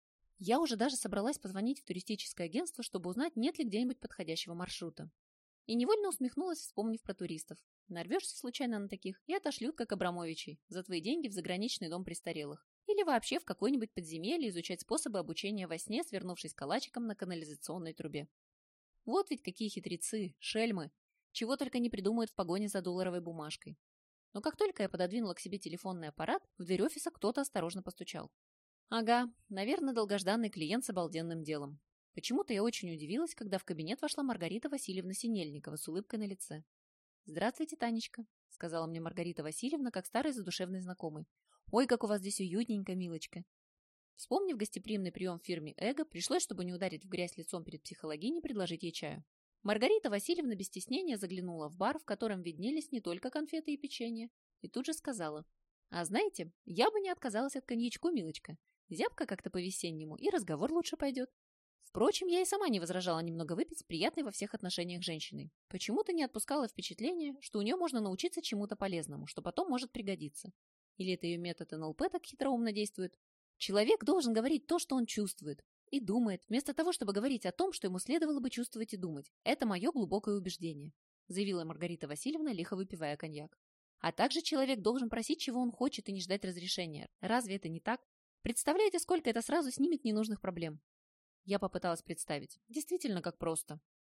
Speaker 1: Я уже даже собралась позвонить в туристическое агентство, чтобы узнать, нет ли где-нибудь подходящего маршрута. И невольно усмехнулась, вспомнив про туристов. Нарвешься случайно на таких и отошлют, как Абрамовичей, за твои деньги в заграничный дом престарелых. Или вообще в какое-нибудь подземелье изучать способы обучения во сне, свернувшись калачиком на канализационной трубе. Вот ведь какие хитрецы, шельмы. Чего только не придумают в погоне за долларовой бумажкой. Но как только я пододвинула к себе телефонный аппарат, в дверь офиса кто-то осторожно постучал. Ага, наверное, долгожданный клиент с обалденным делом. Почему-то я очень удивилась, когда в кабинет вошла Маргарита Васильевна Синельникова с улыбкой на лице. «Здравствуйте, Танечка», — сказала мне Маргарита Васильевна, как старый задушевный знакомый. «Ой, как у вас здесь уютненько, милочка». Вспомнив гостеприимный прием в фирме «Эго», пришлось, чтобы не ударить в грязь лицом перед психологиней, предложить ей чаю. Маргарита Васильевна без стеснения заглянула в бар, в котором виднелись не только конфеты и печенье, и тут же сказала: «А знаете, я бы не отказалась от коньячку, милочка. Зябко как-то по-весеннему, и разговор лучше пойдет». Впрочем, я и сама не возражала немного выпить с приятной во всех отношениях женщиной. Почему-то не отпускало впечатление, что у нее можно научиться чему-то полезному, что потом может пригодиться. Или это ее метод эн эл пэ так хитроумно действует? Человек должен говорить то, что он чувствует и думает, вместо того, чтобы говорить о том, что ему следовало бы чувствовать и думать. Это мое глубокое убеждение, заявила Маргарита Васильевна, лихо выпивая коньяк. А также человек должен просить, чего он хочет, и не ждать разрешения. Разве это не так? Представляете, сколько это сразу снимет ненужных проблем? Я попыталась представить. Действительно, как просто.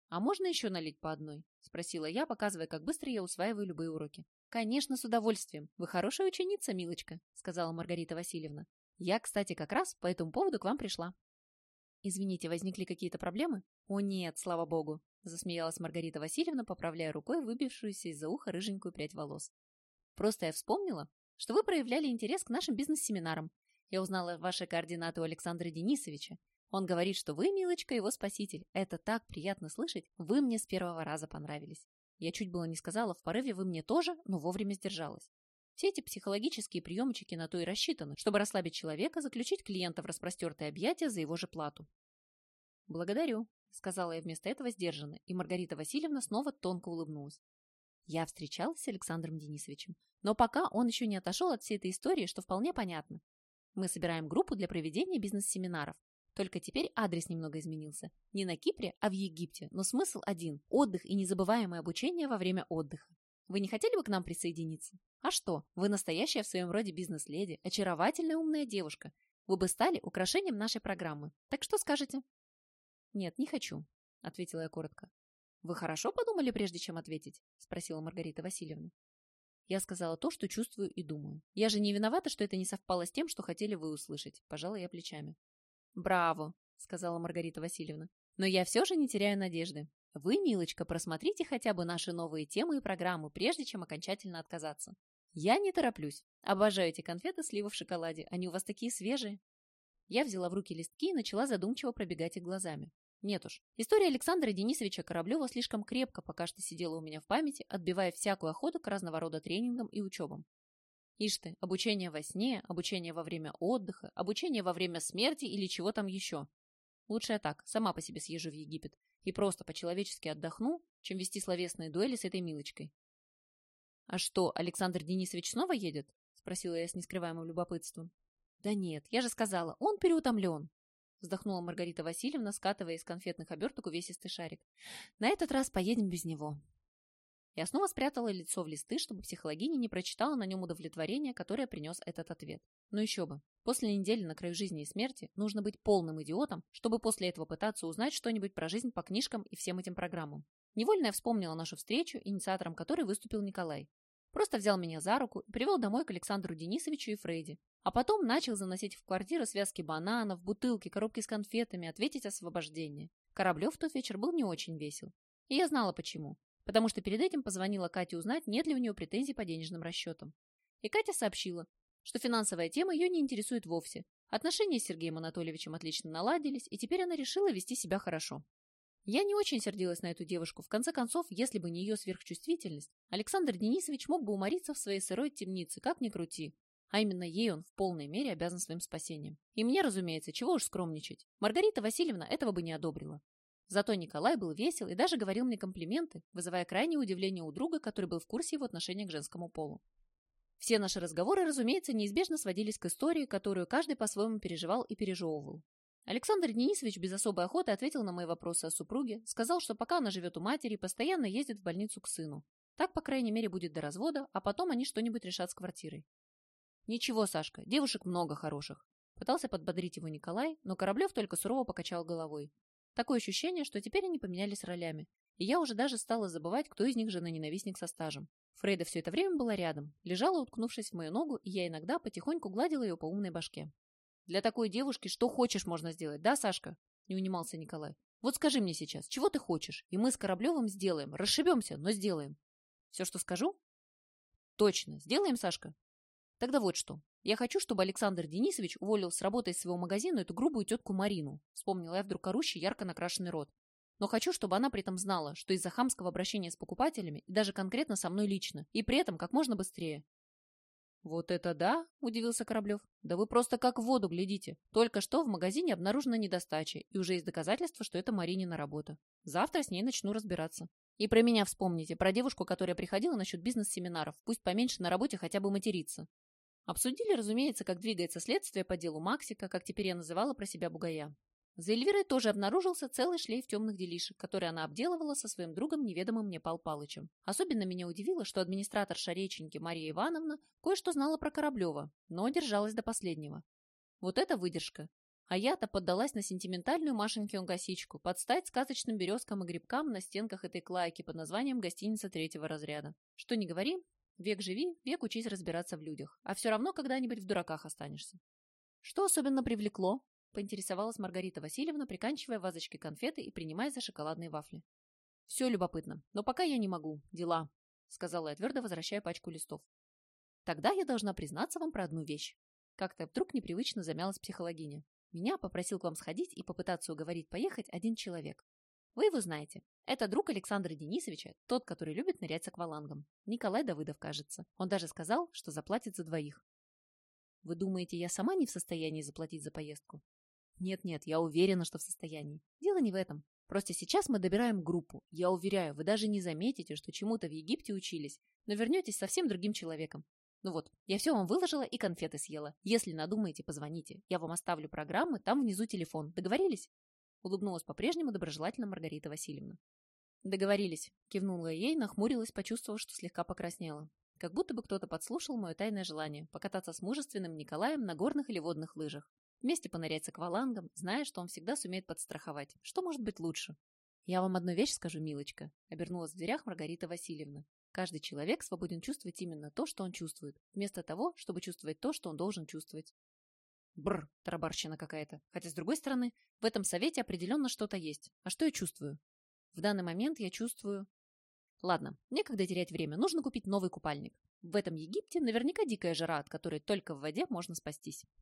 Speaker 1: «А можно еще налить по одной?» – спросила я, показывая, как быстро я усваиваю любые уроки. «Конечно, с удовольствием. Вы хорошая ученица, милочка», – сказала Маргарита Васильевна. «Я, кстати, как раз по этому поводу к вам пришла». «Извините, возникли какие-то проблемы?» «О нет, слава богу», – засмеялась Маргарита Васильевна, поправляя рукой выбившуюся из-за уха рыженькую прядь волос. «Просто я вспомнила, что вы проявляли интерес к нашим бизнес-семинарам. Я узнала ваши координаты у Александра Денисовича. Он говорит, что вы, милочка, его спаситель. Это так приятно слышать. Вы мне с первого раза понравились». Я чуть было не сказала в порыве «вы мне тоже», но вовремя сдержалась. Все эти психологические приемчики на то и рассчитаны, чтобы расслабить человека, заключить клиента в распростертые объятия за его же плату. «Благодарю», — сказала я вместо этого сдержанно, и Маргарита Васильевна снова тонко улыбнулась. Я встречалась с Александром Денисовичем, но пока он еще не отошел от всей этой истории, что вполне понятно. Мы собираем группу для проведения бизнес-семинаров. Только теперь адрес немного изменился. Не на Кипре, а в Египте, но смысл один – отдых и незабываемое обучение во время отдыха. Вы не хотели бы к нам присоединиться? А что, вы настоящая в своем роде бизнес-леди, очаровательная умная девушка. Вы бы стали украшением нашей программы. Так что скажете? Нет, не хочу, ответила я коротко. Вы хорошо подумали, прежде чем ответить? Спросила Маргарита Васильевна. Я сказала то, что чувствую и думаю. Я же не виновата, что это не совпало с тем, что хотели вы услышать. Пожала я плечами. Браво, сказала Маргарита Васильевна. Но я все же не теряю надежды. Вы, милочка, просмотрите хотя бы наши новые темы и программы, прежде чем окончательно отказаться. Я не тороплюсь. Обожаю эти конфеты слива в шоколаде. Они у вас такие свежие. Я взяла в руки листки и начала задумчиво пробегать их глазами. Нет уж, история Александра Денисовича Кораблева слишком крепко пока что сидела у меня в памяти, отбивая всякую охоту к разного рода тренингам и учебам. Ишь ты, обучение во сне, обучение во время отдыха, обучение во время смерти или чего там еще. Лучше я так, сама по себе съезжу в Египет и просто по-человечески отдохну, чем вести словесные дуэли с этой милочкой. — А что, Александр Денисович снова едет? — спросила я с нескрываемым любопытством. — Да нет, я же сказала, он переутомлен. Вздохнула Маргарита Васильевна, скатывая из конфетных оберток увесистый шарик. На этот раз поедем без него. Я снова спрятала лицо в листы, чтобы психологиня не прочитала на нем удовлетворение, которое принес этот ответ. Но еще бы. После недели на краю жизни и смерти нужно быть полным идиотом, чтобы после этого пытаться узнать что-нибудь про жизнь по книжкам и всем этим программам. Невольно я вспомнила нашу встречу, инициатором которой выступил Николай. Просто взял меня за руку и привел домой к Александру Денисовичу и Фрейде. А потом начал заносить в квартиру связки бананов, бутылки, коробки с конфетами, ответить освобождение. Кораблев в тот вечер был не очень весел. И я знала почему. Потому что перед этим позвонила Кате узнать, нет ли у нее претензий по денежным расчетам. И Катя сообщила, что финансовая тема ее не интересует вовсе. Отношения с Сергеем Анатольевичем отлично наладились, и теперь она решила вести себя хорошо. Я не очень сердилась на эту девушку. В конце концов, если бы не ее сверхчувствительность, Александр Денисович мог бы умориться в своей сырой темнице, как ни крути. А именно ей он в полной мере обязан своим спасением. И мне, разумеется, чего уж скромничать. Маргарита Васильевна этого бы не одобрила. Зато Николай был весел и даже говорил мне комплименты, вызывая крайнее удивление у друга, который был в курсе его отношения к женскому полу. Все наши разговоры, разумеется, неизбежно сводились к истории, которую каждый по-своему переживал и пережевывал. Александр Денисович без особой охоты ответил на мои вопросы о супруге, сказал, что пока она живет у матери и постоянно ездит в больницу к сыну. Так, по крайней мере, будет до развода, а потом они что-нибудь решат с квартирой. «Ничего, Сашка, девушек много хороших», — пытался подбодрить его Николай, но Кораблев только сурово покачал головой. Такое ощущение, что теперь они поменялись ролями, и я уже даже стала забывать, кто из них жена-ненавистник со стажем. Фрейда все это время была рядом, лежала, уткнувшись в мою ногу, и я иногда потихоньку гладила ее по умной башке. «Для такой девушки что хочешь можно сделать, да, Сашка?» — не унимался Николай. «Вот скажи мне сейчас, чего ты хочешь, и мы с Кораблевым сделаем, расшибемся, но сделаем». «Все, что скажу?» «Точно, сделаем, Сашка?» «Тогда вот что. Я хочу, чтобы Александр Денисович уволил с работы из своего магазина эту грубую тетку Марину», — вспомнила я вдруг орущий, ярко накрашенный рот. «Но хочу, чтобы она при этом знала, что из-за хамского обращения с покупателями, и даже конкретно со мной лично, и при этом как можно быстрее». «Вот это да!» – удивился Кораблев. «Да вы просто как в воду глядите. Только что в магазине обнаружена недостача, и уже есть доказательства, что это Маринина работа. Завтра с ней начну разбираться. И про меня вспомните, про девушку, которая приходила насчет бизнес-семинаров. Пусть поменьше на работе хотя бы материться». Обсудили, разумеется, как двигается следствие по делу Максика, как теперь я называла про себя бугая. За Эльвирой тоже обнаружился целый шлейф темных делишек, которые она обделывала со своим другом, неведомым мне Пал Палычем. Особенно меня удивило, что администраторша реченьки Мария Ивановна кое-что знала про Кораблева, но держалась до последнего. Вот это выдержка. А я-то поддалась на сентиментальную Машенькину косичку, подстать сказочным березкам и грибкам на стенках этой клайки под названием «Гостиница третьего разряда». Что ни говори, век живи, век учись разбираться в людях, а все равно когда-нибудь в дураках останешься. Что особенно привлекло? Поинтересовалась Маргарита Васильевна, приканчивая вазочки конфеты и принимая за шоколадные вафли. Все любопытно, но пока я не могу, дела, сказала я твердо, возвращая пачку листов. Тогда я должна признаться вам про одну вещь. Как-то вдруг непривычно замялась психологиня. Меня попросил к вам сходить и попытаться уговорить поехать один человек. Вы его знаете. Это друг Александра Денисовича, тот, который любит нырять с аквалангом. Николай Давыдов, кажется. Он даже сказал, что заплатит за двоих. Вы думаете, я сама не в состоянии заплатить за поездку? Нет-нет, я уверена, что в состоянии. Дело не в этом. Просто сейчас мы добираем группу. Я уверяю, вы даже не заметите, что чему-то в Египте учились, но вернетесь совсем другим человеком. Ну вот, я все вам выложила и конфеты съела. Если надумаете, позвоните. Я вам оставлю программы, там внизу телефон. Договорились? Улыбнулась по-прежнему доброжелательно Маргарита Васильевна. Договорились. Кивнула ей, нахмурилась, почувствовав, что слегка покраснела. Как будто бы кто-то подслушал мое тайное желание покататься с мужественным Николаем на горных или водных лыжах. Вместе понырять с аквалангом, зная, что он всегда сумеет подстраховать. Что может быть лучше? Я вам одну вещь скажу, милочка, обернулась в дверях Маргарита Васильевна. Каждый человек свободен чувствовать именно то, что он чувствует, вместо того, чтобы чувствовать то, что он должен чувствовать. Бррр, тарабарщина какая-то. Хотя, с другой стороны, в этом совете определенно что-то есть. А что я чувствую? В данный момент я чувствую... Ладно, некогда терять время, нужно купить новый купальник. В этом Египте наверняка дикая жара, от которой только в воде можно спастись.